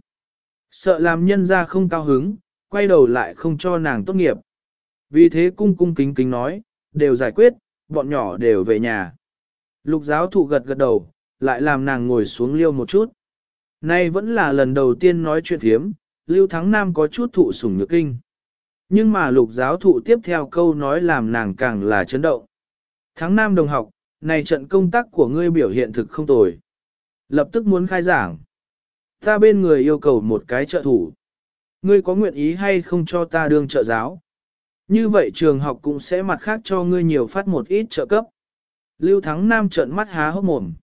Sợ làm nhân ra không cao hứng, quay đầu lại không cho nàng tốt nghiệp. Vì thế cung cung kính kính nói, đều giải quyết, bọn nhỏ đều về nhà. Lục giáo thụ gật gật đầu, lại làm nàng ngồi xuống liêu một chút. Nay vẫn là lần đầu tiên nói chuyện thiếm, Lưu Thắng Nam có chút thụ sủng nhược kinh. Nhưng mà lục giáo thụ tiếp theo câu nói làm nàng càng là chấn động. Thắng Nam đồng học, này trận công tác của ngươi biểu hiện thực không tồi. Lập tức muốn khai giảng. Ta bên người yêu cầu một cái trợ thủ. Ngươi có nguyện ý hay không cho ta đương trợ giáo? Như vậy trường học cũng sẽ mặt khác cho ngươi nhiều phát một ít trợ cấp. Lưu Thắng Nam trợn mắt há hốc mồm.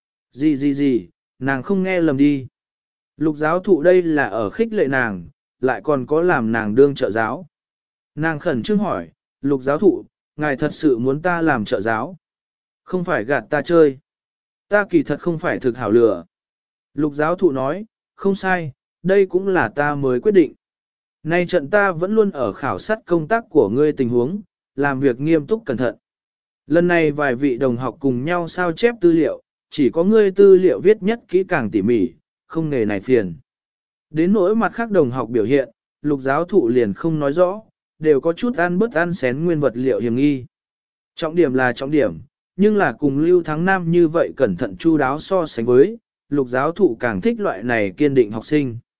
Gì gì gì, nàng không nghe lầm đi. Lục giáo thụ đây là ở khích lệ nàng, lại còn có làm nàng đương trợ giáo. Nàng khẩn trương hỏi, lục giáo thụ, ngài thật sự muốn ta làm trợ giáo? Không phải gạt ta chơi. Ta kỳ thật không phải thực hảo lừa. Lục giáo thụ nói, không sai, đây cũng là ta mới quyết định. Nay trận ta vẫn luôn ở khảo sát công tác của ngươi tình huống, làm việc nghiêm túc cẩn thận. Lần này vài vị đồng học cùng nhau sao chép tư liệu, chỉ có ngươi tư liệu viết nhất kỹ càng tỉ mỉ, không nghề này phiền. Đến nỗi mặt khác đồng học biểu hiện, lục giáo thụ liền không nói rõ, đều có chút ăn bớt ăn xén nguyên vật liệu hiểm nghi. Trọng điểm là trọng điểm, nhưng là cùng Lưu Thắng Nam như vậy cẩn thận chu đáo so sánh với, lục giáo thụ càng thích loại này kiên định học sinh.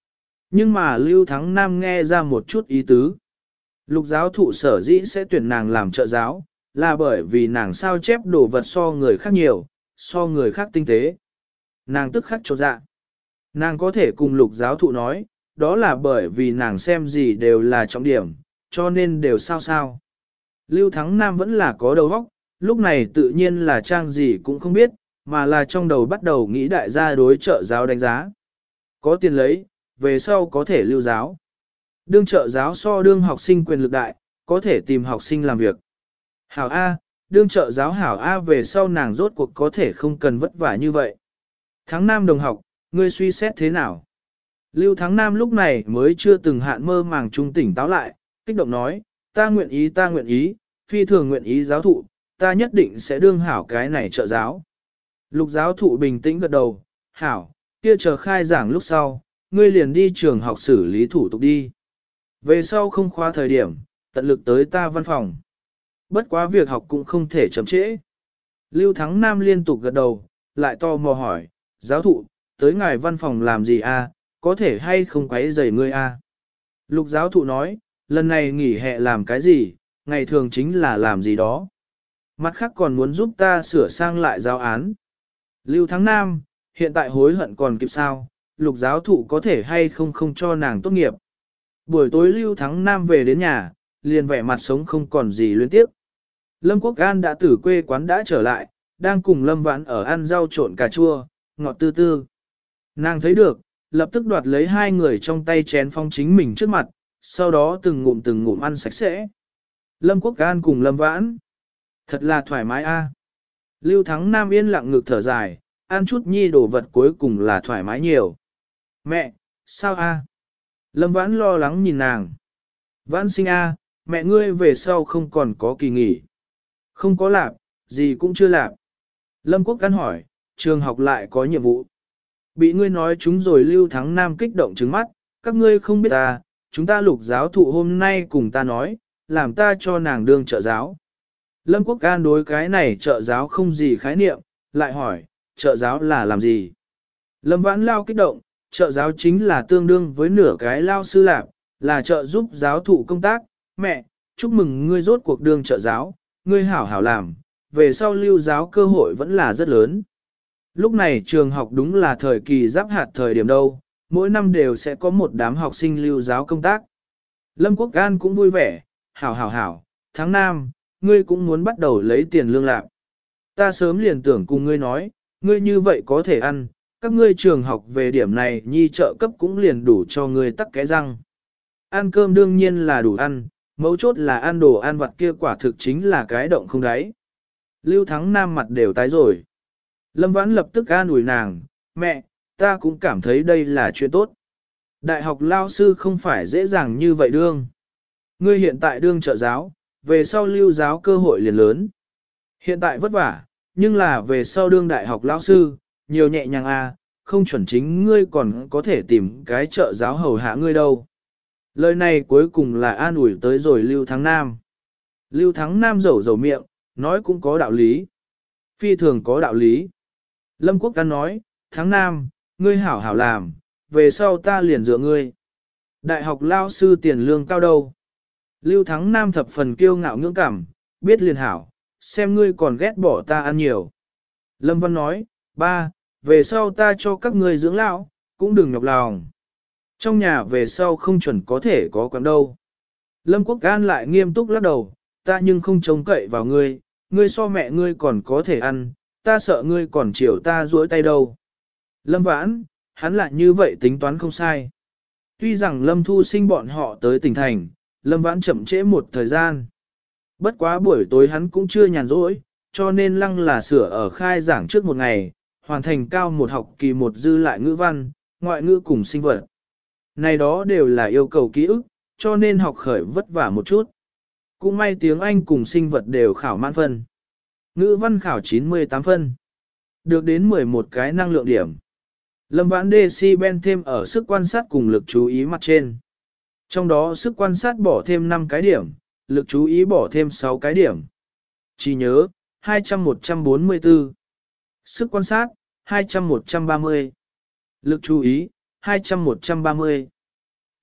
Nhưng mà Lưu Thắng Nam nghe ra một chút ý tứ. Lục giáo thụ sở dĩ sẽ tuyển nàng làm trợ giáo, là bởi vì nàng sao chép đồ vật so người khác nhiều, so người khác tinh tế. Nàng tức khắc chột dạ. Nàng có thể cùng lục giáo thụ nói, đó là bởi vì nàng xem gì đều là trọng điểm, cho nên đều sao sao. Lưu Thắng Nam vẫn là có đầu óc, lúc này tự nhiên là trang gì cũng không biết, mà là trong đầu bắt đầu nghĩ đại gia đối trợ giáo đánh giá. Có tiền lấy, về sau có thể lưu giáo. Đương trợ giáo so đương học sinh quyền lực đại, có thể tìm học sinh làm việc. Hảo A, đương trợ giáo hảo A về sau nàng rốt cuộc có thể không cần vất vả như vậy. Tháng Nam đồng học, ngươi suy xét thế nào? Lưu Thắng Nam lúc này mới chưa từng hạn mơ màng trung tỉnh táo lại, kích động nói, ta nguyện ý ta nguyện ý, phi thường nguyện ý giáo thụ, ta nhất định sẽ đương hảo cái này trợ giáo. Lục giáo thụ bình tĩnh gật đầu, hảo, kia chờ khai giảng lúc sau, ngươi liền đi trường học xử lý thủ tục đi. Về sau không khóa thời điểm, tận lực tới ta văn phòng. Bất quá việc học cũng không thể chậm trễ. Lưu Thắng Nam liên tục gật đầu, lại to mò hỏi, giáo thụ, tới ngài văn phòng làm gì a? Có thể hay không quấy rầy ngươi a? Lục giáo thụ nói, lần này nghỉ hè làm cái gì, ngày thường chính là làm gì đó. Mặt khác còn muốn giúp ta sửa sang lại giáo án. Lưu Thắng Nam, hiện tại hối hận còn kịp sao, lục giáo thụ có thể hay không không cho nàng tốt nghiệp. Buổi tối Lưu Thắng Nam về đến nhà, liền vẻ mặt sống không còn gì luyến tiếp. Lâm Quốc An đã từ quê quán đã trở lại, đang cùng Lâm Vãn ở ăn rau trộn cà chua, ngọt tư tư. Nàng thấy được, lập tức đoạt lấy hai người trong tay chén phong chính mình trước mặt, sau đó từng ngụm từng ngụm ăn sạch sẽ. Lâm Quốc An cùng Lâm Vãn. Thật là thoải mái a. Lưu Thắng Nam yên lặng ngực thở dài, ăn chút nhi đồ vật cuối cùng là thoải mái nhiều. Mẹ, sao a? Lâm Vãn lo lắng nhìn nàng. Vãn sinh a, mẹ ngươi về sau không còn có kỳ nghỉ. Không có lạp, gì cũng chưa lạp. Lâm Quốc An hỏi, trường học lại có nhiệm vụ. Bị ngươi nói chúng rồi Lưu Thắng Nam kích động trứng mắt, các ngươi không biết ta, chúng ta lục giáo thụ hôm nay cùng ta nói, làm ta cho nàng đương trợ giáo. Lâm Quốc An đối cái này trợ giáo không gì khái niệm, lại hỏi, trợ giáo là làm gì? Lâm Vãn Lao kích động, trợ giáo chính là tương đương với nửa cái lao sư lạc, là trợ giúp giáo thụ công tác. Mẹ, chúc mừng ngươi rốt cuộc đương trợ giáo, ngươi hảo hảo làm, về sau lưu giáo cơ hội vẫn là rất lớn. Lúc này trường học đúng là thời kỳ giáp hạt thời điểm đâu, mỗi năm đều sẽ có một đám học sinh lưu giáo công tác. Lâm Quốc An cũng vui vẻ, hảo hảo hảo, tháng năm, ngươi cũng muốn bắt đầu lấy tiền lương lạc. Ta sớm liền tưởng cùng ngươi nói, ngươi như vậy có thể ăn, các ngươi trường học về điểm này nhi trợ cấp cũng liền đủ cho ngươi tắc cái răng. Ăn cơm đương nhiên là đủ ăn, mấu chốt là ăn đồ ăn vặt kia quả thực chính là cái động không đáy. Lưu Thắng Nam mặt đều tái rồi. Lâm Vãn lập tức an ủi nàng, mẹ, ta cũng cảm thấy đây là chuyện tốt. Đại học lao sư không phải dễ dàng như vậy đương. Ngươi hiện tại đương trợ giáo, về sau lưu giáo cơ hội liền lớn. Hiện tại vất vả, nhưng là về sau đương đại học lao sư, nhiều nhẹ nhàng a, không chuẩn chính ngươi còn có thể tìm cái trợ giáo hầu hạ ngươi đâu. Lời này cuối cùng là an ủi tới rồi Lưu Thắng Nam. Lưu Thắng Nam rầu rầu miệng, nói cũng có đạo lý. Phi thường có đạo lý. Lâm Quốc An nói, Thắng Nam, ngươi hảo hảo làm, về sau ta liền dựa ngươi. Đại học lao sư tiền lương cao đâu. Lưu Thắng Nam thập phần kiêu ngạo ngưỡng cảm, biết liền hảo, xem ngươi còn ghét bỏ ta ăn nhiều. Lâm Văn nói, ba, về sau ta cho các ngươi dưỡng lão, cũng đừng nhọc lòng. Trong nhà về sau không chuẩn có thể có quán đâu. Lâm Quốc An lại nghiêm túc lắc đầu, ta nhưng không trông cậy vào ngươi, ngươi so mẹ ngươi còn có thể ăn, ta sợ ngươi còn chiều ta duỗi tay đâu. Lâm Vãn, hắn lại như vậy tính toán không sai. Tuy rằng Lâm Thu Sinh bọn họ tới tỉnh thành, Lâm Vãn chậm trễ một thời gian. Bất quá buổi tối hắn cũng chưa nhàn rỗi, cho nên lăng là sửa ở khai giảng trước một ngày, hoàn thành cao một học kỳ một dư lại ngữ văn, ngoại ngữ cùng sinh vật. Này đó đều là yêu cầu ký ức, cho nên học khởi vất vả một chút. Cũng may tiếng Anh cùng sinh vật đều khảo mãn phân. Ngữ văn khảo chín mươi tám phân. Được đến mười một cái năng lượng điểm. Lâm Vãn decibel thêm ở sức quan sát cùng lực chú ý mặt trên. Trong đó sức quan sát bỏ thêm năm cái điểm, lực chú ý bỏ thêm sáu cái điểm. Chỉ nhớ, hai trăm một trăm bốn mươi tư. Sức quan sát, hai trăm một trăm ba mươi. Lực chú ý, hai trăm một trăm ba mươi.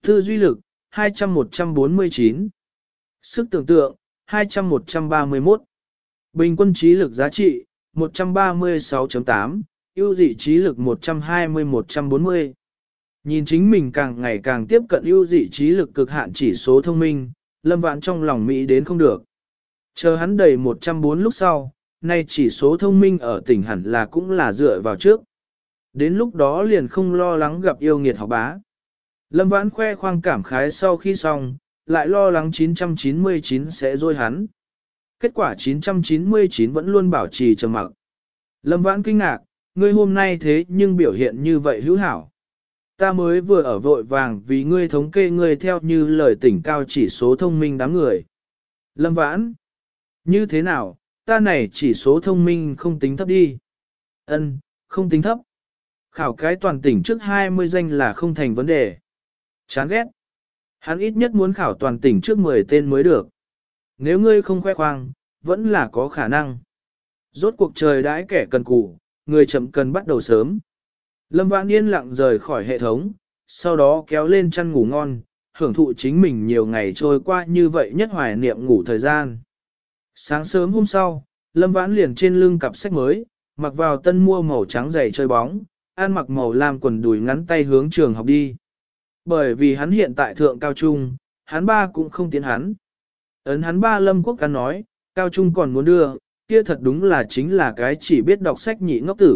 Tư duy lực, hai trăm một trăm bốn mươi chín. Sức tưởng tượng, hai trăm một trăm ba mươi mốt. Bình quân trí lực giá trị, một trăm ba mươi sáu phẩy tám, ưu dị trí lực một trăm hai mươi một trăm bốn mươi. Nhìn chính mình càng ngày càng tiếp cận ưu dị trí lực cực hạn chỉ số thông minh, Lâm Vãn trong lòng Mỹ đến không được. Chờ hắn đầy một trăm bốn lúc sau, nay chỉ số thông minh ở tỉnh hẳn là cũng là dựa vào trước. Đến lúc đó liền không lo lắng gặp yêu nghiệt học bá. Lâm Vãn khoe khoang cảm khái sau khi xong, lại lo lắng chín trăm chín mươi chín sẽ dối hắn. Kết quả chín trăm chín mươi chín vẫn luôn bảo trì trầm mặc. Lâm Vãn kinh ngạc, ngươi hôm nay thế nhưng biểu hiện như vậy hữu hảo. Ta mới vừa ở vội vàng vì ngươi thống kê ngươi theo như lời tỉnh cao chỉ số thông minh đám người. Lâm Vãn, như thế nào, ta này chỉ số thông minh không tính thấp đi. Ân, không tính thấp. Khảo cái toàn tỉnh trước hai mươi danh là không thành vấn đề. Chán ghét. Hắn ít nhất muốn khảo toàn tỉnh trước mười tên mới được. Nếu ngươi không khoe khoang, vẫn là có khả năng. Rốt cuộc trời đãi kẻ cần cù, người chậm cần bắt đầu sớm. Lâm Vãn yên lặng rời khỏi hệ thống, sau đó kéo lên chăn ngủ ngon, hưởng thụ chính mình nhiều ngày trôi qua như vậy nhất hoài niệm ngủ thời gian. Sáng sớm hôm sau, Lâm Vãn liền trên lưng cặp sách mới, mặc vào tân mua màu trắng giày chơi bóng, ăn mặc màu lam quần đùi ngắn tay hướng trường học đi. Bởi vì hắn hiện tại thượng cao trung, hắn ba cũng không tiến hắn. Ấn hắn ba Lâm Quốc Căn nói, cao trung còn muốn đưa, kia thật đúng là chính là cái chỉ biết đọc sách nhị ngốc tử.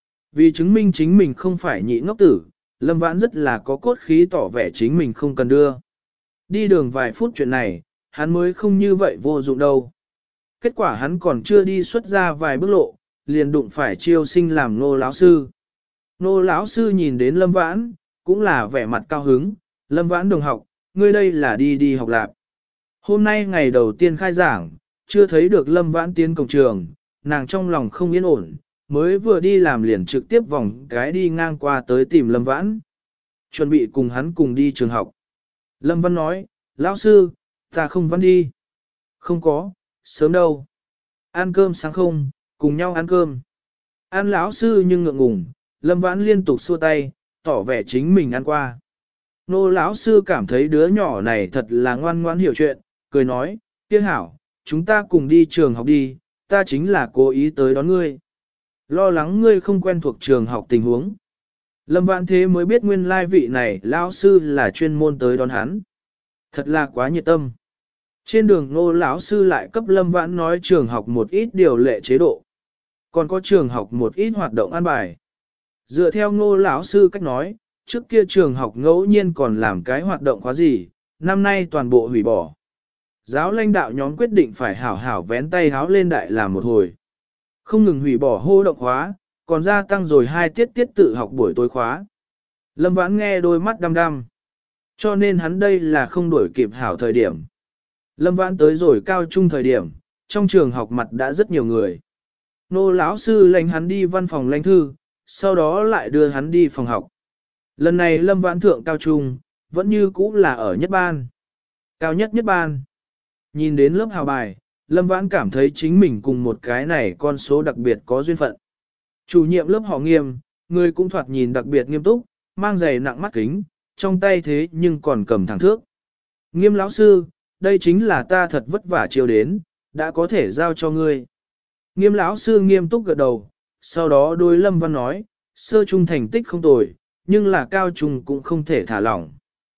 Vì chứng minh chính mình không phải nhị ngốc tử, Lâm Vãn rất là có cốt khí tỏ vẻ chính mình không cần đưa. Đi đường vài phút chuyện này, hắn mới không như vậy vô dụng đâu. Kết quả hắn còn chưa đi xuất ra vài bước lộ, liền đụng phải chiêu sinh làm nô lão sư. Nô lão sư nhìn đến Lâm Vãn, cũng là vẻ mặt cao hứng, Lâm Vãn đồng học, ngươi đây là đi đi học lạp. Hôm nay ngày đầu tiên khai giảng, chưa thấy được Lâm Vãn tiến cổng trường, nàng trong lòng không yên ổn, mới vừa đi làm liền trực tiếp vòng cái đi ngang qua tới tìm Lâm Vãn. Chuẩn bị cùng hắn cùng đi trường học. Lâm Vãn nói, lão sư, ta không văn đi. Không có, sớm đâu. Ăn cơm sáng không, cùng nhau ăn cơm. Ăn lão sư nhưng ngượng ngùng, Lâm Vãn liên tục xua tay, tỏ vẻ chính mình ăn qua. Nô lão sư cảm thấy đứa nhỏ này thật là ngoan ngoãn hiểu chuyện, cười nói, kia hảo, chúng ta cùng đi trường học đi, ta chính là cố ý tới đón ngươi. Lo lắng ngươi không quen thuộc trường học tình huống. Lâm Vãn thế mới biết nguyên lai vị này lão sư là chuyên môn tới đón hắn. Thật là quá nhiệt tâm. Trên đường nô lão sư lại cấp Lâm Vãn nói trường học một ít điều lệ chế độ. Còn có trường học một ít hoạt động an bài. Dựa theo ngô lão sư cách nói, trước kia trường học ngẫu nhiên còn làm cái hoạt động khóa gì, năm nay toàn bộ hủy bỏ. Giáo lãnh đạo nhóm quyết định phải hảo hảo vén tay háo lên đại làm một hồi. Không ngừng hủy bỏ hô động khóa, còn gia tăng rồi hai tiết tiết tự học buổi tối khóa. Lâm Vãn nghe đôi mắt đăm đăm. Cho nên hắn đây là không đuổi kịp hảo thời điểm. Lâm Vãn tới rồi cao trung thời điểm, trong trường học mặt đã rất nhiều người. Nô lão sư lãnh hắn đi văn phòng lãnh thư, sau đó lại đưa hắn đi phòng học. Lần này Lâm Vãn thượng cao trung, vẫn như cũ là ở nhất ban. Cao nhất nhất ban. Nhìn đến lớp hào bài, Lâm Vãn cảm thấy chính mình cùng một cái này con số đặc biệt có duyên phận. Chủ nhiệm lớp họ Nghiêm, người cũng thoạt nhìn đặc biệt nghiêm túc, mang giày nặng mắt kính, trong tay thế nhưng còn cầm thẳng thước. Nghiêm lão sư, đây chính là ta thật vất vả chiều đến, đã có thể giao cho ngươi. Nghiêm lão sư nghiêm túc gật đầu, sau đó đối Lâm Văn nói, sơ trung thành tích không tồi, nhưng là cao trung cũng không thể thả lỏng.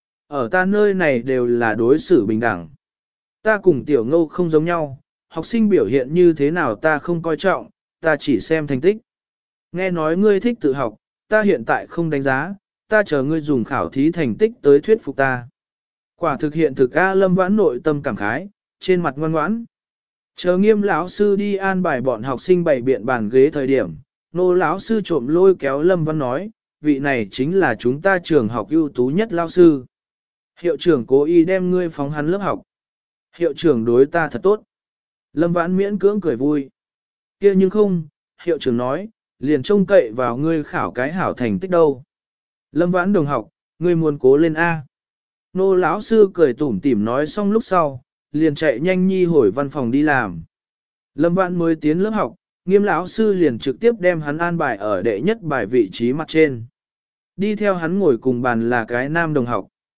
Ở ta nơi này đều là đối xử bình đẳng. Ta cùng tiểu ngô không giống nhau, học sinh biểu hiện như thế nào ta không coi trọng, ta chỉ xem thành tích. Nghe nói ngươi thích tự học, ta hiện tại không đánh giá, ta chờ ngươi dùng khảo thí thành tích tới thuyết phục ta. Quả thực hiện thực A Lâm Vãn nội tâm cảm khái, trên mặt ngoan ngoãn. Chờ Nghiêm lão sư đi an bài bọn học sinh bày biện bàn ghế thời điểm, nô lão sư trộm lôi kéo Lâm Văn nói, vị này chính là chúng ta trường học ưu tú nhất lão sư. Hiệu trưởng cố ý đem ngươi phóng hắn lớp học. Hiệu trưởng đối ta thật tốt. Lâm Vãn miễn cưỡng cười vui. Kia nhưng không, hiệu trưởng nói, liền trông cậy vào ngươi khảo cái hảo thành tích đâu. Lâm Vãn đồng học, ngươi muốn cố lên A. Nô lão sư cười tủm tỉm nói xong lúc sau, liền chạy nhanh nhi hồi văn phòng đi làm. Lâm Vãn mới tiến lớp học, Nghiêm lão sư liền trực tiếp đem hắn an bài ở đệ nhất bài vị trí mặt trên. Đi theo hắn ngồi cùng bàn là cái nam đồng học.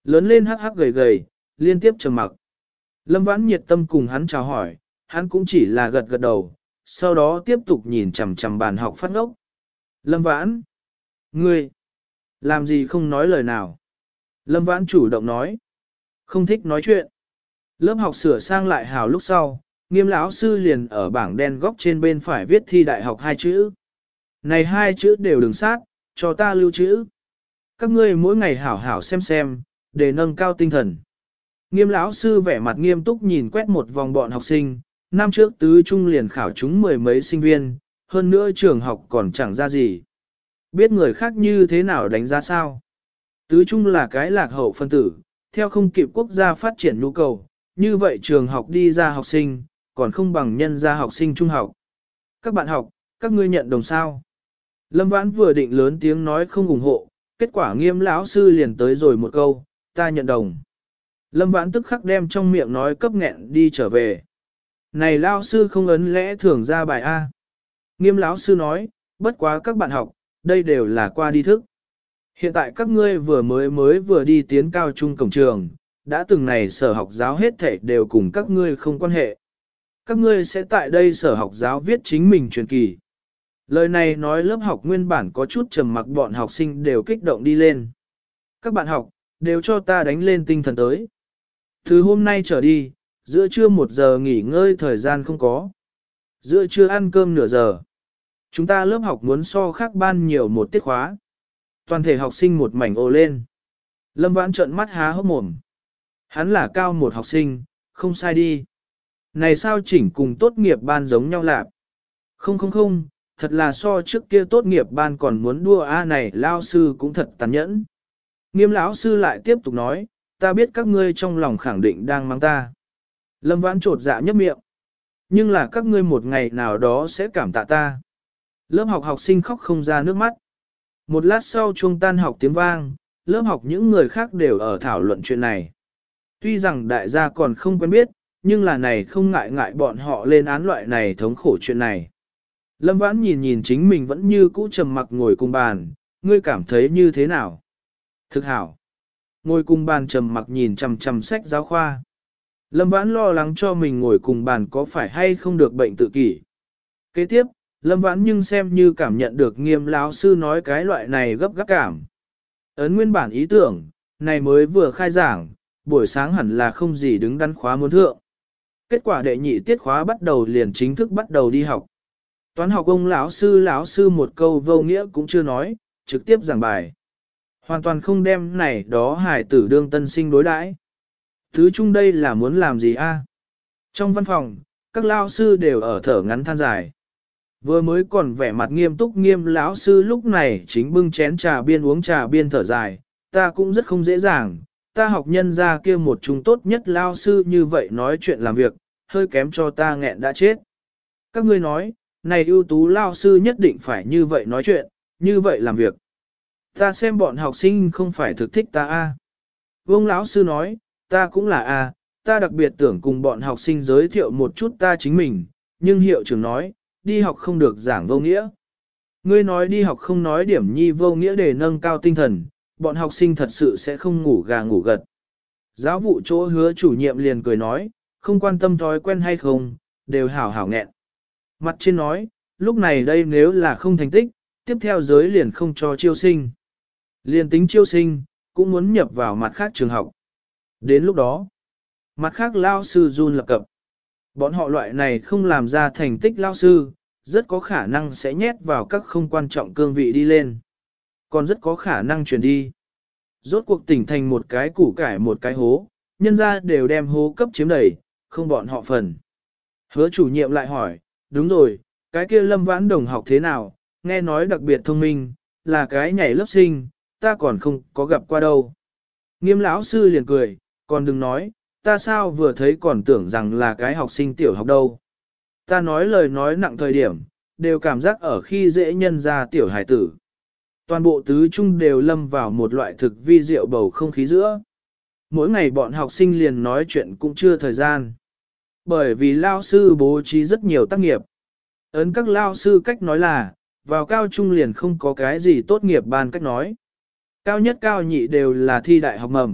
lớn lên hắc hắc gầy gầy, liên tiếp trầm mặc. Lâm Vãn nhiệt tâm cùng hắn chào hỏi, hắn cũng chỉ là gật gật đầu, sau đó tiếp tục nhìn chằm chằm bàn học phát ngốc. Lâm Vãn, ngươi, làm gì không nói lời nào? Lâm Vãn chủ động nói, không thích nói chuyện. Lớp học sửa sang lại hào lúc sau, Nghiêm lão sư liền ở bảng đen góc trên bên phải viết thi đại học hai chữ. Này hai chữ đều đừng sát, cho ta lưu chữ. Các ngươi mỗi ngày hảo hảo xem xem, để nâng cao tinh thần. Nghiêm lão sư vẻ mặt nghiêm túc nhìn quét một vòng bọn học sinh, năm trước tứ trung liền khảo chúng mười mấy sinh viên, hơn nữa trường học còn chẳng ra gì. Biết người khác như thế nào đánh giá sao? Tứ trung là cái lạc hậu phân tử, theo không kịp quốc gia phát triển nhu cầu, như vậy trường học đi ra học sinh, còn không bằng nhân ra học sinh trung học. Các bạn học, các ngươi nhận đồng sao? Lâm Vãn vừa định lớn tiếng nói không ủng hộ, kết quả Nghiêm lão sư liền tới rồi một câu, ta nhận đồng. Lâm Vãn tức khắc đem trong miệng nói cấp nghẹn đi trở về. Này lão sư không ấn lẽ thường ra bài A. Nghiêm lão sư nói, bất quá các bạn học, đây đều là qua đi thức. Hiện tại các ngươi vừa mới mới vừa đi tiến cao trung cổng trường, đã từng này sở học giáo hết thảy đều cùng các ngươi không quan hệ. Các ngươi sẽ tại đây sở học giáo viết chính mình truyền kỳ. Lời này nói lớp học nguyên bản có chút trầm mặc, bọn học sinh đều kích động đi lên. Các bạn học, đều cho ta đánh lên tinh thần tới. Từ hôm nay trở đi, giữa trưa một giờ nghỉ ngơi thời gian không có. Giữa trưa ăn cơm nửa giờ. Chúng ta lớp học muốn so khác ban nhiều một tiết khóa. Toàn thể học sinh một mảnh ồ lên. Lâm Vãn trợn mắt há hốc mồm. Hắn là cao một học sinh, không sai đi. Này sao chỉnh cùng tốt nghiệp ban giống nhau lạp? Không không không, thật là so trước kia tốt nghiệp ban còn muốn đua a này lao sư cũng thật tàn nhẫn. Nghiêm lão sư lại tiếp tục nói, ta biết các ngươi trong lòng khẳng định đang mắng ta. Lâm Vãn trột dạ nhấp miệng. Nhưng là các ngươi một ngày nào đó sẽ cảm tạ ta. Lớp học học sinh khóc không ra nước mắt. Một lát sau chuông tan học tiếng vang, lớp học những người khác đều ở thảo luận chuyện này. Tuy rằng đại gia còn không quen biết, nhưng là này không ngại ngại bọn họ lên án loại này thống khổ chuyện này. Lâm Vãn nhìn nhìn chính mình vẫn như cũ trầm mặc ngồi cùng bàn, ngươi cảm thấy như thế nào? Thực hảo. Ngồi cùng bàn trầm mặc nhìn chằm chằm sách giáo khoa. Lâm Vãn lo lắng cho mình ngồi cùng bàn có phải hay không được bệnh tự kỷ. Kế tiếp, Lâm Vãn nhưng xem như cảm nhận được Nghiêm lão sư nói cái loại này gấp gáp cảm. Ấn nguyên bản ý tưởng, này mới vừa khai giảng, buổi sáng hẳn là không gì đứng đắn khóa muốn thượng. Kết quả đệ nhị tiết khóa bắt đầu liền chính thức bắt đầu đi học. Toán học ông lão sư lão sư một câu vô nghĩa cũng chưa nói, trực tiếp giảng bài. Hoàn toàn không đem này đó hải tử đương tân sinh đối đãi. Thứ chung đây là muốn làm gì a? Trong văn phòng, các lão sư đều ở thở ngắn than dài. Vừa mới còn vẻ mặt nghiêm túc Nghiêm lão sư lúc này chính bưng chén trà biên uống trà biên thở dài, ta cũng rất không dễ dàng, ta học nhân ra kia một chúng tốt nhất lão sư như vậy nói chuyện làm việc, hơi kém cho ta nghẹn đã chết. Các ngươi nói, này ưu tú lão sư nhất định phải như vậy nói chuyện, như vậy làm việc. Ta xem bọn học sinh không phải thực thích ta a. Vương lão sư nói, ta cũng là a, ta đặc biệt tưởng cùng bọn học sinh giới thiệu một chút ta chính mình, nhưng hiệu trưởng nói, đi học không được giảng vô nghĩa. Ngươi nói đi học không nói điểm nhi vô nghĩa để nâng cao tinh thần, bọn học sinh thật sự sẽ không ngủ gà ngủ gật. Giáo vụ chỗ hứa chủ nhiệm liền cười nói, không quan tâm thói quen hay không, đều hảo hảo nghẹn. Mặt trên nói, lúc này đây nếu là không thành tích, tiếp theo giới liền không cho chiêu sinh. Liền tính chiêu sinh, cũng muốn nhập vào mặt khác trường học. Đến lúc đó, mặt khác lao sư run lập cập. Bọn họ loại này không làm ra thành tích lao sư, rất có khả năng sẽ nhét vào các không quan trọng cương vị đi lên. Còn rất có khả năng chuyển đi. Rốt cuộc tỉnh thành một cái củ cải một cái hố, nhân ra đều đem hố cấp chiếm đầy, không bọn họ phần. Hứa chủ nhiệm lại hỏi, đúng rồi, cái kia Lâm Vãn đồng học thế nào, nghe nói đặc biệt thông minh, là cái nhảy lớp sinh, ta còn không có gặp qua đâu. Nghiêm lão sư liền cười, còn đừng nói, ta sao vừa thấy còn tưởng rằng là cái học sinh tiểu học đâu. Ta nói lời nói nặng thời điểm, đều cảm giác ở khi dễ nhân ra tiểu hải tử. Toàn bộ tứ trung đều lâm vào một loại thực vi diệu bầu không khí giữa. Mỗi ngày bọn học sinh liền nói chuyện cũng chưa thời gian. Bởi vì lao sư bố trí rất nhiều tác nghiệp. Ấn các lao sư cách nói là, vào cao trung liền không có cái gì tốt nghiệp ban cách nói. Cao nhất cao nhị đều là thi đại học mầm,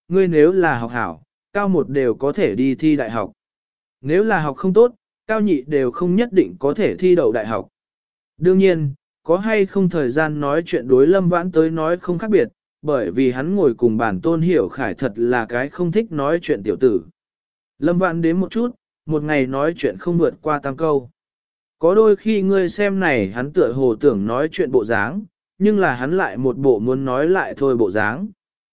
ngươi nếu là học hảo, cao một đều có thể đi thi đại học. Nếu là học không tốt, cao nhị đều không nhất định có thể thi đậu đại học. Đương nhiên, có hay không thời gian nói chuyện đối Lâm Vãn tới nói không khác biệt, bởi vì hắn ngồi cùng bản Tôn Hiểu Khải thật là cái không thích nói chuyện tiểu tử. Lâm Vãn đến một chút, một ngày nói chuyện không vượt qua tam câu. Có đôi khi ngươi xem này hắn tựa hồ tưởng nói chuyện bộ dáng, nhưng là hắn lại một bộ muốn nói lại thôi bộ dáng.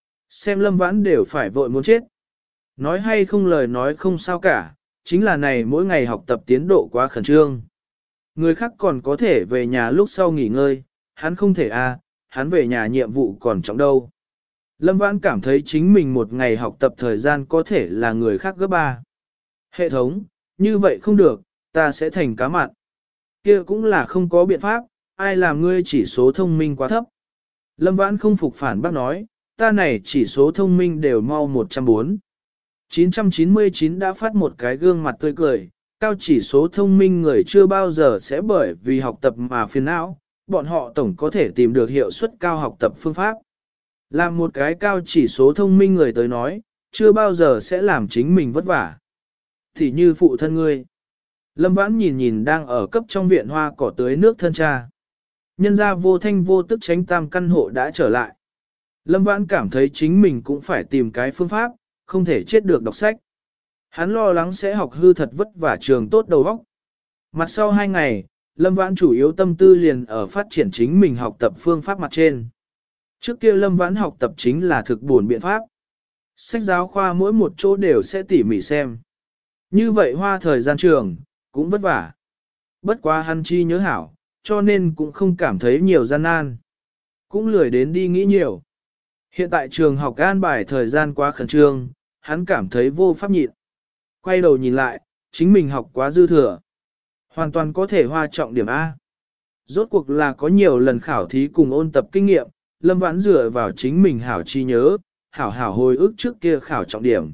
Xem Lâm Vãn đều phải vội muốn chết. Nói hay không lời nói không sao cả, chính là này mỗi ngày học tập tiến độ quá khẩn trương. Người khác còn có thể về nhà lúc sau nghỉ ngơi, hắn không thể à, hắn về nhà nhiệm vụ còn trọng đâu. Lâm Vãn cảm thấy chính mình một ngày học tập thời gian có thể là người khác gấp ba. Hệ thống, như vậy không được, ta sẽ thành cá mặn. Kia cũng là không có biện pháp, ai làm ngươi chỉ số thông minh quá thấp. Lâm Vãn không phục phản bác nói, ta này chỉ số thông minh đều mau một trăm bốn. chín trăm chín mươi chín đã phát một cái gương mặt tươi cười, cao chỉ số thông minh người chưa bao giờ sẽ bởi vì học tập mà phiền não, bọn họ tổng có thể tìm được hiệu suất cao học tập phương pháp. Làm một cái cao chỉ số thông minh người tới nói, chưa bao giờ sẽ làm chính mình vất vả. Thì như phụ thân ngươi. Lâm Vãn nhìn nhìn đang ở cấp trong viện hoa cỏ tưới nước thân cha. Nhân ra vô thanh vô tức tránh tam căn hộ đã trở lại. Lâm Vãn cảm thấy chính mình cũng phải tìm cái phương pháp, không thể chết được đọc sách. Hắn lo lắng sẽ học hư thật vất vả trường tốt đầu óc. Mặt sau hai ngày, Lâm Vãn chủ yếu tâm tư liền ở phát triển chính mình học tập phương pháp mặt trên. Trước kia Lâm Vãn học tập chính là thực buồn biện pháp. Sách giáo khoa mỗi một chỗ đều sẽ tỉ mỉ xem. Như vậy hoa thời gian trường, cũng vất vả. Bất quá hắn chi nhớ hảo, cho nên cũng không cảm thấy nhiều gian nan. Cũng lười đến đi nghĩ nhiều. Hiện tại trường học an bài thời gian quá khẩn trương, hắn cảm thấy vô pháp nhịn. Quay đầu nhìn lại, chính mình học quá dư thừa. Hoàn toàn có thể hoa trọng điểm A. Rốt cuộc là có nhiều lần khảo thí cùng ôn tập kinh nghiệm, Lâm Vãn dựa vào chính mình hảo chi nhớ, hảo hảo hồi ức trước kia khảo trọng điểm.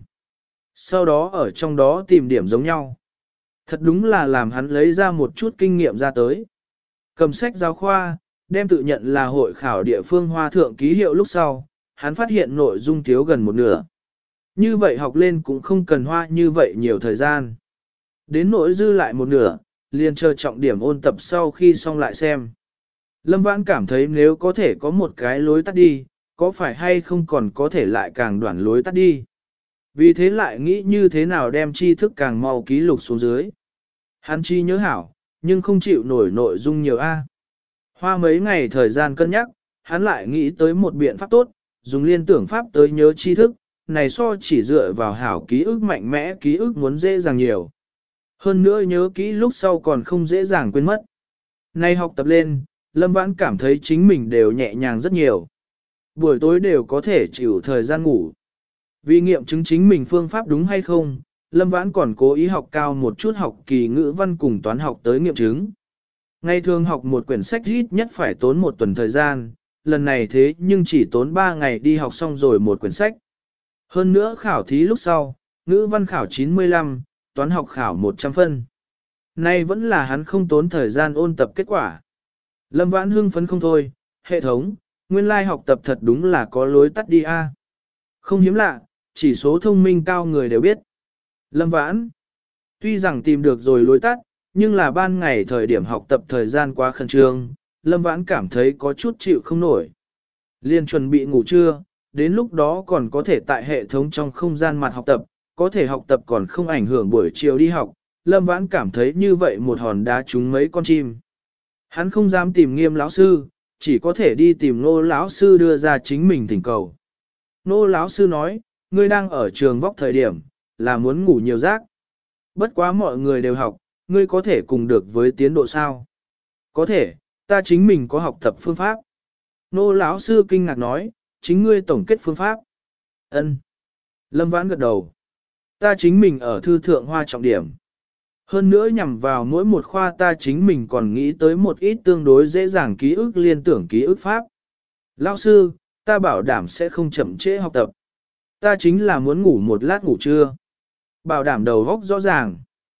Sau đó ở trong đó tìm điểm giống nhau. Thật đúng là làm hắn lấy ra một chút kinh nghiệm ra tới. Cầm sách giáo khoa, đem tự nhận là hội khảo địa phương hoa thượng ký hiệu lúc sau, hắn phát hiện nội dung thiếu gần một nửa. Như vậy học lên cũng không cần hoa như vậy nhiều thời gian. Đến nỗi dư lại một nửa, liền chờ trọng điểm ôn tập sau khi xong lại xem. Lâm Vãn cảm thấy nếu có thể có một cái lối tắt đi, có phải hay không còn có thể lại càng đoạn lối tắt đi. Vì thế lại nghĩ như thế nào đem tri thức càng mau ký lục xuống dưới. Hắn chi nhớ hảo, nhưng không chịu nổi nội dung nhiều A. Hoa mấy ngày thời gian cân nhắc, hắn lại nghĩ tới một biện pháp tốt, dùng liên tưởng pháp tới nhớ tri thức, này so chỉ dựa vào hảo ký ức mạnh mẽ ký ức muốn dễ dàng nhiều. Hơn nữa nhớ kỹ lúc sau còn không dễ dàng quên mất. Nay học tập lên, Lâm Vãn cảm thấy chính mình đều nhẹ nhàng rất nhiều. Buổi tối đều có thể chịu thời gian ngủ. Vì nghiệm chứng chính mình phương pháp đúng hay không, Lâm Vãn còn cố ý học cao một chút học kỳ ngữ văn cùng toán học tới nghiệm chứng. Ngày thường học một quyển sách ít nhất phải tốn một tuần thời gian, lần này thế nhưng chỉ tốn ba ngày đi học xong rồi một quyển sách. Hơn nữa khảo thí lúc sau, ngữ văn khảo chín mươi lăm, toán học khảo một trăm phân. Nay vẫn là hắn không tốn thời gian ôn tập kết quả. Lâm Vãn hưng phấn không thôi, hệ thống, nguyên lai học tập thật đúng là có lối tắt đi a. Không hiếm lạ, chỉ số thông minh cao người đều biết. Lâm Vãn, tuy rằng tìm được rồi lối tắt, nhưng là ban ngày thời điểm học tập thời gian quá khẩn trương, Lâm Vãn cảm thấy có chút chịu không nổi. Liên chuẩn bị ngủ trưa, đến lúc đó còn có thể tại hệ thống trong không gian mặt học tập, có thể học tập còn không ảnh hưởng buổi chiều đi học, Lâm Vãn cảm thấy như vậy một hòn đá trúng mấy con chim. Hắn không dám tìm Nghiêm lão sư, chỉ có thể đi tìm Nô lão sư đưa ra chính mình thỉnh cầu. Nô lão sư nói, ngươi đang ở trường vóc thời điểm, là muốn ngủ nhiều giấc. Bất quá mọi người đều học, ngươi có thể cùng được với tiến độ sao? Có thể, ta chính mình có học tập phương pháp. Nô lão sư kinh ngạc nói, chính ngươi tổng kết phương pháp. Ân. Lâm Vãn gật đầu. Ta chính mình ở thư thượng hoa trọng điểm. Hơn nữa nhằm vào mỗi một khoa ta chính mình còn nghĩ tới một ít tương đối dễ dàng ký ức liên tưởng ký ức pháp. Lão sư, ta bảo đảm sẽ không chậm trễ học tập. Ta chính là muốn ngủ một lát ngủ trưa. Bảo đảm đầu góc rõ ràng.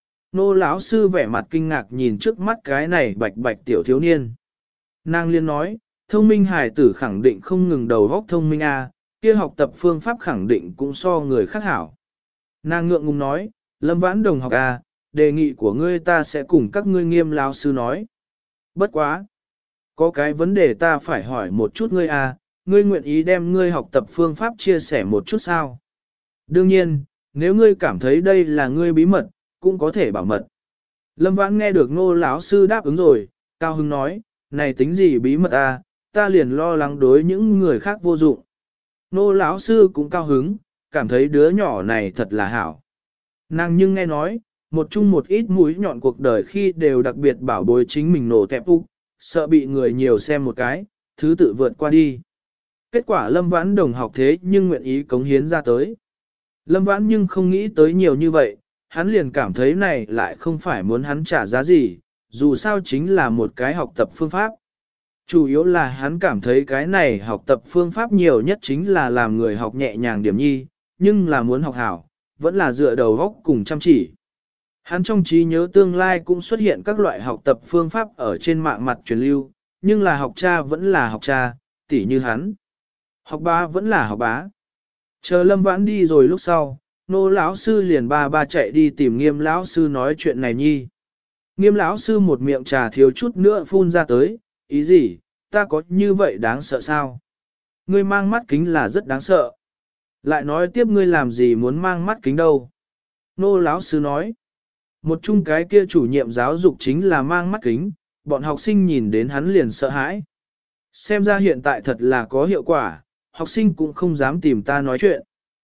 Nô lão sư vẻ mặt kinh ngạc nhìn trước mắt cái này bạch bạch tiểu thiếu niên. Nàng liên nói, thông minh hài tử khẳng định không ngừng đầu góc thông minh a, kia học tập phương pháp khẳng định cũng so người khác hảo. Nàng ngượng ngùng nói, Lâm Vãn đồng học à, đề nghị của ngươi ta sẽ cùng các ngươi Nghiêm lão sư nói. Bất quá. Có cái vấn đề ta phải hỏi một chút ngươi à, ngươi nguyện ý đem ngươi học tập phương pháp chia sẻ một chút sao? Đương nhiên, nếu ngươi cảm thấy đây là ngươi bí mật, cũng có thể bảo mật. Lâm Vãn nghe được Ngô lão sư đáp ứng rồi, cao hứng nói, này tính gì bí mật à, ta liền lo lắng đối những người khác vô dụng. Ngô lão sư cũng cao hứng, cảm thấy đứa nhỏ này thật là hảo. Nàng nhưng nghe nói, một chung một ít mũi nhọn cuộc đời khi đều đặc biệt bảo bối chính mình nổ tẹp úc, sợ bị người nhiều xem một cái, thứ tự vượt qua đi. Kết quả Lâm Vãn đồng học thế nhưng nguyện ý cống hiến ra tới. Lâm Vãn nhưng không nghĩ tới nhiều như vậy, hắn liền cảm thấy này lại không phải muốn hắn trả giá gì, dù sao chính là một cái học tập phương pháp. Chủ yếu là hắn cảm thấy cái này học tập phương pháp nhiều nhất chính là làm người học nhẹ nhàng điểm nhi, nhưng là muốn học hảo, vẫn là dựa đầu góc cùng chăm chỉ. Hắn trong trí nhớ tương lai cũng xuất hiện các loại học tập phương pháp ở trên mạng mặt truyền lưu, nhưng là học cha vẫn là học cha, tỉ như hắn. Học bá vẫn là học bá. Chờ Lâm Vãn đi rồi lúc sau, Nô lão sư liền ba ba chạy đi tìm Nghiêm lão sư nói chuyện này nhi. Nghiêm lão sư một miệng trà thiếu chút nữa phun ra tới, ý gì, ta có như vậy đáng sợ sao? Ngươi mang mắt kính là rất đáng sợ. Lại nói tiếp ngươi làm gì muốn mang mắt kính đâu? Nô lão sư nói. Một chung cái kia chủ nhiệm giáo dục chính là mang mắt kính, bọn học sinh nhìn đến hắn liền sợ hãi. Xem ra hiện tại thật là có hiệu quả, học sinh cũng không dám tìm ta nói chuyện.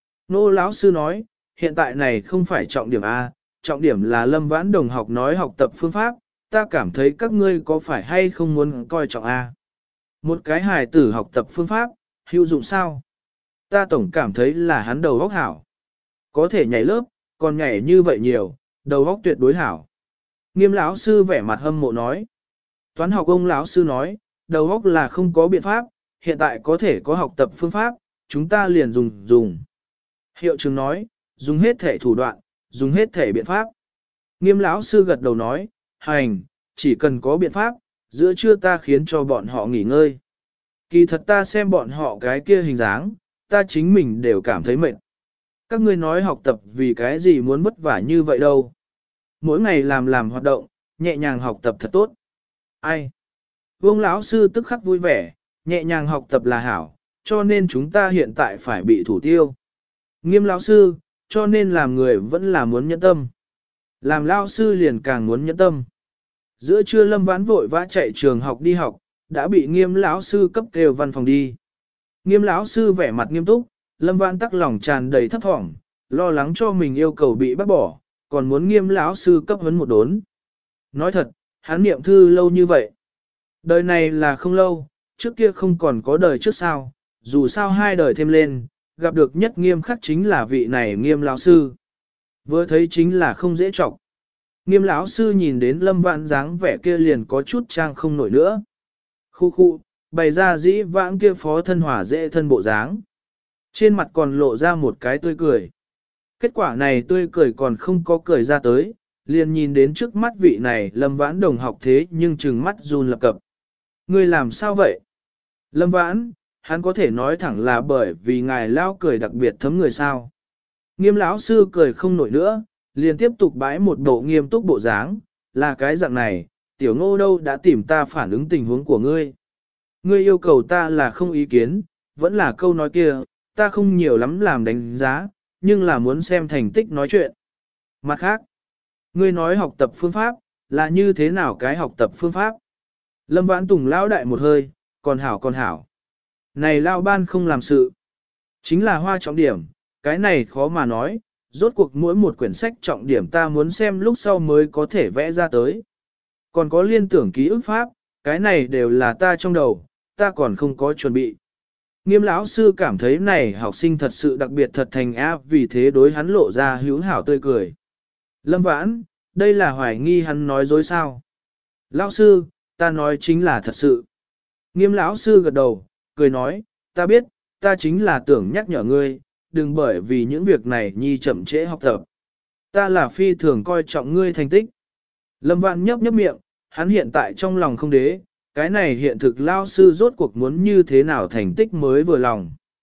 Nô lão sư nói, hiện tại này không phải trọng điểm A, trọng điểm là Lâm Vãn đồng học nói học tập phương pháp, ta cảm thấy các ngươi có phải hay không muốn coi trọng A. Một cái hài tử học tập phương pháp, hữu dụng sao? Ta tổng cảm thấy là hắn đầu óc hảo. Có thể nhảy lớp, còn nhảy như vậy nhiều, đầu óc tuyệt đối hảo. Nghiêm lão sư vẻ mặt hâm mộ nói. Toán học ông lão sư nói, đầu óc là không có biện pháp, hiện tại có thể có học tập phương pháp, chúng ta liền dùng dùng. Hiệu trưởng nói, dùng hết thể thủ đoạn, dùng hết thể biện pháp. Nghiêm lão sư gật đầu nói, hành, chỉ cần có biện pháp, giữa trưa ta khiến cho bọn họ nghỉ ngơi. Kỳ thật ta xem bọn họ cái kia hình dáng, ta chính mình đều cảm thấy mệt. Các ngươi nói học tập vì cái gì muốn vất vả như vậy đâu. Mỗi ngày làm làm hoạt động, nhẹ nhàng học tập thật tốt. Ai? Vương lão sư tức khắc vui vẻ, nhẹ nhàng học tập là hảo, cho nên chúng ta hiện tại phải bị thủ tiêu. Nghiêm lão sư, cho nên làm người vẫn là muốn nhẫn tâm. Làm lão sư liền càng muốn nhẫn tâm. Giữa trưa Lâm Vãn vội vã chạy trường học đi học, đã bị Nghiêm lão sư cấp kêu văn phòng đi. Nghiêm lão sư vẻ mặt nghiêm túc, Lâm Vãn tắc lòng tràn đầy thấp thỏm, lo lắng cho mình yêu cầu bị bác bỏ, còn muốn Nghiêm lão sư cấp huấn một đốn. Nói thật, hắn niệm thư lâu như vậy. Đời này là không lâu, trước kia không còn có đời trước sao, dù sao hai đời thêm lên, gặp được nhất nghiêm khắc chính là vị này Nghiêm lão sư. Vừa thấy chính là không dễ trọng. Nghiêm lão sư nhìn đến Lâm Vãn dáng vẻ kia liền có chút trang không nổi nữa. Khu khu, bày ra dĩ vãng kia phó thân hỏa dễ thân bộ dáng. Trên mặt còn lộ ra một cái tươi cười. Kết quả này tươi cười còn không có cười ra tới, liền nhìn đến trước mắt vị này Lâm Vãn đồng học thế nhưng trừng mắt run lập cập. Ngươi làm sao vậy? Lâm Vãn, hắn có thể nói thẳng là bởi vì ngài lao cười đặc biệt thấm người sao. Nghiêm lão sư cười không nổi nữa, liền tiếp tục bãi một bộ nghiêm túc bộ dáng, là cái dạng này, tiểu ngô đâu đã tìm ta phản ứng tình huống của ngươi. Ngươi yêu cầu ta là không ý kiến, vẫn là câu nói kia, ta không nhiều lắm làm đánh giá, nhưng là muốn xem thành tích nói chuyện. Mặt khác, ngươi nói học tập phương pháp, là như thế nào cái học tập phương pháp? Lâm Vãn Tùng lão đại một hơi, còn hảo còn hảo. Này lao ban không làm sự. Chính là hoa trọng điểm, cái này khó mà nói, rốt cuộc mỗi một quyển sách trọng điểm ta muốn xem lúc sau mới có thể vẽ ra tới. Còn có liên tưởng ký ức pháp, cái này đều là ta trong đầu, ta còn không có chuẩn bị. Nghiêm lão sư cảm thấy này học sinh thật sự đặc biệt thật thành á, vì thế đối hắn lộ ra hữu hảo tươi cười. Lâm Vãn, đây là hoài nghi hắn nói dối sao? Lão sư, ta nói chính là thật sự. Nghiêm lão sư gật đầu, cười nói, ta biết, ta chính là tưởng nhắc nhở ngươi, đừng bởi vì những việc này nhi chậm trễ học tập. Ta là phi thường coi trọng ngươi thành tích. Lâm Vãn nhấp nhấp miệng, hắn hiện tại trong lòng không đế, cái này hiện thực lao sư rốt cuộc muốn như thế nào thành tích mới vừa lòng.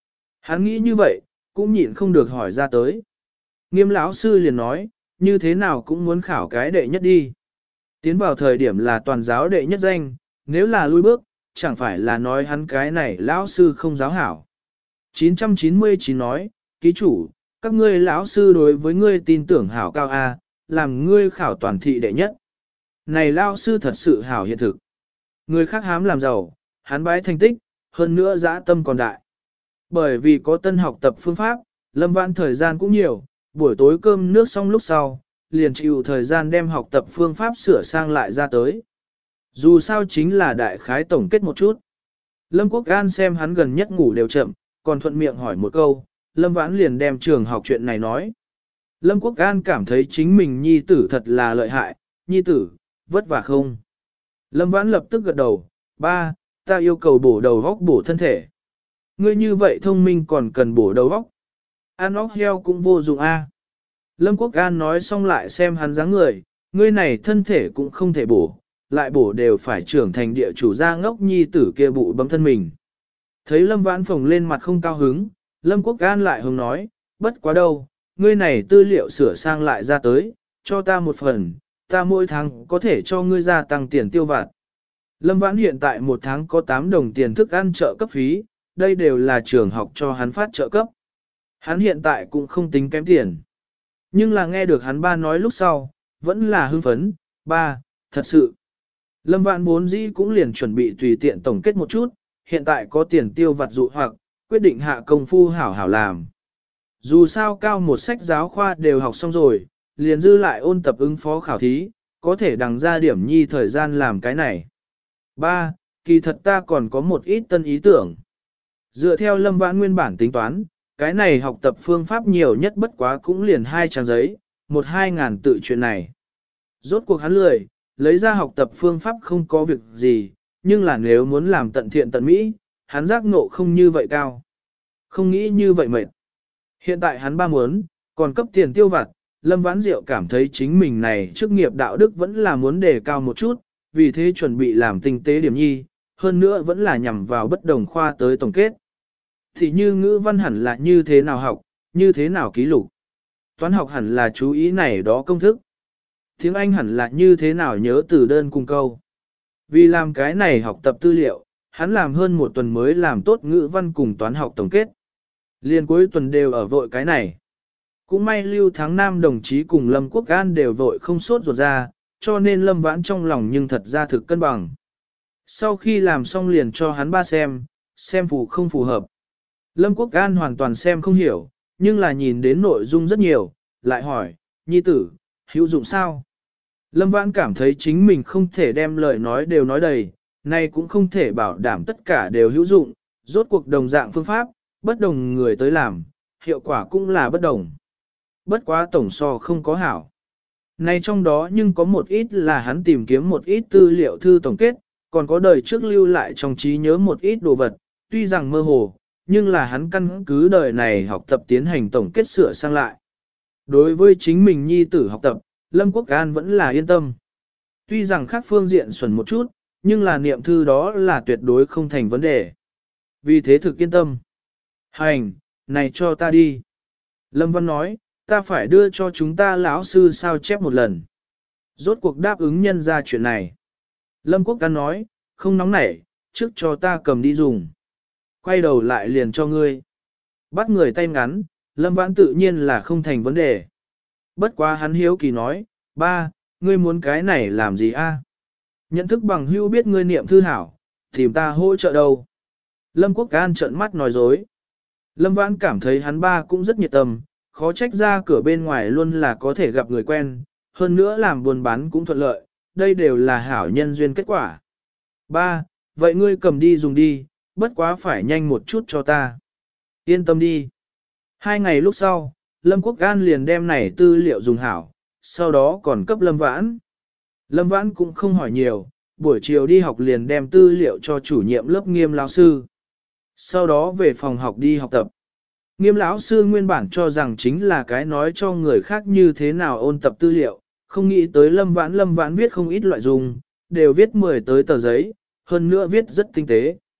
Hắn nghĩ như vậy, cũng nhịn không được hỏi ra tới. Nghiêm lão sư liền nói, như thế nào cũng muốn khảo cái đệ nhất đi. Tiến vào thời điểm là toàn giáo đệ nhất danh, nếu là lui bước, chẳng phải là nói hắn cái này lão sư không giáo hảo. chín trăm chín mươi chín nói, ký chủ, các ngươi lão sư đối với ngươi tin tưởng hảo cao A, làm ngươi khảo toàn thị đệ nhất. Này lão sư thật sự hảo hiện thực. Người khác hám làm giàu, hắn bái thành tích, hơn nữa dã tâm còn đại. Bởi vì có tân học tập phương pháp, Lâm Vãn thời gian cũng nhiều, buổi tối cơm nước xong lúc sau, liền chịu thời gian đem học tập phương pháp sửa sang lại ra tới. Dù sao chính là đại khái tổng kết một chút. Lâm Quốc An xem hắn gần nhất ngủ đều chậm, còn thuận miệng hỏi một câu, Lâm Vãn liền đem trường học chuyện này nói. Lâm Quốc An cảm thấy chính mình nhi tử thật là lợi hại, nhi tử, vất vả không? Lâm Vãn lập tức gật đầu, ba, ta yêu cầu bổ đầu góc bổ thân thể. Ngươi như vậy thông minh còn cần bổ đầu góc. Ăn óc heo cũng vô dụng a. Lâm Quốc An nói xong lại xem hắn dáng người, ngươi này thân thể cũng không thể bổ, lại bổ đều phải trưởng thành địa chủ gia ngốc nhi tử kia bụ bấm thân mình. Thấy Lâm Vãn phồng lên mặt không cao hứng, Lâm Quốc An lại hùng nói, bất quá đâu, ngươi này tư liệu sửa sang lại ra tới, cho ta một phần, ta mỗi tháng có thể cho ngươi gia tăng tiền tiêu vặt. Lâm Vãn hiện tại một tháng có tám đồng tiền thức ăn trợ cấp phí, đây đều là trường học cho hắn phát trợ cấp. Hắn hiện tại cũng không tính kém tiền. Nhưng là nghe được hắn ba nói lúc sau, vẫn là hưng phấn, ba, thật sự. Lâm Vãn vốn dĩ cũng liền chuẩn bị tùy tiện tổng kết một chút, hiện tại có tiền tiêu vặt dụ hoặc, quyết định hạ công phu hảo hảo làm. Dù sao cao một sách giáo khoa đều học xong rồi, liền dư lại ôn tập ứng phó khảo thí, có thể đằng ra điểm nhi thời gian làm cái này. Ba, kỳ thật ta còn có một ít tân ý tưởng. Dựa theo Lâm Vãn nguyên bản tính toán, cái này học tập phương pháp nhiều nhất bất quá cũng liền hai trang giấy, một hai ngàn tự chuyện này. Rốt cuộc hắn lười, lấy ra học tập phương pháp không có việc gì, nhưng là nếu muốn làm tận thiện tận mỹ, hắn giác ngộ không như vậy cao. Không nghĩ như vậy mệt. Hiện tại hắn ba muốn, còn cấp tiền tiêu vặt, Lâm Vãn Diệu cảm thấy chính mình này chức nghiệp đạo đức vẫn là muốn đề cao một chút, vì thế chuẩn bị làm tinh tế điểm nhi, hơn nữa vẫn là nhằm vào bất đồng khoa tới tổng kết. Thì như ngữ văn hẳn là như thế nào học, như thế nào ký lục. Toán học hẳn là chú ý này đó công thức. Tiếng Anh hẳn là như thế nào nhớ từ đơn cùng câu. Vì làm cái này học tập tư liệu, hắn làm hơn một tuần mới làm tốt ngữ văn cùng toán học tổng kết. Liên cuối tuần đều ở vội cái này. Cũng may Lưu Thắng Nam đồng chí cùng Lâm Quốc An đều vội không sốt ruột ra, cho nên Lâm Vãn trong lòng nhưng thật ra thực cân bằng. Sau khi làm xong liền cho hắn ba xem, xem phù không phù hợp. Lâm Quốc An hoàn toàn xem không hiểu, nhưng là nhìn đến nội dung rất nhiều, lại hỏi, nhi tử, hữu dụng sao? Lâm Vãn cảm thấy chính mình không thể đem lời nói đều nói đầy, nay cũng không thể bảo đảm tất cả đều hữu dụng, rốt cuộc đồng dạng phương pháp, bất đồng người tới làm, hiệu quả cũng là bất đồng. Bất quá tổng so không có hảo. Nay trong đó nhưng có một ít là hắn tìm kiếm một ít tư liệu thư tổng kết, còn có đời trước lưu lại trong trí nhớ một ít đồ vật, tuy rằng mơ hồ, nhưng là hắn căn cứ đời này học tập tiến hành tổng kết sửa sang lại. Đối với chính mình nhi tử học tập, Lâm Quốc An vẫn là yên tâm. Tuy rằng khác phương diện xuẩn một chút, nhưng là niệm thư đó là tuyệt đối không thành vấn đề. Vì thế thực yên tâm. Hành, này cho ta đi. Lâm Văn nói, ta phải đưa cho chúng ta lão sư sao chép một lần. Rốt cuộc đáp ứng nhân ra chuyện này. Lâm Quốc An nói, không nóng nảy, trước cho ta cầm đi dùng. Quay đầu lại liền cho ngươi. Bắt người tay ngắn, Lâm Vãn tự nhiên là không thành vấn đề. Bất quá hắn hiếu kỳ nói, ba, ngươi muốn cái này làm gì a? Nhận thức bằng hữu biết ngươi niệm thư hảo, tìm ta hỗ trợ đâu. Lâm Quốc An trợn mắt nói dối. Lâm Vãn cảm thấy hắn ba cũng rất nhiệt tâm, khó trách ra cửa bên ngoài luôn là có thể gặp người quen, hơn nữa làm buôn bán cũng thuận lợi, đây đều là hảo nhân duyên kết quả. Ba, vậy ngươi cầm đi dùng đi, bất quá phải nhanh một chút cho ta. Yên tâm đi. Hai ngày lúc sau, Lâm Quốc An liền đem này tư liệu dùng hảo, sau đó còn cấp Lâm Vãn. Lâm Vãn cũng không hỏi nhiều, buổi chiều đi học liền đem tư liệu cho chủ nhiệm lớp Nghiêm lão sư. Sau đó về phòng học đi học tập. Nghiêm lão sư nguyên bản cho rằng chính là cái nói cho người khác như thế nào ôn tập tư liệu, không nghĩ tới Lâm Vãn Lâm Vãn viết không ít loại dùng, đều viết mười tới tờ giấy, hơn nữa viết rất tinh tế.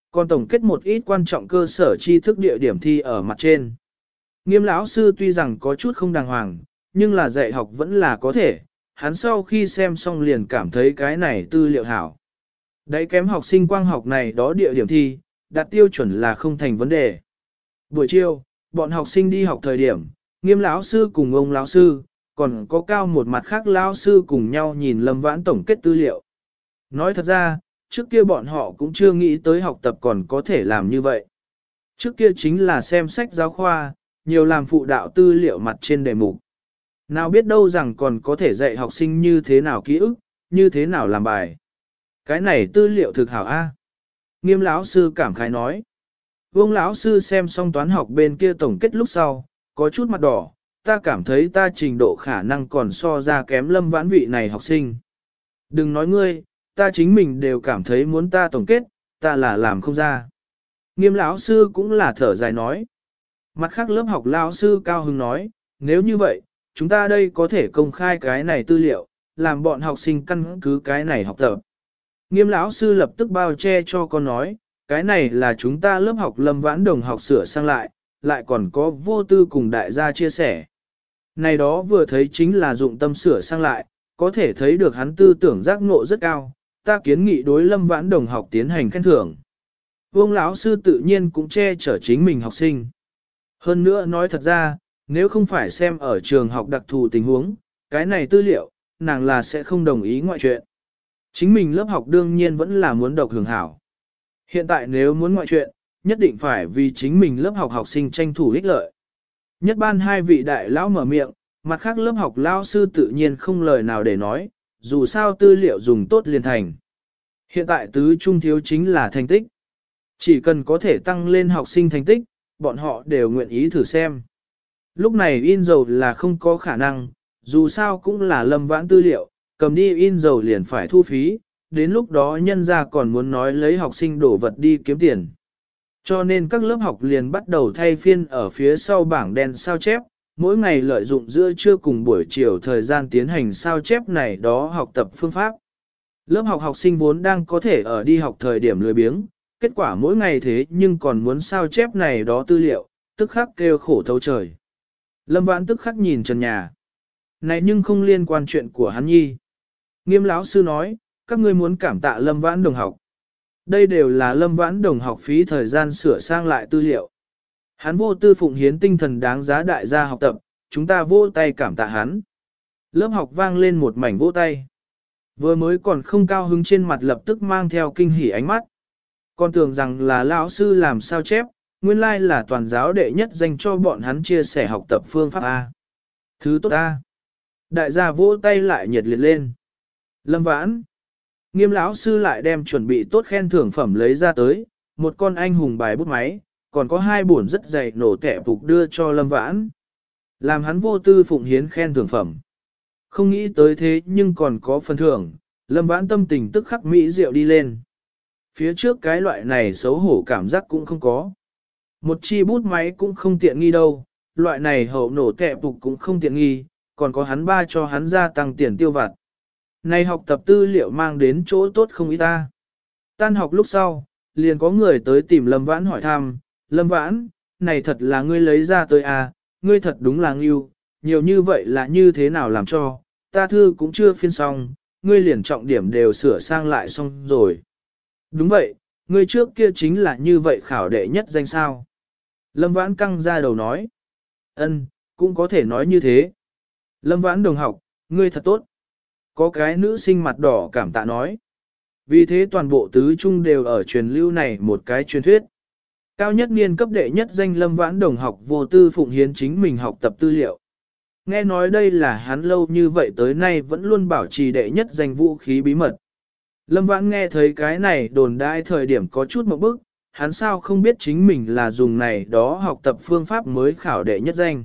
Còn tổng kết một ít quan trọng cơ sở tri thức địa điểm thi ở mặt trên. Nghiêm lão sư tuy rằng có chút không đàng hoàng, nhưng là dạy học vẫn là có thể, hắn sau khi xem xong liền cảm thấy cái này tư liệu hảo. Đấy kém học sinh quang học này đó địa điểm thi, đạt tiêu chuẩn là không thành vấn đề. Buổi chiều, bọn học sinh đi học thời điểm, Nghiêm lão sư cùng ông lão sư, còn có cao một mặt khác lão sư cùng nhau nhìn Lâm Vãn tổng kết tư liệu. Nói thật ra, trước kia bọn họ cũng chưa nghĩ tới học tập còn có thể làm như vậy. Trước kia chính là xem sách giáo khoa, nhiều làm phụ đạo tư liệu mặt trên đề mục. Nào biết đâu rằng còn có thể dạy học sinh như thế nào ký ức, như thế nào làm bài. Cái này tư liệu thực hảo A. Nghiêm lão sư cảm khái nói. Vương lão sư xem xong toán học bên kia tổng kết lúc sau, có chút mặt đỏ, ta cảm thấy ta trình độ khả năng còn so ra kém Lâm Vãn vị này học sinh. Đừng nói ngươi, ta chính mình đều cảm thấy muốn ta tổng kết, ta là làm không ra. Nghiêm lão sư cũng là thở dài nói. Mặt khác lớp học lão sư cao hứng nói, nếu như vậy, chúng ta đây có thể công khai cái này tư liệu, làm bọn học sinh căn cứ cái này học tập. Nghiêm lão sư lập tức bao che cho con nói, cái này là chúng ta lớp học Lâm Vãn đồng học sửa sang lại, lại còn có vô tư cùng đại gia chia sẻ. Này đó vừa thấy chính là dụng tâm sửa sang lại, có thể thấy được hắn tư tưởng giác ngộ rất cao, ta kiến nghị đối Lâm Vãn đồng học tiến hành khen thưởng. Vương lão sư tự nhiên cũng che chở chính mình học sinh. Hơn nữa nói thật ra, nếu không phải xem ở trường học đặc thù tình huống, cái này tư liệu, nàng là sẽ không đồng ý ngoại chuyện. Chính mình lớp học đương nhiên vẫn là muốn độc hưởng hảo. Hiện tại nếu muốn ngoại chuyện, nhất định phải vì chính mình lớp học học sinh tranh thủ ích lợi. Nhất ban hai vị đại lão mở miệng, mặt khác lớp học lão sư tự nhiên không lời nào để nói, dù sao tư liệu dùng tốt liền thành. Hiện tại tứ trung thiếu chính là thành tích. Chỉ cần có thể tăng lên học sinh thành tích, bọn họ đều nguyện ý thử xem. Lúc này in dầu là không có khả năng, dù sao cũng là Lâm Vãn tư liệu, cầm đi in dầu liền phải thu phí, đến lúc đó nhân ra còn muốn nói lấy học sinh đổ vật đi kiếm tiền. Cho nên các lớp học liền bắt đầu thay phiên ở phía sau bảng đen sao chép, mỗi ngày lợi dụng giữa trưa cùng buổi chiều thời gian tiến hành sao chép này đó học tập phương pháp. Lớp học học sinh vốn đang có thể ở đi học thời điểm lười biếng, kết quả mỗi ngày thế nhưng còn muốn sao chép này đó tư liệu, tức khắc kêu khổ thấu trời. Lâm Vãn tức khắc nhìn trần nhà. Này nhưng không liên quan chuyện của hắn nhi. Nghiêm lão sư nói, các ngươi muốn cảm tạ Lâm Vãn đồng học. Đây đều là Lâm Vãn đồng học phí thời gian sửa sang lại tư liệu. Hắn vô tư phụng hiến tinh thần đáng giá đại gia học tập, chúng ta vỗ tay cảm tạ hắn. Lớp học vang lên một mảnh vỗ tay. Vừa mới còn không cao hứng trên mặt lập tức mang theo kinh hỉ ánh mắt. Còn tưởng rằng là lão sư làm sao chép, nguyên lai là toàn giáo đệ nhất dành cho bọn hắn chia sẻ học tập phương pháp A. Thứ tốt A. Đại gia vỗ tay lại nhiệt liệt lên. Lâm Vãn. Nghiêm lão sư lại đem chuẩn bị tốt khen thưởng phẩm lấy ra tới, một con anh hùng bài bút máy, còn có hai bổn rất dày nổ tẻ phục đưa cho Lâm Vãn. Làm hắn vô tư phụng hiến khen thưởng phẩm. Không nghĩ tới thế nhưng còn có phần thưởng, Lâm Vãn tâm tình tức khắc mỹ rượu đi lên. Phía trước cái loại này xấu hổ cảm giác cũng không có. Một chi bút máy cũng không tiện nghi đâu, loại này hậu nổ tẻ phục cũng không tiện nghi, còn có hắn ba cho hắn gia tăng tiền tiêu vặt. Này học tập tư liệu mang đến chỗ tốt không ý ta. Tan học lúc sau, liền có người tới tìm Lâm Vãn hỏi thăm, Lâm Vãn, này thật là ngươi lấy ra tới à, ngươi thật đúng là ngưu, nhiều như vậy là như thế nào làm cho, ta thư cũng chưa phiên xong, ngươi liền trọng điểm đều sửa sang lại xong rồi. Đúng vậy, ngươi trước kia chính là như vậy khảo đệ nhất danh sao. Lâm Vãn căng ra đầu nói, ân, cũng có thể nói như thế. Lâm Vãn đồng học, ngươi thật tốt. Có cái nữ sinh mặt đỏ cảm tạ nói. Vì thế toàn bộ tứ trung đều ở truyền lưu này một cái truyền thuyết. Cao nhất niên cấp đệ nhất danh Lâm Vãn đồng học vô tư phụng hiến chính mình học tập tư liệu. Nghe nói đây là hắn lâu như vậy tới nay vẫn luôn bảo trì đệ nhất danh vũ khí bí mật. Lâm Vãn nghe thấy cái này đồn đại thời điểm có chút một bức, hắn sao không biết chính mình là dùng này đó học tập phương pháp mới khảo đệ nhất danh.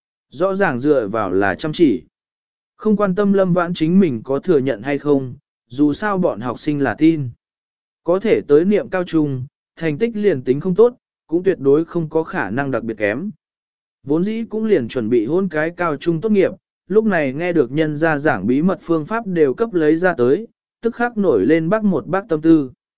Rõ ràng dựa vào là chăm chỉ. Không quan tâm Lâm Vãn chính mình có thừa nhận hay không, dù sao bọn học sinh là tin. Có thể tới niệm cao trung, thành tích liền tính không tốt, cũng tuyệt đối không có khả năng đặc biệt kém. Vốn dĩ cũng liền chuẩn bị hôn cái cao trung tốt nghiệp, lúc này nghe được nhân gia giảng bí mật phương pháp đều cấp lấy ra tới, tức khắc nổi lên bác một bác tâm tư.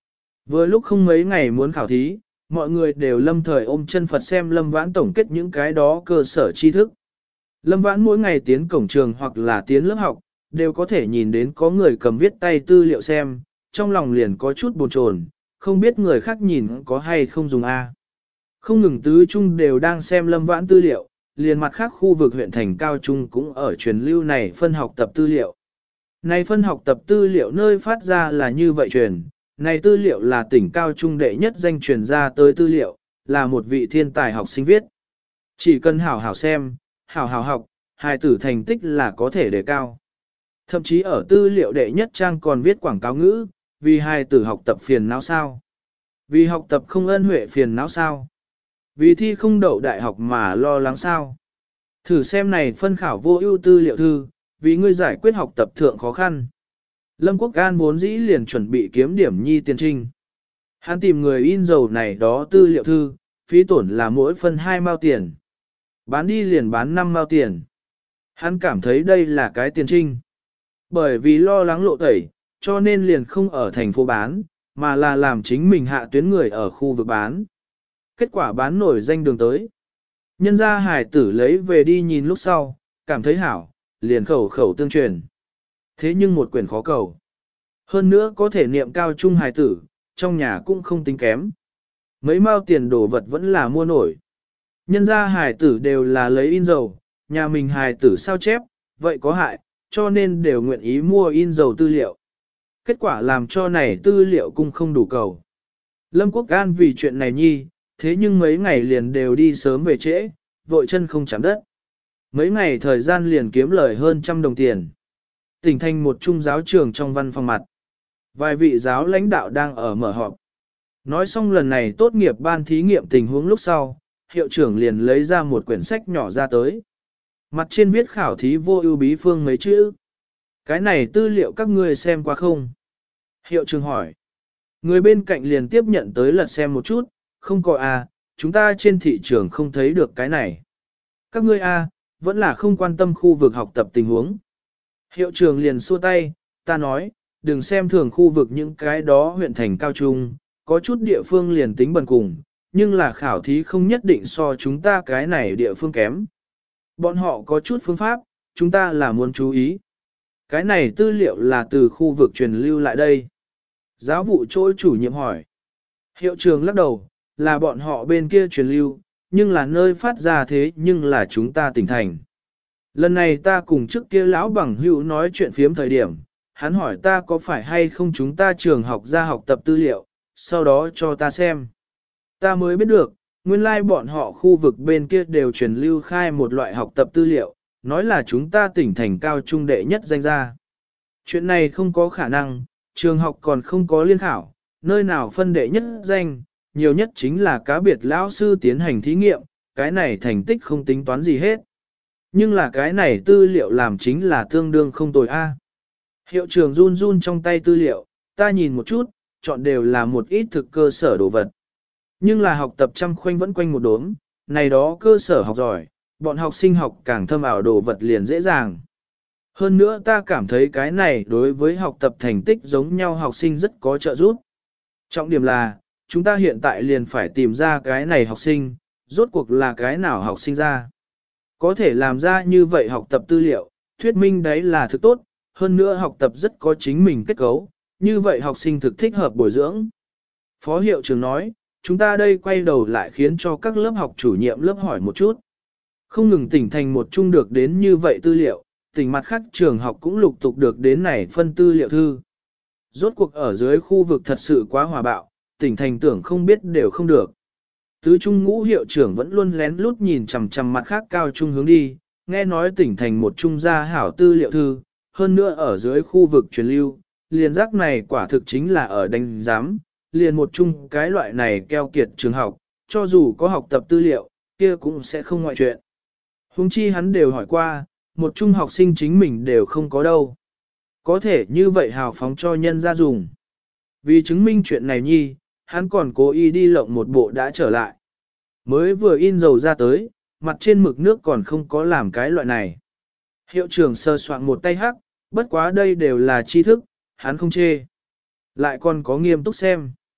Vừa lúc không mấy ngày muốn khảo thí, mọi người đều lâm thời ôm chân Phật xem Lâm Vãn tổng kết những cái đó cơ sở tri thức. Lâm Vãn mỗi ngày tiến cổng trường hoặc là tiến lớp học, đều có thể nhìn đến có người cầm viết tay tư liệu xem, trong lòng liền có chút bồn chồn, không biết người khác nhìn có hay không dùng A. Không ngừng tứ trung đều đang xem Lâm Vãn tư liệu, liền mặt khác khu vực huyện thành cao trung cũng ở truyền lưu này phân học tập tư liệu. Này phân học tập tư liệu nơi phát ra là như vậy truyền, này tư liệu là tỉnh cao trung đệ nhất danh truyền ra tới tư liệu, là một vị thiên tài học sinh viết. Chỉ cần hảo hảo xem, hảo hảo học, hài tử thành tích là có thể đề cao. Thậm chí ở tư liệu đệ nhất trang còn viết quảng cáo ngữ, vì hài tử học tập phiền não sao? Vì học tập không ân huệ phiền não sao? Vì thi không đậu đại học mà lo lắng sao? Thử xem này phân khảo vô ưu tư liệu thư, vì ngươi giải quyết học tập thượng khó khăn. Lâm Quốc An vốn dĩ liền chuẩn bị kiếm điểm nhi tiền trinh. Hắn tìm người in dầu này đó tư liệu thư, phí tổn là mỗi phân hai mao tiền. Bán đi liền bán năm mao tiền. Hắn cảm thấy đây là cái tiền trinh. Bởi vì lo lắng lộ tẩy, cho nên liền không ở thành phố bán, mà là làm chính mình hạ tuyến người ở khu vực bán. Kết quả bán nổi danh đường tới. Nhân gia hải tử lấy về đi nhìn lúc sau, cảm thấy hảo, liền khẩu khẩu tương truyền. Thế nhưng một quyển khó cầu. Hơn nữa có thể niệm cao trung hải tử, trong nhà cũng không tính kém. Mấy mao tiền đồ vật vẫn là mua nổi. Nhân gia hải tử đều là lấy in dầu, nhà mình hải tử sao chép, vậy có hại, cho nên đều nguyện ý mua in dầu tư liệu. Kết quả làm cho này tư liệu cũng không đủ cầu. Lâm Quốc An vì chuyện này nhi, thế nhưng mấy ngày liền đều đi sớm về trễ, vội chân không chạm đất. Mấy ngày thời gian liền kiếm lời hơn trăm đồng tiền. Tỉnh thành một trung giáo trường trong văn phòng mặt. Vài vị giáo lãnh đạo đang ở mở họp. Nói xong lần này tốt nghiệp ban thí nghiệm tình huống lúc sau, hiệu trưởng liền lấy ra một quyển sách nhỏ ra tới. Mặt trên viết khảo thí vô ưu bí phương mấy chữ. Cái này tư liệu các ngươi xem qua không? Hiệu trưởng hỏi. Người bên cạnh liền tiếp nhận tới lật xem một chút, không có à, chúng ta trên thị trường không thấy được cái này. Các ngươi a, vẫn là không quan tâm khu vực học tập tình huống. Hiệu trưởng liền xua tay, ta nói, đừng xem thường khu vực những cái đó huyện thành cao trung, có chút địa phương liền tính bần cùng, nhưng là khảo thí không nhất định so chúng ta cái này địa phương kém. Bọn họ có chút phương pháp, chúng ta là muốn chú ý. Cái này tư liệu là từ khu vực truyền lưu lại đây. Giáo vụ chỗ chủ nhiệm hỏi. Hiệu trưởng lắc đầu, là bọn họ bên kia truyền lưu, nhưng là nơi phát ra thế nhưng là chúng ta tỉnh thành. Lần này ta cùng trước kia lão bằng hữu nói chuyện phiếm thời điểm, hắn hỏi ta có phải hay không chúng ta trường học ra học tập tư liệu, sau đó cho ta xem. Ta mới biết được, nguyên lai like bọn họ khu vực bên kia đều truyền lưu khai một loại học tập tư liệu, nói là chúng ta tỉnh thành cao trung đệ nhất danh gia. Chuyện này không có khả năng, trường học còn không có liên khảo, nơi nào phân đệ nhất danh, nhiều nhất chính là cá biệt lão sư tiến hành thí nghiệm, cái này thành tích không tính toán gì hết. Nhưng là cái này tư liệu làm chính là tương đương không tồi a. Hiệu trưởng run run trong tay tư liệu, ta nhìn một chút, chọn đều là một ít thực cơ sở đồ vật. Nhưng là học tập trăm khoanh vẫn quanh một đốm, này đó cơ sở học giỏi, bọn học sinh học càng thâm ảo đồ vật liền dễ dàng. Hơn nữa ta cảm thấy cái này đối với học tập thành tích giống nhau học sinh rất có trợ giúp. Trọng điểm là, chúng ta hiện tại liền phải tìm ra cái này học sinh, rốt cuộc là cái nào học sinh ra. Có thể làm ra như vậy học tập tư liệu, thuyết minh đấy là thực tốt, hơn nữa học tập rất có chính mình kết cấu, như vậy học sinh thực thích hợp bồi dưỡng. Phó hiệu trưởng nói, chúng ta đây quay đầu lại khiến cho các lớp học chủ nhiệm lớp hỏi một chút. Không ngừng tỉnh thành một chung được đến như vậy tư liệu, tỉnh mặt khác trường học cũng lục tục được đến này phân tư liệu thư. Rốt cuộc ở dưới khu vực thật sự quá hòa bạo, tỉnh thành tưởng không biết đều không được. Tứ trung ngũ hiệu trưởng vẫn luôn lén lút nhìn chằm chằm mặt khác cao trung hướng đi, nghe nói tỉnh thành một trung gia hảo tư liệu thư, hơn nữa ở dưới khu vực truyền lưu, liền giác này quả thực chính là ở đánh giám, liền một chung cái loại này keo kiệt trường học, cho dù có học tập tư liệu, kia cũng sẽ không ngoại chuyện. Huống chi hắn đều hỏi qua, một trung học sinh chính mình đều không có đâu. Có thể như vậy hào phóng cho nhân ra dùng. Vì chứng minh chuyện này nhi, hắn còn cố ý đi lộng một bộ đã trở lại. Mới vừa in dầu ra tới, mặt trên mực nước còn không có làm cái loại này. Hiệu trưởng sơ soạn một tay hắc, bất quá đây đều là tri thức, hắn không chê. Lại còn có nghiêm túc xem.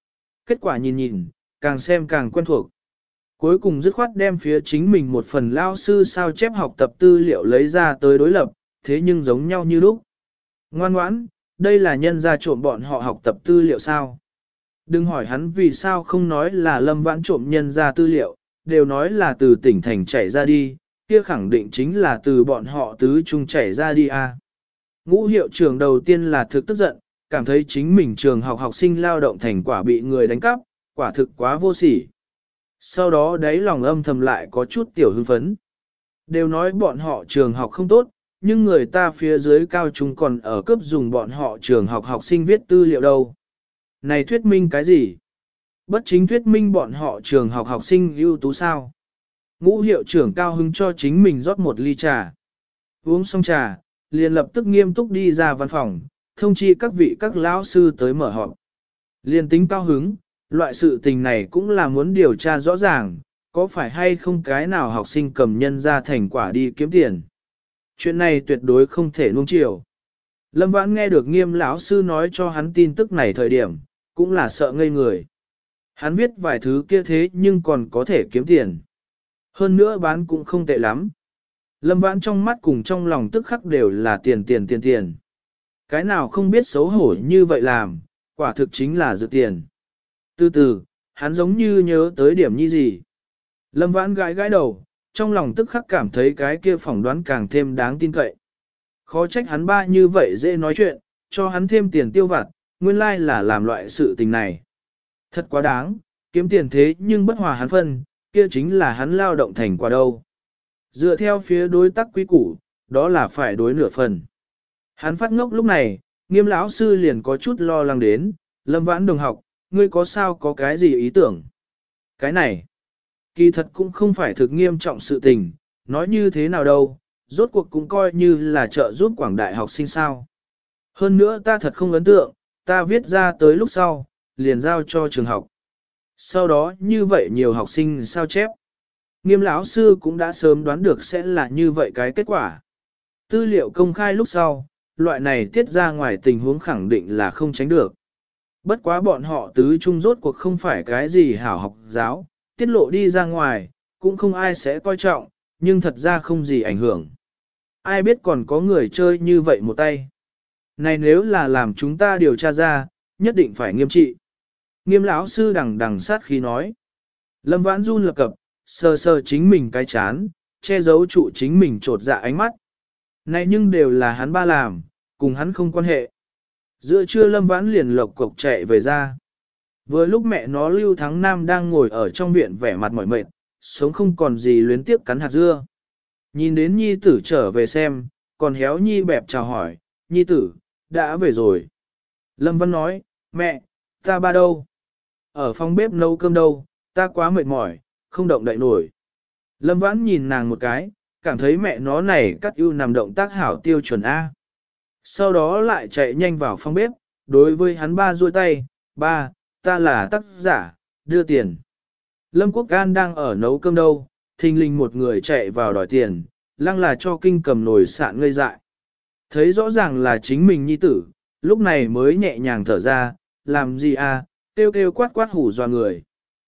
kết quả nhìn nhìn, càng xem càng quen thuộc. Cuối cùng dứt khoát đem phía chính mình một phần lao sư sao chép học tập tư liệu lấy ra tới đối lập, thế nhưng giống nhau như lúc. Ngoan ngoãn, đây là nhân ra trộm bọn họ học tập tư liệu sao. Đừng hỏi hắn vì sao không nói là Lâm Vãn trộm nhân ra tư liệu, đều nói là từ tỉnh thành chảy ra đi, kia khẳng định chính là từ bọn họ tứ trung chảy ra đi à. Ngũ hiệu trưởng đầu tiên là thực tức giận, cảm thấy chính mình trường học học sinh lao động thành quả bị người đánh cắp, quả thực quá vô sỉ. Sau đó đáy lòng âm thầm lại có chút tiểu hưng phấn. Đều nói bọn họ trường học không tốt, nhưng người ta phía dưới cao trung còn ở cấp dùng bọn họ trường học học sinh viết tư liệu đâu. Này thuyết minh cái gì? Bất chính thuyết minh bọn họ trường học học sinh ưu tú sao? Ngũ hiệu trưởng cao hứng cho chính mình rót một ly trà. Uống xong trà, liền lập tức nghiêm túc đi ra văn phòng, thông chi các vị các lão sư tới mở họp. Liền tính cao hứng, loại sự tình này cũng là muốn điều tra rõ ràng, có phải hay không cái nào học sinh cầm nhân ra thành quả đi kiếm tiền. Chuyện này tuyệt đối không thể nuông chiều. Lâm Vãn nghe được Nghiêm lão sư nói cho hắn tin tức này thời điểm, cũng là sợ ngây người. Hắn viết vài thứ kia thế nhưng còn có thể kiếm tiền. Hơn nữa bán cũng không tệ lắm. Lâm Vãn trong mắt cùng trong lòng tức khắc đều là tiền tiền tiền tiền. Cái nào không biết xấu hổ như vậy làm, quả thực chính là dự tiền. Từ từ, hắn giống như nhớ tới điểm như gì. Lâm Vãn gãi gãi đầu, trong lòng tức khắc cảm thấy cái kia phỏng đoán càng thêm đáng tin cậy. Khó trách hắn ba như vậy dễ nói chuyện, cho hắn thêm tiền tiêu vặt, nguyên lai là làm loại sự tình này. Thật quá đáng, kiếm tiền thế nhưng bất hòa hắn phân, kia chính là hắn lao động thành quả đâu. Dựa theo phía đối tác quý củ, đó là phải đối nửa phần. Hắn phát ngốc lúc này, Nghiêm lão sư liền có chút lo lắng đến, Lâm Vãn đồng học, ngươi có sao có cái gì ý tưởng? Cái này, kỳ thật cũng không phải thực nghiêm trọng sự tình, nói như thế nào đâu, rốt cuộc cũng coi như là trợ giúp quảng đại học sinh sao. Hơn nữa ta thật không ấn tượng, ta viết ra tới lúc sau, liền giao cho trường học. Sau đó như vậy nhiều học sinh sao chép. Nghiêm lão sư cũng đã sớm đoán được sẽ là như vậy cái kết quả. Tư liệu công khai lúc sau, loại này tiết ra ngoài tình huống khẳng định là không tránh được. Bất quá bọn họ tứ trung rốt cuộc không phải cái gì hảo học giáo, tiết lộ đi ra ngoài, cũng không ai sẽ coi trọng, nhưng thật ra không gì ảnh hưởng. Ai biết còn có người chơi như vậy một tay. Này nếu là làm chúng ta điều tra ra, nhất định phải nghiêm trị. Nghiêm lão sư đằng đằng sát khí nói. Lâm Vãn run lập cập, sờ sờ chính mình cái chán, che giấu trụ chính mình trột dạ ánh mắt. Này nhưng đều là hắn ba làm, cùng hắn không quan hệ. Giữa trưa Lâm Vãn liền lộc cộc chạy về ra. Vừa lúc mẹ nó Lưu Thắng Nam đang ngồi ở trong viện vẻ mặt mỏi mệt, sống không còn gì luyến tiếp cắn hạt dưa. Nhìn đến nhi tử trở về xem, còn héo nhi bẹp chào hỏi, nhi tử, đã về rồi. Lâm Văn nói, mẹ, ta ba đâu? Ở phòng bếp nấu cơm đâu, ta quá mệt mỏi, không động đậy nổi. Lâm Vãn nhìn nàng một cái, cảm thấy mẹ nó này cắt ưu nằm động tác hảo tiêu chuẩn A. Sau đó lại chạy nhanh vào phòng bếp, đối với hắn ba duỗi tay, ba, ta là tác giả, đưa tiền. Lâm Quốc Can đang ở nấu cơm đâu, thình lình một người chạy vào đòi tiền, lăng là cho kinh cầm nồi sạn ngây dại. Thấy rõ ràng là chính mình nhi tử, lúc này mới nhẹ nhàng thở ra, làm gì à, kêu kêu quát quát hủ dọa người.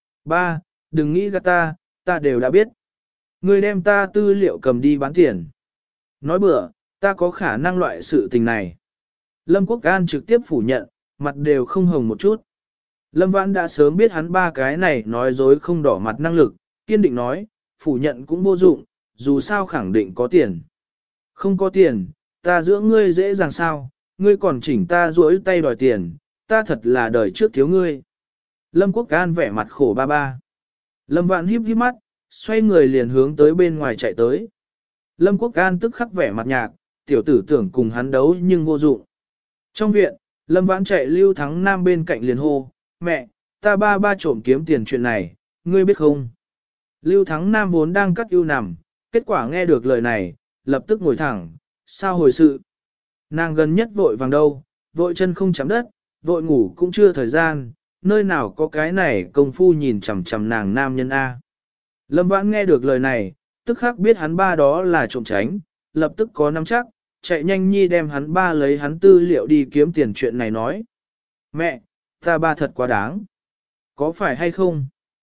Ba, đừng nghĩ gạt ta, ta đều đã biết. Ngươi đem ta tư liệu cầm đi bán tiền. Nói bừa, ta có khả năng loại sự tình này. Lâm Quốc Can trực tiếp phủ nhận, mặt đều không hồng một chút. Lâm Vãn đã sớm biết hắn ba cái này nói dối không đỏ mặt năng lực, kiên định nói, phủ nhận cũng vô dụng, dù sao khẳng định có tiền. Không có tiền, ta dưỡng ngươi dễ dàng sao, ngươi còn chỉnh ta duỗi tay đòi tiền, ta thật là đời trước thiếu ngươi. Lâm Quốc Can vẻ mặt khổ ba ba. Lâm Vãn híp híp mắt, xoay người liền hướng tới bên ngoài chạy tới. Lâm Quốc Can tức khắc vẻ mặt nhạc, tiểu tử tưởng cùng hắn đấu nhưng vô dụng. Trong viện, Lâm Vãn chạy Lưu Thắng Nam bên cạnh liền hô, mẹ, ta ba ba trộm kiếm tiền chuyện này, ngươi biết không? Lưu Thắng Nam vốn đang cắt ưu nằm, kết quả nghe được lời này, lập tức ngồi thẳng, sao hồi sự? Nàng gần nhất vội vàng đâu, vội chân không chạm đất, vội ngủ cũng chưa thời gian, nơi nào có cái này công phu nhìn chằm chằm nàng nam nhân A. Lâm Vãn nghe được lời này, tức khắc biết hắn ba đó là trộm tránh, lập tức có nắm chắc, chạy nhanh nhi đem hắn ba lấy hắn tư liệu đi kiếm tiền chuyện này nói. Mẹ, ta ba thật quá đáng. Có phải hay không?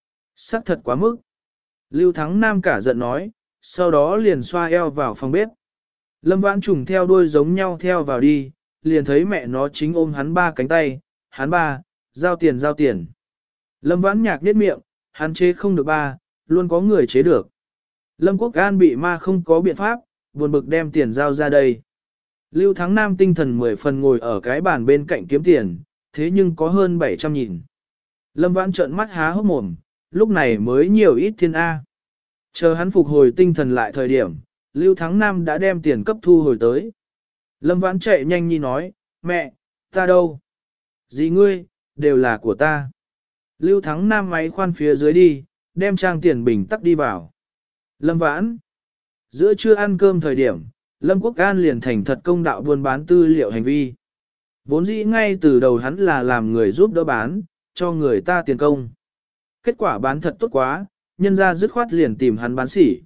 Sắc thật quá mức. Lưu Thắng Nam cả giận nói, sau đó liền xoa eo vào phòng bếp. Lâm Vãn Trùng theo đuôi giống nhau theo vào đi, liền thấy mẹ nó chính ôm hắn ba cánh tay, hắn ba, giao tiền giao tiền. Lâm Vãn Nhạc nhếch miệng, hắn chế không được ba, luôn có người chế được. Lâm Quốc An bị ma không có biện pháp, buồn bực đem tiền giao ra đây. Lưu Thắng Nam tinh thần mười phần ngồi ở cái bàn bên cạnh kiếm tiền, thế nhưng có hơn bảy trăm nghìn. Lâm Vãn trợn mắt há hốc mồm, lúc này mới nhiều ít thiên A. Chờ hắn phục hồi tinh thần lại thời điểm, Lưu Thắng Nam đã đem tiền cấp thu hồi tới. Lâm Vãn chạy nhanh nhi nói, mẹ, ta đâu? Gì ngươi, đều là của ta. Lưu Thắng Nam máy khoan phía dưới đi, đem trang tiền bình tắc đi vào. Lâm Vãn. Giữa trưa ăn cơm thời điểm, Lâm Quốc An liền thành thật công đạo buôn bán tư liệu hành vi. Vốn dĩ ngay từ đầu hắn là làm người giúp đỡ bán, cho người ta tiền công. Kết quả bán thật tốt quá, nhân ra dứt khoát liền tìm hắn bán sỉ.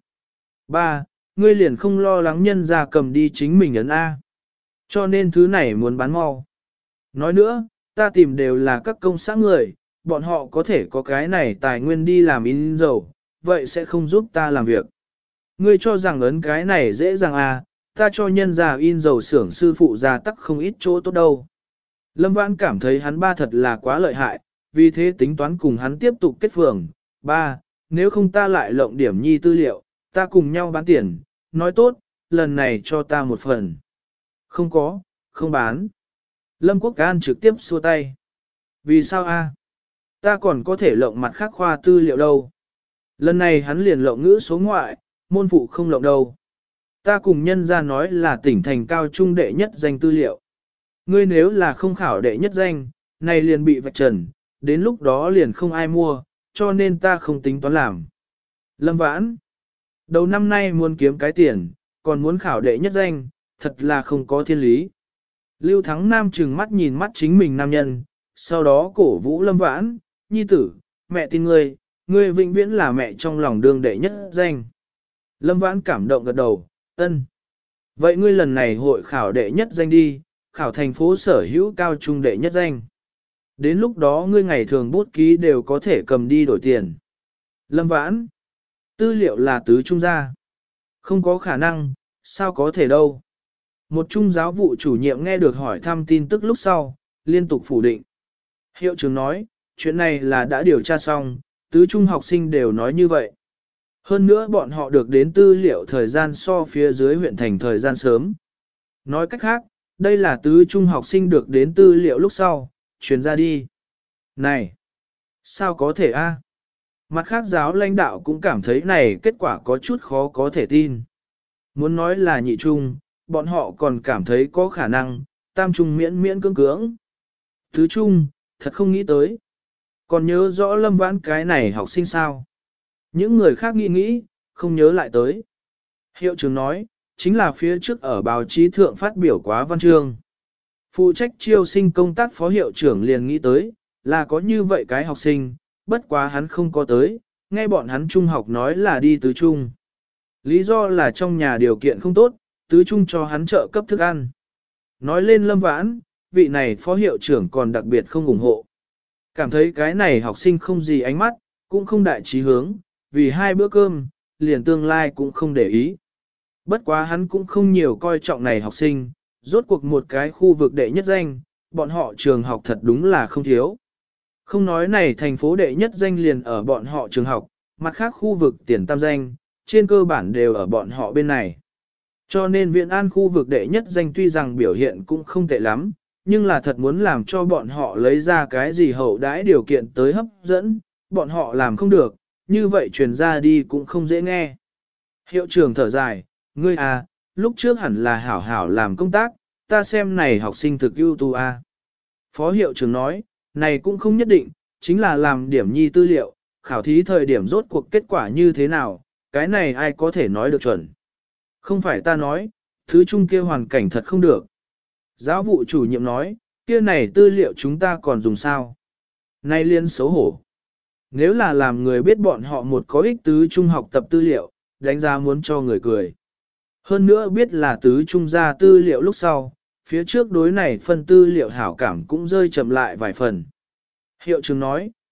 Ba, ngươi liền không lo lắng nhân ra cầm đi chính mình ấn A. Cho nên thứ này muốn bán mau. Nói nữa, ta tìm đều là các công xã người, bọn họ có thể có cái này tài nguyên đi làm in dầu, vậy sẽ không giúp ta làm việc. Ngươi cho rằng ấn cái này dễ dàng à, ta cho nhân ra in dầu xưởng sư phụ ra tắc không ít chỗ tốt đâu. Lâm Vãn cảm thấy hắn ba thật là quá lợi hại, vì thế tính toán cùng hắn tiếp tục kết phường. Ba, nếu không ta lại lộng điểm nhi tư liệu, ta cùng nhau bán tiền, nói tốt, lần này cho ta một phần. Không có, không bán. Lâm Quốc An trực tiếp xua tay. Vì sao a? Ta còn có thể lộng mặt khác khoa tư liệu đâu. Lần này hắn liền lộng ngữ số ngoại, môn phụ không lộng đâu. Ta cùng nhân ra nói là tỉnh thành cao trung đệ nhất danh tư liệu. Ngươi nếu là không khảo đệ nhất danh, này liền bị vạch trần, đến lúc đó liền không ai mua, cho nên ta không tính toán làm. Lâm Vãn. Đầu năm nay muốn kiếm cái tiền, còn muốn khảo đệ nhất danh, thật là không có thiên lý. Lưu Thắng Nam trừng mắt nhìn mắt chính mình nam nhân, sau đó cổ vũ Lâm Vãn, nhi tử, mẹ tin ngươi, ngươi vĩnh viễn là mẹ trong lòng đương đệ nhất danh. Lâm Vãn cảm động gật đầu, ân. Vậy ngươi lần này hội khảo đệ nhất danh đi, khảo thành phố sở hữu cao trung đệ nhất danh. Đến lúc đó ngươi ngày thường bút ký đều có thể cầm đi đổi tiền. Lâm Vãn, tư liệu là tứ trung gia. Không có khả năng, sao có thể đâu. Một trung giáo vụ chủ nhiệm nghe được hỏi thăm tin tức lúc sau, liên tục phủ định. Hiệu trưởng nói, chuyện này là đã điều tra xong, tứ trung học sinh đều nói như vậy. Hơn nữa bọn họ được đến tư liệu thời gian so phía dưới huyện thành thời gian sớm. Nói cách khác, đây là tứ trung học sinh được đến tư liệu lúc sau, truyền ra đi. Này, sao có thể a? Mặt khác giáo lãnh đạo cũng cảm thấy này kết quả có chút khó có thể tin. Muốn nói là nhị trung, bọn họ còn cảm thấy có khả năng, tam trung miễn miễn cưỡng cưỡng. Tứ trung, thật không nghĩ tới. Còn nhớ rõ Lâm Vãn cái này học sinh sao? Những người khác nghĩ nghĩ, không nhớ lại tới. Hiệu trưởng nói, chính là phía trước ở báo chí thượng phát biểu quá văn chương. Phụ trách chiêu sinh công tác phó hiệu trưởng liền nghĩ tới, là có như vậy cái học sinh, bất quá hắn không có tới, nghe bọn hắn trung học nói là đi tứ trung. Lý do là trong nhà điều kiện không tốt, tứ trung cho hắn trợ cấp thức ăn. Nói lên Lâm Vãn, vị này phó hiệu trưởng còn đặc biệt không ủng hộ. Cảm thấy cái này học sinh không gì ánh mắt, cũng không đại trí hướng, vì hai bữa cơm, liền tương lai cũng không để ý. Bất quá hắn cũng không nhiều coi trọng này học sinh, rốt cuộc một cái khu vực đệ nhất danh, bọn họ trường học thật đúng là không thiếu. Không nói này thành phố đệ nhất danh liền ở bọn họ trường học, mặt khác khu vực tiền tam danh, trên cơ bản đều ở bọn họ bên này. Cho nên Viện An khu vực đệ nhất danh tuy rằng biểu hiện cũng không tệ lắm, nhưng là thật muốn làm cho bọn họ lấy ra cái gì hậu đãi điều kiện tới hấp dẫn, bọn họ làm không được, như vậy truyền ra đi cũng không dễ nghe. Hiệu trưởng thở dài, ngươi à, lúc trước hẳn là hảo hảo làm công tác, ta xem này học sinh thực ưu tú à. Phó hiệu trưởng nói, này cũng không nhất định, chính là làm điểm nhi tư liệu, khảo thí thời điểm rốt cuộc kết quả như thế nào, cái này ai có thể nói được chuẩn. Không phải ta nói, thứ trung kia hoàn cảnh thật không được. Giáo vụ chủ nhiệm nói, kia này tư liệu chúng ta còn dùng sao? Nay liên xấu hổ. Nếu là làm người biết bọn họ một có ích tứ trung học tập tư liệu, đánh giá muốn cho người cười. Hơn nữa biết là tứ trung ra tư liệu lúc sau, phía trước đối này phân tư liệu hảo cảm cũng rơi chậm lại vài phần. Hiệu trưởng nói,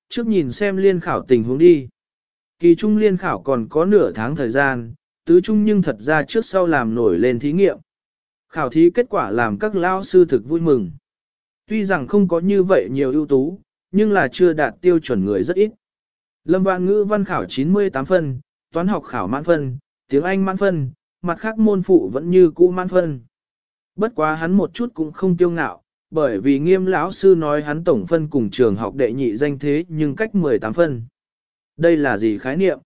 trước nhìn xem liên khảo tình huống đi. Kỳ trung liên khảo còn có nửa tháng thời gian, tứ trung nhưng thật ra trước sau làm nổi lên thí nghiệm. Khảo thí kết quả làm các lao sư thực vui mừng. Tuy rằng không có như vậy nhiều ưu tú, nhưng là chưa đạt tiêu chuẩn người rất ít. Lâm Vãn ngữ văn khảo chín mươi tám phân, toán học khảo mãn phân, tiếng Anh mãn phân, mặt khác môn phụ vẫn như cũ mãn phân. Bất quá hắn một chút cũng không tiêu ngạo, bởi vì nghiêm lão sư nói hắn tổng phân cùng trường học đệ nhị danh thế nhưng cách mười tám phân. Đây là gì khái niệm?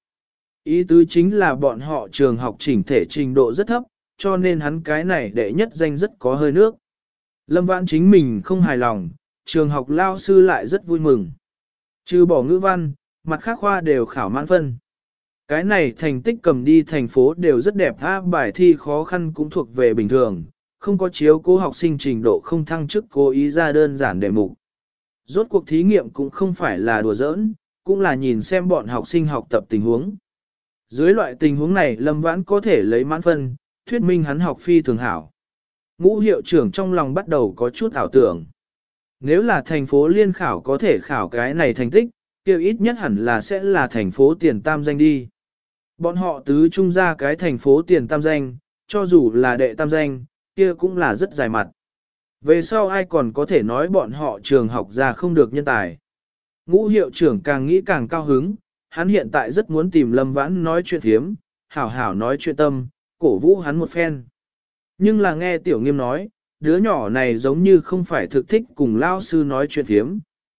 Ý tứ chính là bọn họ trường học chỉnh thể trình độ rất thấp, cho nên hắn cái này đệ nhất danh rất có hơi nước. Lâm Vãn chính mình không hài lòng, trường học lao sư lại rất vui mừng. Trừ bỏ ngữ văn, mặt khác khoa đều khảo mãn phân. Cái này thành tích cầm đi thành phố đều rất đẹp, ha, bài thi khó khăn cũng thuộc về bình thường, không có chiếu cố học sinh trình độ không thăng chức cố ý ra đơn giản đề mục. Rốt cuộc thí nghiệm cũng không phải là đùa giỡn, cũng là nhìn xem bọn học sinh học tập tình huống. Dưới loại tình huống này Lâm Vãn có thể lấy mãn phân, thuyết minh hắn học phi thường hảo. Ngũ hiệu trưởng trong lòng bắt đầu có chút ảo tưởng. Nếu là thành phố liên khảo có thể khảo cái này thành tích, kia ít nhất hẳn là sẽ là thành phố tiền tam danh đi. Bọn họ tứ trung ra cái thành phố tiền tam danh, cho dù là đệ tam danh, kia cũng là rất dài mặt. Về sau ai còn có thể nói bọn họ trường học ra không được nhân tài. Ngũ hiệu trưởng càng nghĩ càng cao hứng, hắn hiện tại rất muốn tìm Lâm Vãn nói chuyện thiếm, hảo hảo nói chuyện tâm, cổ vũ hắn một phen. Nhưng là nghe Tiểu Nghiêm nói, đứa nhỏ này giống như không phải thực thích cùng lao sư nói chuyện thiếm.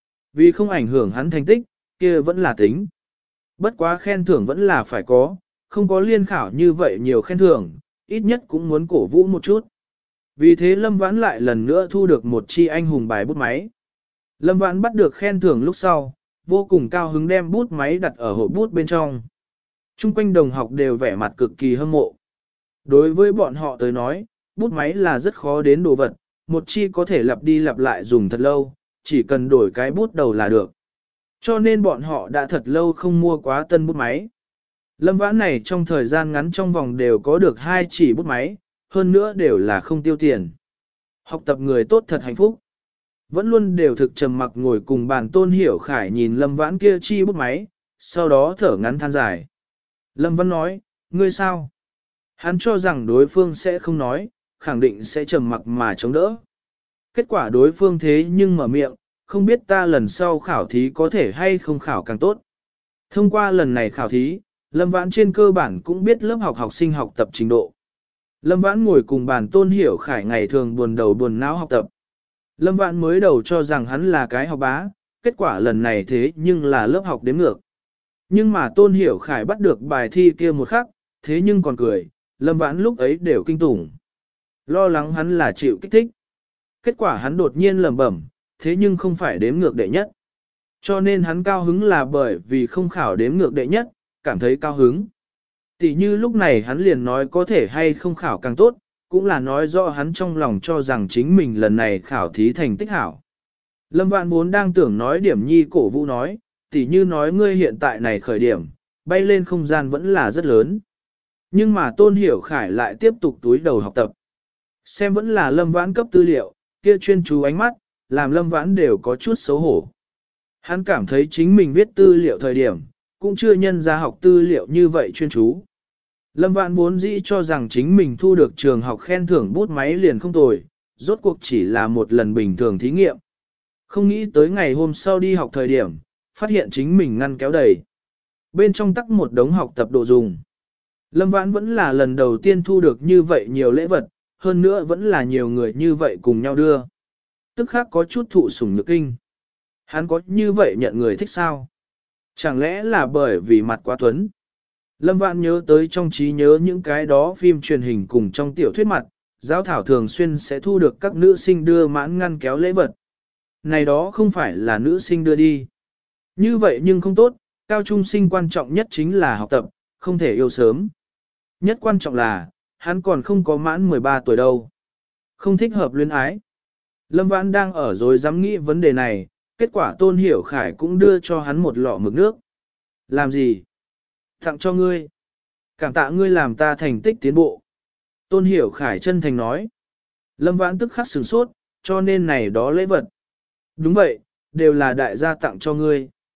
Vì không ảnh hưởng hắn thành tích, kia vẫn là tính. Bất quá khen thưởng vẫn là phải có, không có liên khảo như vậy nhiều khen thưởng, ít nhất cũng muốn cổ vũ một chút. Vì thế Lâm Vãn lại lần nữa thu được một chi anh hùng bài bút máy. Lâm Vãn bắt được khen thưởng lúc sau, vô cùng cao hứng đem bút máy đặt ở hộp bút bên trong. Trung quanh đồng học đều vẻ mặt cực kỳ hâm mộ. Đối với bọn họ tới nói, bút máy là rất khó đến đồ vật, một chi có thể lặp đi lặp lại dùng thật lâu, chỉ cần đổi cái bút đầu là được. Cho nên bọn họ đã thật lâu không mua quá tân bút máy. Lâm Vãn này trong thời gian ngắn trong vòng đều có được hai chỉ bút máy, hơn nữa đều là không tiêu tiền. Học tập người tốt thật hạnh phúc. Vẫn luôn đều thực trầm mặc ngồi cùng bàn Tôn Hiểu Khải nhìn Lâm Vãn kia chi bút máy, sau đó thở ngắn than dài. Lâm Vãn nói, ngươi sao? Hắn cho rằng đối phương sẽ không nói, khẳng định sẽ trầm mặc mà chống đỡ. Kết quả đối phương thế nhưng mở miệng, không biết ta lần sau khảo thí có thể hay không khảo càng tốt. Thông qua lần này khảo thí, Lâm Vãn trên cơ bản cũng biết lớp học học sinh học tập trình độ. Lâm Vãn ngồi cùng bàn Tôn Hiểu Khải ngày thường buồn đầu buồn não học tập. Lâm Vãn mới đầu cho rằng hắn là cái học bá, kết quả lần này thế nhưng là lớp học đếm ngược. Nhưng mà Tôn Hiểu Khải bắt được bài thi kia một khắc, thế nhưng còn cười, Lâm Vãn lúc ấy đều kinh tủng. Lo lắng hắn là chịu kích thích. Kết quả hắn đột nhiên lẩm bẩm, thế nhưng không phải đếm ngược đệ nhất. Cho nên hắn cao hứng là bởi vì không khảo đếm ngược đệ nhất, cảm thấy cao hứng. Tỷ như lúc này hắn liền nói có thể hay không khảo càng tốt, cũng là nói rõ hắn trong lòng cho rằng chính mình lần này khảo thí thành tích hảo. Lâm Vãn vốn đang tưởng nói điểm nhi cổ vũ nói, tỷ như nói ngươi hiện tại này khởi điểm, bay lên không gian vẫn là rất lớn. Nhưng mà Tôn Hiểu Khải lại tiếp tục túi đầu học tập. Xem vẫn là Lâm Vãn cấp tư liệu, kia chuyên chú ánh mắt, làm Lâm Vãn đều có chút xấu hổ. Hắn cảm thấy chính mình viết tư liệu thời điểm, cũng chưa nhân ra học tư liệu như vậy chuyên chú. Lâm Vãn vốn dĩ cho rằng chính mình thu được trường học khen thưởng bút máy liền không tồi, rốt cuộc chỉ là một lần bình thường thí nghiệm. Không nghĩ tới ngày hôm sau đi học thời điểm, phát hiện chính mình ngăn kéo đầy. Bên trong tắc một đống học tập đồ dùng. Lâm Vãn vẫn là lần đầu tiên thu được như vậy nhiều lễ vật, hơn nữa vẫn là nhiều người như vậy cùng nhau đưa. Tức khác có chút thụ sủng nhược kinh. Hắn có như vậy nhận người thích sao? Chẳng lẽ là bởi vì mặt quá tuấn? Lâm Vãn nhớ tới trong trí nhớ những cái đó phim truyền hình cùng trong tiểu thuyết mặt, giáo thảo thường xuyên sẽ thu được các nữ sinh đưa mãn ngăn kéo lễ vật. Này đó không phải là nữ sinh đưa đi. Như vậy nhưng không tốt, cao trung sinh quan trọng nhất chính là học tập, không thể yêu sớm. Nhất quan trọng là, hắn còn không có mãn mười ba tuổi đâu. Không thích hợp luyến ái. Lâm Vãn đang ở rồi dám nghĩ vấn đề này, kết quả Tôn Hiểu Khải cũng đưa cho hắn một lọ mực nước. Làm gì? Tặng cho ngươi. Cảm tạ ngươi làm ta thành tích tiến bộ. Tôn Hiểu Khải chân thành nói. Lâm Vãn tức khắc sửng sốt, cho nên này đó lễ vật. Đúng vậy, đều là đại gia tặng cho ngươi.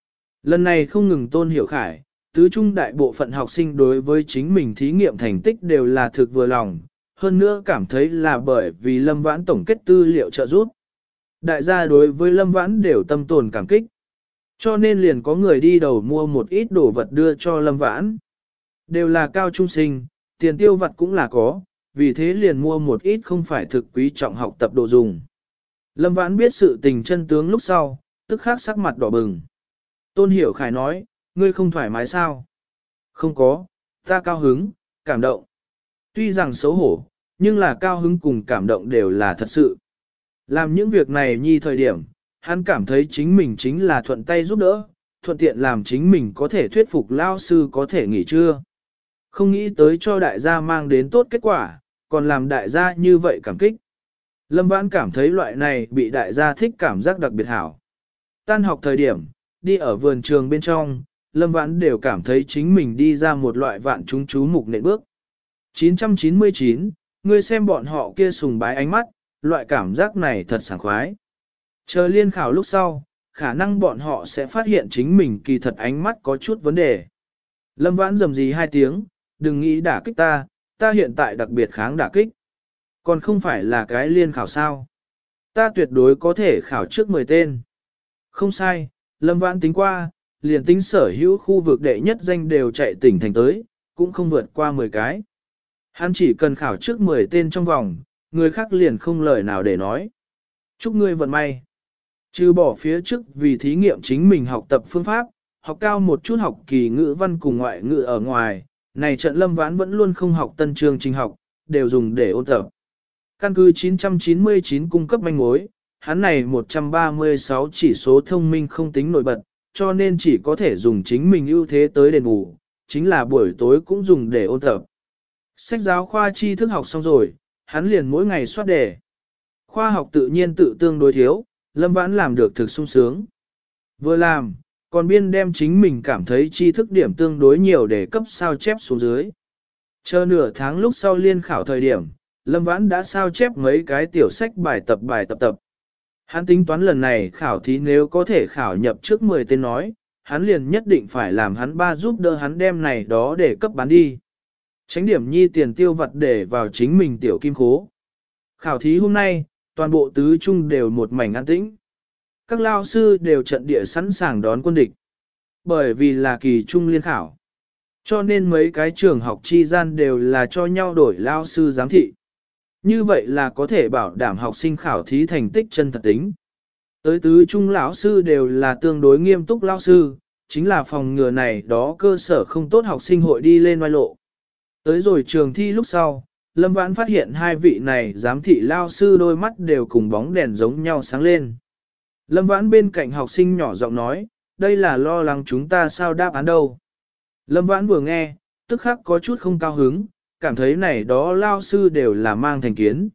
Lần này không ngừng Tôn Hiểu Khải, tứ trung đại bộ phận học sinh đối với chính mình thí nghiệm thành tích đều là thực vừa lòng, hơn nữa cảm thấy là bởi vì Lâm Vãn tổng kết tư liệu trợ giúp. Đại gia đối với Lâm Vãn đều tâm tồn cảm kích. Cho nên liền có người đi đầu mua một ít đồ vật đưa cho Lâm Vãn. Đều là cao trung sinh, tiền tiêu vặt cũng là có, vì thế liền mua một ít không phải thực quý trọng học tập đồ dùng. Lâm Vãn biết sự tình chân tướng lúc sau, tức khắc sắc mặt đỏ bừng. Tôn Hiểu Khải nói, ngươi không thoải mái sao? Không có, ta cao hứng, cảm động. Tuy rằng xấu hổ, nhưng là cao hứng cùng cảm động đều là thật sự. Làm những việc này nhi thời điểm, hắn cảm thấy chính mình chính là thuận tay giúp đỡ, thuận tiện làm chính mình có thể thuyết phục lao sư có thể nghỉ trưa. Không nghĩ tới cho đại gia mang đến tốt kết quả, còn làm đại gia như vậy cảm kích. Lâm Vãn cảm thấy loại này bị đại gia thích cảm giác đặc biệt hảo. Tan học thời điểm, đi ở vườn trường bên trong, Lâm Vãn đều cảm thấy chính mình đi ra một loại vạn chúng chú mục nện bước. chín trăm chín mươi chín, ngươi xem bọn họ kia sùng bái ánh mắt, loại cảm giác này thật sảng khoái. Chờ liên khảo lúc sau, khả năng bọn họ sẽ phát hiện chính mình kỳ thật ánh mắt có chút vấn đề. Lâm Vãn rầm rì hai tiếng, đừng nghĩ đả kích ta, ta hiện tại đặc biệt kháng đả kích. Còn không phải là cái liên khảo sao. Ta tuyệt đối có thể khảo trước mười tên. Không sai, Lâm Vãn tính qua, liền tính sở hữu khu vực đệ nhất danh đều chạy tỉnh thành tới, cũng không vượt qua mười cái. Hắn chỉ cần khảo trước mười tên trong vòng, người khác liền không lời nào để nói. Chúc ngươi vận may. Trừ bỏ phía trước vì thí nghiệm chính mình học tập phương pháp, học cao một chút học kỳ ngữ văn cùng ngoại ngữ ở ngoài, này trận Lâm Vãn vẫn luôn không học tân chương trình học, đều dùng để ôn tập. Căn cứ chín trăm chín mươi chín cung cấp manh mối, hắn này một trăm ba mươi sáu chỉ số thông minh không tính nổi bật, cho nên chỉ có thể dùng chính mình ưu thế tới đền bù, chính là buổi tối cũng dùng để ôn tập. Sách giáo khoa tri thức học xong rồi, hắn liền mỗi ngày soát đề. Khoa học tự nhiên tự tương đối thiếu, Lâm Vãn làm được thực sung sướng. Vừa làm, còn biên đem chính mình cảm thấy tri thức điểm tương đối nhiều để cấp sao chép xuống dưới. Chờ nửa tháng lúc sau liên khảo thời điểm, Lâm Vãn đã sao chép mấy cái tiểu sách bài tập bài tập tập. Hắn tính toán lần này khảo thí nếu có thể khảo nhập trước mười tên nói, hắn liền nhất định phải làm hắn ba giúp đỡ hắn đem này đó để cấp bán đi. Tránh điểm nhi tiền tiêu vặt để vào chính mình tiểu kim khố. Khảo thí hôm nay, toàn bộ tứ trung đều một mảnh an tĩnh. Các lao sư đều trận địa sẵn sàng đón quân địch. Bởi vì là kỳ trung liên khảo. Cho nên mấy cái trường học chi gian đều là cho nhau đổi lao sư giám thị. Như vậy là có thể bảo đảm học sinh khảo thí thành tích chân thật tính. Tới tứ trung lão sư đều là tương đối nghiêm túc lao sư, chính là phòng ngừa này đó cơ sở không tốt học sinh hội đi lên oai lộ. Tới rồi trường thi lúc sau, Lâm Vãn phát hiện hai vị này giám thị lao sư đôi mắt đều cùng bóng đèn giống nhau sáng lên. Lâm Vãn bên cạnh học sinh nhỏ giọng nói, đây là lo lắng chúng ta sao đáp án đâu. Lâm Vãn vừa nghe, tức khắc có chút không cao hứng, cảm thấy này đó lao sư đều là mang thành kiến.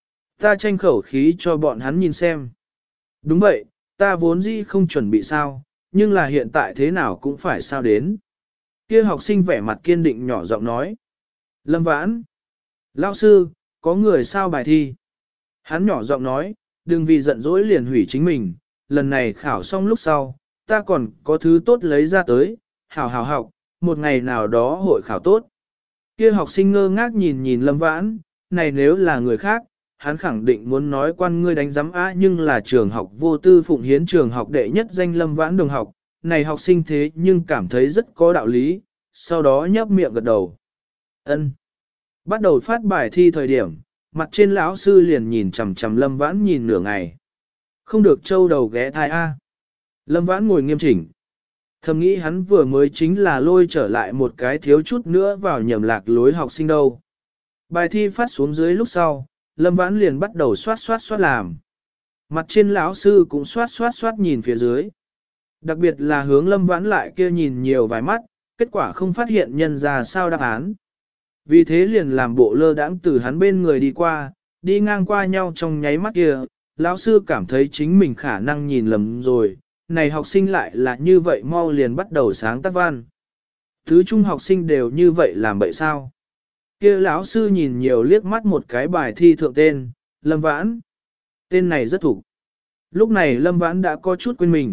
Ta tranh khẩu khí cho bọn hắn nhìn xem. Đúng vậy, ta vốn dĩ không chuẩn bị sao, nhưng là hiện tại thế nào cũng phải sao đến. Kia học sinh vẻ mặt kiên định nhỏ giọng nói. Lâm Vãn. Lao sư, có người sao bài thi? Hắn nhỏ giọng nói, đừng vì giận dỗi liền hủy chính mình, lần này khảo xong lúc sau, ta còn có thứ tốt lấy ra tới, hảo hảo học, một ngày nào đó hội khảo tốt. Kia học sinh ngơ ngác nhìn nhìn Lâm Vãn, này nếu là người khác, hắn khẳng định muốn nói quan ngươi đánh giám á nhưng là trường học vô tư phụng hiến trường học đệ nhất danh Lâm Vãn đồng học, này học sinh thế nhưng cảm thấy rất có đạo lý, sau đó nhấp miệng gật đầu. Ân. Bắt đầu phát bài thi thời điểm, mặt trên lão sư liền nhìn chằm chằm Lâm Vãn nhìn nửa ngày. Không được trâu đầu ghé thai A. Lâm Vãn ngồi nghiêm chỉnh. Thầm nghĩ hắn vừa mới chính là lôi trở lại một cái thiếu chút nữa vào nhầm lạc lối học sinh đâu. Bài thi phát xuống dưới lúc sau, Lâm Vãn liền bắt đầu xoát xoát xoát làm. Mặt trên lão sư cũng xoát xoát xoát nhìn phía dưới. Đặc biệt là hướng Lâm Vãn lại kia nhìn nhiều vài mắt, kết quả không phát hiện nhân ra sao đáp án. Vì thế liền làm bộ lơ đãng từ hắn bên người đi qua, đi ngang qua nhau trong nháy mắt kia, lão sư cảm thấy chính mình khả năng nhìn lầm rồi, này học sinh lại là như vậy mau liền bắt đầu sáng tác văn. Thứ trung học sinh đều như vậy làm bậy sao? Kia lão sư nhìn nhiều liếc mắt một cái bài thi thượng tên, Lâm Vãn. Tên này rất thủ. Lúc này Lâm Vãn đã có chút quên mình,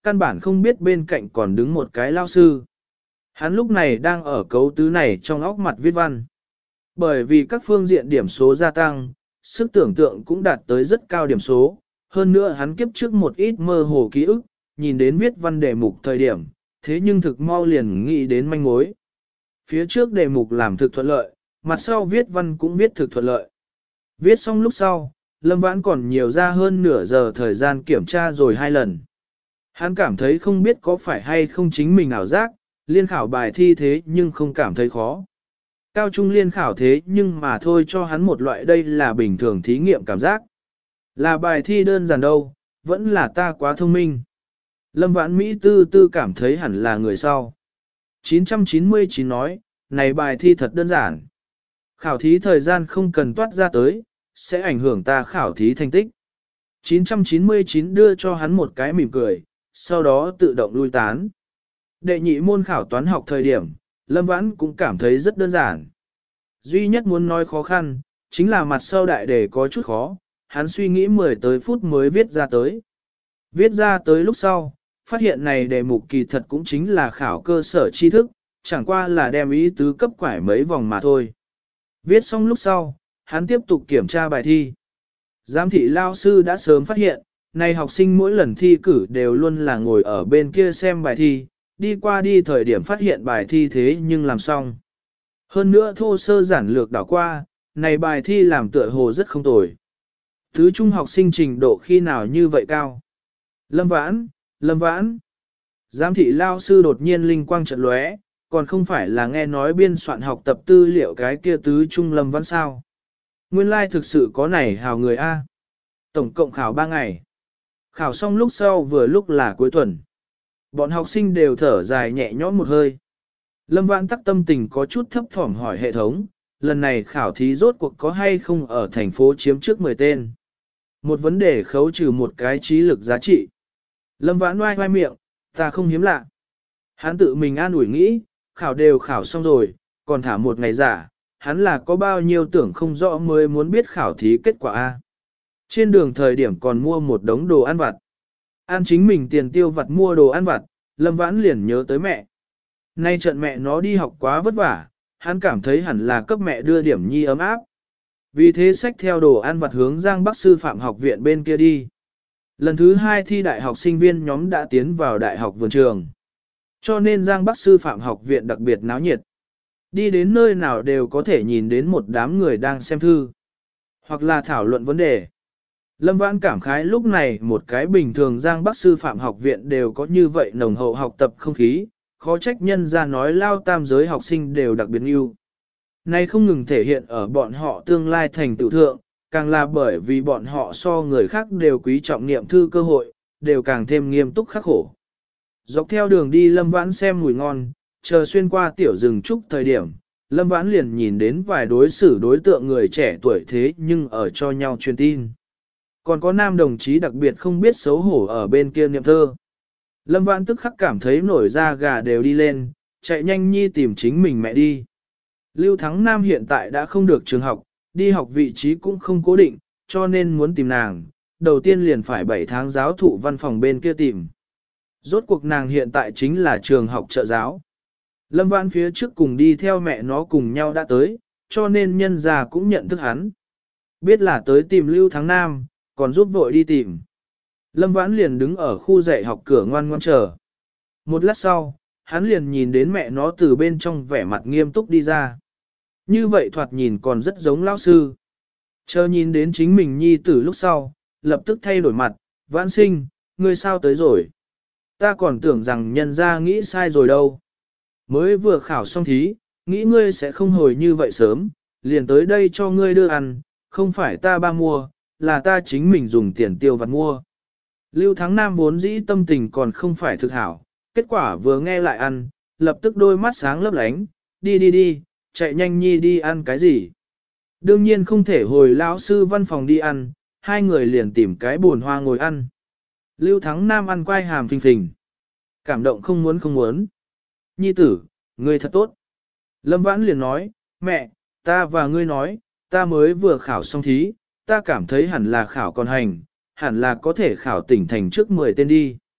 căn bản không biết bên cạnh còn đứng một cái lao sư. Hắn lúc này đang ở cấu tứ này trong óc mặt viết văn. Bởi vì các phương diện điểm số gia tăng, sức tưởng tượng cũng đạt tới rất cao điểm số, hơn nữa hắn kiếp trước một ít mơ hồ ký ức, nhìn đến viết văn đề mục thời điểm, thế nhưng thực mau liền nghĩ đến manh mối. Phía trước đề mục làm thực thuận lợi, mặt sau viết văn cũng viết thực thuận lợi. Viết xong lúc sau, Lâm Vãn còn nhiều ra hơn nửa giờ thời gian kiểm tra rồi hai lần. Hắn cảm thấy không biết có phải hay không chính mình ảo giác, liên khảo bài thi thế nhưng không cảm thấy khó. Cao trung liên khảo thế nhưng mà thôi cho hắn một loại đây là bình thường thí nghiệm cảm giác. Là bài thi đơn giản đâu, vẫn là ta quá thông minh. Lâm Vãn Mỹ tư tư cảm thấy hẳn là người sau. chín trăm chín mươi chín nói, này bài thi thật đơn giản. Khảo thí thời gian không cần toát ra tới, sẽ ảnh hưởng ta khảo thí thành tích. chín trăm chín mươi chín đưa cho hắn một cái mỉm cười, sau đó tự động lui tán. Đệ nhị môn khảo toán học thời điểm, Lâm Vãn cũng cảm thấy rất đơn giản. Duy nhất muốn nói khó khăn, chính là mặt sau đại đề có chút khó, hắn suy nghĩ mười tới phút mới viết ra tới. Viết ra tới lúc sau, phát hiện này đề mục kỳ thật cũng chính là khảo cơ sở tri thức, chẳng qua là đem ý tứ cấp quải mấy vòng mà thôi. Viết xong lúc sau, hắn tiếp tục kiểm tra bài thi. Giám thị lao sư đã sớm phát hiện, này học sinh mỗi lần thi cử đều luôn là ngồi ở bên kia xem bài thi, đi qua đi thời điểm phát hiện bài thi thế nhưng làm xong. Hơn nữa thô sơ giản lược đảo qua, này bài thi làm tựa hồ rất không tồi. Thứ trung học sinh trình độ khi nào như vậy cao? Lâm Vãn, Lâm Vãn. Giám thị lao sư đột nhiên linh quang chợt lóe, còn không phải là nghe nói biên soạn học tập tư liệu cái kia tứ trung Lâm Vãn sao? Nguyên lai thực sự có này hào người A. Tổng cộng khảo ba ngày. Khảo xong lúc sau vừa lúc là cuối tuần. Bọn học sinh đều thở dài nhẹ nhõm một hơi. Lâm Vãn tắc tâm tình có chút thấp thỏm hỏi hệ thống, lần này khảo thí rốt cuộc có hay không ở thành phố chiếm trước mười tên. Một vấn đề khấu trừ một cái trí lực giá trị. Lâm Vãn oai oai miệng, ta không hiếm lạ. Hắn tự mình an ủi nghĩ, khảo đều khảo xong rồi, còn thả một ngày giả, hắn là có bao nhiêu tưởng không rõ mới muốn biết khảo thí kết quả A. Trên đường thời điểm còn mua một đống đồ ăn vặt. Ăn chính mình tiền tiêu vặt mua đồ ăn vặt, Lâm Vãn liền nhớ tới mẹ. Nay trận mẹ nó đi học quá vất vả, hắn cảm thấy hẳn là cấp mẹ đưa điểm nhi ấm áp. Vì thế xách theo đồ ăn vặt hướng Giang Bắc Sư Phạm học viện bên kia đi. Lần thứ hai thi đại học sinh viên nhóm đã tiến vào đại học vườn trường. Cho nên Giang Bắc Sư Phạm học viện đặc biệt náo nhiệt. Đi đến nơi nào đều có thể nhìn đến một đám người đang xem thư, hoặc là thảo luận vấn đề. Lâm Vãn cảm khái lúc này một cái bình thường Giang Bắc Sư Phạm học viện đều có như vậy nồng hậu học tập không khí, khó trách nhân ra nói lao tam giới học sinh đều đặc biệt ưu. Này không ngừng thể hiện ở bọn họ tương lai thành tựu thượng, càng là bởi vì bọn họ so người khác đều quý trọng niệm thư cơ hội, đều càng thêm nghiêm túc khắc khổ. Dọc theo đường đi Lâm Vãn xem mùi ngon, chờ xuyên qua tiểu rừng trúc thời điểm, Lâm Vãn liền nhìn đến vài đối xử đối tượng người trẻ tuổi thế nhưng ở cho nhau truyền tin. Còn có nam đồng chí đặc biệt không biết xấu hổ ở bên kia niệm thơ. Lâm Vãn tức khắc cảm thấy nổi da gà đều đi lên, chạy nhanh nhi tìm chính mình mẹ đi. Lưu Thắng Nam hiện tại đã không được trường học, đi học vị trí cũng không cố định, cho nên muốn tìm nàng, đầu tiên liền phải bảy tháng giáo thụ văn phòng bên kia tìm. Rốt cuộc nàng hiện tại chính là trường học trợ giáo. Lâm Vãn phía trước cùng đi theo mẹ nó cùng nhau đã tới, cho nên nhân già cũng nhận thức hắn. Biết là tới tìm Lưu Thắng Nam, còn giúp vội đi tìm. Lâm Vãn liền đứng ở khu dạy học cửa ngoan ngoan chờ. Một lát sau, hắn liền nhìn đến mẹ nó từ bên trong vẻ mặt nghiêm túc đi ra. Như vậy thoạt nhìn còn rất giống lão sư. Chờ nhìn đến chính mình nhi tử lúc sau, lập tức thay đổi mặt, Vãn sinh, ngươi sao tới rồi? Ta còn tưởng rằng nhân gia nghĩ sai rồi đâu. Mới vừa khảo xong thí, nghĩ ngươi sẽ không hồi như vậy sớm, liền tới đây cho ngươi đưa ăn, không phải ta ba mua, là ta chính mình dùng tiền tiêu vặt mua. Lưu Thắng Nam vốn dĩ tâm tình còn không phải thực hảo, kết quả vừa nghe lại ăn, lập tức đôi mắt sáng lấp lánh, đi đi đi, chạy nhanh nhi đi ăn cái gì. Đương nhiên không thể hồi lão sư văn phòng đi ăn, hai người liền tìm cái buồn hoa ngồi ăn. Lưu Thắng Nam ăn quai hàm phình phình. Cảm động không muốn không muốn. Nhi tử, ngươi thật tốt. Lâm Vãn liền nói, mẹ, ta và ngươi nói, ta mới vừa khảo xong thí, ta cảm thấy hẳn là khảo còn hành, hẳn là có thể khảo tỉnh thành trước mười tên đi.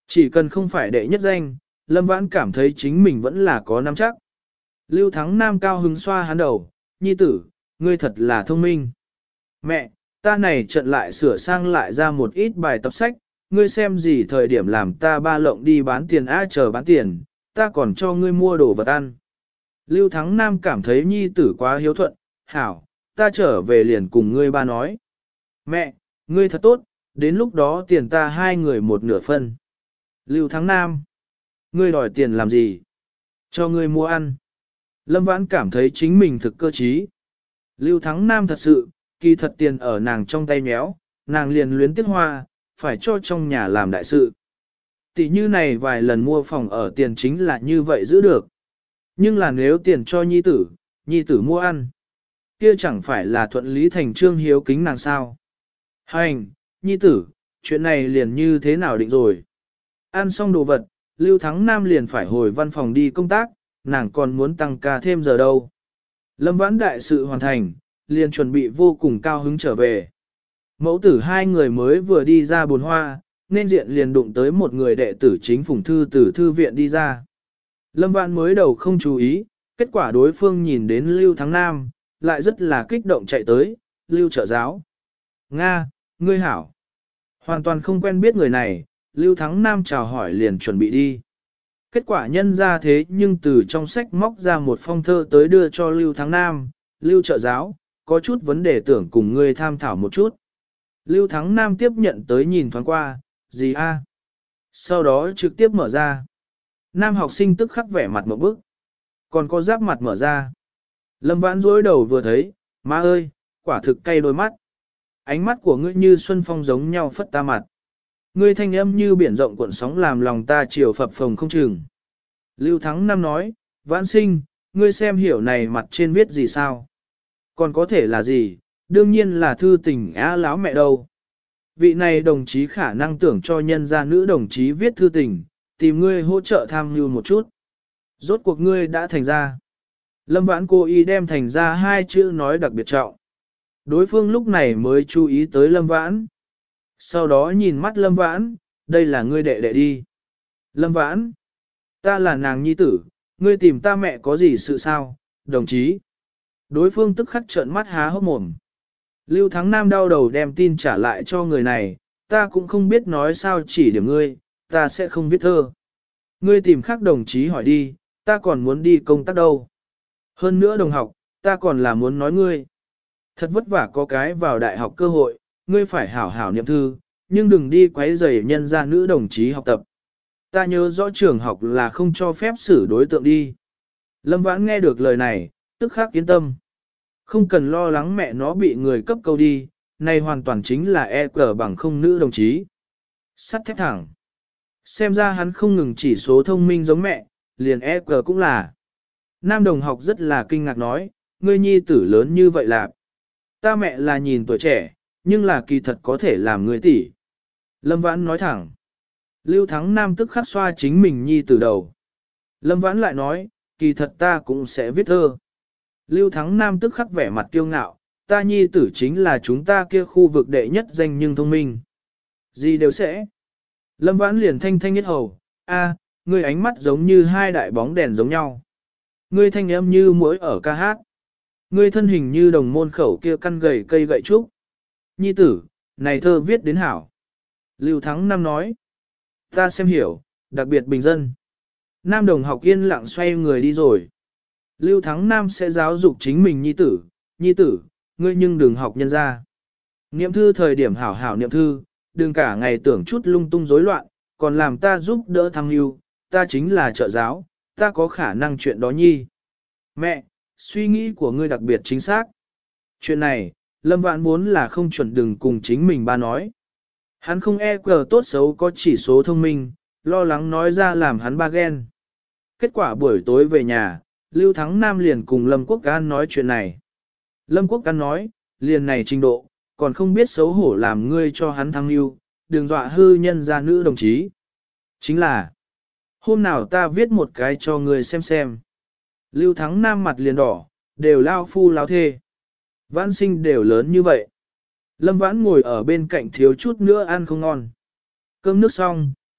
Chỉ cần không phải đệ nhất danh, Lâm Vãn cảm thấy chính mình vẫn là có nắm chắc. Lưu Thắng Nam cao hứng xoa hắn đầu, nhi tử, ngươi thật là thông minh. Mẹ, ta này trận lại sửa sang lại ra một ít bài tập sách, ngươi xem gì thời điểm làm ta ba lộng đi bán tiền á chờ bán tiền, ta còn cho ngươi mua đồ vật ăn. Lưu Thắng Nam cảm thấy nhi tử quá hiếu thuận, hảo, ta trở về liền cùng ngươi ba nói. Mẹ, ngươi thật tốt, đến lúc đó tiền ta hai người một nửa phân. Lưu Thắng Nam, ngươi đòi tiền làm gì? Cho ngươi mua ăn. Lâm Vãn cảm thấy chính mình thực cơ trí. Lưu Thắng Nam thật sự, kỳ thật tiền ở nàng trong tay méo, nàng liền luyến tiếc hoa, phải cho trong nhà làm đại sự. Tỷ như này vài lần mua phòng ở tiền chính là như vậy giữ được. Nhưng là nếu tiền cho nhi tử, nhi tử mua ăn, kia chẳng phải là thuận lý thành trương hiếu kính nàng sao. Hành, nhi tử, chuyện này liền như thế nào định rồi. Ăn xong đồ vật, Lưu Thắng Nam liền phải hồi văn phòng đi công tác, nàng còn muốn tăng ca thêm giờ đâu. Lâm Vãn đại sự hoàn thành, liền chuẩn bị vô cùng cao hứng trở về. Mẫu tử hai người mới vừa đi ra bồn hoa, nên diện liền đụng tới một người đệ tử chính phùng thư từ thư viện đi ra. Lâm Vãn mới đầu không chú ý, kết quả đối phương nhìn đến Lưu Thắng Nam, lại rất là kích động chạy tới, Lưu trợ giáo. Nga, ngươi hảo. Hoàn toàn không quen biết người này, Lưu Thắng Nam chào hỏi liền chuẩn bị đi. Kết quả nhân ra thế nhưng từ trong sách móc ra một phong thơ tới đưa cho Lưu Thắng Nam, Lưu trợ giáo, có chút vấn đề tưởng cùng ngươi tham thảo một chút. Lưu Thắng Nam tiếp nhận tới nhìn thoáng qua, gì a? Sau đó trực tiếp mở ra. Nam học sinh tức khắc vẻ mặt một bức. Còn có giáp mặt mở ra. Lâm Vãn dối đầu vừa thấy, má ơi, quả thực cay đôi mắt. Ánh mắt của ngươi như xuân phong giống nhau phất ta mặt. Ngươi thanh âm như biển rộng cuộn sóng làm lòng ta chiều phập phồng không chừng. Lưu Thắng Nam nói, Vãn sinh, ngươi xem hiểu này mặt trên viết gì sao? Còn có thể là gì? Đương nhiên là thư tình á láo mẹ đâu. Vị này đồng chí khả năng tưởng cho nhân gia nữ đồng chí viết thư tình, tìm ngươi hỗ trợ tham mưu một chút. Rốt cuộc ngươi đã thành ra. Lâm Vãn cố ý đem thành ra hai chữ nói đặc biệt trọng. Đối phương lúc này mới chú ý tới Lâm Vãn. Sau đó nhìn mắt Lâm Vãn, đây là ngươi đệ đệ đi. Lâm Vãn, ta là nàng nhi tử, ngươi tìm ta mẹ có gì sự sao, đồng chí. Đối phương tức khắc trợn mắt há hốc mồm. Lưu Thắng Nam đau đầu đem tin trả lại cho người này, ta cũng không biết nói sao chỉ điểm ngươi, ta sẽ không viết thơ. Ngươi tìm khác đồng chí hỏi đi, ta còn muốn đi công tác đâu. Hơn nữa đồng học, ta còn là muốn nói ngươi. Thật vất vả có cái vào đại học cơ hội, ngươi phải hảo hảo niệm thư, nhưng đừng đi quấy rầy nhân gia nữ đồng chí học tập. Ta nhớ rõ trường học là không cho phép xử đối tượng đi. Lâm Vãn nghe được lời này, tức khắc yên tâm. Không cần lo lắng mẹ nó bị người cấp câu đi, này hoàn toàn chính là e cờ bằng không nữ đồng chí. Sắt thép thẳng. Xem ra hắn không ngừng chỉ số thông minh giống mẹ, liền e cờ cũng là. Nam đồng học rất là kinh ngạc nói, ngươi nhi tử lớn như vậy là. Ta mẹ là nhìn tuổi trẻ, nhưng là kỳ thật có thể làm người tỷ. Lâm Vãn nói thẳng. Lưu Thắng Nam tức khắc xoa chính mình nhi tử đầu. Lâm Vãn lại nói, kỳ thật ta cũng sẽ viết thơ. Lưu Thắng Nam tức khắc vẻ mặt kiêu ngạo, ta nhi tử chính là chúng ta kia khu vực đệ nhất danh nhưng thông minh. Gì đều sẽ. Lâm Vãn liền thanh thanh nhất hầu, a, ngươi ánh mắt giống như hai đại bóng đèn giống nhau. Ngươi thanh âm như muỗi ở ca hát. Ngươi thân hình như đồng môn khẩu kia căn gầy cây gậy trúc. Nhi tử, này thơ viết đến hảo. Lưu Thắng Nam nói. Ta xem hiểu, đặc biệt bình dân. Nam đồng học yên lặng xoay người đi rồi. Lưu Thắng Nam sẽ giáo dục chính mình nhi tử. Nhi tử, ngươi nhưng đừng học nhân ra. Niệm thư thời điểm hảo hảo niệm thư, đừng cả ngày tưởng chút lung tung rối loạn, còn làm ta giúp đỡ tham mưu, ta chính là trợ giáo, ta có khả năng chuyện đó nhi. Mẹ, suy nghĩ của ngươi đặc biệt chính xác. Chuyện này, Lâm Vãn muốn là không chuẩn đừng cùng chính mình ba nói. Hắn không e cờ tốt xấu có chỉ số thông minh, lo lắng nói ra làm hắn ba ghen. Kết quả buổi tối về nhà, Lưu Thắng Nam liền cùng Lâm Quốc An nói chuyện này. Lâm Quốc An nói, liền này trình độ, còn không biết xấu hổ làm ngươi cho hắn thăng lưu, đừng dọa hư nhân gia nữ đồng chí. Chính là, hôm nào ta viết một cái cho ngươi xem xem. Lưu Thắng Nam mặt liền đỏ, đều lao phu lao thê. Vãn sinh đều lớn như vậy. Lâm Vãn ngồi ở bên cạnh thiếu chút nữa ăn không ngon. Cơm nước xong,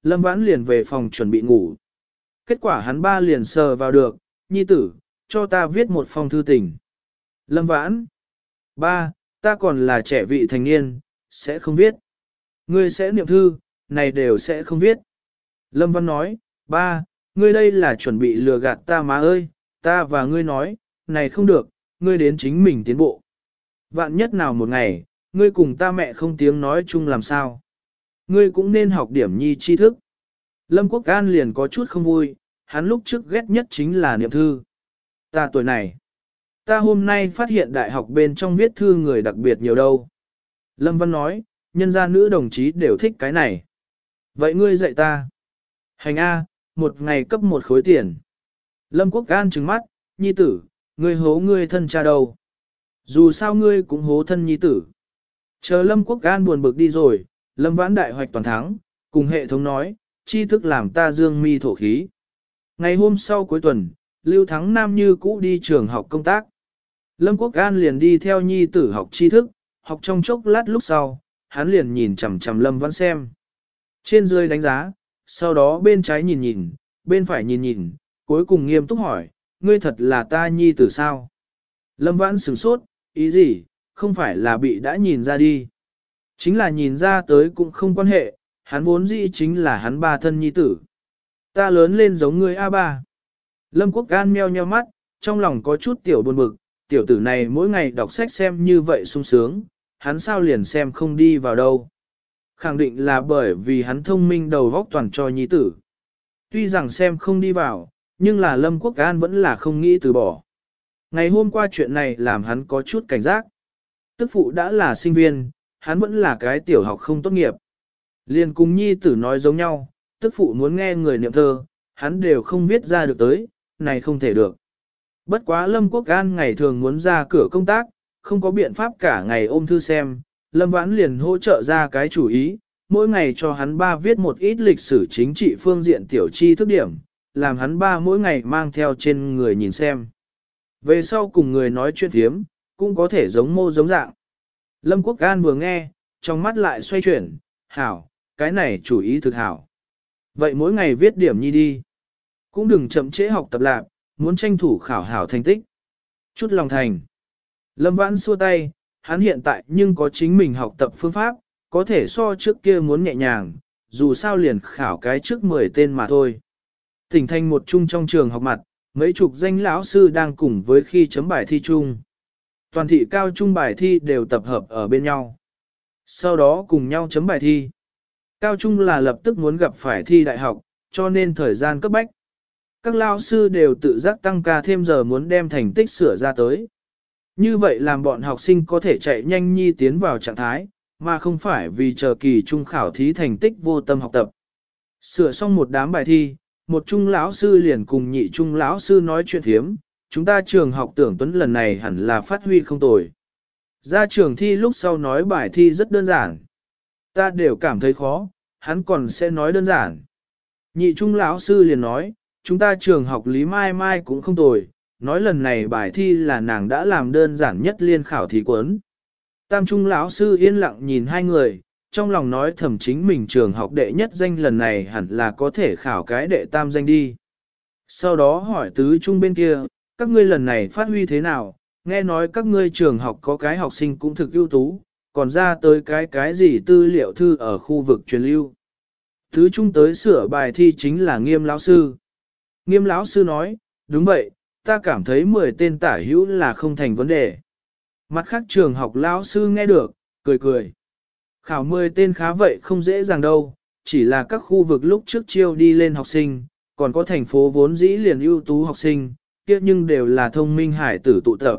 Lâm Vãn liền về phòng chuẩn bị ngủ. Kết quả hắn ba liền sờ vào được, nhi tử, cho ta viết một phong thư tình. Lâm Vãn, ba, ta còn là trẻ vị thành niên, sẽ không viết. Ngươi sẽ niệm thư, này đều sẽ không viết. Lâm Văn nói, ba, ngươi đây là chuẩn bị lừa gạt ta má ơi, ta và ngươi nói, này không được, ngươi đến chính mình tiến bộ. Vạn nhất nào một ngày, ngươi cùng ta mẹ không tiếng nói chung làm sao. Ngươi cũng nên học điểm nhi tri thức. Lâm Quốc An liền có chút không vui, hắn lúc trước ghét nhất chính là niệm thư. Ta tuổi này, ta hôm nay phát hiện đại học bên trong viết thư người đặc biệt nhiều đâu. Lâm Văn nói, nhân gia nữ đồng chí đều thích cái này. Vậy ngươi dạy ta. Hành A, một ngày cấp một khối tiền. Lâm Quốc An trừng mắt, nhi tử, ngươi hố ngươi thân cha đâu. Dù sao ngươi cũng hố thân nhi tử. Chờ Lâm Quốc An buồn bực đi rồi, Lâm Vãn đại hoạch toàn thắng, cùng hệ thống nói, tri thức làm ta dương mi thổ khí. Ngày hôm sau cuối tuần, Lưu Thắng Nam như cũ đi trường học công tác. Lâm Quốc An liền đi theo nhi tử học tri thức, học trong chốc lát lúc sau, hắn liền nhìn chằm chằm Lâm Vãn xem. Trên dưới đánh giá, sau đó bên trái nhìn nhìn, bên phải nhìn nhìn, cuối cùng nghiêm túc hỏi, ngươi thật là ta nhi tử sao? Lâm Vãn sửng sốt, ý gì, không phải là bị đã nhìn ra đi. Chính là nhìn ra tới cũng không quan hệ, hắn vốn dĩ chính là hắn ba thân nhi tử. Ta lớn lên giống ngươi a ba. Lâm Quốc An meo nheo mắt, trong lòng có chút tiểu buồn bực, tiểu tử này mỗi ngày đọc sách xem như vậy sung sướng, hắn sao liền xem không đi vào đâu. Khẳng định là bởi vì hắn thông minh đầu góc toàn cho nhi tử. Tuy rằng xem không đi vào, nhưng là Lâm Quốc An vẫn là không nghĩ từ bỏ. Ngày hôm qua chuyện này làm hắn có chút cảnh giác. Tức phụ đã là sinh viên, hắn vẫn là cái tiểu học không tốt nghiệp. Liền cùng nhi tử nói giống nhau, tức phụ muốn nghe người niệm thơ, hắn đều không viết ra được tới, này không thể được. Bất quá Lâm Quốc An ngày thường muốn ra cửa công tác, không có biện pháp cả ngày ôm thư xem, Lâm Vãn liền hỗ trợ ra cái chủ ý, mỗi ngày cho hắn ba viết một ít lịch sử chính trị phương diện tiểu tri thức điểm, làm hắn ba mỗi ngày mang theo trên người nhìn xem. Về sau cùng người nói chuyện thiếm, cũng có thể giống mô giống dạng. Lâm Quốc An vừa nghe, trong mắt lại xoay chuyển, hảo, cái này chủ ý thực hảo. Vậy mỗi ngày viết điểm nhi đi. Cũng đừng chậm trễ học tập lạc, muốn tranh thủ khảo hảo thành tích. Chút lòng thành. Lâm Vãn xua tay, hắn hiện tại nhưng có chính mình học tập phương pháp, có thể so trước kia muốn nhẹ nhàng, dù sao liền khảo cái trước mười tên mà thôi. Tỉnh thành một chung trong trường học mặt, mấy chục danh lão sư đang cùng với khi chấm bài thi chung. Toàn thị cao trung bài thi đều tập hợp ở bên nhau. Sau đó cùng nhau chấm bài thi. Cao trung là lập tức muốn gặp phải thi đại học, cho nên thời gian cấp bách. Các lão sư đều tự giác tăng ca thêm giờ muốn đem thành tích sửa ra tới. Như vậy làm bọn học sinh có thể chạy nhanh nhi tiến vào trạng thái, mà không phải vì chờ kỳ trung khảo thí thành tích vô tâm học tập. Sửa xong một đám bài thi, một trung lão sư liền cùng nhị trung lão sư nói chuyện thiếm, chúng ta trường học tưởng Tuấn lần này hẳn là phát huy không tồi. Ra trường thi lúc sau nói bài thi rất đơn giản. Ta đều cảm thấy khó, hắn còn sẽ nói đơn giản. Nhị trung lão sư liền nói, chúng ta trường học Lý Mai Mai cũng không tồi, nói lần này bài thi là nàng đã làm đơn giản nhất liên khảo thí cuốn. Tam trung lão sư yên lặng nhìn hai người, trong lòng nói thầm chính mình trường học đệ nhất danh lần này hẳn là có thể khảo cái đệ tam danh đi. Sau đó hỏi tứ trung bên kia, các ngươi lần này phát huy thế nào, nghe nói các ngươi trường học có cái học sinh cũng thực ưu tú, còn ra tới cái cái gì tư liệu thư ở khu vực truyền lưu. Tứ trung tới sửa bài thi chính là Nghiêm lão sư. Nghiêm lão sư nói, đúng vậy, ta cảm thấy mười tên tả hữu là không thành vấn đề. Mặt khác trường học lão sư nghe được, cười cười. Khảo mười tên khá vậy không dễ dàng đâu, chỉ là các khu vực lúc trước chiêu đi lên học sinh, còn có thành phố vốn dĩ liền ưu tú học sinh, kia nhưng đều là thông minh hải tử tụ tập.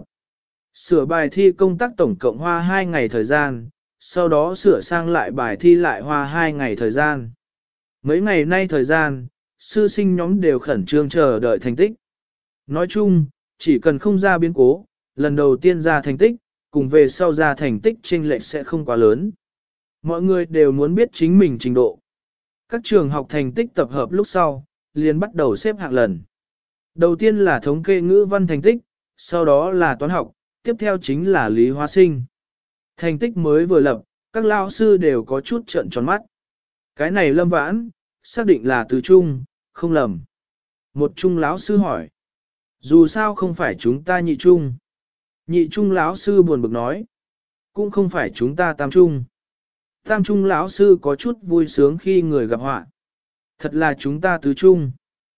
Sửa bài thi công tác tổng cộng hoa hai ngày thời gian, sau đó sửa sang lại bài thi lại hoa hai ngày thời gian. Mấy ngày nay thời gian, sư sinh nhóm đều khẩn trương chờ đợi thành tích. Nói chung, chỉ cần không ra biến cố, lần đầu tiên ra thành tích, cùng về sau ra thành tích chênh lệch sẽ không quá lớn. Mọi người đều muốn biết chính mình trình độ. Các trường học thành tích tập hợp lúc sau, liền bắt đầu xếp hạng lần. Đầu tiên là thống kê ngữ văn thành tích, sau đó là toán học, tiếp theo chính là lý hóa sinh. Thành tích mới vừa lập, các lao sư đều có chút trợn tròn mắt. Cái này Lâm Vãn, xác định là tứ trung, không lầm. Một trung lão sư hỏi. Dù sao không phải chúng ta nhị trung. Nhị trung lão sư buồn bực nói. Cũng không phải chúng ta tam trung. Tam trung lão sư có chút vui sướng khi người gặp họa. Thật là chúng ta tứ trung.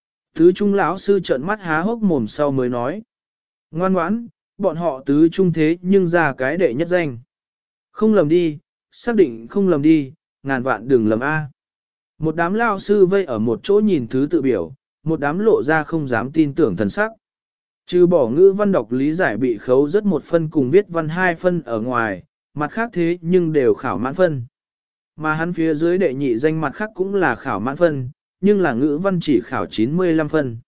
Tứ trung lão sư trợn mắt há hốc mồm sau mới nói. Ngoan ngoãn, bọn họ tứ trung thế nhưng ra cái đệ nhất danh. Không lầm đi, xác định không lầm đi, ngàn vạn đừng lầm A. Một đám lao sư vây ở một chỗ nhìn thứ tự biểu, một đám lộ ra không dám tin tưởng thần sắc. Trừ bỏ ngữ văn đọc lý giải bị khấu rất một phân cùng viết văn hai phân ở ngoài, mặt khác thế nhưng đều khảo mãn phân. Mà hắn phía dưới đệ nhị danh mặt khác cũng là khảo mãn phân, nhưng là ngữ văn chỉ khảo chín mươi lăm phân.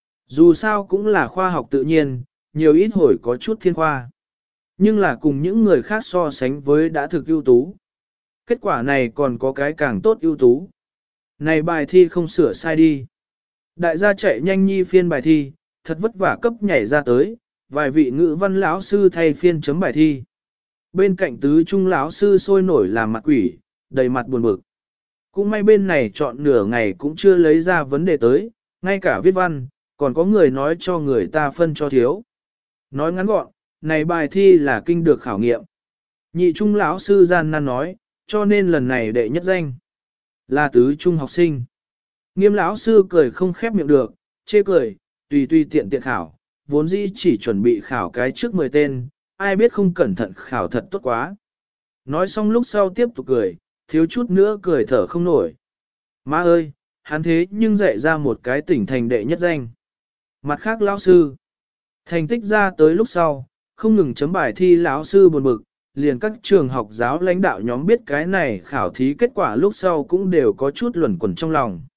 Dù sao cũng là khoa học tự nhiên, nhiều ít hồi có chút thiên khoa. Nhưng là cùng những người khác so sánh với đã thực ưu tú. Kết quả này còn có cái càng tốt ưu tú. Này bài thi không sửa sai đi. Đại gia chạy nhanh nhi phiên bài thi, thật vất vả cấp nhảy ra tới, vài vị ngữ văn lão sư thay phiên chấm bài thi. Bên cạnh tứ trung lão sư sôi nổi làm mặt quỷ, đầy mặt buồn bực. Cũng may bên này chọn nửa ngày cũng chưa lấy ra vấn đề tới, ngay cả viết văn, còn có người nói cho người ta phân cho thiếu. Nói ngắn gọn, này bài thi là kinh được khảo nghiệm. Nhị trung lão sư gian nan nói, cho nên lần này đệ nhất danh là tứ trung học sinh. Nghiêm lão sư cười không khép miệng được, chê cười, tùy tùy tiện tiện khảo, vốn dĩ chỉ chuẩn bị khảo cái trước mười tên, ai biết không cẩn thận khảo thật tốt quá. Nói xong lúc sau tiếp tục cười, thiếu chút nữa cười thở không nổi. Má ơi, hắn thế nhưng dạy ra một cái tỉnh thành đệ nhất danh. Mặt khác lão sư, thành tích ra tới lúc sau, không ngừng chấm bài thi lão sư buồn bực, liền các trường học giáo lãnh đạo nhóm biết cái này khảo thí kết quả lúc sau cũng đều có chút luẩn quẩn trong lòng.